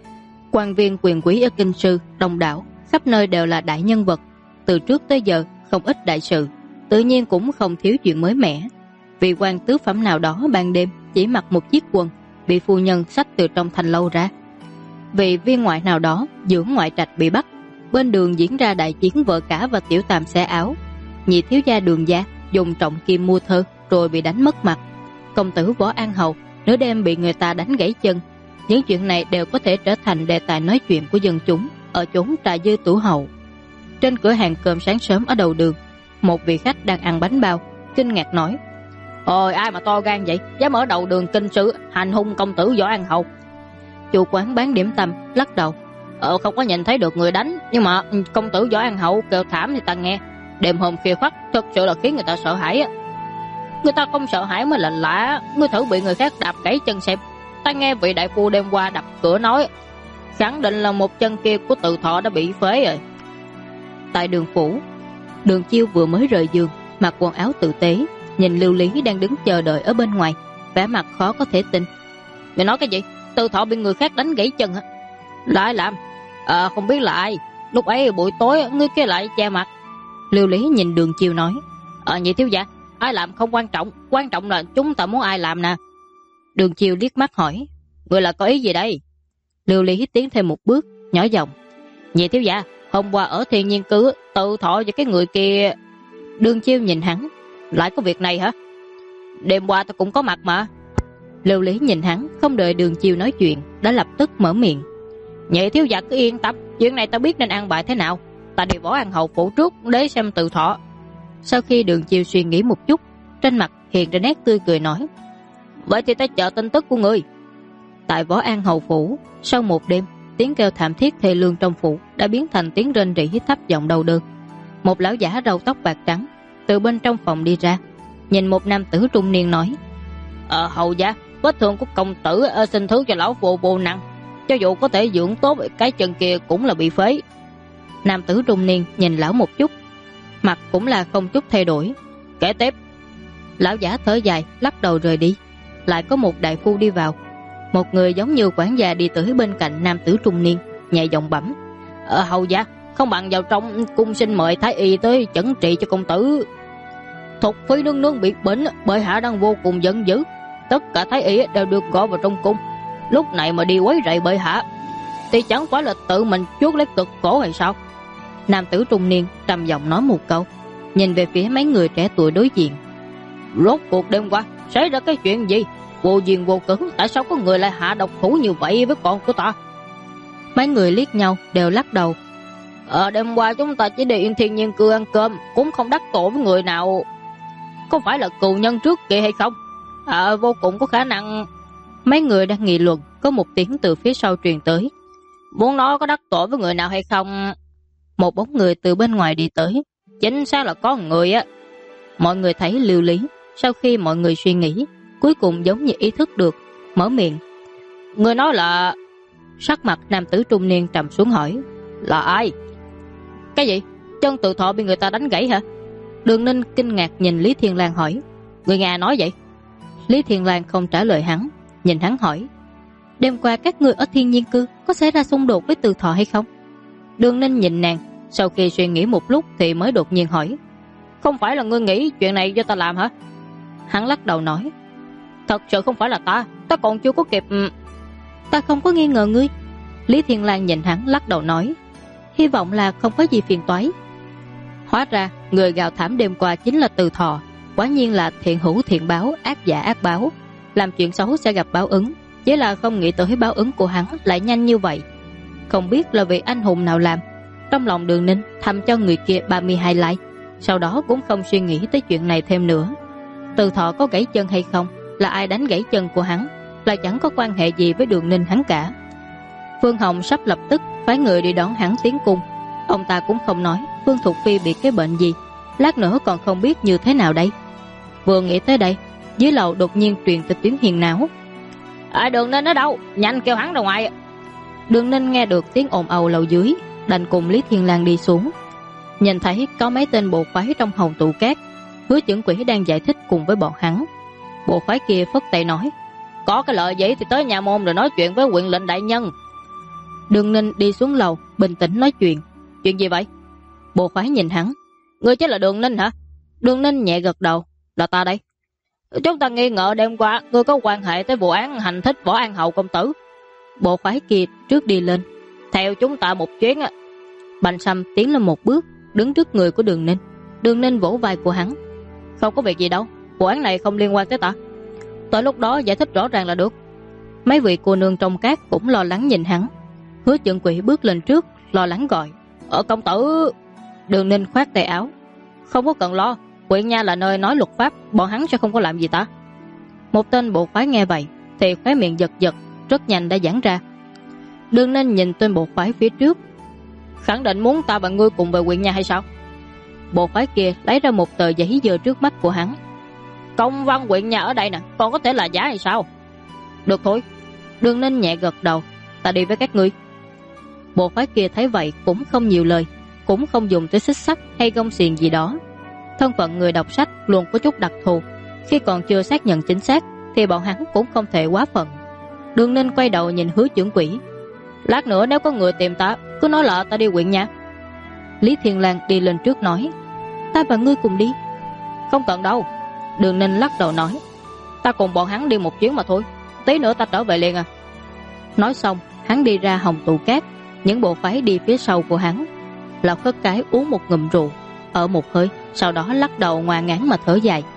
Quan viên quyền quý ở Kinh Sư đông đảo, khắp nơi đều là đại nhân vật. Từ trước tới giờ không ít đại sự, tự nhiên cũng không thiếu chuyện mới mẻ. Vị quan tứ phẩm nào đó ban đêm chỉ mặc một chiếc quần, bị phu nhân xách từ trong thành lâu ra. Vị viên ngoại nào đó dưỡng ngoại trạch bị bắt. Bên đường diễn ra đại chiến vợ cả và tiểu tam xé áo. Nhị thiếu gia Đường gia dùng trọng kim mua thơ rồi bị đánh mất mặt. Công tử Võ An hậu nửa đêm bị người ta đánh gãy chân. Những chuyện này đều có thể trở thành đề tài nói chuyện của dân chúng ở chốn trà dư tủ hậu. Trên cửa hàng cơm sáng sớm ở đầu đường, một vị khách đang ăn bánh bao kinh ngạc nói, ôi ai mà to gan vậy, dám ở đầu đường Kinh Sư hành hung công tử Võ An hậu. Chủ quán bán điểm tâm lắc đầu, không có nhìn thấy được người đánh, nhưng mà công tử Võ An hậu kêu thảm thì ta nghe. Đêm hôm khuya khoắt thật sự là khiến người ta sợ hãi á. Người ta không sợ hãi mới là lạ. Ngươi thử bị người khác đạp gãy chân xem. Ta nghe vị đại phu đêm qua đập cửa nói, khẳng định là một chân kia của Từ Thọ đã bị phế rồi. Tại Đường phủ, Đường Chiêu vừa mới rời giường, mặc quần áo tử tế, nhìn Lưu Lý đang đứng chờ đợi ở bên ngoài, vẻ mặt khó có thể tin. Mày nói cái gì? Từ Thọ bị người khác đánh gãy chân hả? Là ai làm? Không biết là ai. Lúc ấy buổi tối ngươi kia lại che mặt. Lưu Lý nhìn Đường Chiêu nói, nhị thiếu gia, ai làm không quan trọng, quan trọng là chúng ta muốn ai làm nè. Đường Chiêu liếc mắt hỏi, ngươi là có ý gì đây? Lưu Lý tiến thêm một bước, nhỏ giọng, nhị thiếu gia, hôm qua ở Thiên Nhiên Cư, Từ Thọ và cái người kia. Đường Chiêu nhìn hắn, lại có việc này hả? Đêm qua ta cũng có mặt mà. Lưu Lý nhìn hắn, không đợi Đường Chiêu nói chuyện, đã lập tức mở miệng, nhị thiếu gia cứ yên tâm, chuyện này ta biết nên an bài thế nào. Ta đi Võ An hầu phủ trước để xem Từ Thọ. Sau khi Đường Chiêu suy nghĩ một chút, trên mặt hiện ra nét tươi cười nói, vậy thì ta chờ tin tức của ngươi. Tại Võ An hầu phủ, sau một đêm, tiếng kêu thảm thiết thê lương trong phủ đã biến thành tiếng rên rỉ thấp giọng đau đớn. Một lão giả râu tóc bạc trắng từ bên trong phòng đi ra, nhìn một nam tử trung niên nói, hầu gia, vết thương của công tử xin thứ cho lão phu vô nặng, cho dù có thể dưỡng tốt, cái chân kia cũng là bị phế. Nam tử trung niên nhìn lão một chút, mặt cũng là không chút thay đổi. Kể tiếp. Lão giả thở dài lắc đầu rời đi. Lại có một đại phu đi vào, một người giống như quản gia đi tới bên cạnh nam tử trung niên, nhẹ giọng bẩm, hầu gia, không bằng vào trong cung xin mời thái y tới chẩn trị cho công tử. Thục Phi nương nương bị bệnh, bệ hạ đang vô cùng giận dữ, tất cả thái y đều được gọi vào trong cung. Lúc này mà đi quấy rầy bệ hạ thì chẳng phải là tự mình chuốc lấy cực khổ hay sao? Nam tử trung niên trầm giọng nói một câu, nhìn về phía mấy người trẻ tuổi đối diện, rốt cuộc đêm qua xảy ra cái chuyện gì? Vô duyên vô cớ, tại sao có người lại hạ độc thủ như vậy với con của ta? Mấy người liếc nhau đều lắc đầu. Đêm qua chúng ta chỉ đi Thiên Nhiên Cư ăn cơm, cũng không đắc tội với người nào. Có phải là cừu nhân trước kia hay không? Vô cùng có khả năng. Mấy người đang nghị luận, có một tiếng từ phía sau truyền tới, muốn nói có đắc tội với người nào hay không? Một bóng người từ bên ngoài đi tới, chính xác là có người á. Mọi người thấy Lưu Lý, sau khi mọi người suy nghĩ, cuối cùng giống như ý thức được, mở miệng, người nói là... Sắc mặt nam tử trung niên trầm xuống hỏi, là ai? Cái gì? Chân Từ Thọ bị người ta đánh gãy hả? Đường Ninh kinh ngạc nhìn Lý Thiên Lang hỏi, người Nga nói vậy? Lý Thiên Lang không trả lời hắn, nhìn hắn hỏi, đêm qua các ngươi ở Thiên Nhiên Cư có xảy ra xung đột với Từ Thọ hay không? Đường Ninh nhìn nàng, sau khi suy nghĩ một lúc thì mới đột nhiên hỏi, không phải là ngươi nghĩ chuyện này do ta làm hả? Hắn lắc đầu nói, thật sự không phải là ta còn chưa có kịp. Ta không có nghi ngờ ngươi. Lý Thiên Lang nhìn hắn lắc đầu nói, hy vọng là không có gì phiền toái. Hóa ra người gào thảm đêm qua chính là Từ Thọ. Quả nhiên là thiện hữu thiện báo, ác giả ác báo. Làm chuyện xấu sẽ gặp báo ứng, chỉ là không nghĩ tới báo ứng của hắn lại nhanh như vậy. Không biết là vị anh hùng nào làm. Trong lòng Đường Ninh thầm cho người kia 32 like, sau đó cũng không suy nghĩ tới chuyện này thêm nữa. Từ Thọ có gãy chân hay không, là ai đánh gãy chân của hắn, là chẳng có quan hệ gì với Đường Ninh hắn cả. Phương Hồng sắp lập tức phái người đi đón hắn tiến cung. Ông ta cũng không nói Phương Thục Phi bị cái bệnh gì, lát nữa còn không biết như thế nào đây. Vừa nghĩ tới đây, dưới lầu đột nhiên truyền tới tiếng hiền náo. Đường Ninh ở đâu? Nhanh kêu hắn ra ngoài. Đường Ninh nghe được tiếng ồn ào lầu dưới, đành cùng Lý Thiên Lang đi xuống. Nhìn thấy có mấy tên bộ khoái trong hồng tụ cát, Hứa Chưởng Quỷ đang giải thích cùng với bọn hắn. Bộ khoái kia phất tay nói, có cái lợi gì thì tới nhà môn rồi nói chuyện với huyện lệnh đại nhân. Đường Ninh đi xuống lầu bình tĩnh nói chuyện. Chuyện gì vậy? Bộ khoái nhìn hắn, ngươi chính là Đường Ninh hả? Đường Ninh nhẹ gật đầu, là ta đây. Chúng ta nghi ngờ đêm qua ngươi có quan hệ tới vụ án hành thích Võ An hầu công tử. Bộ khoái kia trước đi lên, theo chúng ta một chuyến. Bành Sâm tiến lên một bước, đứng trước người của Đường Ninh. Đường Ninh vỗ vai của hắn, không có việc gì đâu, vụ án này không liên quan tới ta. Tới lúc đó giải thích rõ ràng là được. Mấy vị cô nương trong cát cũng lo lắng nhìn hắn. Hứa Chưởng Quỷ bước lên trước, lo lắng gọi, công tử. Đường Ninh khoát tay áo, không có cần lo, huyện nha là nơi nói luật pháp, bọn hắn sẽ không có làm gì ta. Một tên bộ khoái nghe vậy thì khóe miệng giật giật, rất nhanh đã giãn ra. Đường Ninh nhìn tên bộ khoái phía trước, khẳng định muốn ta và ngươi cùng về huyện nha hay sao? Bộ khoái kia lấy ra một tờ giấy dơ trước mắt của hắn. Công văn huyện nhà ở đây nè, còn có thể là giả hay sao? Được thôi. Đường Ninh nhẹ gật đầu. Ta đi với các ngươi. Bộ khoái kia thấy vậy cũng không nhiều lời, cũng không dùng tới xích sắt hay gông xiềng gì đó. Thân phận người đọc sách luôn có chút đặc thù, khi còn chưa xác nhận chính xác thì bọn hắn cũng không thể quá phận. Đường Ninh quay đầu nhìn Hứa trưởng quỹ. Lát nữa nếu có người tìm ta, cứ nói là ta đi huyện nha. Lý Thiên Lang đi lên trước nói. Ta và ngươi cùng đi. Không cần đâu. Đường Ninh lắc đầu nói. Ta cùng bọn hắn đi một chuyến mà thôi, tí nữa ta trở về liền à. Nói xong hắn đi ra Hồng Tụ Cát, những bộ phái đi phía sau của hắn. Lão Khất Cái uống một ngụm rượu, ở một hơi, sau đó lắc đầu ngoan ngán mà thở dài.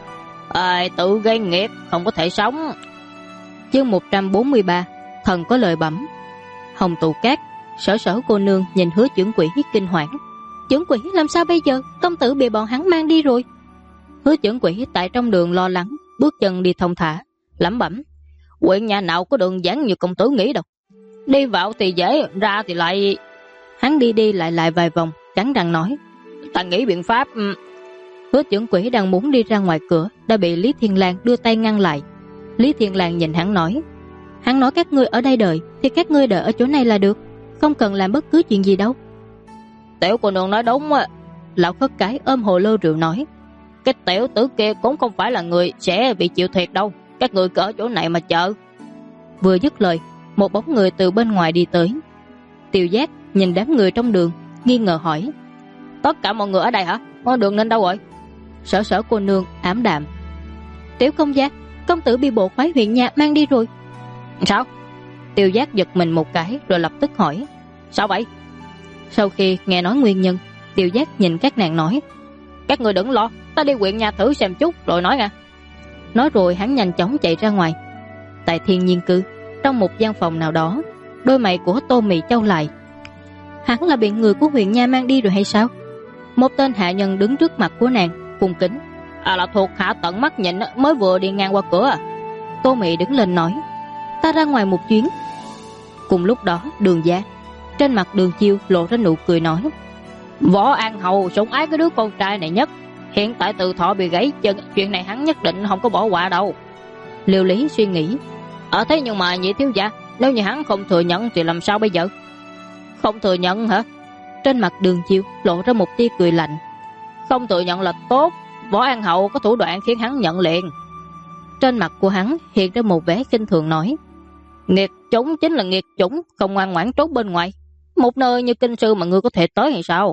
Tự gây nghiệp, không có thể sống. Chương 143, thần có lời bẩm. Hồng Tụ Cát, Sở cô nương nhìn Hứa trưởng quỹ kinh hoảng. Trưởng quỹ làm sao bây giờ? Công tử bị bọn hắn mang đi rồi. Hứa trưởng quỹ tại trong đường lo lắng, bước chân đi thong thả, lẩm bẩm. Huyện nhà nào có đường giản như công tử nghĩ đâu. Đi vào thì dễ, ra thì lại... Hắn đi lại vài vòng, cắn răng nói. Ta nghĩ biện pháp... Hứa trưởng quỹ đang muốn đi ra ngoài cửa, đã bị Lý Thiên Lang đưa tay ngăn lại. Lý Thiên Lang nhìn hắn nói. Hắn nói các ngươi ở đây đợi, thì các ngươi đợi ở chỗ này là được, không cần làm bất cứ chuyện gì đâu. Tiểu cô nương nói đúng á. Lão Khất Cái ôm hồ lô rượu nói. Cái tiểu tử kia cũng không phải là người sẽ bị chịu thiệt đâu, các người cứ ở chỗ này mà chờ. Vừa dứt lời, một bóng người từ bên ngoài đi tới. Tiêu Giác nhìn đám người trong đường, nghi ngờ hỏi. Tất cả mọi người ở đây hả? Con Đường Ninh đâu rồi? Sở cô nương ảm đạm. Tiểu công gia, công tử bị bộ khoái huyện nhà mang đi rồi. Sao? Tiêu Giác giật mình một cái rồi lập tức hỏi. Sao vậy? Sau khi nghe nói nguyên nhân, Tiêu Giác nhìn các nàng nói. Các người đừng lo, ta đi huyện nhà thử xem chút rồi nói nha. Nói rồi hắn nhanh chóng chạy ra ngoài. Tại Thiên Nhiên Cư, trong một gian phòng nào đó, đôi mày của Tô Mị chau lại. Hắn là bị người của huyện nha mang đi rồi hay sao? Một tên hạ nhân đứng trước mặt của nàng, cung kính. Là thuộc hạ tận mắt nhìn, mới vừa đi ngang qua cửa à. Tô Mị đứng lên nói. Ta ra ngoài một chuyến. Cùng lúc đó Đường gia, trên mặt Đường Chiêu lộ ra nụ cười nói. Võ An Hầu sủng ái cái đứa con trai này nhất, hiện tại Từ Thọ bị gãy chân, chuyện này hắn nhất định không có bỏ qua đâu. Liêu Lý suy nghĩ. Thế nhưng mà nhị thiếu gia, nếu như hắn không thừa nhận thì làm sao bây giờ? Không thừa nhận hả? Trên mặt Đường Chiêu lộ ra một tia cười lạnh. Không thừa nhận là tốt, Võ An Hậu có thủ đoạn khiến hắn nhận liền. Trên mặt của hắn hiện ra một vẻ khinh thường nói. Nghiệt chủng chính là nghiệt chủng, không ngoan ngoãn trốn bên ngoài. Một nơi như Kinh Sư mà ngươi có thể tới hay sao?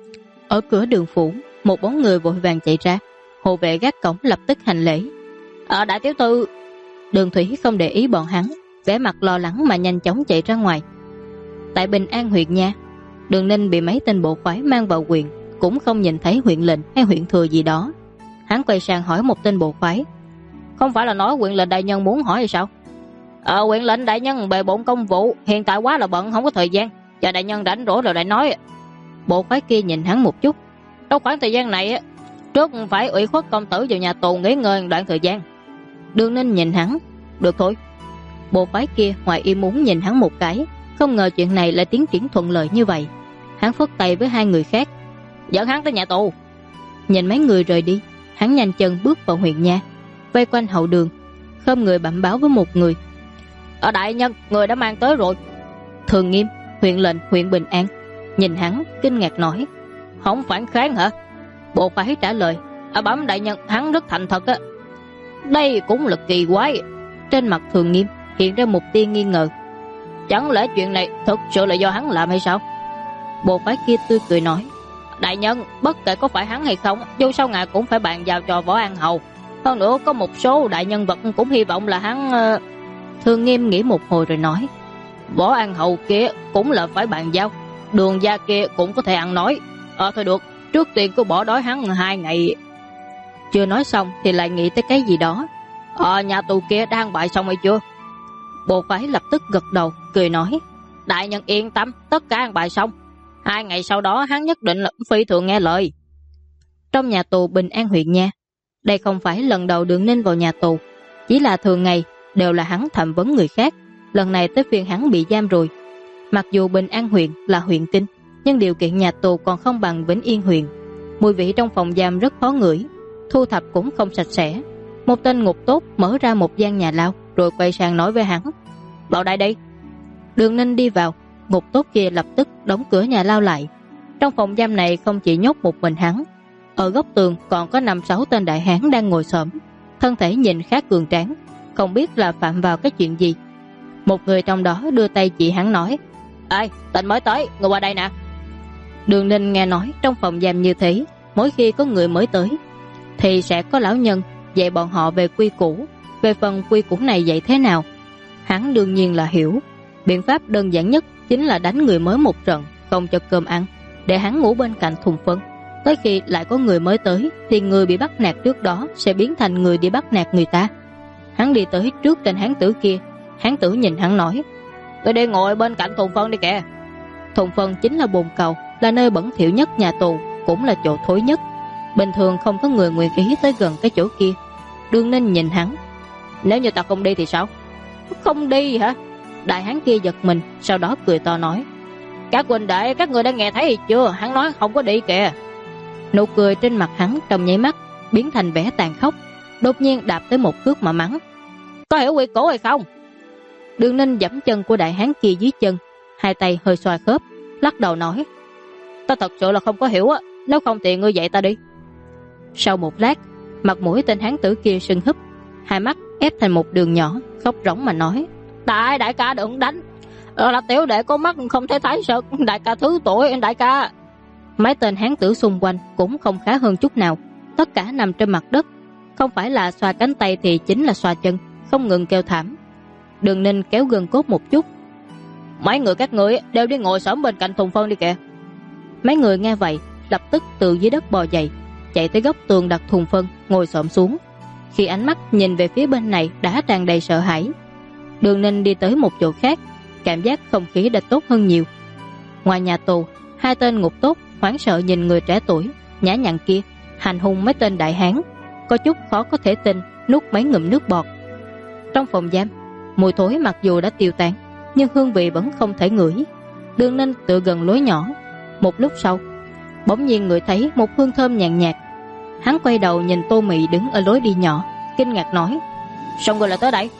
Ở cửa Đường phủ, một bóng người vội vàng chạy ra. Hộ vệ gác cổng lập tức hành lễ. Đại tiểu thư. Đường Thủy không để ý bọn hắn, vẻ mặt lo lắng mà nhanh chóng chạy ra ngoài. Tại Bình An huyện nha, Đường Ninh bị mấy tên bộ khoái mang vào huyện, cũng không nhìn thấy huyện lệnh hay huyện thừa gì đó. Hắn quay sang hỏi một tên bộ khoái. Không phải là nói huyện lệnh đại nhân muốn hỏi hay sao? Huyện lệnh đại nhân bề bộn công vụ, hiện tại quá là bận, không có thời gian, chờ đại nhân rảnh rỗi rồi lại nói. Bộ khoái kia nhìn hắn một chút. Trong khoảng thời gian này, trước phải ủy khuất công tử vào nhà tù nghỉ ngơi đoạn thời gian. Đường Ninh nhìn hắn. Được thôi. Bộ khoái kia ngoài ý muốn nhìn hắn một cái, không ngờ chuyện này lại tiến triển thuận lợi như vậy. Hắn phất tay với hai người khác, dẫn hắn tới nhà tù. Nhìn mấy người rời đi, hắn nhanh chân bước vào huyện nha, vây quanh hậu đường, không người bẩm báo với một người. Đại nhân, người đã mang tới rồi. Thường Nghiêm, huyện lệnh huyện Bình An, nhìn hắn kinh ngạc nói. Không phản kháng hả? Bộ khoái trả lời. Bẩm đại nhân, hắn rất thành thật á. Đây cũng là kỳ quái. Trên mặt Thường Nghiêm hiện ra một tia nghi ngờ. Chẳng lẽ chuyện này thực sự là do hắn làm hay sao? Bộ khoái kia tươi cười nói. Đại nhân, bất kể có phải hắn hay không, dù sao ngài cũng phải bàn giao cho Võ An Hầu. Hơn nữa có một số đại nhân vật cũng hy vọng là hắn... Thường Nghiêm nghĩ một hồi rồi nói. Võ An Hầu kia cũng là phải bàn giao, Đường gia kia cũng có thể ăn nói. Thôi được, trước tiên cứ bỏ đói hắn 2 ngày. Chưa nói xong thì lại nghĩ tới cái gì đó. Nhà tù kia đang bại xong hay chưa? Bộ khoái lập tức gật đầu, cười nói. Đại nhân yên tâm, tất cả an bài xong. 2 ngày sau đó hắn nhất định là phi thường nghe lời. Trong nhà tù Bình An huyện nha, đây không phải lần đầu Đường Ninh vào nhà tù, chỉ là thường ngày đều là hắn thẩm vấn người khác. Lần này tới phiên hắn bị giam rồi. Mặc dù Bình An huyện là huyện kinh, nhưng điều kiện nhà tù còn không bằng Vĩnh Yên huyện. Mùi vị trong phòng giam rất khó ngửi, thu thập cũng không sạch sẽ. Một tên ngục tốt mở ra một gian nhà lao, rồi quay sang nói với hắn: "Vào đây đi." Đường Ninh đi vào, ngục tốt kia lập tức đóng cửa nhà lao lại. Trong phòng giam này không chỉ nhốt một mình hắn, ở góc tường còn có 5-6 tên đại hán đang ngồi xổm, thân thể nhìn khá cường tráng, không biết là phạm vào cái chuyện gì. Một người trong đó đưa tay chỉ hắn nói: "Ê, tên mới tới, người qua đây nè." Đường Ninh nghe nói trong phòng giam như thế, mỗi khi có người mới tới thì sẽ có lão nhân dạy bọn họ về quy củ. Về phần quy củ này dạy thế nào, hắn đương nhiên là hiểu. Biện pháp đơn giản nhất chính là đánh người mới một trận, không cho cơm ăn, để hắn ngủ bên cạnh thùng phân. Tới khi lại có người mới tới thì người bị bắt nạt trước đó sẽ biến thành người đi bắt nạt người ta. Hắn đi tới trước tên hán tử kia. Hán tử nhìn hắn nói: "Tôi đi ngồi bên cạnh thùng phân đi kìa." Thùng phân chính là bồn cầu, là nơi bẩn thỉu nhất nhà tù, cũng là chỗ thối nhất. Bình thường không có người nguyện ý tới gần cái chỗ kia. Đường Ninh nhìn hắn: "Nếu như ta không đi thì sao?" "Không đi hả?" Đại hán kia giật mình, sau đó cười to nói: "Các huynh đệ, các người đã nghe thấy chưa? Hắn nói không có đi kìa." Nụ cười trên mặt hắn trong nháy mắt biến thành vẻ tàn khốc, đột nhiên đạp tới một cước mà mắng: "Có hiểu quy củ hay không?" Đường Ninh giẫm chân của đại hán kia dưới chân, hai tay hơi xoa khớp, lắc đầu nói: "Ta thật sự là không có hiểu á, nếu không thì ngươi dạy ta đi." Sau một lát, mặt mũi tên hán tử kia sưng húp, hai mắt ép thành một đường nhỏ, khóc rống mà nói: Đại ca đừng đánh, là tiểu đệ có mắt không thể thấy sự, đại ca thứ tội, đại ca." Mấy tên hán tử xung quanh cũng không khá hơn chút nào, tất cả nằm trên mặt đất, không phải là xoa cánh tay thì chính là xoa chân, không ngừng kêu thảm. Đường Ninh kéo gần cốt một chút: "Mấy người các ngươi đều đi ngồi xổm bên cạnh thùng phân đi kìa." Mấy người nghe vậy lập tức từ dưới đất bò dậy, chạy tới góc tường đặt thùng phân, ngồi xổm xuống. Khi ánh mắt nhìn về phía bên này đã tràn đầy sợ hãi. Đường Ninh đi tới một chỗ khác, cảm giác không khí đã tốt hơn nhiều. Ngoài nhà tù, hai tên ngục tốt hoảng sợ nhìn người trẻ tuổi nhã nhặn kia hành hung mấy tên đại hán, có chút khó có thể tin, nuốt mấy ngụm nước bọt. Trong phòng giam, mùi thối mặc dù đã tiêu tan, nhưng hương vị vẫn không thể ngửi. Đường Ninh tựa gần lối nhỏ. Một lúc sau, bỗng nhiên ngửi thấy một hương thơm nhàn nhạt. Hắn quay đầu nhìn Tô Mị đứng ở lối đi nhỏ, kinh ngạc nói: "Sao người lại tới đây?"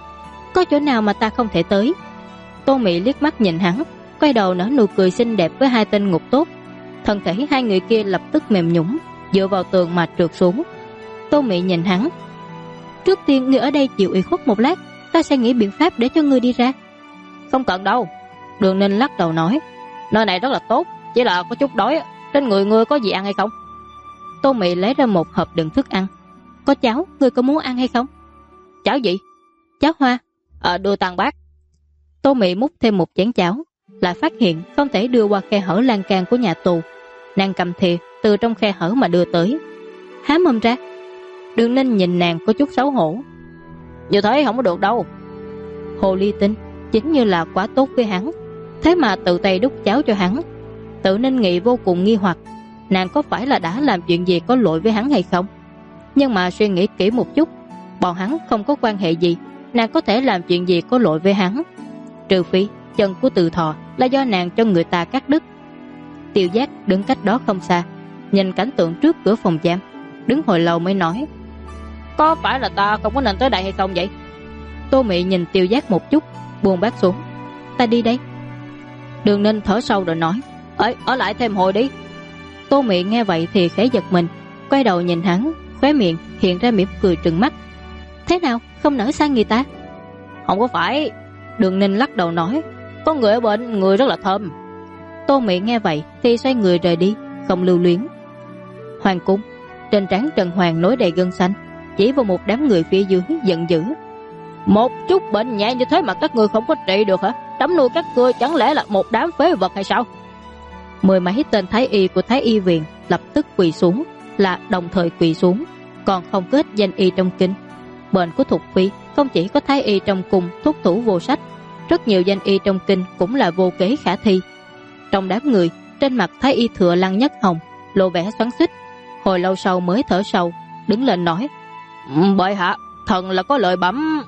"Có chỗ nào mà ta không thể tới?" Tô Mị liếc mắt nhìn hắn, quay đầu nở nụ cười xinh đẹp với hai tên ngục tốt. Thân thể hai người kia lập tức mềm nhũn, dựa vào tường mà trượt xuống. Tô Mị nhìn hắn: "Trước tiên ngươi ở đây chịu ủy khuất một lát, ta sẽ nghĩ biện pháp để cho ngươi đi ra." "Không cần đâu." Đường Ninh lắc đầu nói: "Nơi này rất là tốt, chỉ là có chút đói, trên người ngươi có gì ăn hay không?" Tô Mị lấy ra một hộp đựng thức ăn: "Có cháo, ngươi có muốn ăn hay không?" "Cháo gì?" "Cháo hoa." Đưa tàn bát." Tô Mị múc thêm một chén cháo, lại phát hiện không thể đưa qua khe hở lan can của nhà tù. Nàng cầm thìa từ trong khe hở mà đưa tới. Há mồm ra. Đường Ninh nhìn nàng có chút xấu hổ: "Như thế không có được đâu." Hồ ly tinh chính như là quá tốt với hắn, thế mà tự tay đút cháo cho hắn. Tự Ninh nghĩ vô cùng nghi hoặc, nàng có phải là đã làm chuyện gì có lỗi với hắn hay không? Nhưng mà suy nghĩ kỹ một chút, bọn hắn không có quan hệ gì, nàng có thể làm chuyện gì có lỗi với hắn? Trừ phi chân của Từ Thọ là do nàng cho người ta cắt đứt. Tiêu Giác đứng cách đó không xa, nhìn cảnh tượng trước cửa phòng giam, đứng hồi lâu mới nói: "Có phải là ta không có nên tới đây hay không vậy?" Tô Mị nhìn Tiêu Giác một chút, buông bát xuống: "Ta đi đây." Đường Ninh thở sâu rồi nói: Ở lại thêm hồi đi." Tô Mị nghe vậy thì khẽ giật mình, quay đầu nhìn hắn, khóe miệng hiện ra mỉm cười trừng mắt: "Thế nào, không nỡ xa người ta?" "Không có phải." Đường Ninh lắc đầu nói: "Có người ở bên, người rất là thơm." Tô Mị nghe vậy thì xoay người rời đi, không lưu luyến. Hoàng cung, trên trán Trần Hoàng nối đầy gân xanh, chỉ vào một đám người phía dưới giận dữ: "Một chút bệnh nhẹ như thế mà các ngươi không có trị được hả? Đám nuôi các ngươi chẳng lẽ là một đám phế vật hay sao?" Mười mấy tên thái y của Thái y viện lập tức quỳ xuống, là đồng thời quỳ xuống, còn không kết danh y trong kinh. Bệnh của Thục Phi không chỉ có thái y trong cung thúc thủ vô sách, rất nhiều danh y trong kinh cũng là vô kế khả thi. Trong đám người, trên mặt thái y Thừa Lăng Nhất Hồng lộ vẻ xoắn xít, hồi lâu sau mới thở sâu, đứng lên nói: "Bệ hạ, thần là có lời bẩm."